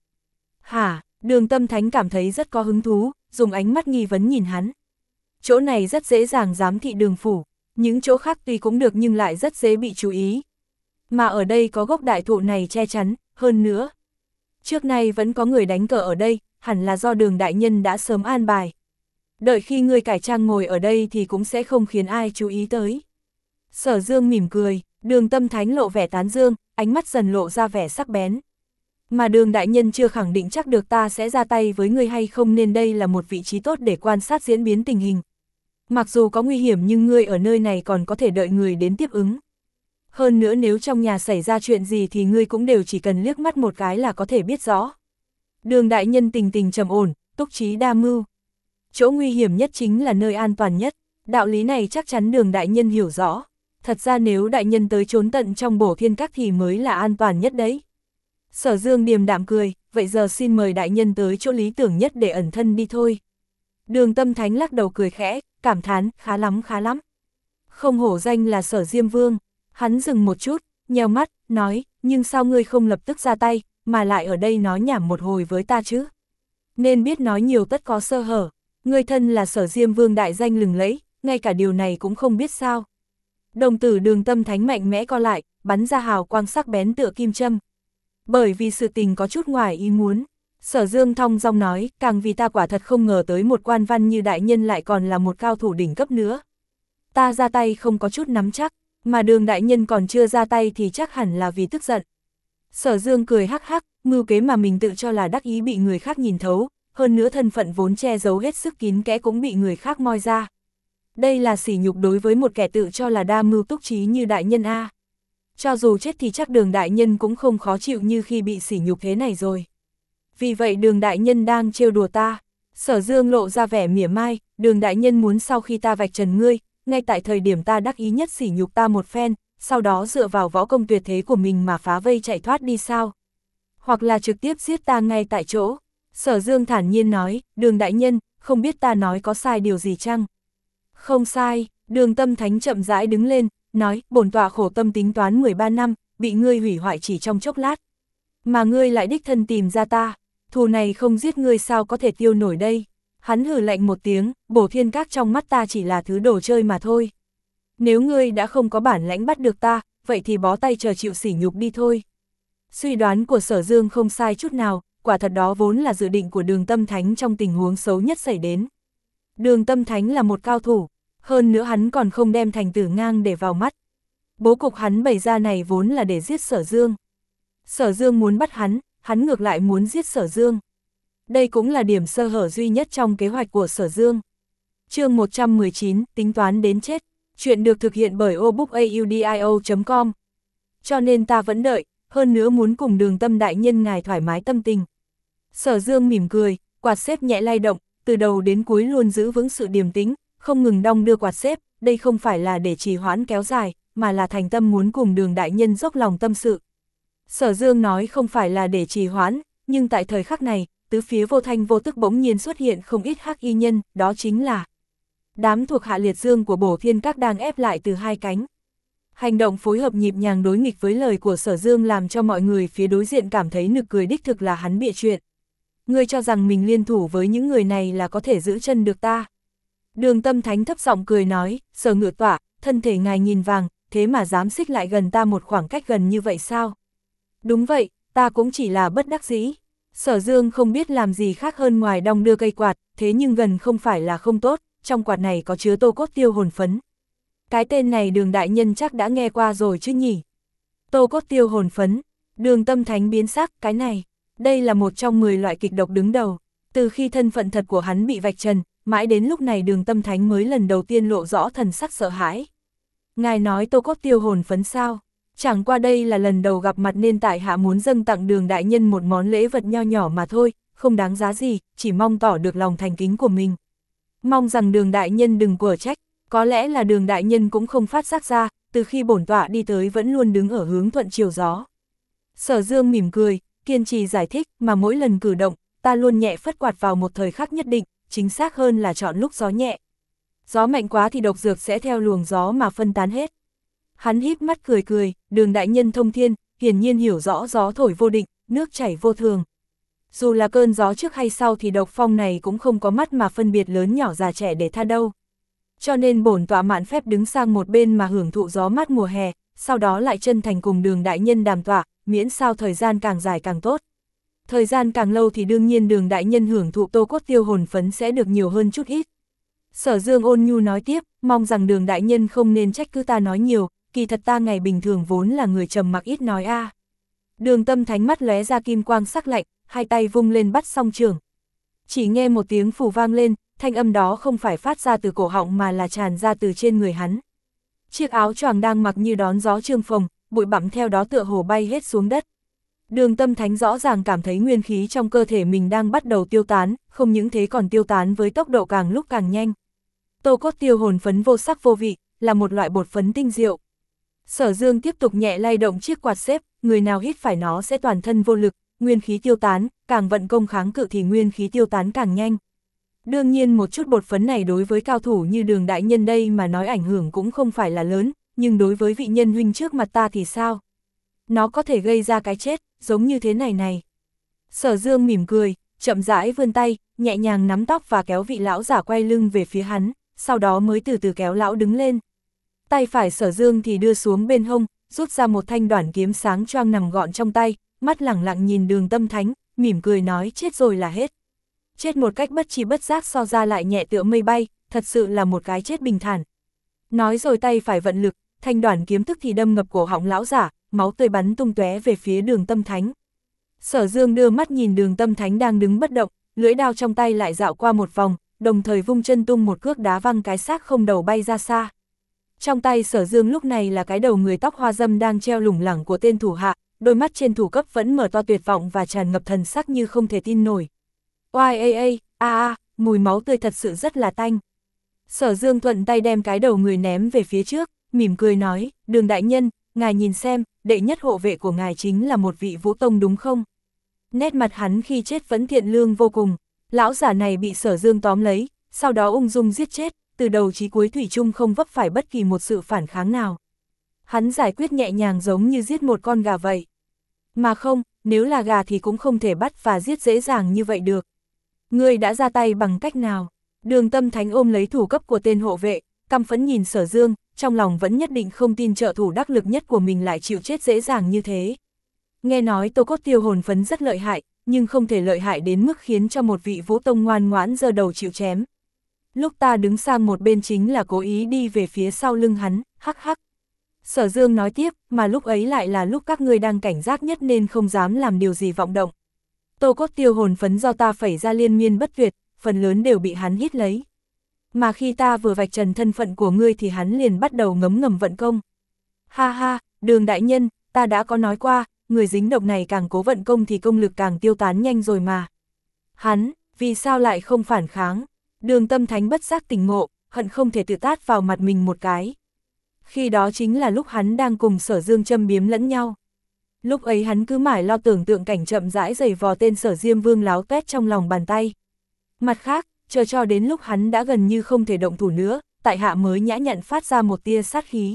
Hả? Đường Tâm Thánh cảm thấy rất có hứng thú, dùng ánh mắt nghi vấn nhìn hắn. Chỗ này rất dễ dàng giám thị Đường phủ, những chỗ khác tuy cũng được nhưng lại rất dễ bị chú ý. Mà ở đây có gốc đại thụ này che chắn, hơn nữa. Trước nay vẫn có người đánh cờ ở đây, hẳn là do Đường đại nhân đã sớm an bài. Đợi khi người cải trang ngồi ở đây thì cũng sẽ không khiến ai chú ý tới. Sở Dương mỉm cười, Đường Tâm Thánh lộ vẻ tán dương, ánh mắt dần lộ ra vẻ sắc bén. Mà Đường đại nhân chưa khẳng định chắc được ta sẽ ra tay với ngươi hay không, nên đây là một vị trí tốt để quan sát diễn biến tình hình. Mặc dù có nguy hiểm nhưng ngươi ở nơi này còn có thể đợi người đến tiếp ứng. Hơn nữa nếu trong nhà xảy ra chuyện gì thì ngươi cũng đều chỉ cần liếc mắt một cái là có thể biết rõ. Đường đại nhân tình tình trầm ổn, túc trí đa mưu. Chỗ nguy hiểm nhất chính là nơi an toàn nhất, đạo lý này chắc chắn Đường đại nhân hiểu rõ. Thật ra nếu đại nhân tới trốn tận trong bổ thiên các thì mới là an toàn nhất đấy. Sở Dương điềm đạm cười, vậy giờ xin mời đại nhân tới chỗ lý tưởng nhất để ẩn thân đi thôi. Đường Tâm Thánh lắc đầu cười khẽ, cảm thán, khá lắm khá lắm. Không hổ danh là Sở Diêm Vương. Hắn dừng một chút, nheo mắt, nói, nhưng sao ngươi không lập tức ra tay, mà lại ở đây nói nhảm một hồi với ta chứ? Nên biết nói nhiều tất có sơ hở, ngươi thân là Sở Diêm Vương đại danh lừng lẫy, ngay cả điều này cũng không biết sao. Đồng tử Đường Tâm Thánh mạnh mẽ co lại, bắn ra hào quang sắc bén tựa kim châm. Bởi vì sự tình có chút ngoài ý muốn, Sở Dương thong dong nói, càng vì ta quả thật không ngờ tới một quan văn như đại nhân lại còn là một cao thủ đỉnh cấp nữa. Ta ra tay không có chút nắm chắc, mà Đường đại nhân còn chưa ra tay thì chắc hẳn là vì tức giận. Sở Dương cười hắc hắc, mưu kế mà mình tự cho là đắc ý bị người khác nhìn thấu, hơn nữa thân phận vốn che giấu hết sức kín kẽ cũng bị người khác moi ra. Đây là sỉ nhục đối với một kẻ tự cho là đa mưu túc trí như đại nhân a. Cho dù chết thì chắc Đường đại nhân cũng không khó chịu như khi bị sỉ nhục thế này rồi. Vì vậy Đường đại nhân đang trêu đùa ta. Sở Dương lộ ra vẻ mỉa mai, Đường đại nhân muốn sau khi ta vạch trần ngươi, ngay tại thời điểm ta đắc ý nhất sỉ nhục ta một phen, sau đó dựa vào võ công tuyệt thế của mình mà phá vây chạy thoát đi sao? Hoặc là trực tiếp giết ta ngay tại chỗ. Sở Dương thản nhiên nói, Đường đại nhân, không biết ta nói có sai điều gì chăng? Không sai, Đường Tâm Thánh chậm rãi đứng lên, nói, bổn tọa khổ tâm tính toán mười ba năm, bị ngươi hủy hoại chỉ trong chốc lát. Mà ngươi lại đích thân tìm ra ta, thù này không giết ngươi sao có thể tiêu nổi đây? Hắn hừ lạnh một tiếng, Bổ Thiên Các trong mắt ta chỉ là thứ đồ chơi mà thôi. Nếu ngươi đã không có bản lãnh bắt được ta, vậy thì bó tay chờ chịu sỉ nhục đi thôi. Suy đoán của Sở Dương không sai chút nào, quả thật đó vốn là dự định của Đường Tâm Thánh trong tình huống xấu nhất xảy đến. Đường Tâm Thánh là một cao thủ, hơn nữa hắn còn không đem Thành Tử Ngang để vào mắt. Bố cục hắn bày ra này vốn là để giết Sở Dương. Sở Dương muốn bắt hắn, hắn ngược lại muốn giết Sở Dương. Đây cũng là điểm sơ hở duy nhất trong kế hoạch của Sở Dương. Chương một trăm mười chín, tính toán đến chết. Chuyện được thực hiện bởi obookaudio chấm com. Cho nên ta vẫn đợi, hơn nữa muốn cùng Đường Tâm đại nhân ngài thoải mái tâm tình. Sở Dương mỉm cười, quạt xếp nhẹ lay động, từ đầu đến cuối luôn giữ vững sự điềm tĩnh, không ngừng đong đưa quạt xếp, đây không phải là để trì hoãn kéo dài, mà là thành tâm muốn cùng Đường đại nhân dốc lòng tâm sự. Sở Dương nói không phải là để trì hoãn, nhưng tại thời khắc này, tứ phía vô thanh vô tức bỗng nhiên xuất hiện không ít hắc y nhân, đó chính là đám thuộc hạ liệt dương của Bổ Thiên Các đang ép lại từ hai cánh. Hành động phối hợp nhịp nhàng đối nghịch với lời của Sở Dương làm cho mọi người phía đối diện cảm thấy nực cười, đích thực là hắn bịa chuyện. Ngươi cho rằng mình liên thủ với những người này là có thể giữ chân được ta. Đường Tâm Thánh thấp giọng cười nói, Sở ngự tọa, thân thể ngài nghìn vàng, thế mà dám xích lại gần ta một khoảng cách gần như vậy sao? Đúng vậy, ta cũng chỉ là bất đắc dĩ. Sở Dương không biết làm gì khác hơn ngoài đong đưa cây quạt, thế nhưng gần không phải là không tốt, trong quạt này có chứa tô cốt tiêu hồn phấn. Cái tên này Đường đại nhân chắc đã nghe qua rồi chứ nhỉ? Tô cốt tiêu hồn phấn, Đường Tâm Thánh biến sắc, cái này, đây là một trong mười loại kịch độc đứng đầu. Từ khi thân phận thật của hắn bị vạch trần, mãi đến lúc này Đường Tâm Thánh mới lần đầu tiên lộ rõ thần sắc sợ hãi. Ngài nói tô cốt tiêu hồn phấn sao? Chẳng qua đây là lần đầu gặp mặt nên tại hạ muốn dâng tặng Đường đại nhân một món lễ vật nho nhỏ mà thôi, không đáng giá gì, chỉ mong tỏ được lòng thành kính của mình. Mong rằng Đường đại nhân đừng quở trách, có lẽ là Đường đại nhân cũng không phát giác ra, từ khi bổn tọa đi tới vẫn luôn đứng ở hướng thuận chiều gió. Sở Dương mỉm cười, kiên trì giải thích, mà mỗi lần cử động, ta luôn nhẹ phất quạt vào một thời khắc nhất định, chính xác hơn là chọn lúc gió nhẹ. Gió mạnh quá thì độc dược sẽ theo luồng gió mà phân tán hết. Hắn híp mắt cười cười, Đường đại nhân thông thiên, hiển nhiên hiểu rõ gió thổi vô định, nước chảy vô thường. Dù là cơn gió trước hay sau thì độc phong này cũng không có mắt mà phân biệt lớn nhỏ già trẻ để tha đâu. Cho nên bổn tọa mạn phép đứng sang một bên mà hưởng thụ gió mát mùa hè, sau đó lại chân thành cùng Đường đại nhân đàm tọa, miễn sao thời gian càng dài càng tốt. Thời gian càng lâu thì đương nhiên Đường đại nhân hưởng thụ tô cốt tiêu hồn phấn sẽ được nhiều hơn chút ít. Sở Dương ôn nhu nói tiếp, mong rằng Đường đại nhân không nên trách cứ ta nói nhiều, kỳ thật ta ngày bình thường vốn là người trầm mặc ít nói a. À. Đường Tâm Thánh mắt lóe ra kim quang sắc lạnh, hai tay vung lên bắt song trường. Chỉ nghe một tiếng phù vang lên, thanh âm đó không phải phát ra từ cổ họng mà là tràn ra từ trên người hắn. Chiếc áo choàng đang mặc như đón gió trương phồng, bụi bặm theo đó tựa hồ bay hết xuống đất. Đường Tâm Thánh rõ ràng cảm thấy nguyên khí trong cơ thể mình đang bắt đầu tiêu tán, không những thế còn tiêu tán với tốc độ càng lúc càng nhanh. Tô cốt tiêu hồn phấn vô sắc vô vị, là một loại bột phấn tinh diệu. Sở Dương tiếp tục nhẹ lay động chiếc quạt xếp, người nào hít phải nó sẽ toàn thân vô lực, nguyên khí tiêu tán, càng vận công kháng cự thì nguyên khí tiêu tán càng nhanh. Đương nhiên một chút bột phấn này đối với cao thủ như Đường đại nhân đây mà nói ảnh hưởng cũng không phải là lớn, nhưng đối với vị nhân huynh trước mặt ta thì sao? Nó có thể gây ra cái chết, giống như thế này này. Sở Dương mỉm cười, chậm rãi vươn tay, nhẹ nhàng nắm tóc và kéo vị lão giả quay lưng về phía hắn, sau đó mới từ từ kéo lão đứng lên. Tay phải Sở Dương thì đưa xuống bên hông, rút ra một thanh đoản kiếm sáng choang nằm gọn trong tay, mắt lẳng lặng nhìn Đường Tâm Thánh, mỉm cười nói chết rồi là hết. Chết một cách bất tri bất giác so ra lại nhẹ tựa mây bay, thật sự là một cái chết bình thản. Nói rồi tay phải vận lực, thanh đoản kiếm tức thì đâm ngập cổ họng lão giả, máu tươi bắn tung tóe về phía Đường Tâm Thánh. Sở Dương đưa mắt nhìn Đường Tâm Thánh đang đứng bất động, lưỡi đao trong tay lại dạo qua một vòng, đồng thời vung chân tung một cước đá văng cái xác không đầu bay ra xa. Trong tay Sở Dương lúc này là cái đầu người tóc hoa dâm đang treo lủng lẳng của tên thủ hạ, đôi mắt trên thủ cấp vẫn mở to tuyệt vọng và tràn ngập thần sắc như không thể tin nổi. Oai ê ê, a a, mùi máu tươi thật sự rất là tanh. Sở Dương thuận tay đem cái đầu người ném về phía trước, mỉm cười nói, Đường đại nhân, ngài nhìn xem, đệ nhất hộ vệ của ngài chính là một vị vũ tông đúng không? Nét mặt hắn khi chết vẫn thiện lương vô cùng, lão giả này bị Sở Dương tóm lấy, sau đó ung dung giết chết, từ đầu chí cuối thủy chung không vấp phải bất kỳ một sự phản kháng nào. Hắn giải quyết nhẹ nhàng giống như giết một con gà vậy. Mà không, nếu là gà thì cũng không thể bắt và giết dễ dàng như vậy được. Ngươi đã ra tay bằng cách nào? Đường Tâm Thánh ôm lấy thủ cấp của tên hộ vệ, căm phẫn nhìn Sở Dương, trong lòng vẫn nhất định không tin trợ thủ đắc lực nhất của mình lại chịu chết dễ dàng như thế. Nghe nói Tô Cốt Tiêu hồn phấn rất lợi hại, nhưng không thể lợi hại đến mức khiến cho một vị vũ tông ngoan ngoãn giơ đầu chịu chém. Lúc ta đứng sang một bên chính là cố ý đi về phía sau lưng hắn, hắc hắc. Sở Dương nói tiếp, mà lúc ấy lại là lúc các ngươi đang cảnh giác nhất nên không dám làm điều gì vọng động. Tô Cốt Tiêu hồn phấn do ta phẩy ra liên miên bất tuyệt, phần lớn đều bị hắn hít lấy. Mà khi ta vừa vạch trần thân phận của ngươi thì hắn liền bắt đầu ngấm ngầm vận công. Ha ha, Đường đại nhân, ta đã có nói qua, người dính độc này càng cố vận công thì công lực càng tiêu tán nhanh rồi mà. Hắn, vì sao lại không phản kháng? Đường Tâm Thánh bất giác tỉnh ngộ, hận không thể tự tát vào mặt mình một cái. Khi đó chính là lúc hắn đang cùng Sở Dương châm biếm lẫn nhau. Lúc ấy hắn cứ mãi lo tưởng tượng cảnh chậm rãi giày vò tên Sở Diêm Vương láo tuét trong lòng bàn tay. Mặt khác, chờ cho đến lúc hắn đã gần như không thể động thủ nữa, tại hạ mới nhã nhặn phát ra một tia sát khí.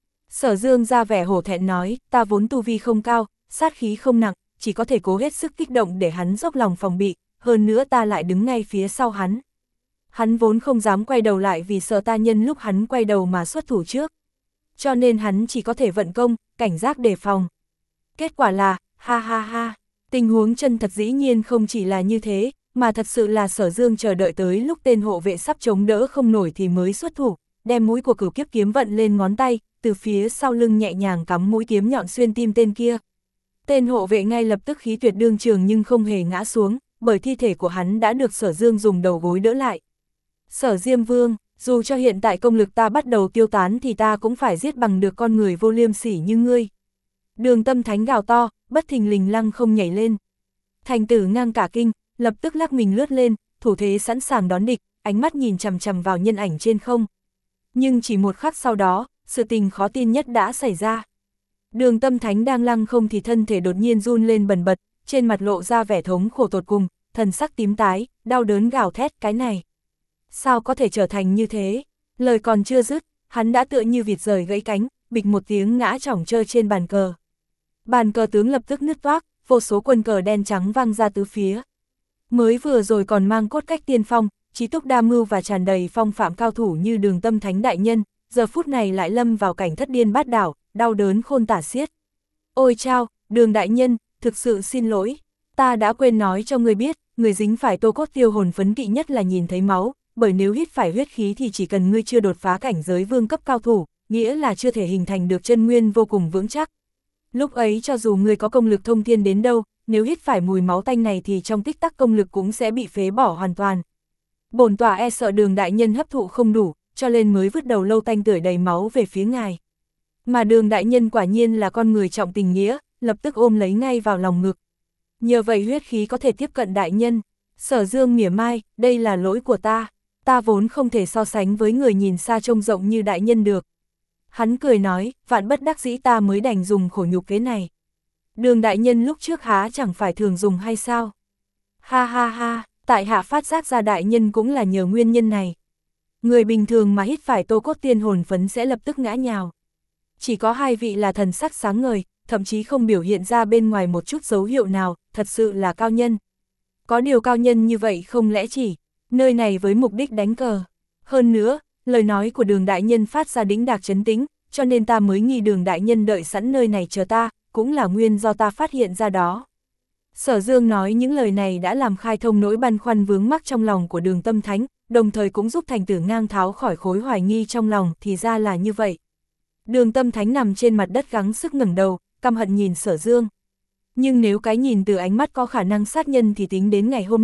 Sở Dương ra vẻ hổ thẹn nói, ta vốn tu vi không cao, sát khí không nặng, chỉ có thể cố hết sức kích động để hắn dốc lòng phòng bị, hơn nữa ta lại đứng ngay phía sau hắn. Hắn vốn không dám quay đầu lại vì sợ ta nhân lúc hắn quay đầu mà xuất thủ trước. Cho nên hắn chỉ có thể vận công, cảnh giác đề phòng. Kết quả là, ha ha ha, tình huống chân thật dĩ nhiên không chỉ là như thế, mà thật sự là Sở Dương chờ đợi tới lúc tên hộ vệ sắp chống đỡ không nổi thì mới xuất thủ, đem mũi của cửu kiếp kiếm vận lên ngón tay, từ phía sau lưng nhẹ nhàng cắm mũi kiếm nhọn xuyên tim tên kia. Tên hộ vệ ngay lập tức khí tuyệt đương trường nhưng không hề ngã xuống, bởi thi thể của hắn đã được Sở Dương dùng đầu gối đỡ lại. Sở Diêm Vương, dù cho hiện tại công lực ta bắt đầu tiêu tán thì ta cũng phải giết bằng được con người vô liêm sỉ như ngươi. Đường Tâm Thánh gào to, bất thình lình lăng không nhảy lên. Thành tử ngang cả kinh, lập tức lắc mình lướt lên, thủ thế sẵn sàng đón địch, ánh mắt nhìn chằm chằm vào nhân ảnh trên không. Nhưng chỉ một khắc sau đó, sự tình khó tin nhất đã xảy ra. Đường Tâm Thánh đang lăng không thì thân thể đột nhiên run lên bần bật, trên mặt lộ ra vẻ thống khổ tột cùng, thần sắc tím tái, đau đớn gào thét cái này. Sao có thể trở thành như thế? Lời còn chưa dứt, hắn đã tựa như vịt rời gãy cánh, bịch một tiếng ngã chỏng trơ trên bàn cờ. Bàn cờ tướng lập tức nứt toác, vô số quân cờ đen trắng văng ra tứ phía. Mới vừa rồi còn mang cốt cách tiên phong, trí túc đa mưu và tràn đầy phong phạm cao thủ như Đường Tâm Thánh đại nhân, giờ phút này lại lâm vào cảnh thất điên bát đảo, đau đớn khôn tả xiết. Ôi chao, Đường đại nhân, thực sự xin lỗi, ta đã quên nói cho người biết, người dính phải Tô Cốt Tiêu hồn phấn kỵ nhất là nhìn thấy máu, bởi nếu hít phải huyết khí thì chỉ cần ngươi chưa đột phá cảnh giới vương cấp cao thủ, nghĩa là chưa thể hình thành được chân nguyên vô cùng vững chắc. Lúc ấy cho dù ngươi có công lực thông thiên đến đâu, nếu hít phải mùi máu tanh này thì trong tích tắc công lực cũng sẽ bị phế bỏ hoàn toàn. Bổn tòa e sợ Đường đại nhân hấp thụ không đủ, cho nên mới vứt đầu lâu tanh tưởi đầy máu về phía ngài. Mà Đường đại nhân quả nhiên là con người trọng tình nghĩa, lập tức ôm lấy ngay vào lòng ngực. Nhờ vậy huyết khí có thể tiếp cận đại nhân. Sở Dương mỉa mai, đây là lỗi của ta. Ta vốn không thể so sánh với người nhìn xa trông rộng như đại nhân được. Hắn cười nói, vạn bất đắc dĩ ta mới đành dùng khổ nhục kế này. Đường đại nhân lúc trước há chẳng phải thường dùng hay sao? Ha ha ha, tại hạ phát giác ra đại nhân cũng là nhờ nguyên nhân này. Người bình thường mà hít phải Tô Cốt Tiên hồn phấn sẽ lập tức ngã nhào. Chỉ có hai vị là thần sắc sáng ngời, thậm chí không biểu hiện ra bên ngoài một chút dấu hiệu nào, thật sự là cao nhân. Có điều cao nhân như vậy không lẽ chỉ nơi này với mục đích đánh cờ. Hơn nữa, lời nói của Đường đại nhân phát ra đĩnh đạc trấn tĩnh, cho nên ta mới nghi Đường đại nhân đợi sẵn nơi này chờ ta, cũng là nguyên do ta phát hiện ra đó. Sở Dương nói những lời này đã làm khai thông nỗi băn khoăn vướng mắc trong lòng của Đường Tâm Thánh, đồng thời cũng giúp thành tử ngang tháo khỏi khối hoài nghi trong lòng, thì ra là như vậy. Đường Tâm Thánh nằm trên mặt đất gắng sức ngẩng đầu, căm hận nhìn Sở Dương. Nhưng nếu cái nhìn từ ánh mắt có khả năng sát nhân thì tính đến ngày hôm nay,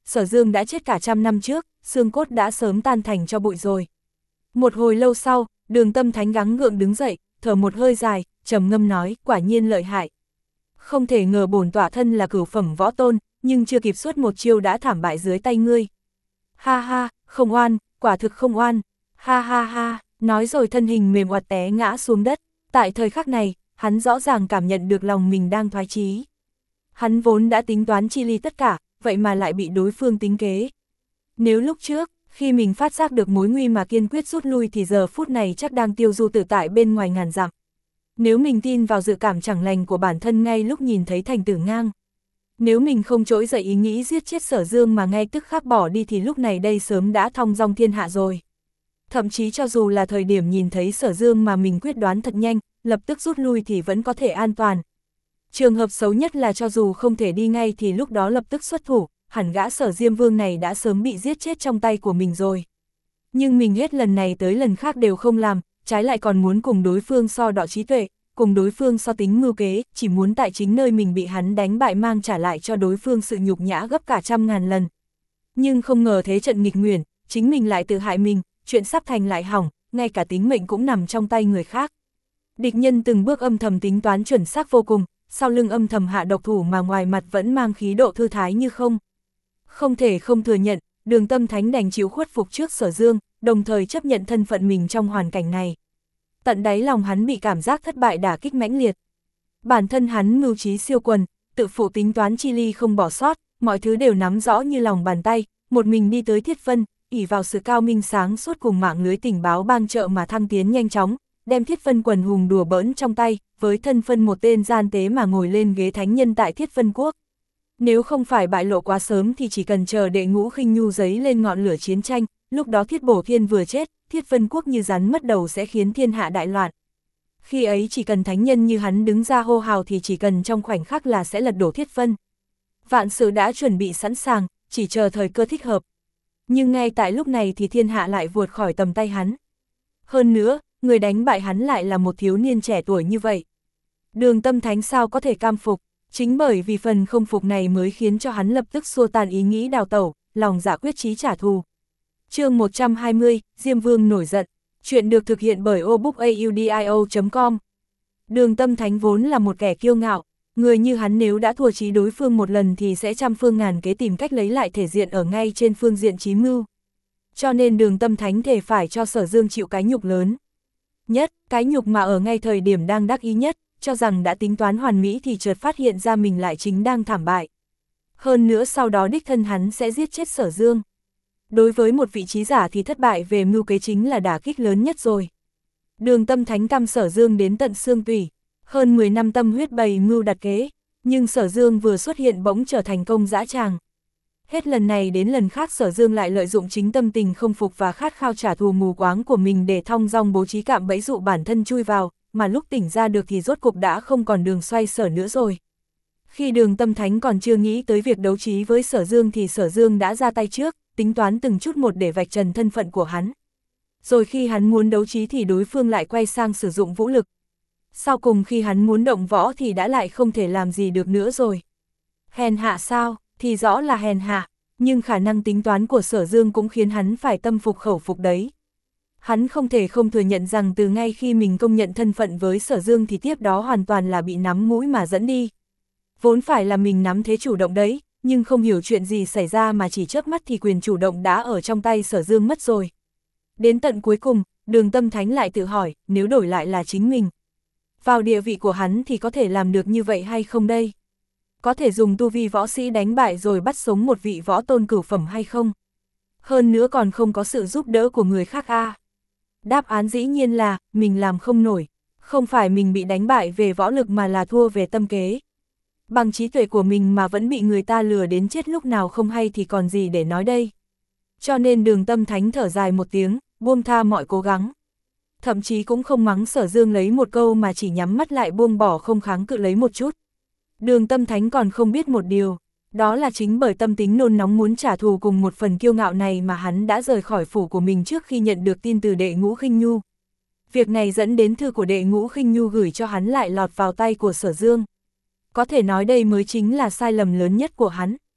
Sở Dương đã chết cả trăm năm trước, xương cốt đã sớm tan thành cho bụi rồi. Một hồi lâu sau, Đường Tâm Thánh gắng gượng đứng dậy, thở một hơi dài, trầm ngâm nói, quả nhiên lợi hại. Không thể ngờ bổn tọa thân là cửu phẩm võ tôn, nhưng chưa kịp xuất một chiêu đã thảm bại dưới tay ngươi. Ha ha, không oan, quả thực không oan. Ha ha ha, nói rồi thân hình mềm oặt té ngã xuống đất. Tại thời khắc này, hắn rõ ràng cảm nhận được lòng mình đang thoái chí. Hắn vốn đã tính toán chi ly tất cả, vậy mà lại bị đối phương tính kế. Nếu lúc trước, khi mình phát giác được mối nguy mà kiên quyết rút lui thì giờ phút này chắc đang tiêu du tự tại bên ngoài ngàn dặm. Nếu mình tin vào dự cảm chẳng lành của bản thân ngay lúc nhìn thấy Thành Tử Ngang. Nếu mình không trỗi dậy ý nghĩ giết chết Sở Dương mà ngay tức khắc bỏ đi thì lúc này đây sớm đã thong dong thiên hạ rồi. Thậm chí cho dù là thời điểm nhìn thấy Sở Dương mà mình quyết đoán thật nhanh, lập tức rút lui thì vẫn có thể an toàn. Trường hợp xấu nhất là cho dù không thể đi ngay thì lúc đó lập tức xuất thủ, hẳn gã Sở Diêm Vương này đã sớm bị giết chết trong tay của mình rồi. Nhưng mình hết lần này tới lần khác đều không làm, trái lại còn muốn cùng đối phương so đọ trí tuệ, cùng đối phương so tính mưu kế, chỉ muốn tại chính nơi mình bị hắn đánh bại mang trả lại cho đối phương sự nhục nhã gấp cả trăm ngàn lần. Nhưng không ngờ thế trận nghịch nguyền, chính mình lại tự hại mình, chuyện sắp thành lại hỏng, ngay cả tính mệnh cũng nằm trong tay người khác. Địch nhân từng bước âm thầm tính toán chuẩn xác vô cùng, sau lưng âm thầm hạ độc thủ mà ngoài mặt vẫn mang khí độ thư thái như không. Không thể không thừa nhận, Đường Tâm Thánh đành chịu khuất phục trước Sở Dương, đồng thời chấp nhận thân phận mình trong hoàn cảnh này. Tận đáy lòng hắn bị cảm giác thất bại đả kích mãnh liệt. Bản thân hắn mưu trí siêu quần, tự phụ tính toán chi ly không bỏ sót, mọi thứ đều nắm rõ như lòng bàn tay, một mình đi tới Thiết Vân, ỷ vào sự cao minh sáng suốt cùng mạng lưới tình báo bang trợ mà thăng tiến nhanh chóng, đem Thiết Vân quần hùng đùa bỡn trong tay, với thân phân một tên gian tế mà ngồi lên ghế thánh nhân tại Thiết Vân Quốc. Nếu không phải bại lộ quá sớm thì chỉ cần chờ Đệ Ngũ Khinh Nhu giấy lên ngọn lửa chiến tranh, lúc đó Thiết Bổ Thiên vừa chết, Thiết Vân Quốc như rắn mất đầu sẽ khiến thiên hạ đại loạn. Khi ấy chỉ cần thánh nhân như hắn đứng ra hô hào thì chỉ cần trong khoảnh khắc là sẽ lật đổ Thiết Vân. Vạn sự đã chuẩn bị sẵn sàng, chỉ chờ thời cơ thích hợp. Nhưng ngay tại lúc này thì thiên hạ lại vụt khỏi tầm tay hắn. Hơn nữa, người đánh bại hắn lại là một thiếu niên trẻ tuổi như vậy. Đường Tâm Thánh sao có thể cam phục, chính bởi vì phần không phục này mới khiến cho hắn lập tức xua tan ý nghĩ đào tẩu, lòng dạ quyết chí trả thù. Chương một trăm hai mươi, Diêm Vương nổi giận. Chuyện được thực hiện bởi obookaudio chấm com. Đường Tâm Thánh vốn là một kẻ kiêu ngạo, người như hắn nếu đã thua chí đối phương một lần thì sẽ trăm phương ngàn kế tìm cách lấy lại thể diện ở ngay trên phương diện chí mưu. Cho nên Đường Tâm Thánh thề phải cho Sở Dương chịu cái nhục lớn nhất, cái nhục mà ở ngay thời điểm đang đắc ý nhất, cho rằng đã tính toán hoàn mỹ thì chợt phát hiện ra mình lại chính đang thảm bại. Hơn nữa sau đó đích thân hắn sẽ giết chết Sở Dương. Đối với một vị trí giả thì thất bại về mưu kế chính là đả kích lớn nhất rồi. Đường Tâm Thánh căm Sở Dương đến tận xương tủy, hơn mười năm tâm huyết bày mưu đặt kế, nhưng Sở Dương vừa xuất hiện bỗng trở thành công dã tràng. Hết lần này đến lần khác Sở Dương lại lợi dụng chính tâm tình không phục và khát khao trả thù mù quáng của mình để thong dong bố trí cạm bẫy dụ bản thân chui vào, mà lúc tỉnh ra được thì rốt cục đã không còn đường xoay sở nữa rồi. Khi Đường Tâm Thánh còn chưa nghĩ tới việc đấu trí với Sở Dương thì Sở Dương đã ra tay trước, tính toán từng chút một để vạch trần thân phận của hắn. Rồi khi hắn muốn đấu trí thì đối phương lại quay sang sử dụng vũ lực. Sau cùng khi hắn muốn động võ thì đã lại không thể làm gì được nữa rồi. Hèn hạ sao? Thì rõ là hèn hạ, nhưng khả năng tính toán của Sở Dương cũng khiến hắn phải tâm phục khẩu phục đấy. Hắn không thể không thừa nhận rằng từ ngay khi mình công nhận thân phận với Sở Dương thì tiếp đó hoàn toàn là bị nắm mũi mà dẫn đi. Vốn phải là mình nắm thế chủ động đấy, nhưng không hiểu chuyện gì xảy ra mà chỉ chớp mắt thì quyền chủ động đã ở trong tay Sở Dương mất rồi. Đến tận cuối cùng, Đường Tâm Thánh lại tự hỏi, nếu đổi lại là chính mình, vào địa vị của hắn thì có thể làm được như vậy hay không đây? Có thể dùng tu vi võ sĩ đánh bại rồi bắt sống một vị võ tôn cửu phẩm hay không? Hơn nữa còn không có sự giúp đỡ của người khác a. À. Đáp án dĩ nhiên là, mình làm không nổi. Không phải mình bị đánh bại về võ lực mà là thua về tâm kế. Bằng trí tuệ của mình mà vẫn bị người ta lừa đến chết lúc nào không hay thì còn gì để nói đây. Cho nên Đường Tâm Thánh thở dài một tiếng, buông tha mọi cố gắng. Thậm chí cũng không mắng Sở Dương lấy một câu mà chỉ nhắm mắt lại buông bỏ không kháng cự lấy một chút. Đường Tâm Thánh còn không biết một điều, đó là chính bởi tâm tính nôn nóng muốn trả thù cùng một phần kiêu ngạo này mà hắn đã rời khỏi phủ của mình trước khi nhận được tin từ Đệ Ngũ Khinh Nhu. Việc này dẫn đến thư của Đệ Ngũ Khinh Nhu gửi cho hắn lại lọt vào tay của Sở Dương. Có thể nói đây mới chính là sai lầm lớn nhất của hắn.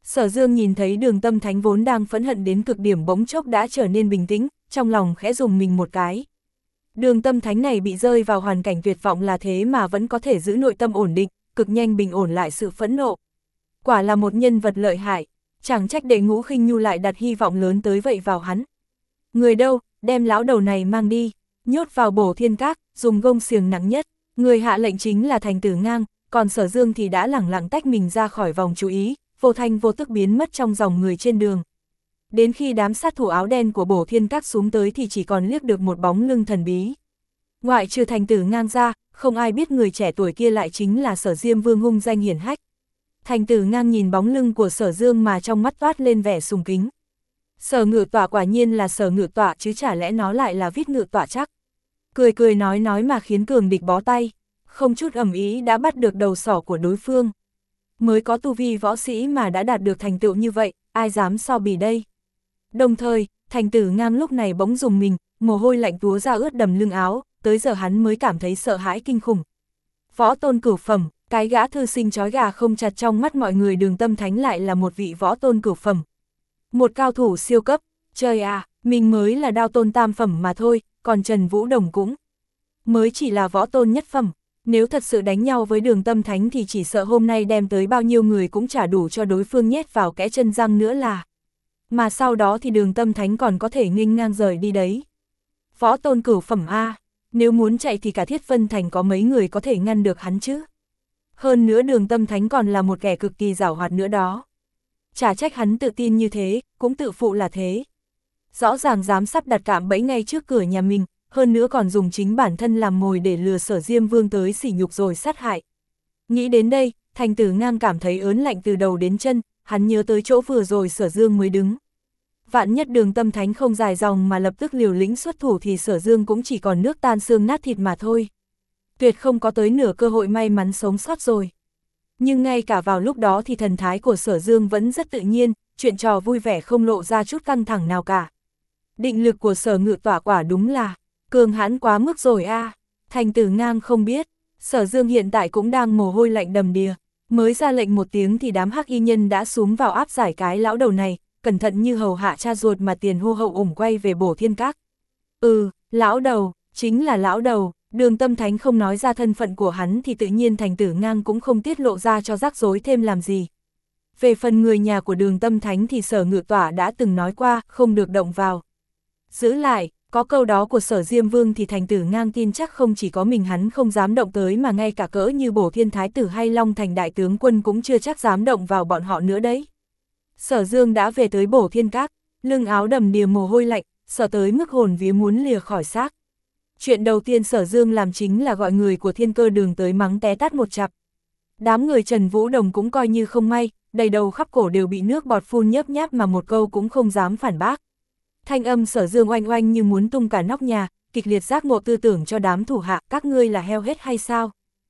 Sở Dương nhìn thấy Đường Tâm Thánh vốn đang phẫn hận đến cực điểm bỗng chốc đã trở nên bình tĩnh, trong lòng khẽ dùng mình một cái. Đường Tâm Thánh này bị rơi vào hoàn cảnh tuyệt vọng là thế mà vẫn có thể giữ nội tâm ổn định, cực nhanh bình ổn lại sự phẫn nộ. Quả là một nhân vật lợi hại, chẳng trách Đệ Ngũ Khinh Nhu lại đặt hy vọng lớn tới vậy vào hắn. Người đâu, đem lão đầu này mang đi, nhốt vào Bổ Thiên Các, dùng gông xiềng nặng nhất. Người hạ lệnh chính là Thành Tử Ngang, còn Sở Dương thì đã lẳng lặng tách mình ra khỏi vòng chú ý, vô thanh vô tức biến mất trong dòng người trên đường. Đến khi đám sát thủ áo đen của Bổ Thiên Các xuống tới thì chỉ còn liếc được một bóng lưng thần bí. Ngoại trừ Thành Tử Ngang ra, không ai biết người trẻ tuổi kia lại chính là Sở Diêm Vương hung danh hiển hách. Thành Tử Ngang nhìn bóng lưng của Sở Dương mà trong mắt toát lên vẻ sùng kính. Sở Ngự Tọa quả nhiên là Sở Ngự Tọa chứ chả lẽ nó lại là Vít Ngự Tọa chắc. Cười cười nói nói mà khiến cường địch bó tay, không chút ầm ý đã bắt được đầu sỏ của đối phương. Mới có tu vi võ sĩ mà đã đạt được thành tựu như vậy, ai dám so bì đây. Đồng thời, Thành Tử Ngang lúc này bỗng dùng mình, mồ hôi lạnh túa ra ướt đầm lưng áo, tới giờ hắn mới cảm thấy sợ hãi kinh khủng. Võ tôn cửu phẩm, cái gã thư sinh chói gà không chặt trong mắt mọi người Đường Tâm Thánh lại là một vị võ tôn cửu phẩm. Một cao thủ siêu cấp, trời à, mình mới là đao tôn tam phẩm mà thôi, còn Trần Vũ Đồng cũng mới chỉ là võ tôn nhất phẩm. Nếu thật sự đánh nhau với Đường Tâm Thánh thì chỉ sợ hôm nay đem tới bao nhiêu người cũng chả đủ cho đối phương nhét vào kẽ chân răng nữa là. Mà sau đó thì Đường Tâm Thánh còn có thể nghênh ngang rời đi đấy. Võ tôn cửu phẩm A, nếu muốn chạy thì cả Thiết Vân Thành có mấy người có thể ngăn được hắn chứ. Hơn nữa Đường Tâm Thánh còn là một kẻ cực kỳ giảo hoạt nữa đó. Chả trách hắn tự tin như thế, cũng tự phụ là thế. Rõ ràng dám sắp đặt cạm bẫy ngay trước cửa nhà mình, hơn nữa còn dùng chính bản thân làm mồi để lừa Sở Diêm Vương tới sỉ nhục rồi sát hại. Nghĩ đến đây, Thành Tử Ngang cảm thấy ớn lạnh từ đầu đến chân, hắn nhớ tới chỗ vừa rồi Sở Dương mới đứng. Vạn nhất Đường Tâm Thánh không dài dòng mà lập tức liều lĩnh xuất thủ thì Sở Dương cũng chỉ còn nước tan xương nát thịt mà thôi. Tuyệt không có tới nửa cơ hội may mắn sống sót rồi. Nhưng ngay cả vào lúc đó thì thần thái của Sở Dương vẫn rất tự nhiên, chuyện trò vui vẻ không lộ ra chút căng thẳng nào cả. Định lực của Sở Ngự Tọa quả đúng là cường hãn quá mức rồi a. À. Thành Tử Ngang không biết, Sở Dương hiện tại cũng đang mồ hôi lạnh đầm đìa, mới ra lệnh một tiếng thì đám hắc y nhân đã xuống vào áp giải cái lão đầu này, cẩn thận như hầu hạ cha ruột mà tiền hô hậu ủng quay về Bổ Thiên Các. Ừ, lão đầu, chính là lão đầu. Đường Tâm Thánh không nói ra thân phận của hắn thì tự nhiên Thành Tử Ngang cũng không tiết lộ ra cho rắc rối thêm làm gì. Về phần người nhà của Đường Tâm Thánh thì Sở Ngự Tọa đã từng nói qua, không được động vào. Giữ lại, có câu đó của Sở Diêm Vương thì Thành Tử Ngang tin chắc không chỉ có mình hắn không dám động tới mà ngay cả cỡ như Bổ Thiên Thái Tử hay Long Thành Đại Tướng Quân cũng chưa chắc dám động vào bọn họ nữa đấy. Sở Dương đã về tới Bổ Thiên Các, lưng áo đầm đìa mồ hôi lạnh, sợ tới mức hồn vía muốn lìa khỏi xác. Chuyện đầu tiên Sở Dương làm chính là gọi người của Thiên Cơ Đường tới mắng té tát một chặp. Đám người Trần Vũ Đồng cũng coi như không may, đầy đầu khắp cổ đều bị nước bọt phun nhớp nháp mà một câu cũng không dám phản bác. Thanh âm Sở Dương oanh oanh như muốn tung cả nóc nhà, kịch liệt giác ngộ tư tưởng cho đám thủ hạ, các ngươi là heo hết hay sao?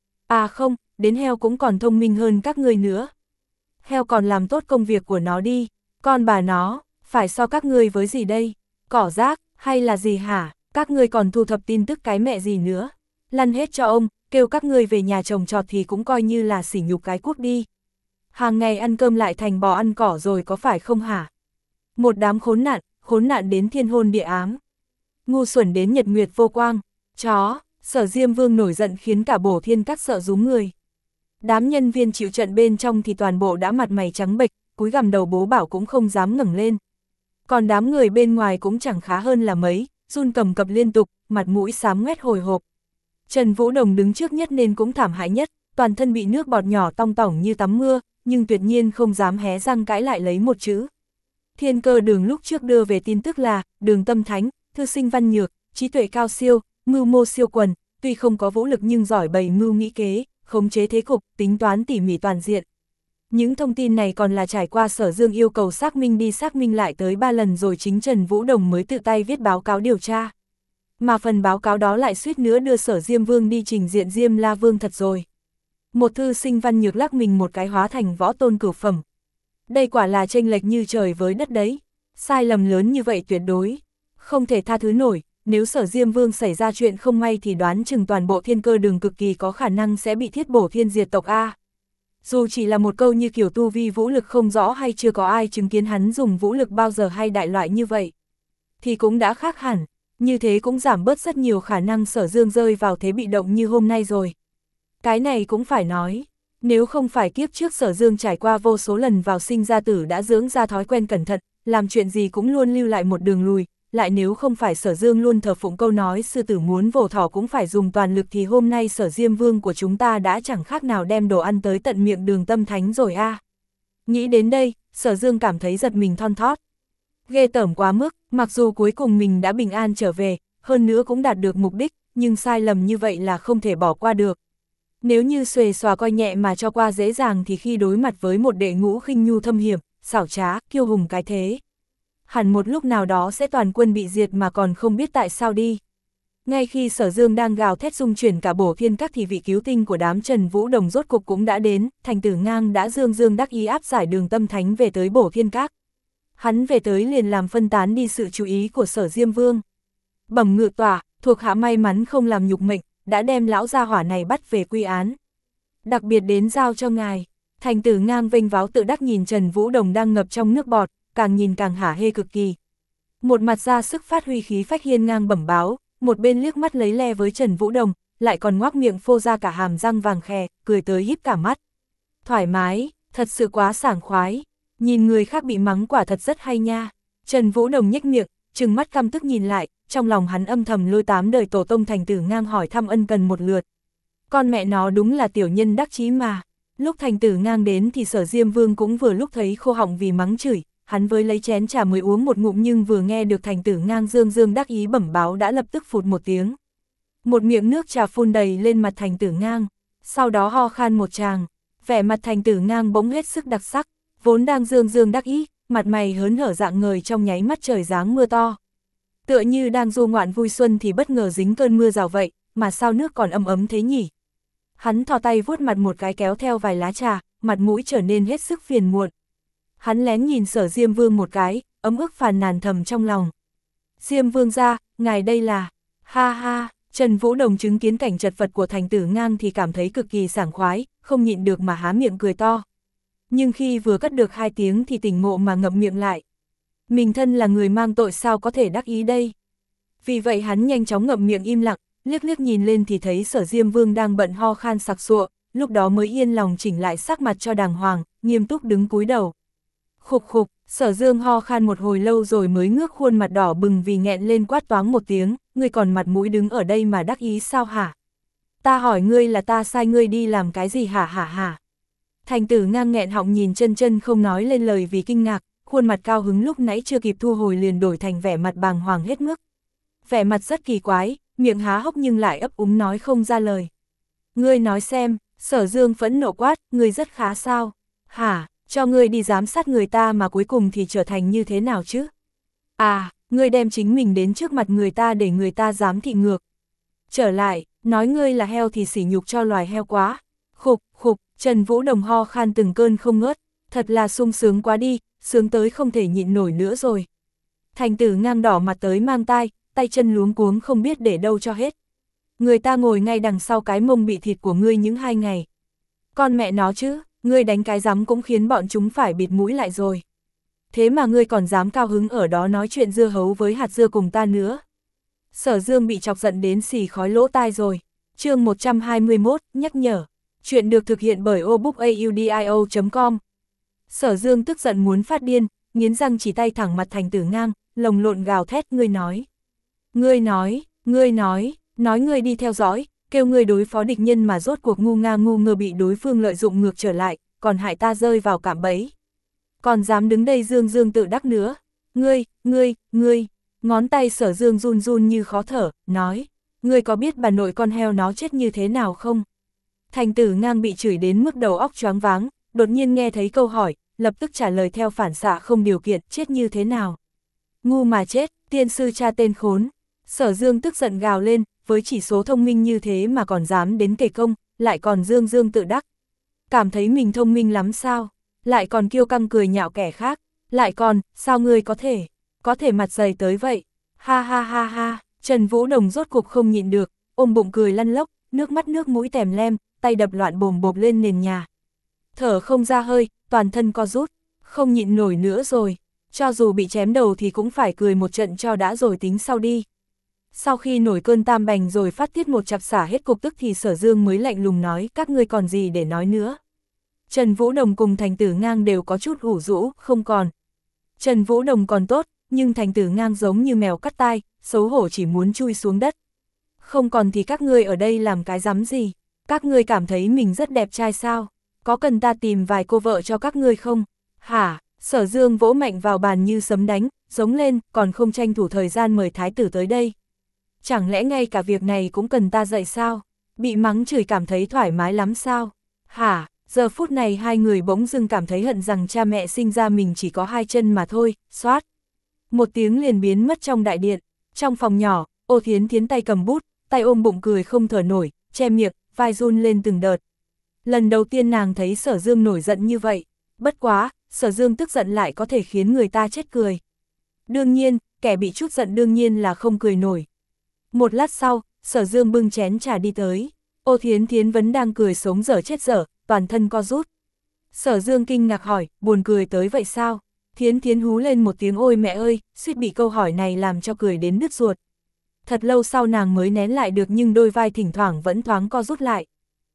À không, đến heo cũng còn thông minh hơn các ngươi nữa. Heo còn làm tốt công việc của nó đi, con bà nó, phải so các ngươi với gì đây? Cỏ rác, hay là gì hả? Các ngươi còn thu thập tin tức cái mẹ gì nữa? Lăn hết cho ông, kêu các ngươi về nhà trồng trọt thì cũng coi như là sỉ nhục cái quốc đi. Hàng ngày ăn cơm lại thành bò ăn cỏ rồi có phải không hả? Một đám khốn nạn, khốn nạn đến thiên hôn địa ám. Ngu xuẩn đến nhật nguyệt vô quang, chó, Sở Diêm Vương nổi giận khiến cả Bổ Thiên Các sợ rúm người. Đám nhân viên chịu trận bên trong thì toàn bộ đã mặt mày trắng bệch, cúi gằm đầu bố bảo cũng không dám ngẩng lên. Còn đám người bên ngoài cũng chẳng khá hơn là mấy, run cầm cập liên tục, mặt mũi xám ngoét hồi hộp. Trần Vũ Đồng đứng trước nhất nên cũng thảm hại nhất, toàn thân bị nước bọt nhỏ tong tỏng như tắm mưa, nhưng tuyệt nhiên không dám hé răng cãi lại lấy một chữ. Thiên Cơ Đường lúc trước đưa về tin tức là, Đường Tâm Thánh, thư sinh văn nhược, trí tuệ cao siêu, mưu mô siêu quần, tuy không có vũ lực nhưng giỏi bày mưu nghĩ kế, khống chế thế cục, tính toán tỉ mỉ toàn diện. Những thông tin này còn là trải qua Sở Dương yêu cầu xác minh đi xác minh lại tới ba lần rồi chính Trần Vũ Đồng mới tự tay viết báo cáo điều tra. Mà phần báo cáo đó lại suýt nữa đưa Sở Diêm Vương đi trình diện Diêm La Vương thật rồi. Một thư sinh văn nhược lắc mình một cái hóa thành võ tôn cửu phẩm. Đây quả là chênh lệch như trời với đất đấy. Sai lầm lớn như vậy tuyệt đối không thể tha thứ nổi, nếu Sở Diêm Vương xảy ra chuyện không may thì đoán chừng toàn bộ Thiên Cơ Đường cực kỳ có khả năng sẽ bị Thiết Bổ Thiên diệt tộc A. Dù chỉ là một câu như kiểu tu vi vũ lực không rõ hay chưa có ai chứng kiến hắn dùng vũ lực bao giờ hay đại loại như vậy, thì cũng đã khác hẳn, như thế cũng giảm bớt rất nhiều khả năng Sở Dương rơi vào thế bị động như hôm nay rồi. Cái này cũng phải nói, nếu không phải kiếp trước Sở Dương trải qua vô số lần vào sinh ra tử đã dưỡng ra thói quen cẩn thận, làm chuyện gì cũng luôn lưu lại một đường lùi, lại nếu không phải Sở Dương luôn thờ phụng câu nói sư tử muốn vồ thỏ cũng phải dùng toàn lực thì hôm nay Sở Diêm Vương của chúng ta đã chẳng khác nào đem đồ ăn tới tận miệng Đường Tâm Thánh rồi a. À. Nghĩ đến đây, Sở Dương cảm thấy giật mình thon thót. Ghê tởm quá mức, mặc dù cuối cùng mình đã bình an trở về, hơn nữa cũng đạt được mục đích, nhưng sai lầm như vậy là không thể bỏ qua được. Nếu như xuề xòa coi nhẹ mà cho qua dễ dàng thì khi đối mặt với một đệ ngũ khinh nhu thâm hiểm, xảo trá, kiêu hùng cái thế, hẳn một lúc nào đó sẽ toàn quân bị diệt mà còn không biết tại sao đi. Ngay khi Sở Dương đang gào thét dung chuyển cả bổ thiên các thì vị cứu tinh của đám Trần Vũ Đồng rốt cục cũng đã đến, Thành Tử Ngang đã dương dương đắc ý áp giải Đường Tâm Thánh về tới bổ thiên các. Hắn về tới liền làm phân tán đi sự chú ý của Sở Diêm Vương. Bẩm ngự tỏa, thuộc hạ may mắn không làm nhục mệnh, đã đem lão gia hỏa này bắt về quy án. Đặc biệt đến giao cho ngài. Thành Tử Ngang vênh váo tự đắc nhìn Trần Vũ Đồng đang ngập trong nước bọt, càng nhìn càng hả hê cực kỳ. Một mặt ra sức phát huy khí phách hiên ngang bẩm báo, một bên liếc mắt lấy le với Trần Vũ Đồng, lại còn ngoác miệng phô ra cả hàm răng vàng khè, cười tới híp cả mắt. Thoải mái, thật sự quá sảng khoái, nhìn người khác bị mắng quả thật rất hay nha. Trần Vũ Đồng nhếch miệng, trừng mắt căm tức nhìn lại, trong lòng hắn âm thầm lôi tám đời tổ tông Thành Tử Ngang hỏi thăm ân cần một lượt. Con mẹ nó đúng là tiểu nhân đắc chí mà. Lúc Thành Tử Ngang đến thì Sở Diêm Vương cũng vừa lúc thấy khô họng vì mắng chửi, hắn với lấy chén trà mới uống một ngụm nhưng vừa nghe được Thành Tử Ngang dương dương đắc ý bẩm báo đã lập tức phụt một tiếng. Một miệng nước trà phun đầy lên mặt Thành Tử Ngang, sau đó ho khan một tràng, vẻ mặt Thành Tử Ngang bỗng hết sức đặc sắc, vốn đang dương dương đắc ý, mặt mày hớn hở rạng ngời trong nháy mắt trời giáng mưa to. Tựa như đang du ngoạn vui xuân thì bất ngờ dính cơn mưa rào vậy, mà sao nước còn ấm ấm thế nhỉ? Hắn thò tay vuốt mặt một cái kéo theo vài lá trà, mặt mũi trở nên hết sức phiền muộn. Hắn lén nhìn Sở Diêm Vương một cái, ấm ức phàn nàn thầm trong lòng. Diêm Vương gia, ngài đây là... Ha ha, Trần Vũ Đồng chứng kiến cảnh chật vật của Thành Tử Ngang thì cảm thấy cực kỳ sảng khoái, không nhịn được mà há miệng cười to. Nhưng khi vừa cất được hai tiếng thì tỉnh ngộ mà ngậm miệng lại. Mình thân là người mang tội sao có thể đắc ý đây. Vì vậy hắn nhanh chóng ngậm miệng im lặng, liếc liếc nhìn lên thì thấy Sở Diêm Vương đang bận ho khan sặc sụa, lúc đó mới yên lòng chỉnh lại sắc mặt cho đàng hoàng, nghiêm túc đứng cúi đầu. Khục khục, Sở Dương ho khan một hồi lâu rồi mới ngước khuôn mặt đỏ bừng vì nghẹn lên quát toáng một tiếng, ngươi còn mặt mũi đứng ở đây mà đắc ý sao hả? Ta hỏi ngươi là ta sai ngươi đi làm cái gì hả hả hả? Thành Tử Ngang nghẹn họng nhìn chân chân không nói lên lời vì kinh ngạc, khuôn mặt cao hứng lúc nãy chưa kịp thu hồi liền đổi thành vẻ mặt bàng hoàng hết mức. Vẻ mặt rất kỳ quái, miệng há hốc nhưng lại ấp úng nói không ra lời. Ngươi nói xem, Sở Dương phẫn nộ quát, ngươi rất khá sao? Hả, cho ngươi đi giám sát người ta mà cuối cùng thì trở thành như thế nào chứ? À, ngươi đem chính mình đến trước mặt người ta để người ta dám thị ngược. Trở lại, nói ngươi là heo thì sỉ nhục cho loài heo quá. Khục, khục, Trần Vũ Đồng ho khan từng cơn không ngớt, thật là sung sướng quá đi, sướng tới không thể nhịn nổi nữa rồi. Thành Tử Ngang đỏ mặt tới mang tai, tay chân luống cuống không biết để đâu cho hết. Người ta ngồi ngay đằng sau cái mông bị thịt của ngươi những hai ngày. Con mẹ nó chứ, ngươi đánh cái rắm cũng khiến bọn chúng phải bịt mũi lại rồi. Thế mà ngươi còn dám cao hứng ở đó nói chuyện dưa hấu với hạt dưa cùng ta nữa. Sở Dương bị chọc giận đến xì khói lỗ tai rồi. Chương một trăm hai mươi mốt, nhắc nhở. Chuyện được thực hiện bởi obookaudio chấm com. Sở Dương tức giận muốn phát điên, nghiến răng chỉ tay thẳng mặt Thành Tử Ngang, lồng lộn gào thét, ngươi nói. Ngươi nói, ngươi nói, nói ngươi đi theo dõi, kêu ngươi đối phó địch nhân mà rốt cuộc ngu nga ngu ngơ bị đối phương lợi dụng ngược trở lại, còn hại ta rơi vào cạm bẫy. Còn dám đứng đây dương dương tự đắc nữa. Ngươi, ngươi, ngươi, ngón tay Sở Dương run run như khó thở, nói, ngươi có biết bà nội con heo nó chết như thế nào không? Thành Tử Ngang bị chửi đến mức đầu óc choáng váng, đột nhiên nghe thấy câu hỏi, lập tức trả lời theo phản xạ không điều kiện, chết như thế nào? Ngu mà chết, tiên sư cha tên khốn. Sở Dương tức giận gào lên, với chỉ số thông minh như thế mà còn dám đến kề công, lại còn dương dương tự đắc. Cảm thấy mình thông minh lắm sao? Lại còn kiêu căng cười nhạo kẻ khác, lại còn, sao ngươi có thể, có thể mặt dày tới vậy? Ha ha ha ha, Trần Vũ Đồng rốt cục không nhịn được, ôm bụng cười lăn lóc, nước mắt nước mũi tèm lem, tay đập loạn bồm bộp lên nền nhà. thở không ra hơi, toàn thân co rút, không nhịn nổi nữa rồi, cho dù bị chém đầu thì cũng phải cười một trận cho đã rồi tính sau đi. Sau khi nổi cơn tam bành rồi phát tiết một chặp xả hết cục tức thì Sở Dương mới lạnh lùng nói, các ngươi còn gì để nói nữa. Trần Vũ Đồng cùng Thành Tử Ngang đều có chút ủ rũ, không còn. Trần Vũ Đồng còn tốt, nhưng Thành Tử Ngang giống như mèo cắt tai, xấu hổ chỉ muốn chui xuống đất. Không còn thì các ngươi ở đây làm cái rắm gì? Các ngươi cảm thấy mình rất đẹp trai sao? Có cần ta tìm vài cô vợ cho các ngươi không? Hả? Sở Dương vỗ mạnh vào bàn như sấm đánh, giống lên, còn không tranh thủ thời gian mời thái tử tới đây. Chẳng lẽ ngay cả việc này cũng cần ta dạy sao? Bị mắng chửi cảm thấy thoải mái lắm sao? Hả? Giờ phút này hai người bỗng dưng cảm thấy hận rằng cha mẹ sinh ra mình chỉ có hai chân mà thôi, xoát. Một tiếng liền biến mất trong đại điện. Trong phòng nhỏ, Ô Thiến Thiến tay cầm bút, tay ôm bụng cười không thở nổi, che miệng, vai run lên từng đợt. Lần đầu tiên nàng thấy Sở Dương nổi giận như vậy. Bất quá, Sở Dương tức giận lại có thể khiến người ta chết cười. Đương nhiên, kẻ bị chút giận đương nhiên là không cười nổi. Một lát sau, Sở Dương bưng chén trà đi tới. Ô Thiến Thiến vẫn đang cười sống dở chết dở, toàn thân co rút. Sở Dương kinh ngạc hỏi, buồn cười tới vậy sao? Thiến Thiến hú lên một tiếng ôi mẹ ơi, suýt bị câu hỏi này làm cho cười đến đứt ruột. Thật lâu sau nàng mới nén lại được nhưng đôi vai thỉnh thoảng vẫn thoáng co rút lại.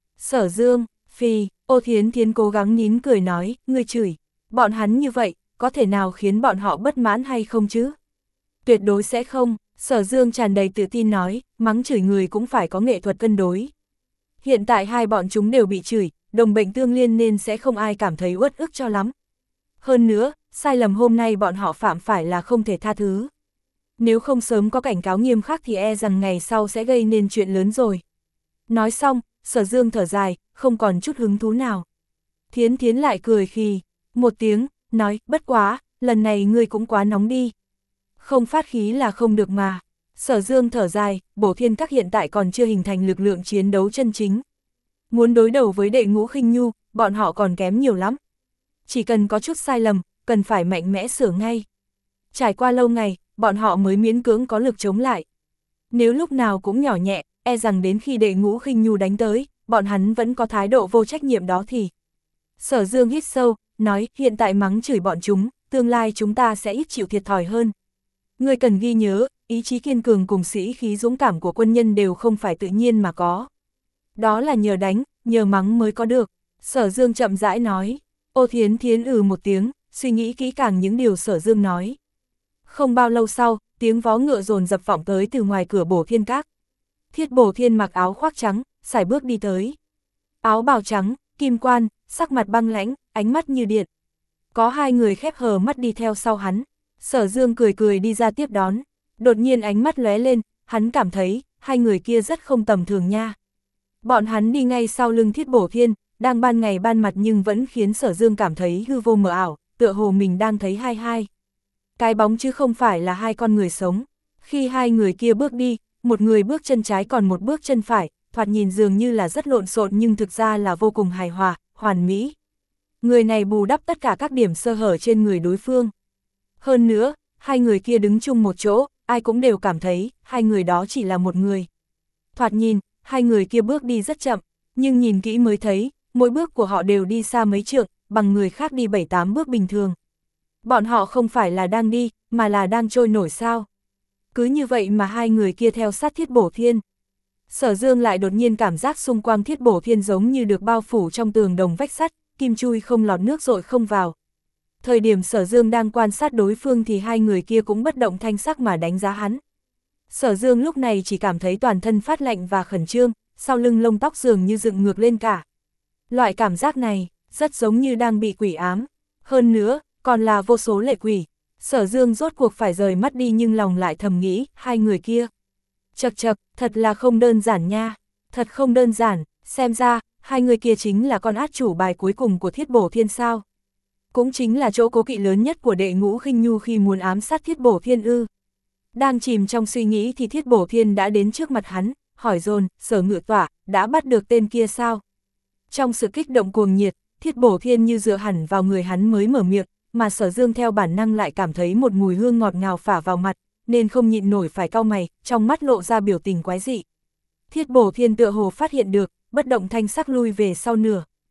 Sở Dương, phi, Ô Thiến Thiến cố gắng nín cười nói, ngươi chửi, bọn hắn như vậy, có thể nào khiến bọn họ bất mãn hay không chứ? Tuyệt đối sẽ không, Sở Dương tràn đầy tự tin nói, mắng chửi người cũng phải có nghệ thuật cân đối. Hiện tại hai bọn chúng đều bị chửi, đồng bệnh tương liên nên sẽ không ai cảm thấy uất ức cho lắm. Hơn nữa, sai lầm hôm nay bọn họ phạm phải là không thể tha thứ. Nếu không sớm có cảnh cáo nghiêm khắc thì e rằng ngày sau sẽ gây nên chuyện lớn rồi. Nói xong, Sở Dương thở dài, không còn chút hứng thú nào. Thiến Thiến lại cười khì, một tiếng, nói, bất quá, lần này ngươi cũng quá nóng đi. Không phát khí là không được mà. Sở Dương thở dài, Bổ Thiên Các hiện tại còn chưa hình thành lực lượng chiến đấu chân chính. Muốn đối đầu với Đệ Ngũ Khinh Nhu, bọn họ còn kém nhiều lắm. Chỉ cần có chút sai lầm, cần phải mạnh mẽ sửa ngay. Trải qua lâu ngày, bọn họ mới miễn cưỡng có lực chống lại. Nếu lúc nào cũng nhỏ nhẹ, e rằng đến khi Đệ Ngũ Khinh Nhu đánh tới, bọn hắn vẫn có thái độ vô trách nhiệm đó thì. Sở Dương hít sâu, nói, hiện tại mắng chửi bọn chúng, tương lai chúng ta sẽ ít chịu thiệt thòi hơn. Ngươi cần ghi nhớ, ý chí kiên cường cùng sĩ khí dũng cảm của quân nhân đều không phải tự nhiên mà có. Đó là nhờ đánh, nhờ mắng mới có được. Sở Dương chậm rãi nói. Ô Thiến Thiến ừ một tiếng, suy nghĩ kỹ càng những điều Sở Dương nói. Không bao lâu sau, tiếng vó ngựa dồn dập vọng tới từ ngoài cửa Bổ Thiên Các. Thiết Bổ Thiên mặc áo khoác trắng, sải bước đi tới. Áo bào trắng, kim quan, sắc mặt băng lãnh, ánh mắt như điện. Có hai người khép hờ mắt đi theo sau hắn. Sở Dương cười cười đi ra tiếp đón. Đột nhiên ánh mắt lóe lên, hắn cảm thấy, hai người kia rất không tầm thường nha. Bọn hắn đi ngay sau lưng Thiết Bổ Thiên, đang ban ngày ban mặt nhưng vẫn khiến Sở Dương cảm thấy hư vô mờ ảo, tựa hồ mình đang thấy hai hai. Cái bóng chứ không phải là hai con người sống. Khi hai người kia bước đi, một người bước chân trái còn một bước chân phải, thoạt nhìn dường như là rất lộn xộn nhưng thực ra là vô cùng hài hòa, hoàn mỹ. Người này bù đắp tất cả các điểm sơ hở trên người đối phương. Hơn nữa, hai người kia đứng chung một chỗ, ai cũng đều cảm thấy, hai người đó chỉ là một người. Thoạt nhìn, hai người kia bước đi rất chậm, nhưng nhìn kỹ mới thấy, mỗi bước của họ đều đi xa mấy trượng, bằng người khác đi bảy tám bước bình thường. Bọn họ không phải là đang đi, mà là đang trôi nổi sao. Cứ như vậy mà hai người kia theo sát Thiết Bổ Thiên. Sở Dương lại đột nhiên cảm giác xung quanh Thiết Bổ Thiên giống như được bao phủ trong tường đồng vách sắt, kim chui không lọt nước dội không vào. Thời điểm Sở Dương đang quan sát đối phương thì hai người kia cũng bất động thanh sắc mà đánh giá hắn. Sở Dương lúc này chỉ cảm thấy toàn thân phát lạnh và khẩn trương, sau lưng lông tóc dường như dựng ngược lên cả. Loại cảm giác này, rất giống như đang bị quỷ ám. Hơn nữa, còn là vô số lệ quỷ. Sở Dương rốt cuộc phải rời mắt đi nhưng lòng lại thầm nghĩ, hai người kia. Chật chật, thật là không đơn giản nha. Thật không đơn giản, xem ra, hai người kia chính là con át chủ bài cuối cùng của Thiết Bổ Thiên sao. Cũng chính là chỗ cố kỵ lớn nhất của Đệ Ngũ Khinh Nhu khi muốn ám sát Thiết Bổ Thiên ư. Đang chìm trong suy nghĩ thì Thiết Bổ Thiên đã đến trước mặt hắn, hỏi dồn, Sở Ngự Tọa, đã bắt được tên kia sao? Trong sự kích động cuồng nhiệt, Thiết Bổ Thiên như dựa hẳn vào người hắn mới mở miệng, mà Sở Dương theo bản năng lại cảm thấy một mùi hương ngọt ngào phả vào mặt, nên không nhịn nổi phải cau mày, trong mắt lộ ra biểu tình quái dị. Thiết Bổ Thiên tựa hồ phát hiện được, bất động thanh sắc lui về sau nửa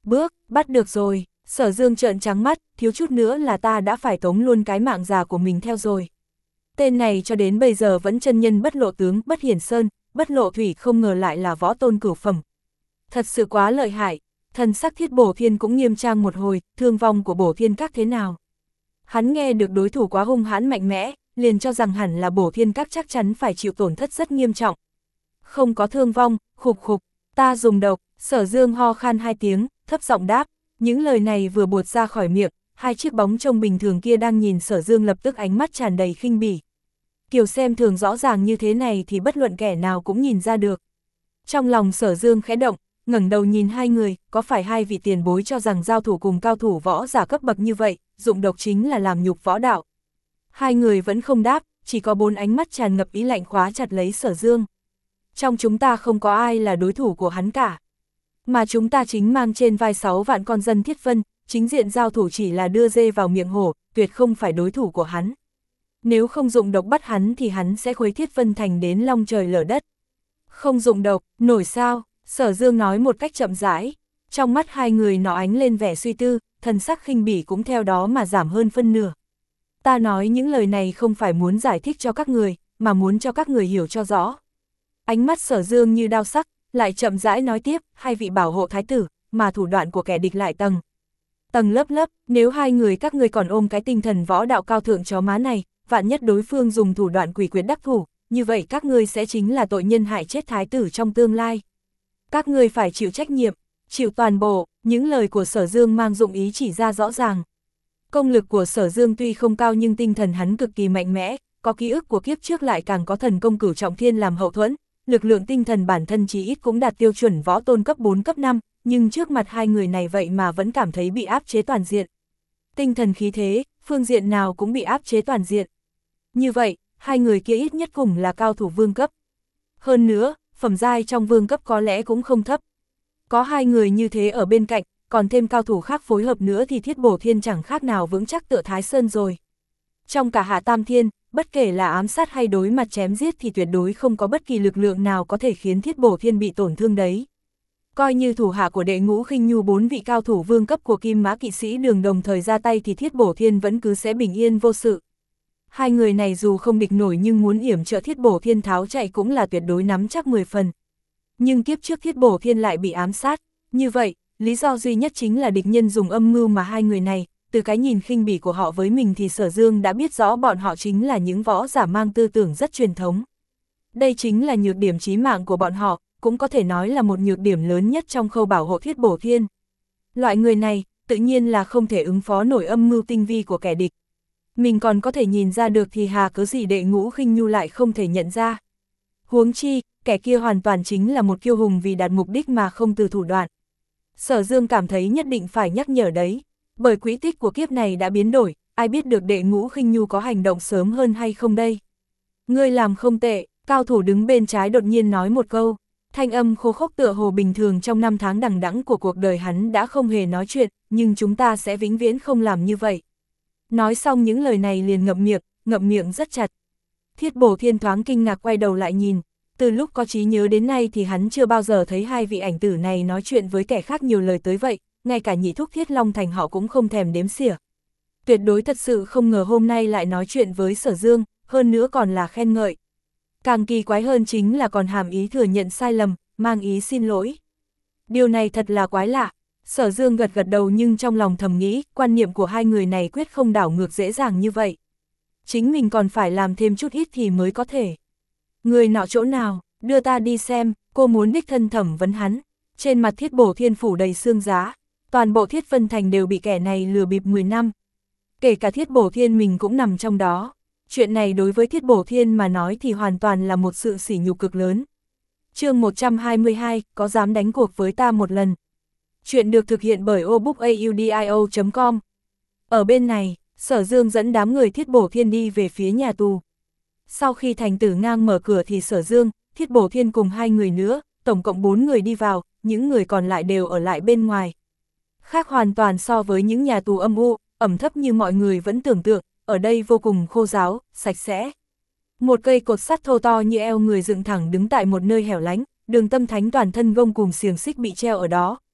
bước, bắt được rồi, Sở Dương trợn trắng mắt, thiếu chút nữa là ta đã phải tống luôn cái mạng già của mình theo rồi. Tên này cho đến bây giờ vẫn chân nhân bất lộ tướng, bất hiển sơn, bất lộ thủy, không ngờ lại là võ tôn cửu phẩm. Thật sự quá lợi hại, thần sắc Thiết Bổ Thiên cũng nghiêm trang một hồi, thương vong của Bổ Thiên Các thế nào. Hắn nghe được đối thủ quá hung hãn mạnh mẽ, liền cho rằng hẳn là Bổ Thiên Các chắc chắn phải chịu tổn thất rất nghiêm trọng. Không có thương vong, khục khục, ta dùng độc, Sở Dương ho khan hai tiếng, thấp giọng đáp, những lời này vừa buột ra khỏi miệng, hai chiếc bóng trông bình thường kia đang nhìn Sở Dương lập tức ánh mắt tràn đầy khinh bỉ. Kiểu xem thường rõ ràng như thế này thì bất luận kẻ nào cũng nhìn ra được. Trong lòng Sở Dương khẽ động, ngẩng đầu nhìn hai người, có phải hai vị tiền bối cho rằng giao thủ cùng cao thủ võ giả cấp bậc như vậy, dụng độc chính là làm nhục võ đạo. Hai người vẫn không đáp, chỉ có bốn ánh mắt tràn ngập ý lạnh khóa chặt lấy Sở Dương. Trong chúng ta không có ai là đối thủ của hắn cả. Mà chúng ta chính mang trên vai sáu vạn con dân Thiết Vân, chính diện giao thủ chỉ là đưa dê vào miệng hổ, tuyệt không phải đối thủ của hắn. Nếu không dụng độc bắt hắn thì hắn sẽ khuấy Thiết Vân Thành đến long trời lở đất. Không dụng độc, nổi sao? Sở Dương nói một cách chậm rãi. Trong mắt hai người nó ánh lên vẻ suy tư, thần sắc khinh bỉ cũng theo đó mà giảm hơn phân nửa. Ta nói những lời này không phải muốn giải thích cho các người, mà muốn cho các người hiểu cho rõ. Ánh mắt Sở Dương như đao sắc, lại chậm rãi nói tiếp, hai vị bảo hộ thái tử, mà thủ đoạn của kẻ địch lại tầng. Tầng lớp lớp, nếu hai người các ngươi còn ôm cái tinh thần võ đạo cao thượng chó má này, vạn nhất đối phương dùng thủ đoạn quỷ quyệt đắc thủ, như vậy các ngươi sẽ chính là tội nhân hại chết thái tử trong tương lai. Các ngươi phải chịu trách nhiệm, chịu toàn bộ, những lời của Sở Dương mang dụng ý chỉ ra rõ ràng. Công lực của Sở Dương tuy không cao nhưng tinh thần hắn cực kỳ mạnh mẽ, có ký ức của kiếp trước lại càng có thần công cửu trọng thiên làm hậu thuẫn, lực lượng tinh thần bản thân chí ít cũng đạt tiêu chuẩn võ tôn cấp bốn cấp năm, nhưng trước mặt hai người này vậy mà vẫn cảm thấy bị áp chế toàn diện. Tinh thần khí thế, phương diện nào cũng bị áp chế toàn diện. Như vậy, hai người kia ít nhất cùng là cao thủ vương cấp. Hơn nữa, phẩm giai trong vương cấp có lẽ cũng không thấp. Có hai người như thế ở bên cạnh, còn thêm cao thủ khác phối hợp nữa thì Thiết Bổ Thiên chẳng khác nào vững chắc tựa Thái Sơn rồi. Trong cả Hạ Tam Thiên, bất kể là ám sát hay đối mặt chém giết thì tuyệt đối không có bất kỳ lực lượng nào có thể khiến Thiết Bổ Thiên bị tổn thương đấy. Coi như thủ hạ của Đệ Ngũ Khinh Nhu bốn vị cao thủ vương cấp của Kim Mã Kỵ Sĩ Đường đồng thời ra tay thì Thiết Bổ Thiên vẫn cứ sẽ bình yên vô sự. Hai người này dù không địch nổi nhưng muốn yểm trợ Thiết Bổ Thiên tháo chạy cũng là tuyệt đối nắm chắc mười phần. Nhưng kiếp trước Thiết Bổ Thiên lại bị ám sát, như vậy, lý do duy nhất chính là địch nhân dùng âm mưu mà hai người này, từ cái nhìn khinh bỉ của họ với mình thì Sở Dương đã biết rõ bọn họ chính là những võ giả mang tư tưởng rất truyền thống. Đây chính là nhược điểm chí mạng của bọn họ, cũng có thể nói là một nhược điểm lớn nhất trong khâu bảo hộ Thiết Bổ Thiên. Loại người này, tự nhiên là không thể ứng phó nổi âm mưu tinh vi của kẻ địch. Mình còn có thể nhìn ra được thì hà cớ gì Đệ Ngũ Khinh Nhu lại không thể nhận ra. Huống chi, kẻ kia hoàn toàn chính là một kiêu hùng vì đạt mục đích mà không từ thủ đoạn. Sở Dương cảm thấy nhất định phải nhắc nhở đấy, bởi quỹ tích của kiếp này đã biến đổi, ai biết được Đệ Ngũ Khinh Nhu có hành động sớm hơn hay không đây. Ngươi làm không tệ, cao thủ đứng bên trái đột nhiên nói một câu, thanh âm khô khốc tựa hồ bình thường trong năm tháng đằng đẵng của cuộc đời hắn đã không hề nói chuyện, nhưng chúng ta sẽ vĩnh viễn không làm như vậy. Nói xong những lời này liền ngậm miệng, ngậm miệng rất chặt. Thiết Bổ Thiên thoáng kinh ngạc quay đầu lại nhìn, từ lúc có trí nhớ đến nay thì hắn chưa bao giờ thấy hai vị ảnh tử này nói chuyện với kẻ khác nhiều lời tới vậy, ngay cả nhị thúc Thiết Long Thành họ cũng không thèm đếm xỉa. Tuyệt đối thật sự không ngờ hôm nay lại nói chuyện với Sở Dương, hơn nữa còn là khen ngợi. Càng kỳ quái hơn chính là còn hàm ý thừa nhận sai lầm, mang ý xin lỗi. Điều này thật là quái lạ. Sở Dương gật gật đầu nhưng trong lòng thầm nghĩ, quan niệm của hai người này quyết không đảo ngược dễ dàng như vậy. Chính mình còn phải làm thêm chút ít thì mới có thể. Người nọ chỗ nào, đưa ta đi xem, cô muốn đích thân thẩm vấn hắn. Trên mặt Thiết Bổ Thiên phủ đầy xương giá, toàn bộ Thiết Vân Thành đều bị kẻ này lừa bịp mười năm. Kể cả Thiết Bổ Thiên mình cũng nằm trong đó. Chuyện này đối với Thiết Bổ Thiên mà nói thì hoàn toàn là một sự sỉ nhục cực lớn. Chương một trăm hai mươi hai, có dám đánh cuộc với ta một lần. Chuyện được thực hiện bởi obookaudio chấm com. Ở bên này, Sở Dương dẫn đám người Thiết Bổ Thiên đi về phía nhà tù. Sau khi thành tử ngang mở cửa thì Sở Dương, Thiết Bổ Thiên cùng hai người nữa, tổng cộng bốn người đi vào, những người còn lại đều ở lại bên ngoài. Khác hoàn toàn so với những nhà tù âm u, ẩm thấp như mọi người vẫn tưởng tượng, ở đây vô cùng khô ráo, sạch sẽ. Một cây cột sắt thô to như eo người dựng thẳng đứng tại một nơi hẻo lánh, Đường Tâm Thánh toàn thân gông cùng xiềng xích bị treo ở đó,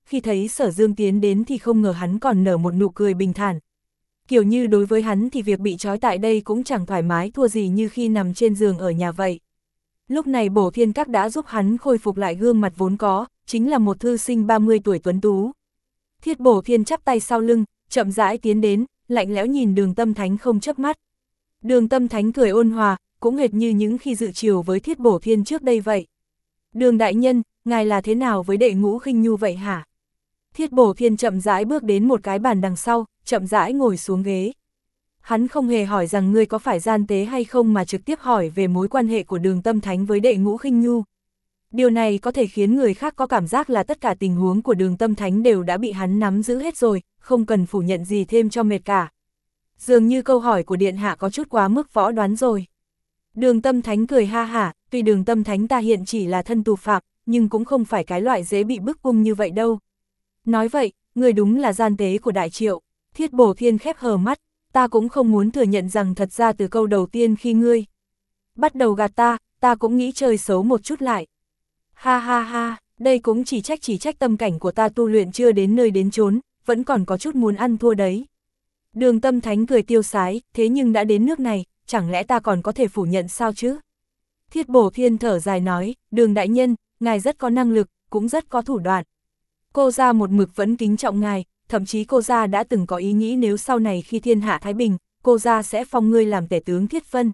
khi thấy Sở Dương tiến đến thì không ngờ hắn còn nở một nụ cười bình thản. Kiểu như đối với hắn thì việc bị trói tại đây cũng chẳng thoải mái thua gì như khi nằm trên giường ở nhà vậy. Lúc này Bổ Thiên Các đã giúp hắn khôi phục lại gương mặt vốn có, chính là một thư sinh ba mươi tuổi tuấn tú. Thiết Bổ Thiên chắp tay sau lưng, chậm rãi tiến đến, lạnh lẽo nhìn Đường Tâm Thánh không chớp mắt. Đường Tâm Thánh cười ôn hòa, cũng hệt như những khi dự chiều với Thiết Bổ Thiên trước đây vậy. Đường đại nhân, ngài là thế nào với Đệ Ngũ Khinh Nhu vậy hả? Thiết Bổ Thiên chậm rãi bước đến một cái bàn đằng sau, chậm rãi ngồi xuống ghế. Hắn không hề hỏi rằng ngươi có phải gian tế hay không mà trực tiếp hỏi về mối quan hệ của Đường Tâm Thánh với Đệ Ngũ Khinh Nhu. Điều này có thể khiến người khác có cảm giác là tất cả tình huống của Đường Tâm Thánh đều đã bị hắn nắm giữ hết rồi, không cần phủ nhận gì thêm cho mệt cả. Dường như câu hỏi của Điện Hạ có chút quá mức võ đoán rồi. Đường Tâm Thánh cười ha hả, tuy Đường Tâm Thánh ta hiện chỉ là thân tù phạm, nhưng cũng không phải cái loại dễ bị bức cung như vậy đâu. Nói vậy, người đúng là gian tế của Đại Triệu. Thiết Bổ Thiên khép hờ mắt, ta cũng không muốn thừa nhận rằng thật ra từ câu đầu tiên khi ngươi bắt đầu gạt ta, ta cũng nghĩ chơi xấu một chút lại. Ha ha ha, đây cũng chỉ trách chỉ trách tâm cảnh của ta tu luyện chưa đến nơi đến chốn, vẫn còn có chút muốn ăn thua đấy. Đường Tâm Thánh cười tiêu sái, thế nhưng đã đến nước này, chẳng lẽ ta còn có thể phủ nhận sao chứ? Thiết Bổ Thiên thở dài nói, Đường đại nhân, ngài rất có năng lực, cũng rất có thủ đoạn. Cô gia một mực vẫn kính trọng ngài, thậm chí cô gia đã từng có ý nghĩ nếu sau này khi thiên hạ thái bình, cô gia sẽ phong ngươi làm tể tướng Thiết Vân.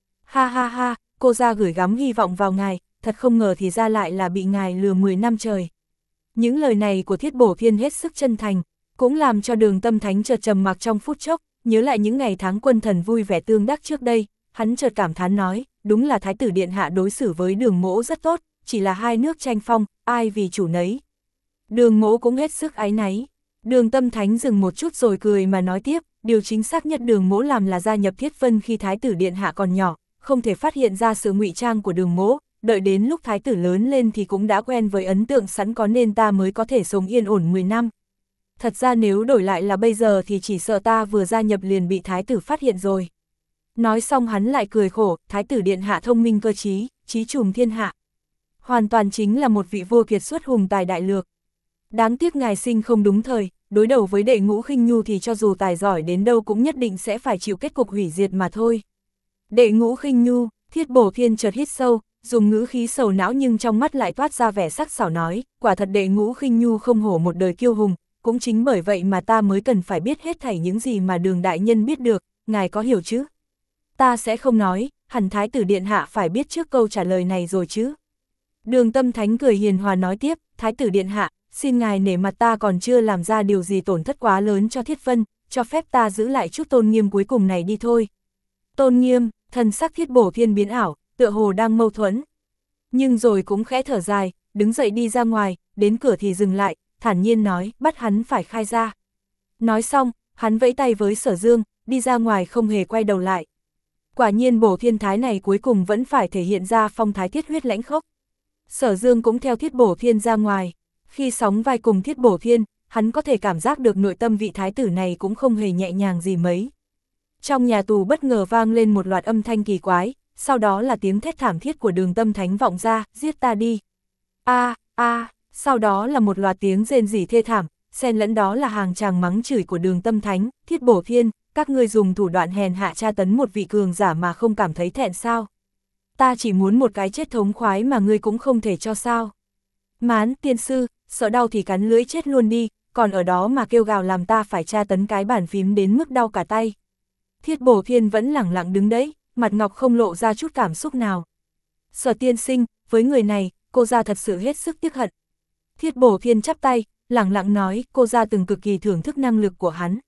Ha ha ha, cô gia gửi gắm hy vọng vào ngài, thật không ngờ thì ra lại là bị ngài lừa mười năm trời. Những lời này của Thiết Bổ Thiên hết sức chân thành, cũng làm cho Đường Tâm Thánh chợt trầm mặc trong phút chốc, nhớ lại những ngày tháng quân thần vui vẻ tương đắc trước đây, hắn chợt cảm thán nói, đúng là Thái tử Điện Hạ đối xử với Đường Mỗ rất tốt, chỉ là hai nước tranh phong, ai vì chủ nấy. Đường Mỗ cũng hết sức áy náy. Đường Tâm Thánh dừng một chút rồi cười mà nói tiếp, điều chính xác nhất Đường Mỗ làm là gia nhập Thiết Vân khi Thái tử Điện Hạ còn nhỏ, không thể phát hiện ra sự ngụy trang của Đường Mỗ, đợi đến lúc Thái tử lớn lên thì cũng đã quen với ấn tượng sẵn có nên ta mới có thể sống yên ổn mười năm. Thật ra nếu đổi lại là bây giờ thì chỉ sợ ta vừa gia nhập liền bị Thái tử phát hiện rồi. Nói xong hắn lại cười khổ, Thái tử Điện Hạ thông minh cơ trí, trí trùm thiên hạ. Hoàn toàn chính là một vị vua kiệt xuất hùng tài đại lược. Đáng tiếc ngài sinh không đúng thời, đối đầu với Đệ Ngũ Khinh Nhu thì cho dù tài giỏi đến đâu cũng nhất định sẽ phải chịu kết cục hủy diệt mà thôi. Đệ Ngũ Khinh Nhu, Thiết Bổ Thiên chợt hít sâu, dùng ngữ khí sầu não nhưng trong mắt lại toát ra vẻ sắc sảo nói, quả thật Đệ Ngũ Khinh Nhu không hổ một đời kiêu hùng, cũng chính bởi vậy mà ta mới cần phải biết hết thảy những gì mà Đường đại nhân biết được, ngài có hiểu chứ? Ta sẽ không nói, hẳn Thái tử Điện Hạ phải biết trước câu trả lời này rồi chứ. Đường Tâm Thánh cười hiền hòa nói tiếp, Thái tử Điện Hạ, xin ngài nể mặt ta còn chưa làm ra điều gì tổn thất quá lớn cho Thiết Vân, cho phép ta giữ lại chút tôn nghiêm cuối cùng này đi thôi. Tôn nghiêm, thần sắc Thiết Bổ Thiên biến ảo, tựa hồ đang mâu thuẫn. Nhưng rồi cũng khẽ thở dài, đứng dậy đi ra ngoài, đến cửa thì dừng lại, thản nhiên nói, bắt hắn phải khai ra. Nói xong, hắn vẫy tay với Sở Dương, đi ra ngoài không hề quay đầu lại. Quả nhiên Bổ Thiên Thái này cuối cùng vẫn phải thể hiện ra phong thái thiết huyết lãnh khốc. Sở Dương cũng theo Thiết Bổ Thiên ra ngoài. Khi sóng vai cùng Thiết Bổ Thiên, hắn có thể cảm giác được nội tâm vị thái tử này cũng không hề nhẹ nhàng gì mấy. Trong nhà tù bất ngờ vang lên một loạt âm thanh kỳ quái, sau đó là tiếng thét thảm thiết của Đường Tâm Thánh vọng ra, giết ta đi. A a, sau đó là một loạt tiếng rên rỉ thê thảm, xen lẫn đó là hàng tràng mắng chửi của Đường Tâm Thánh, Thiết Bổ Thiên, các ngươi dùng thủ đoạn hèn hạ tra tấn một vị cường giả mà không cảm thấy thẹn sao? Ta chỉ muốn một cái chết thống khoái mà ngươi cũng không thể cho sao? Mán, tiên sư, sợ đau thì cắn lưỡi chết luôn đi, còn ở đó mà kêu gào làm ta phải tra tấn cái bàn phím đến mức đau cả tay. Thiết Bổ Thiên vẫn lẳng lặng đứng đấy, mặt ngọc không lộ ra chút cảm xúc nào. Sở tiên sinh, với người này, cô gia thật sự hết sức tiếc hận. Thiết Bổ Thiên chắp tay, lẳng lặng nói, cô gia từng cực kỳ thưởng thức năng lực của hắn.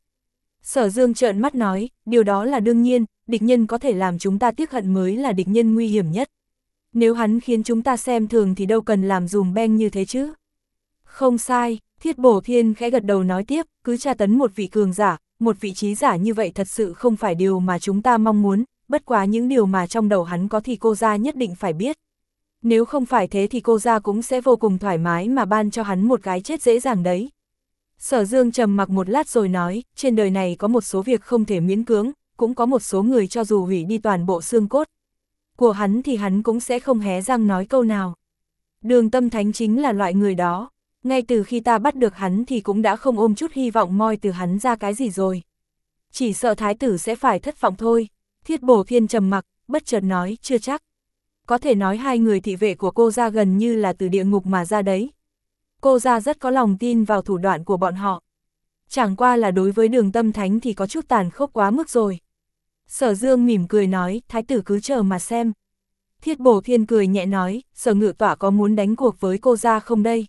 Sở Dương trợn mắt nói, điều đó là đương nhiên, địch nhân có thể làm chúng ta tiếc hận mới là địch nhân nguy hiểm nhất. Nếu hắn khiến chúng ta xem thường thì đâu cần làm dùm beng như thế chứ. Không sai, Thiết Bổ Thiên khẽ gật đầu nói tiếp, cứ tra tấn một vị cường giả, một vị trí giả như vậy thật sự không phải điều mà chúng ta mong muốn, bất quá những điều mà trong đầu hắn có thì cô gia nhất định phải biết. Nếu không phải thế thì cô gia cũng sẽ vô cùng thoải mái mà ban cho hắn một cái chết dễ dàng đấy. Sở Dương trầm mặc một lát rồi nói, trên đời này có một số việc không thể miễn cưỡng, cũng có một số người cho dù hủy đi toàn bộ xương cốt của hắn thì hắn cũng sẽ không hé răng nói câu nào. Đường Tâm Thánh chính là loại người đó. Ngay từ khi ta bắt được hắn thì cũng đã không ôm chút hy vọng moi từ hắn ra cái gì rồi. Chỉ sợ thái tử sẽ phải thất vọng thôi. Thiết Bổ Thiên trầm mặc, bất chợt nói, chưa chắc. Có thể nói hai người thị vệ của cô ra gần như là từ địa ngục mà ra đấy. Cô ra rất có lòng tin vào thủ đoạn của bọn họ. Chẳng qua là đối với Đường Tâm Thánh thì có chút tàn khốc quá mức rồi. Sở Dương mỉm cười nói, thái tử cứ chờ mà xem. Thiết Bổ Thiên cười nhẹ nói, Sở Ngự Tọa có muốn đánh cuộc với cô ra không đây?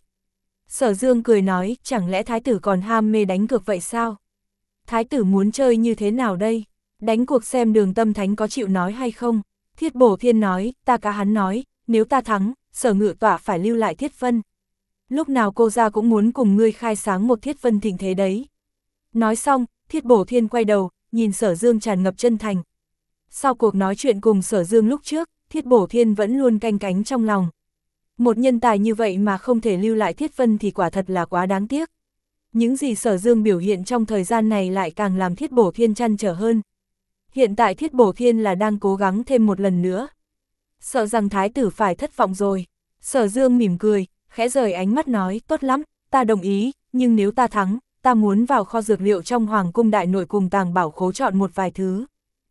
Sở Dương cười nói, chẳng lẽ thái tử còn ham mê đánh cược vậy sao? Thái tử muốn chơi như thế nào đây? Đánh cuộc xem Đường Tâm Thánh có chịu nói hay không? Thiết Bổ Thiên nói, ta cá hắn nói, nếu ta thắng, Sở Ngự Tọa phải lưu lại Thiết Vân. Lúc nào cô ra cũng muốn cùng ngươi khai sáng một Thiết Vân thịnh thế đấy. Nói xong, Thiết Bổ Thiên quay đầu, nhìn Sở Dương tràn ngập chân thành. Sau cuộc nói chuyện cùng Sở Dương lúc trước, Thiết Bổ Thiên vẫn luôn canh cánh trong lòng. Một nhân tài như vậy mà không thể lưu lại Thiết Vân thì quả thật là quá đáng tiếc. Những gì Sở Dương biểu hiện trong thời gian này lại càng làm Thiết Bổ Thiên trăn trở hơn. Hiện tại Thiết Bổ Thiên là đang cố gắng thêm một lần nữa. Sợ rằng thái tử phải thất vọng rồi. Sở Dương mỉm cười, khẽ rời ánh mắt nói, tốt lắm, ta đồng ý, nhưng nếu ta thắng, ta muốn vào kho dược liệu trong Hoàng cung đại nội cùng tàng bảo khố chọn một vài thứ.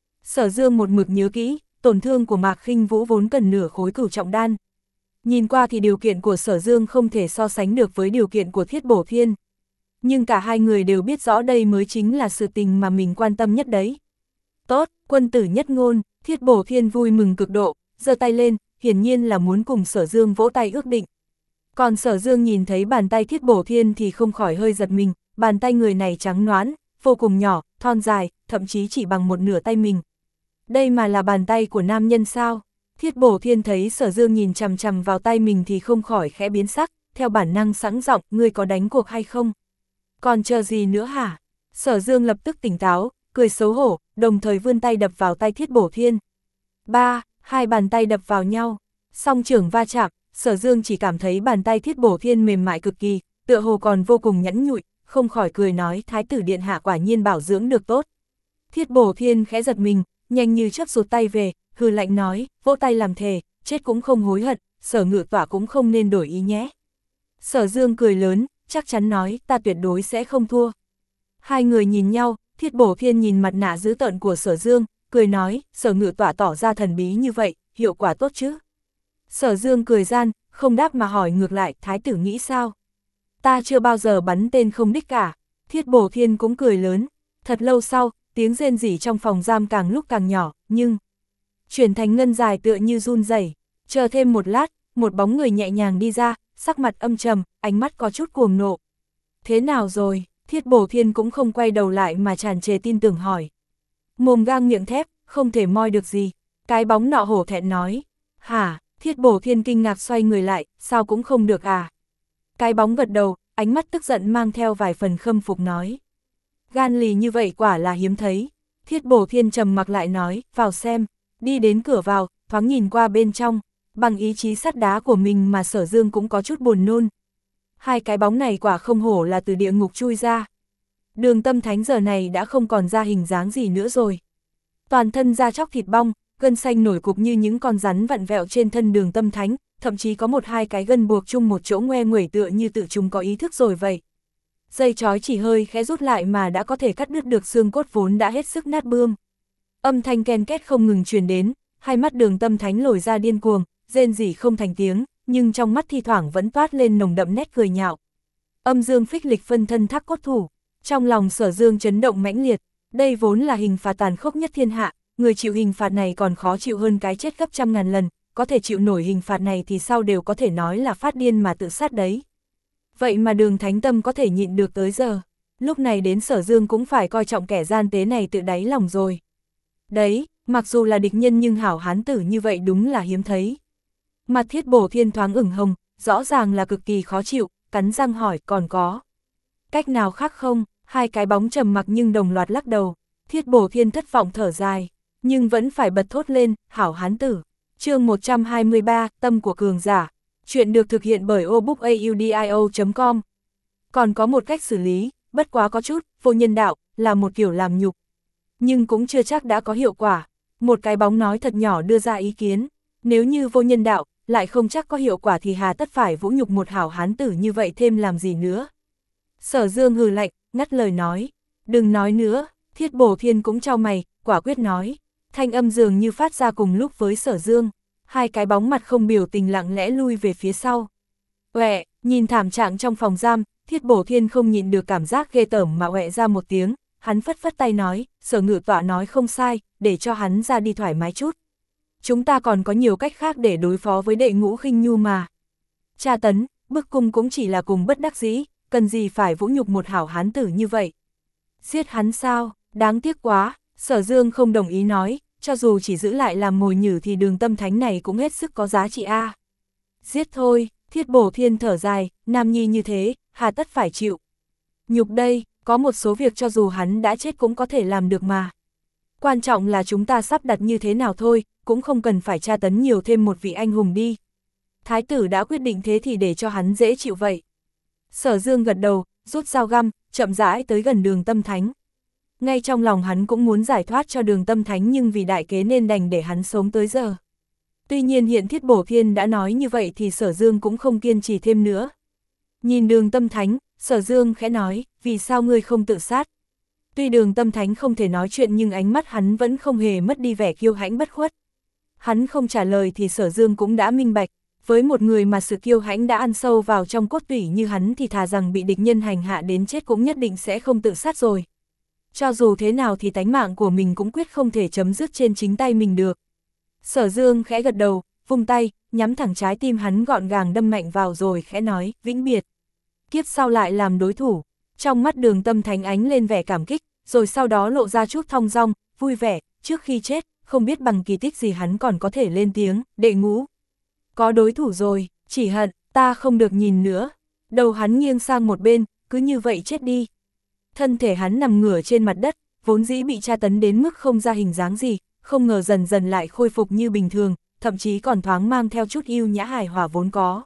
Sở Dương một mực nhớ kỹ, tổn thương của Mạc Khinh Vũ vốn cần nửa khối cửu trọng đan. Nhìn qua thì điều kiện của Sở Dương không thể so sánh được với điều kiện của Thiết Bổ Thiên. Nhưng cả hai người đều biết rõ đây mới chính là sự tình mà mình quan tâm nhất đấy. Tốt, quân tử nhất ngôn, Thiết Bổ Thiên vui mừng cực độ, giơ tay lên, hiển nhiên là muốn cùng Sở Dương vỗ tay ước định. Còn Sở Dương nhìn thấy bàn tay Thiết Bổ Thiên thì không khỏi hơi giật mình, bàn tay người này trắng nõn, vô cùng nhỏ, thon dài, thậm chí chỉ bằng một nửa tay mình. Đây mà là bàn tay của nam nhân sao? Thiết Bổ Thiên thấy Sở Dương nhìn chằm chằm vào tay mình thì không khỏi khẽ biến sắc, theo bản năng sẵn giọng, ngươi có đánh cuộc hay không? Còn chờ gì nữa hả? Sở Dương lập tức tỉnh táo, cười xấu hổ, đồng thời vươn tay đập vào tay Thiết Bổ Thiên. Ba, hai bàn tay đập vào nhau, song trưởng va chạm, Sở Dương chỉ cảm thấy bàn tay Thiết Bổ Thiên mềm mại cực kỳ, tựa hồ còn vô cùng nhẵn nhụi, không khỏi cười nói, thái tử điện hạ quả nhiên bảo dưỡng được tốt. Thiết Bổ Thiên khẽ giật mình, nhanh như chớp rụt tay về, hừ lạnh nói, vỗ tay làm thề, chết cũng không hối hận, Sở Ngự Tọa cũng không nên đổi ý nhé. Sở Dương cười lớn, chắc chắn nói, ta tuyệt đối sẽ không thua. Hai người nhìn nhau, Thiết Bổ Thiên nhìn mặt nạ dữ tợn của Sở Dương, cười nói, Sở Ngự Tọa tỏ ra thần bí như vậy, hiệu quả tốt chứ? Sở Dương cười gian, không đáp mà hỏi ngược lại, thái tử nghĩ sao? Ta chưa bao giờ bắn tên không đích cả. Thiết Bổ Thiên cũng cười lớn. Thật lâu sau, tiếng rên rỉ trong phòng giam càng lúc càng nhỏ, nhưng chuyển thành ngân dài tựa như run rẩy. Chờ thêm một lát, một bóng người nhẹ nhàng đi ra, sắc mặt âm trầm, ánh mắt có chút cuồng nộ. Thế nào rồi? Thiết Bổ Thiên cũng không quay đầu lại mà tràn trề tin tưởng hỏi. Mồm gang miệng thép, không thể moi được gì. Cái bóng nọ hổ thẹn nói. Hả? Thiết Bổ Thiên kinh ngạc xoay người lại, sao cũng không được à? Cái bóng gật đầu, ánh mắt tức giận mang theo vài phần khâm phục nói. Gan lì như vậy quả là hiếm thấy. Thiết Bổ Thiên trầm mặc lại nói, vào xem, đi đến cửa vào, thoáng nhìn qua bên trong, bằng ý chí sắt đá của mình mà Sở Dương cũng có chút buồn nôn. Hai cái bóng này quả không hổ là từ địa ngục chui ra. Đường Tâm Thánh giờ này đã không còn ra hình dáng gì nữa rồi. Toàn thân da chóc thịt bong, gân xanh nổi cục như những con rắn vặn vẹo trên thân Đường Tâm Thánh, thậm chí có một hai cái gân buộc chung một chỗ ngoe nguẩy tựa như tự chúng có ý thức rồi vậy. Dây chói chỉ hơi khẽ rút lại mà đã có thể cắt đứt được xương cốt vốn đã hết sức nát bươm. Âm thanh ken két không ngừng truyền đến, hai mắt Đường Tâm Thánh lồi ra điên cuồng, rên rỉ không thành tiếng, nhưng trong mắt thi thoảng vẫn toát lên nồng đậm nét cười nhạo. Âm dương phích lịch phân thân thác cốt thủ, trong lòng Sở Dương chấn động mãnh liệt, đây vốn là hình phạt tàn khốc nhất thiên hạ, người chịu hình phạt này còn khó chịu hơn cái chết gấp trăm ngàn lần, có thể chịu nổi hình phạt này thì sau đều có thể nói là phát điên mà tự sát đấy. Vậy mà Đường Thánh Tâm có thể nhịn được tới giờ, lúc này đến Sở Dương cũng phải coi trọng kẻ gian tế này tự đáy lòng rồi. Đấy, mặc dù là địch nhân nhưng hảo hán tử như vậy đúng là hiếm thấy. Mặt Thiết Bổ Thiên thoáng ửng hồng, rõ ràng là cực kỳ khó chịu, cắn răng hỏi còn có cách nào khác không? Hai cái bóng trầm mặc nhưng đồng loạt lắc đầu. Thiết Bổ Thiên thất vọng thở dài, nhưng vẫn phải bật thốt lên, hảo hán tử. Chương một trăm hai mươi ba, tâm của cường giả. Chuyện được thực hiện bởi obookaudio chấm com. Còn có một cách xử lý, bất quá có chút vô nhân đạo, là một kiểu làm nhục. Nhưng cũng chưa chắc đã có hiệu quả. Một cái bóng nói thật nhỏ đưa ra ý kiến. Nếu như vô nhân đạo lại không chắc có hiệu quả thì hà tất phải vũ nhục một hảo hán tử như vậy thêm làm gì nữa. Sở Dương hừ lạnh, ngắt lời nói, đừng nói nữa. Thiết Bổ Thiên cũng chau mày, quả quyết nói, thanh âm dường như phát ra cùng lúc với Sở Dương, hai cái bóng mặt không biểu tình lặng lẽ lui về phía sau. Uệ, nhìn thảm trạng trong phòng giam, Thiết Bổ Thiên không nhịn được cảm giác ghê tởm mà uệ ra một tiếng, hắn phất phất tay nói, Sở Ngự Tọa nói không sai, để cho hắn ra đi thoải mái chút. Chúng ta còn có nhiều cách khác để đối phó với Đệ Ngũ Khinh Nhu mà. Tra tấn, bức cung cũng chỉ là cùng bất đắc dĩ, cần gì phải vũ nhục một hảo hán tử như vậy. Giết hắn sao, đáng tiếc quá. Sở Dương không đồng ý nói, cho dù chỉ giữ lại làm mồi nhử thì Đường Tâm Thánh này cũng hết sức có giá trị a. À. Giết thôi. Thiết Bổ Thiên thở dài, nam nhi như thế, hà tất phải chịu. Nhục đây, có một số việc cho dù hắn đã chết cũng có thể làm được mà. Quan trọng là chúng ta sắp đặt như thế nào thôi, cũng không cần phải tra tấn nhiều thêm một vị anh hùng đi. Thái tử đã quyết định thế thì để cho hắn dễ chịu vậy. Sở Dương gật đầu, rút dao găm, chậm rãi tới gần Đường Tâm Thánh. Ngay trong lòng hắn cũng muốn giải thoát cho Đường Tâm Thánh nhưng vì đại kế nên đành để hắn sống tới giờ. Tuy nhiên hiện Thiết Bổ Thiên đã nói như vậy thì Sở Dương cũng không kiên trì thêm nữa. Nhìn Đường Tâm Thánh, Sở Dương khẽ nói, vì sao ngươi không tự sát? Tuy Đường Tâm Thánh không thể nói chuyện nhưng ánh mắt hắn vẫn không hề mất đi vẻ kiêu hãnh bất khuất. Hắn không trả lời thì Sở Dương cũng đã minh bạch, với một người mà sự kiêu hãnh đã ăn sâu vào trong cốt tủy như hắn thì thà rằng bị địch nhân hành hạ đến chết cũng nhất định sẽ không tự sát rồi. Cho dù thế nào thì tánh mạng của mình cũng quyết không thể chấm dứt trên chính tay mình được. Sở Dương khẽ gật đầu, vung tay, nhắm thẳng trái tim hắn gọn gàng đâm mạnh vào rồi khẽ nói, vĩnh biệt. Kiếp sau lại làm đối thủ. Trong mắt Đường Tâm Thánh ánh lên vẻ cảm kích, rồi sau đó lộ ra chút thong dong, vui vẻ, trước khi chết, không biết bằng kỳ tích gì hắn còn có thể lên tiếng, Đệ Ngũ. Có đối thủ rồi, chỉ hận, ta không được nhìn nữa. Đầu hắn nghiêng sang một bên, cứ như vậy chết đi. Thân thể hắn nằm ngửa trên mặt đất, vốn dĩ bị tra tấn đến mức không ra hình dáng gì, không ngờ dần dần lại khôi phục như bình thường, thậm chí còn thoáng mang theo chút yêu nhã hài hòa vốn có.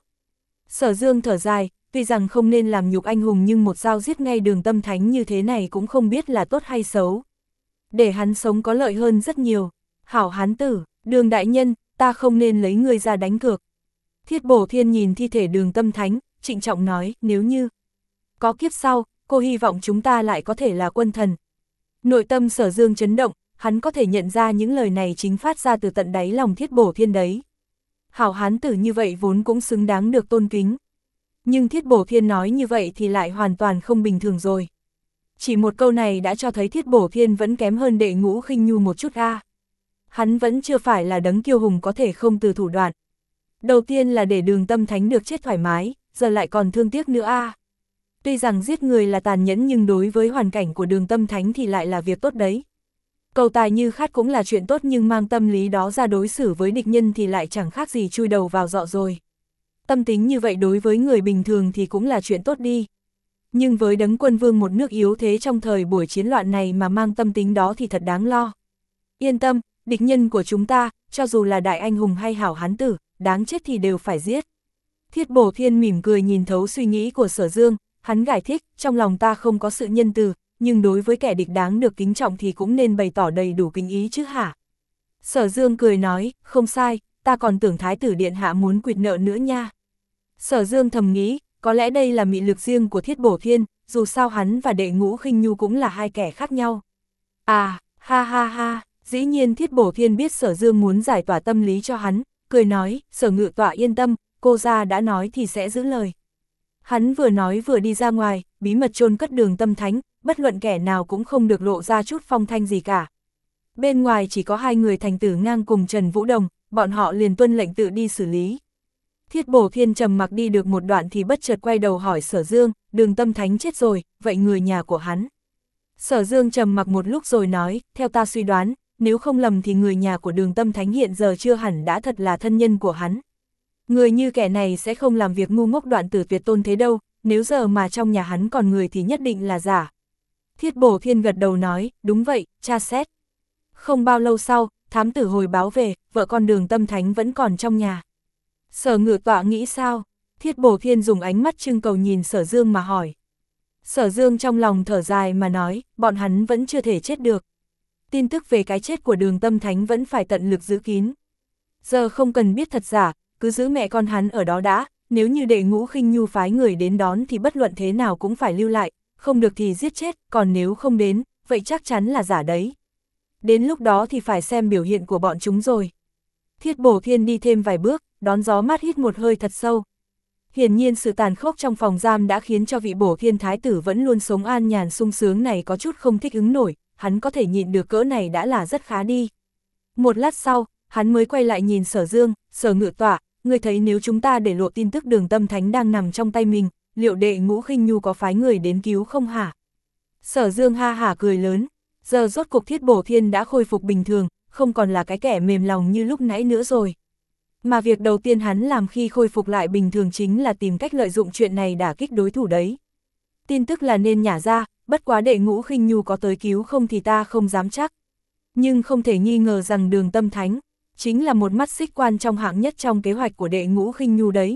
Sở Dương thở dài, tuy rằng không nên làm nhục anh hùng nhưng một dao giết ngay Đường Tâm Thánh như thế này cũng không biết là tốt hay xấu. Để hắn sống có lợi hơn rất nhiều. Hảo hán tử, Đường đại nhân, ta không nên lấy ngươi ra đánh cược. Thiết Bổ Thiên nhìn thi thể Đường Tâm Thánh, trịnh trọng nói, nếu như có kiếp sau, cô hy vọng chúng ta lại có thể là quân thần. Nội tâm Sở Dương chấn động, hắn có thể nhận ra những lời này chính phát ra từ tận đáy lòng Thiết Bổ Thiên đấy. Hảo hán tử như vậy vốn cũng xứng đáng được tôn kính. Nhưng Thiết Bổ Thiên nói như vậy thì lại hoàn toàn không bình thường rồi. Chỉ một câu này đã cho thấy Thiết Bổ Thiên vẫn kém hơn Đệ Ngũ Khinh Nhu một chút a. Hắn vẫn chưa phải là đấng kiêu hùng có thể không từ thủ đoạn. Đầu tiên là để Đường Tâm Thánh được chết thoải mái, giờ lại còn thương tiếc nữa a. Tuy rằng giết người là tàn nhẫn nhưng đối với hoàn cảnh của Đường Tâm Thánh thì lại là việc tốt đấy. Cầu tài như khát cũng là chuyện tốt nhưng mang tâm lý đó ra đối xử với địch nhân thì lại chẳng khác gì chui đầu vào dọ rồi. Tâm tính như vậy đối với người bình thường thì cũng là chuyện tốt đi. Nhưng với đấng quân vương một nước yếu thế trong thời buổi chiến loạn này mà mang tâm tính đó thì thật đáng lo. Yên tâm, địch nhân của chúng ta, cho dù là đại anh hùng hay hảo hán tử, đáng chết thì đều phải giết. Thiết Bổ Thiên mỉm cười nhìn thấu suy nghĩ của Sở Dương, hắn giải thích, trong lòng ta không có sự nhân từ, nhưng đối với kẻ địch đáng được kính trọng thì cũng nên bày tỏ đầy đủ kính ý chứ hả? Sở Dương cười nói, không sai, ta còn tưởng Thái tử Điện Hạ muốn quỵt nợ nữa nha. Sở Dương thầm nghĩ, có lẽ đây là mị lực riêng của Thiết Bổ Thiên, dù sao hắn và Đệ Ngũ Khinh Nhu cũng là hai kẻ khác nhau. À, ha ha ha, dĩ nhiên Thiết Bổ Thiên biết Sở Dương muốn giải tỏa tâm lý cho hắn, cười nói, Sở Ngự Tọa yên tâm, cô gia đã nói thì sẽ giữ lời. Hắn vừa nói vừa đi ra ngoài, bí mật chôn cất Đường Tâm Thánh, bất luận kẻ nào cũng không được lộ ra chút phong thanh gì cả. Bên ngoài chỉ có hai người thành tử ngang cùng Trần Vũ Đồng, bọn họ liền tuân lệnh tự đi xử lý. Thiết Bổ Thiên trầm mặc đi được một đoạn thì bất chợt quay đầu hỏi Sở Dương, Đường Tâm Thánh chết rồi, vậy người nhà của hắn? Sở Dương trầm mặc một lúc rồi nói, theo ta suy đoán, nếu không lầm thì người nhà của Đường Tâm Thánh hiện giờ chưa hẳn đã thật là thân nhân của hắn. Người như kẻ này sẽ không làm việc ngu ngốc đoạn tử tuyệt tôn thế đâu, nếu giờ mà trong nhà hắn còn người thì nhất định là giả. Thiết Bổ Thiên gật đầu nói, đúng vậy, tra xét. Không bao lâu sau, thám tử hồi báo về, vợ con Đường Tâm Thánh vẫn còn trong nhà. Sở Ngự Tọa nghĩ sao? Thiết Bổ Thiên dùng ánh mắt trưng cầu nhìn Sở Dương mà hỏi. Sở Dương trong lòng thở dài mà nói, bọn hắn vẫn chưa thể chết được. Tin tức về cái chết của Đường Tâm Thánh vẫn phải tận lực giữ kín. Giờ không cần biết thật giả, cứ giữ mẹ con hắn ở đó đã, nếu như Đệ Ngũ Khinh Nhu phái người đến đón thì bất luận thế nào cũng phải lưu lại, không được thì giết chết, còn nếu không đến, vậy chắc chắn là giả đấy. Đến lúc đó thì phải xem biểu hiện của bọn chúng rồi. Thiết Bổ Thiên đi thêm vài bước, đón gió mát hít một hơi thật sâu. Hiển nhiên sự tàn khốc trong phòng giam đã khiến cho vị Bổ Thiên Thái tử vẫn luôn sống an nhàn sung sướng này có chút không thích ứng nổi, hắn có thể nhịn được cỡ này đã là rất khá đi. Một lát sau, hắn mới quay lại nhìn Sở Dương, Sở Ngự Tọa, ngươi thấy nếu chúng ta để lộ tin tức Đường Tâm Thánh đang nằm trong tay mình, liệu Đệ Ngũ Khinh Nhu có phái người đến cứu không hả? Sở Dương ha hả cười lớn, giờ rốt cục Thiết Bổ Thiên đã khôi phục bình thường, không còn là cái kẻ mềm lòng như lúc nãy nữa rồi. Mà việc đầu tiên hắn làm khi khôi phục lại bình thường chính là tìm cách lợi dụng chuyện này đả kích đối thủ đấy. Tin tức là nên nhả ra, bất quá Đệ Ngũ Khinh Nhu có tới cứu không thì ta không dám chắc. Nhưng không thể nghi ngờ rằng Đường Tâm Thánh chính là một mắt xích quan trong hạng nhất trong kế hoạch của Đệ Ngũ Khinh Nhu đấy.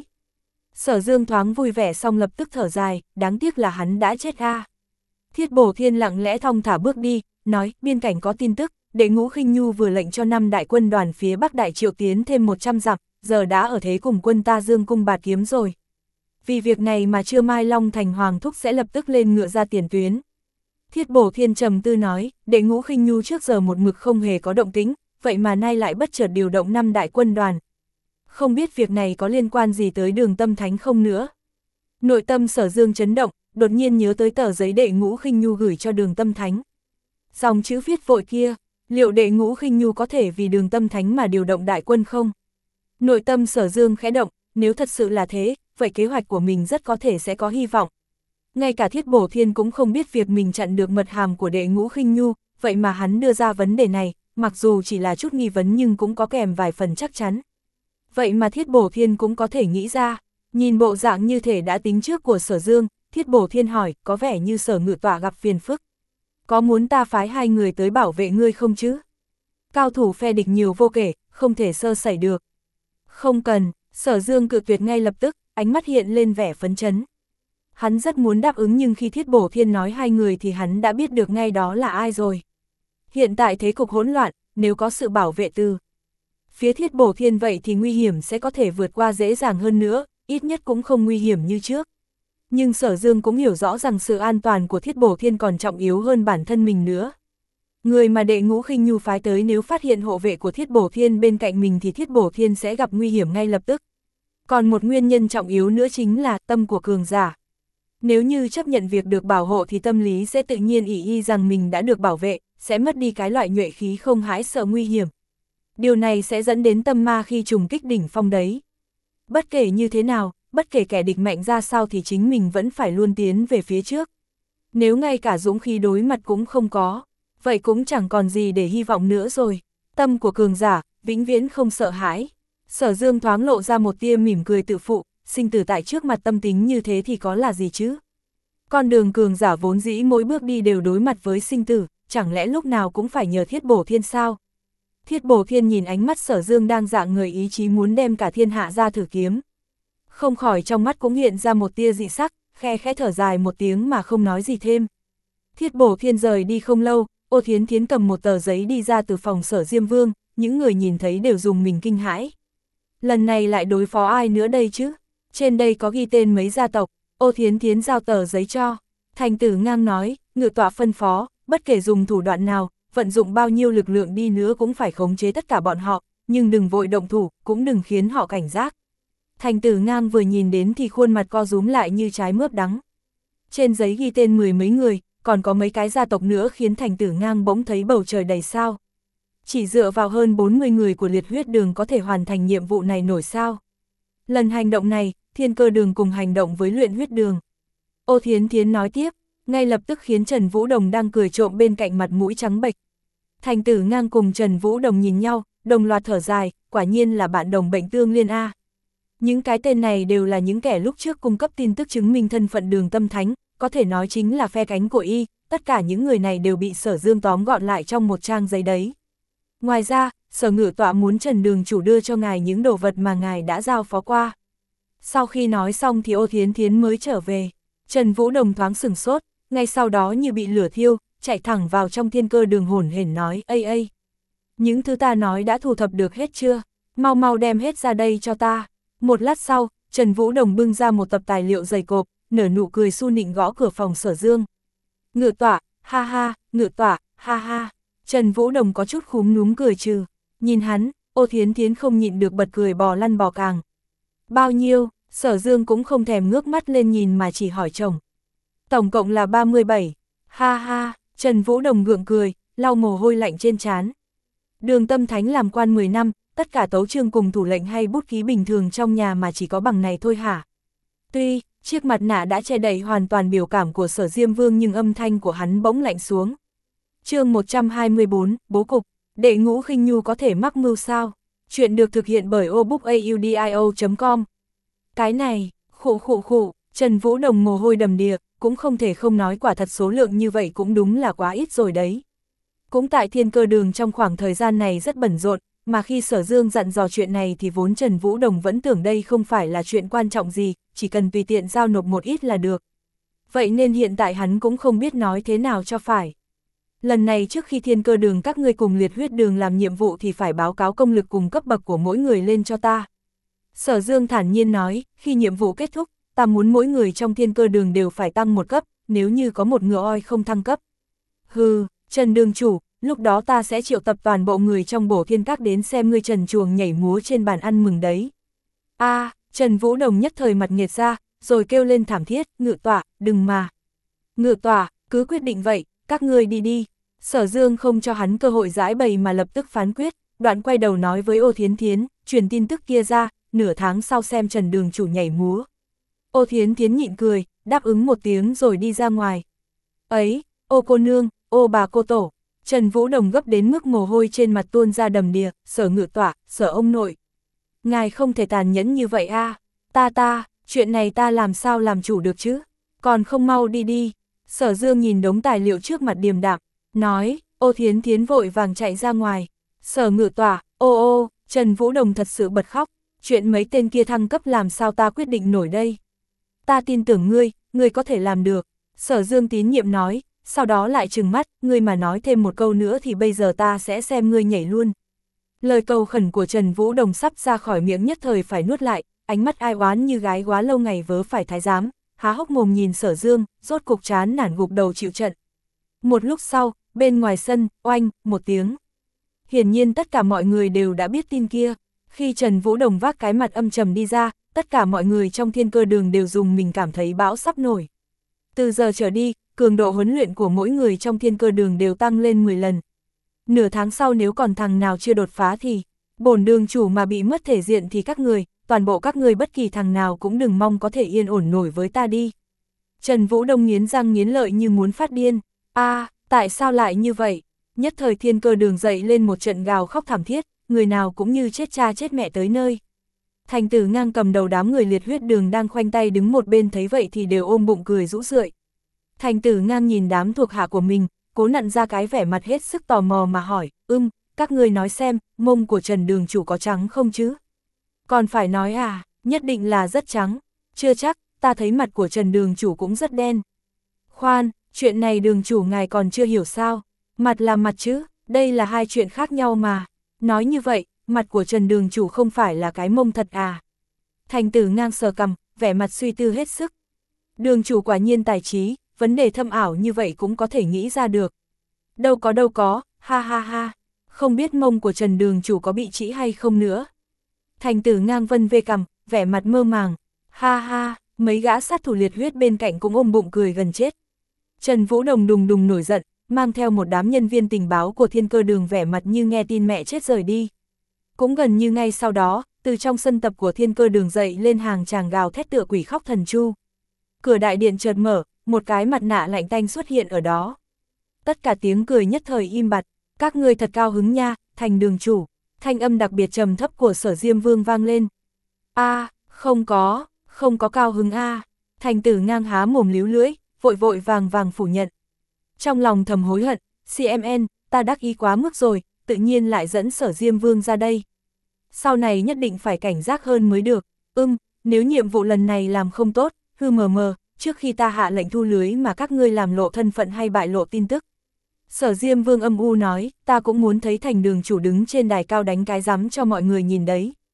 Sở Dương thoáng vui vẻ xong lập tức thở dài, đáng tiếc là hắn đã chết a. Thiết Bổ Thiên lặng lẽ thong thả bước đi, nói, biên cảnh có tin tức, Đệ Ngũ Khinh Nhu vừa lệnh cho năm đại quân đoàn phía Bắc Đại Triệu tiến thêm một trăm dặm, giờ đã ở thế cùng quân ta Dương cung bạt kiếm rồi. Vì việc này mà trưa mai Long Thành Hoàng Thúc sẽ lập tức lên ngựa ra tiền tuyến. Thiết Bổ Thiên trầm tư nói, Đệ Ngũ Khinh Nhu trước giờ một mực không hề có động tĩnh, vậy mà nay lại bất chợt điều động năm đại quân đoàn. Không biết việc này có liên quan gì tới Đường Tâm Thánh không nữa. Nội tâm Sở Dương chấn động, đột nhiên nhớ tới tờ giấy Đệ Ngũ Khinh Nhu gửi cho Đường Tâm Thánh. Dòng chữ viết vội kia, liệu Đệ Ngũ Khinh Nhu có thể vì Đường Tâm Thánh mà điều động đại quân không? Nội tâm Sở Dương khẽ động, nếu thật sự là thế, vậy kế hoạch của mình rất có thể sẽ có hy vọng. Ngay cả Thiết Bổ Thiên cũng không biết việc mình chặn được mật hàm của Đệ Ngũ Khinh Nhu, vậy mà hắn đưa ra vấn đề này, mặc dù chỉ là chút nghi vấn nhưng cũng có kèm vài phần chắc chắn. Vậy mà Thiết Bổ Thiên cũng có thể nghĩ ra, nhìn bộ dạng như thể đã tính trước của Sở Dương, Thiết Bổ Thiên hỏi, có vẻ như Sở Ngự Tọa gặp phiền phức. Có muốn ta phái hai người tới bảo vệ ngươi không chứ? Cao thủ phe địch nhiều vô kể, không thể sơ sẩy được. Không cần, Sở Dương cự tuyệt ngay lập tức, ánh mắt hiện lên vẻ phấn chấn. Hắn rất muốn đáp ứng nhưng khi Thiết Bổ Thiên nói hai người thì hắn đã biết được ngay đó là ai rồi. Hiện tại thế cục hỗn loạn, nếu có sự bảo vệ từ phía Thiết Bổ Thiên vậy thì nguy hiểm sẽ có thể vượt qua dễ dàng hơn nữa, ít nhất cũng không nguy hiểm như trước. Nhưng Sở Dương cũng hiểu rõ rằng sự an toàn của Thiết Bổ Thiên còn trọng yếu hơn bản thân mình nữa. Người mà Đệ Ngũ Khinh Nhu phái tới nếu phát hiện hộ vệ của Thiết Bổ Thiên bên cạnh mình thì Thiết Bổ Thiên sẽ gặp nguy hiểm ngay lập tức. Còn một nguyên nhân trọng yếu nữa chính là tâm của cường giả. Nếu như chấp nhận việc được bảo hộ thì tâm lý sẽ tự nhiên ỷ y rằng mình đã được bảo vệ, sẽ mất đi cái loại nhuệ khí không hãi sợ nguy hiểm. Điều này sẽ dẫn đến tâm ma khi trùng kích đỉnh phong đấy. Bất kể như thế nào, bất kể kẻ địch mạnh ra sao thì chính mình vẫn phải luôn tiến về phía trước. Nếu ngay cả dũng khí đối mặt cũng không có, vậy cũng chẳng còn gì để hy vọng nữa rồi. Tâm của cường giả, vĩnh viễn không sợ hãi. Sở Dương thoáng lộ ra một tia mỉm cười tự phụ, sinh tử tại trước mặt tâm tính như thế thì có là gì chứ? Con đường cường giả vốn dĩ mỗi bước đi đều đối mặt với sinh tử, chẳng lẽ lúc nào cũng phải nhờ Thiết Bổ Thiên sao? Thiết Bổ Thiên nhìn ánh mắt Sở Dương đang dạng người ý chí muốn đem cả thiên hạ ra thử kiếm. Không khỏi trong mắt cũng hiện ra một tia dị sắc, khe khẽ thở dài một tiếng mà không nói gì thêm. Thiết Bổ Thiên rời đi không lâu, Ô Thiến Thiến cầm một tờ giấy đi ra từ phòng Sở Diêm Vương, những người nhìn thấy đều dùng mình kinh hãi. Lần này lại đối phó ai nữa đây chứ? Trên đây có ghi tên mấy gia tộc. Ô Thiến Thiến giao tờ giấy cho. Thành Tử Ngang nói, Ngự Tọa phân phó, bất kể dùng thủ đoạn nào, vận dụng bao nhiêu lực lượng đi nữa cũng phải khống chế tất cả bọn họ, nhưng đừng vội động thủ, cũng đừng khiến họ cảnh giác. Thành Tử Ngang vừa nhìn đến thì khuôn mặt co rúm lại như trái mướp đắng. Trên giấy ghi tên mười mấy người, còn có mấy cái gia tộc nữa khiến Thành Tử Ngang bỗng thấy bầu trời đầy sao. Chỉ dựa vào hơn bốn mươi người của Liệt Huyết Đường có thể hoàn thành nhiệm vụ này nổi sao. Lần hành động này, Thiên Cơ Đường cùng hành động với Luyện Huyết Đường. Ô Thiến Thiến nói tiếp, ngay lập tức khiến Trần Vũ Đồng đang cười trộm bên cạnh mặt mũi trắng bệch. Thành Tử Ngang cùng Trần Vũ Đồng nhìn nhau, đồng loạt thở dài, quả nhiên là bạn đồng bệnh tương liên A. Những cái tên này đều là những kẻ lúc trước cung cấp tin tức chứng minh thân phận Đường Tâm Thánh, có thể nói chính là phe cánh của y, tất cả những người này đều bị Sở Dương tóm gọn lại trong một trang giấy đấy. Ngoài ra, Sở Ngự Tọa muốn Trần Đường chủ đưa cho ngài những đồ vật mà ngài đã giao phó qua. Sau khi nói xong thì Ô Thiến Thiến mới trở về. Trần Vũ Đồng thoáng sửng sốt, ngay sau đó như bị lửa thiêu, chạy thẳng vào trong Thiên Cơ Đường hổn hển nói, ây ây. Những thứ ta nói đã thu thập được hết chưa? Mau mau đem hết ra đây cho ta. Một lát sau, Trần Vũ Đồng bưng ra một tập tài liệu dày cộp, nở nụ cười su nịnh gõ cửa phòng Sở Dương. Ngự tọa, ha ha, ngự tọa, ha ha. Trần Vũ Đồng có chút khúm núm cười trừ. Nhìn hắn, Ô Thiến Thiến không nhịn được bật cười bò lăn bò càng. Bao nhiêu? Sở Dương cũng không thèm ngước mắt lên nhìn mà chỉ hỏi chồng. Tổng cộng là ba mươi bảy. Ha ha, Trần Vũ Đồng gượng cười, lau mồ hôi lạnh trên trán. Đường Tâm Thánh làm quan mười năm, tất cả tấu chương cùng thủ lệnh hay bút ký bình thường trong nhà mà chỉ có bằng này thôi hả? Tuy, chiếc mặt nạ đã che đậy hoàn toàn biểu cảm của Sở Diêm Vương nhưng âm thanh của hắn bỗng lạnh xuống. Chương một trăm hai mươi bốn, bố cục, đệ ngũ khinh nhu có thể mắc mưu sao? Chuyện được thực hiện bởi obookaudio chấm com. Cái này, khụ khụ khụ, Trần Vũ Đồng mồ hôi đầm đìa, cũng không thể không nói quả thật số lượng như vậy cũng đúng là quá ít rồi đấy. Cũng tại Thiên Cơ Đường trong khoảng thời gian này rất bận rộn, mà khi Sở Dương dặn dò chuyện này thì vốn Trần Vũ Đồng vẫn tưởng đây không phải là chuyện quan trọng gì, chỉ cần tùy tiện giao nộp một ít là được. Vậy nên hiện tại hắn cũng không biết nói thế nào cho phải. Lần này trước khi Thiên Cơ Đường các ngươi cùng Liệt Huyết Đường làm nhiệm vụ thì phải báo cáo công lực cùng cấp bậc của mỗi người lên cho ta. Sở Dương thản nhiên nói, khi nhiệm vụ kết thúc, ta muốn mỗi người trong Thiên Cơ Đường đều phải tăng một cấp, nếu như có một ngựa oi không thăng cấp. Hừ, Trần Đường chủ, lúc đó ta sẽ triệu tập toàn bộ người trong Bổ Thiên Các đến xem ngươi trần truồng nhảy múa trên bàn ăn mừng đấy. A, à, Trần Vũ Đồng nhất thời mặt nghiệt ra, rồi kêu lên thảm thiết, ngự tọa, đừng mà. Ngự tọa, cứ quyết định vậy, các ngươi đi đi. Sở Dương không cho hắn cơ hội giải bày mà lập tức phán quyết, đoạn quay đầu nói với Ô Thiến Thiến, truyền tin tức kia ra, nửa tháng sau xem Trần Đường chủ nhảy múa. Ô Thiến Thiến nhịn cười, đáp ứng một tiếng rồi đi ra ngoài. Ấy, ô cô nương, ô bà cô tổ. Trần Vũ Đồng gấp đến mức mồ hôi trên mặt tuôn ra đầm đìa, Sở ngự tọa, Sở ông nội. Ngài không thể tàn nhẫn như vậy a, à. Ta ta, chuyện này ta làm sao làm chủ được chứ, còn không mau đi đi. Sở Dương nhìn đống tài liệu trước mặt điềm đạm, nói, Ô Thiến Thiến vội vàng chạy ra ngoài. Sở ngự tọa, ô ô, Trần Vũ Đồng thật sự bật khóc, chuyện mấy tên kia thăng cấp làm sao ta quyết định nổi đây. Ta tin tưởng ngươi, ngươi có thể làm được. Sở Dương tín nhiệm nói, sau đó lại trừng mắt, ngươi mà nói thêm một câu nữa thì bây giờ ta sẽ xem ngươi nhảy luôn. Lời cầu khẩn của Trần Vũ Đồng sắp ra khỏi miệng nhất thời phải nuốt lại, ánh mắt ai oán như gái quá lâu ngày vớ phải thái giám, há hốc mồm nhìn Sở Dương, rốt cục chán nản gục đầu chịu trận. Một lúc sau, bên ngoài sân, oanh, một tiếng. Hiển nhiên tất cả mọi người đều đã biết tin kia, khi Trần Vũ Đồng vác cái mặt âm trầm đi ra, tất cả mọi người trong Thiên Cơ Đường đều dùng mình cảm thấy bão sắp nổi. Từ giờ trở đi, cường độ huấn luyện của mỗi người trong Thiên Cơ Đường đều tăng lên mười lần. Nửa tháng sau nếu còn thằng nào chưa đột phá thì, bổn đường chủ mà bị mất thể diện thì các người, toàn bộ các người bất kỳ thằng nào cũng đừng mong có thể yên ổn nổi với ta đi. Trần Vũ Đông nghiến răng nghiến lợi như muốn phát điên. A, à, tại sao lại như vậy? Nhất thời Thiên Cơ Đường dậy lên một trận gào khóc thảm thiết, người nào cũng như chết cha chết mẹ tới nơi. Thành Tử Ngang cầm đầu đám người Liệt Huyết Đường đang khoanh tay đứng một bên thấy vậy thì đều ôm bụng cười rũ rượi. Thành Tử Ngang nhìn đám thuộc hạ của mình, cố nặn ra cái vẻ mặt hết sức tò mò mà hỏi, ưm, các ngươi nói xem, mông của Trần Đường chủ có trắng không chứ? Còn phải nói à, nhất định là rất trắng, chưa chắc, ta thấy mặt của Trần Đường chủ cũng rất đen. Khoan, chuyện này đường chủ ngài còn chưa hiểu sao, mặt là mặt chứ, đây là hai chuyện khác nhau mà. Nói như vậy, mặt của Trần Đường chủ không phải là cái mông thật à? Thành Tử Ngang sờ cằm, vẻ mặt suy tư hết sức. Đường chủ quả nhiên tài trí, vấn đề thâm ảo như vậy cũng có thể nghĩ ra được. Đâu có đâu có, ha ha ha, không biết mông của Trần Đường chủ có bị trĩ hay không nữa. Thành Tử Ngang vân vê cằm, vẻ mặt mơ màng, ha ha, mấy gã sát thủ Liệt Huyết bên cạnh cũng ôm bụng cười gần chết. Trần Vũ Đồng đùng đùng nổi giận, mang theo một đám nhân viên tình báo của Thiên Cơ Đường vẻ mặt như nghe tin mẹ chết rời đi. Cũng gần như ngay sau đó, từ trong sân tập của Thiên Cơ Đường dậy lên hàng tràng gào thét tựa quỷ khóc thần chu. Cửa đại điện chợt mở, một cái mặt nạ lạnh tanh xuất hiện ở đó. Tất cả tiếng cười nhất thời im bặt, các ngươi thật cao hứng nha, Thành đường chủ. Thanh âm đặc biệt trầm thấp của Sở Diêm Vương vang lên. A, à, không có, không có cao hứng a. À. Thành Tử Ngang há mồm líu lưỡi, vội vội vàng vàng phủ nhận. Trong lòng thầm hối hận, xê em en, ta đắc ý quá mức rồi, tự nhiên lại dẫn Sở Diêm Vương ra đây. Sau này nhất định phải cảnh giác hơn mới được. Ưm, nếu nhiệm vụ lần này làm không tốt, hư mờ mờ, trước khi ta hạ lệnh thu lưới mà các ngươi làm lộ thân phận hay bại lộ tin tức. Sở Diêm Vương âm u nói, ta cũng muốn thấy Thành đường chủ đứng trên đài cao đánh cái rắm cho mọi người nhìn đấy.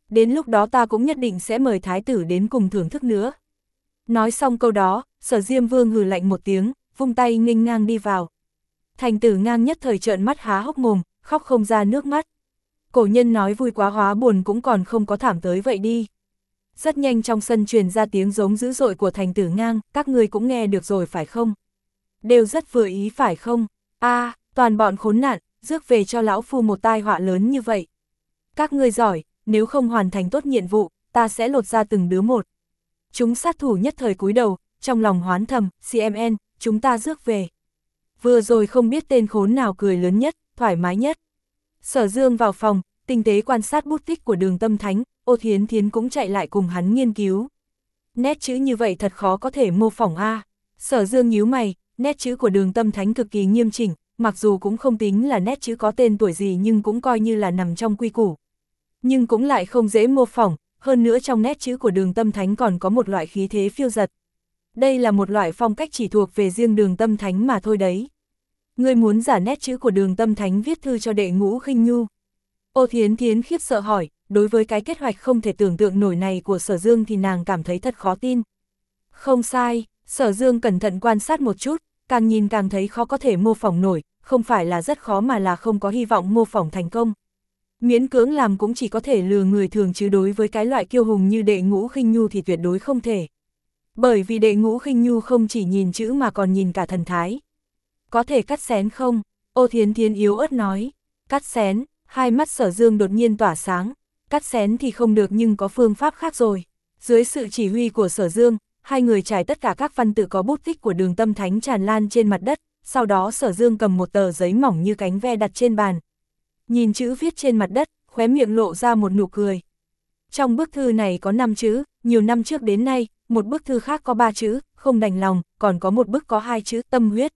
Đến lúc đó ta cũng nhất định sẽ mời thái tử đến cùng thưởng thức nữa. Nói xong câu đó, Sở Diêm Vương hừ lạnh một tiếng, vung tay nghênh ngang đi vào. Thành Tử Ngang nhất thời trợn mắt há hốc mồm, khóc không ra nước mắt. Cổ nhân nói vui quá hóa buồn cũng còn không có thảm tới vậy đi. Rất nhanh trong sân truyền ra tiếng giống dữ dội của Thành Tử Ngang, các ngươi cũng nghe được rồi phải không? Đều rất vừa ý phải không? A, à, toàn bọn khốn nạn, rước về cho lão phu một tai họa lớn như vậy. Các ngươi giỏi, nếu không hoàn thành tốt nhiệm vụ, ta sẽ lột ra từng đứa một. Chúng sát thủ nhất thời cúi đầu, trong lòng hoán thầm, xê em en, chúng ta rước về. Vừa rồi không biết tên khốn nào cười lớn nhất, thoải mái nhất. Sở Dương vào phòng, tinh tế quan sát bút tích của Đường Tâm Thánh, Ô Thiến Thiến cũng chạy lại cùng hắn nghiên cứu. Nét chữ như vậy thật khó có thể mô phỏng a. Sở Dương nhíu mày, nét chữ của Đường Tâm Thánh cực kỳ nghiêm chỉnh, mặc dù cũng không tính là nét chữ có tên tuổi gì nhưng cũng coi như là nằm trong quy củ. Nhưng cũng lại không dễ mô phỏng, hơn nữa trong nét chữ của Đường Tâm Thánh còn có một loại khí thế phiêu dật. Đây là một loại phong cách chỉ thuộc về riêng Đường Tâm Thánh mà thôi đấy. Ngươi muốn giả nét chữ của Đường Tâm Thánh viết thư cho đệ Ngũ Khinh Nhu? Ô Thiến Thiến khiếp sợ hỏi, đối với cái kế hoạch không thể tưởng tượng nổi này của Sở Dương thì nàng cảm thấy thật khó tin. Không sai, Sở Dương cẩn thận quan sát một chút, càng nhìn càng thấy khó có thể mô phỏng nổi, không phải là rất khó mà là không có hy vọng mô phỏng thành công. Miễn cưỡng làm cũng chỉ có thể lừa người thường chứ đối với cái loại kiêu hùng như đệ Ngũ Khinh Nhu thì tuyệt đối không thể. Bởi vì đệ Ngũ Khinh Nhu không chỉ nhìn chữ mà còn nhìn cả thần thái. Có thể cắt xén không? Ô Thiến Thiến yếu ớt nói. Cắt xén, hai mắt Sở Dương đột nhiên tỏa sáng. Cắt xén thì không được nhưng có phương pháp khác rồi. Dưới sự chỉ huy của Sở Dương, hai người trải tất cả các văn tự có bút tích của Đường Tâm Thánh tràn lan trên mặt đất, sau đó Sở Dương cầm một tờ giấy mỏng như cánh ve đặt trên bàn. Nhìn chữ viết trên mặt đất, khóe miệng lộ ra một nụ cười. Trong bức thư này có năm chữ, nhiều năm trước đến nay, một bức thư khác có ba chữ, không đành lòng, còn có một bức có hai chữ, tâm huyết.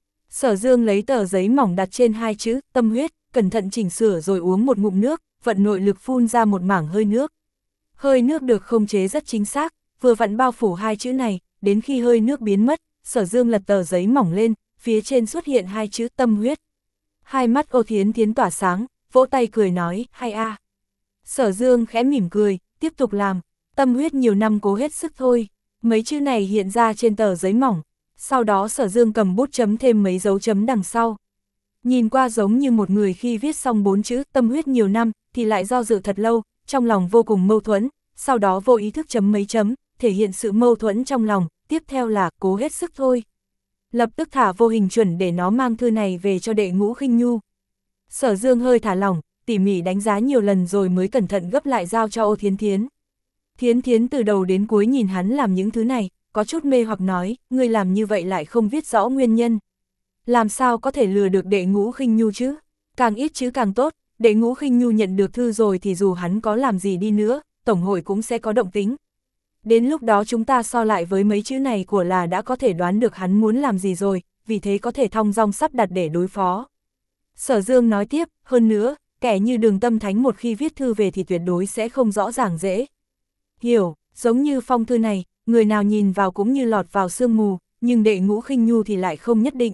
Sở Dương lấy tờ giấy mỏng đặt trên hai chữ, tâm huyết, cẩn thận chỉnh sửa rồi uống một ngụm nước, vận nội lực phun ra một mảng hơi nước. Hơi nước được khống chế rất chính xác, vừa vặn bao phủ hai chữ này, đến khi hơi nước biến mất, Sở Dương lật tờ giấy mỏng lên, phía trên xuất hiện hai chữ tâm huyết. Hai mắt Ô Thiến Thiến tỏa sáng, vỗ tay cười nói, hay a. À. Sở Dương khẽ mỉm cười, tiếp tục làm, tâm huyết nhiều năm cố hết sức thôi. Mấy chữ này hiện ra trên tờ giấy mỏng, sau đó Sở Dương cầm bút chấm thêm mấy dấu chấm đằng sau. Nhìn qua giống như một người khi viết xong bốn chữ tâm huyết nhiều năm, thì lại do dự thật lâu, trong lòng vô cùng mâu thuẫn, sau đó vô ý thức chấm mấy chấm, thể hiện sự mâu thuẫn trong lòng, tiếp theo là cố hết sức thôi. Lập tức thả vô hình chuẩn để nó mang thư này về cho đệ Ngũ Khinh Nhu. Sở Dương hơi thả lỏng, tỉ mỉ đánh giá nhiều lần rồi mới cẩn thận gấp lại giao cho Ô Thiến Thiến. Thiến Thiến từ đầu đến cuối nhìn hắn làm những thứ này, có chút mê hoặc nói, ngươi làm như vậy lại không viết rõ nguyên nhân. Làm sao có thể lừa được đệ Ngũ Khinh Nhu chứ? Càng ít chứ càng tốt, đệ Ngũ Khinh Nhu nhận được thư rồi thì dù hắn có làm gì đi nữa, tổng hội cũng sẽ có động tính. Đến lúc đó chúng ta so lại với mấy chữ này của là đã có thể đoán được hắn muốn làm gì rồi, vì thế có thể thong dong sắp đặt để đối phó. Sở Dương nói tiếp, hơn nữa, kẻ như Đường Tâm Thánh một khi viết thư về thì tuyệt đối sẽ không rõ ràng dễ. Hiểu, giống như phong thư này, người nào nhìn vào cũng như lọt vào sương mù, nhưng đệ Ngũ Khinh Nhu thì lại không nhất định.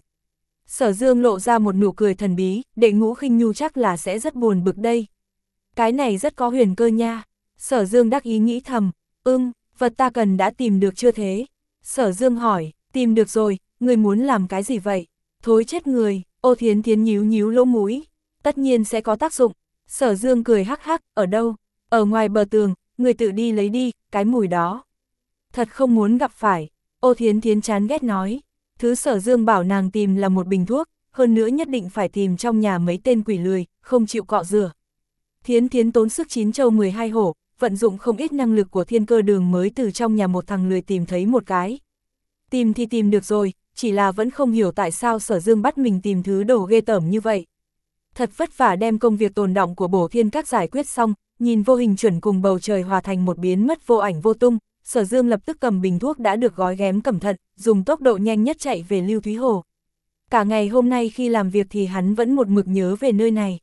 Sở Dương lộ ra một nụ cười thần bí, đệ Ngũ Khinh Nhu chắc là sẽ rất buồn bực đây. Cái này rất có huyền cơ nha. Sở Dương đắc ý nghĩ thầm, ưng, vật ta cần đã tìm được chưa thế? Sở Dương hỏi, tìm được rồi, người muốn làm cái gì vậy? Thối chết người, Ô Thiến Thiến nhíu nhíu lỗ mũi, tất nhiên sẽ có tác dụng. Sở Dương cười hắc hắc, ở đâu? Ở ngoài bờ tường, người tự đi lấy đi, cái mùi đó. Thật không muốn gặp phải, Ô Thiến Thiến chán ghét nói. Thứ Sở Dương bảo nàng tìm là một bình thuốc, hơn nữa nhất định phải tìm trong nhà mấy tên quỷ lười, không chịu cọ rửa. Thiến Thiến tốn sức chín châu mười hai hổ, vận dụng không ít năng lực của Thiên Cơ Đường mới từ trong nhà một thằng lười tìm thấy một cái. Tìm thì tìm được rồi, chỉ là vẫn không hiểu tại sao Sở Dương bắt mình tìm thứ đồ ghê tởm như vậy. Thật vất vả đem công việc tồn đọng của Bổ Thiên Các giải quyết xong, nhìn vô hình chuẩn cùng bầu trời hòa thành một biến mất vô ảnh vô tung, Sở Dương lập tức cầm bình thuốc đã được gói ghém cẩn thận, dùng tốc độ nhanh nhất chạy về Lưu Thúy Hồ. Cả ngày hôm nay khi làm việc thì hắn vẫn một mực nhớ về nơi này.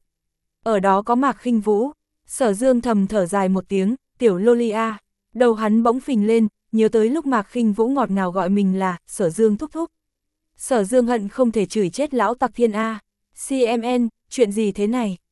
Ở đó có Mạc Khinh Vũ. Sở Dương thầm thở dài một tiếng, tiểu loli a. Đầu hắn bỗng phình lên, nhớ tới lúc Mạc Khinh Vũ ngọt ngào gọi mình là Sở Dương thúc thúc. Sở Dương hận không thể chửi chết lão tặc thiên a. xê em en, chuyện gì thế này?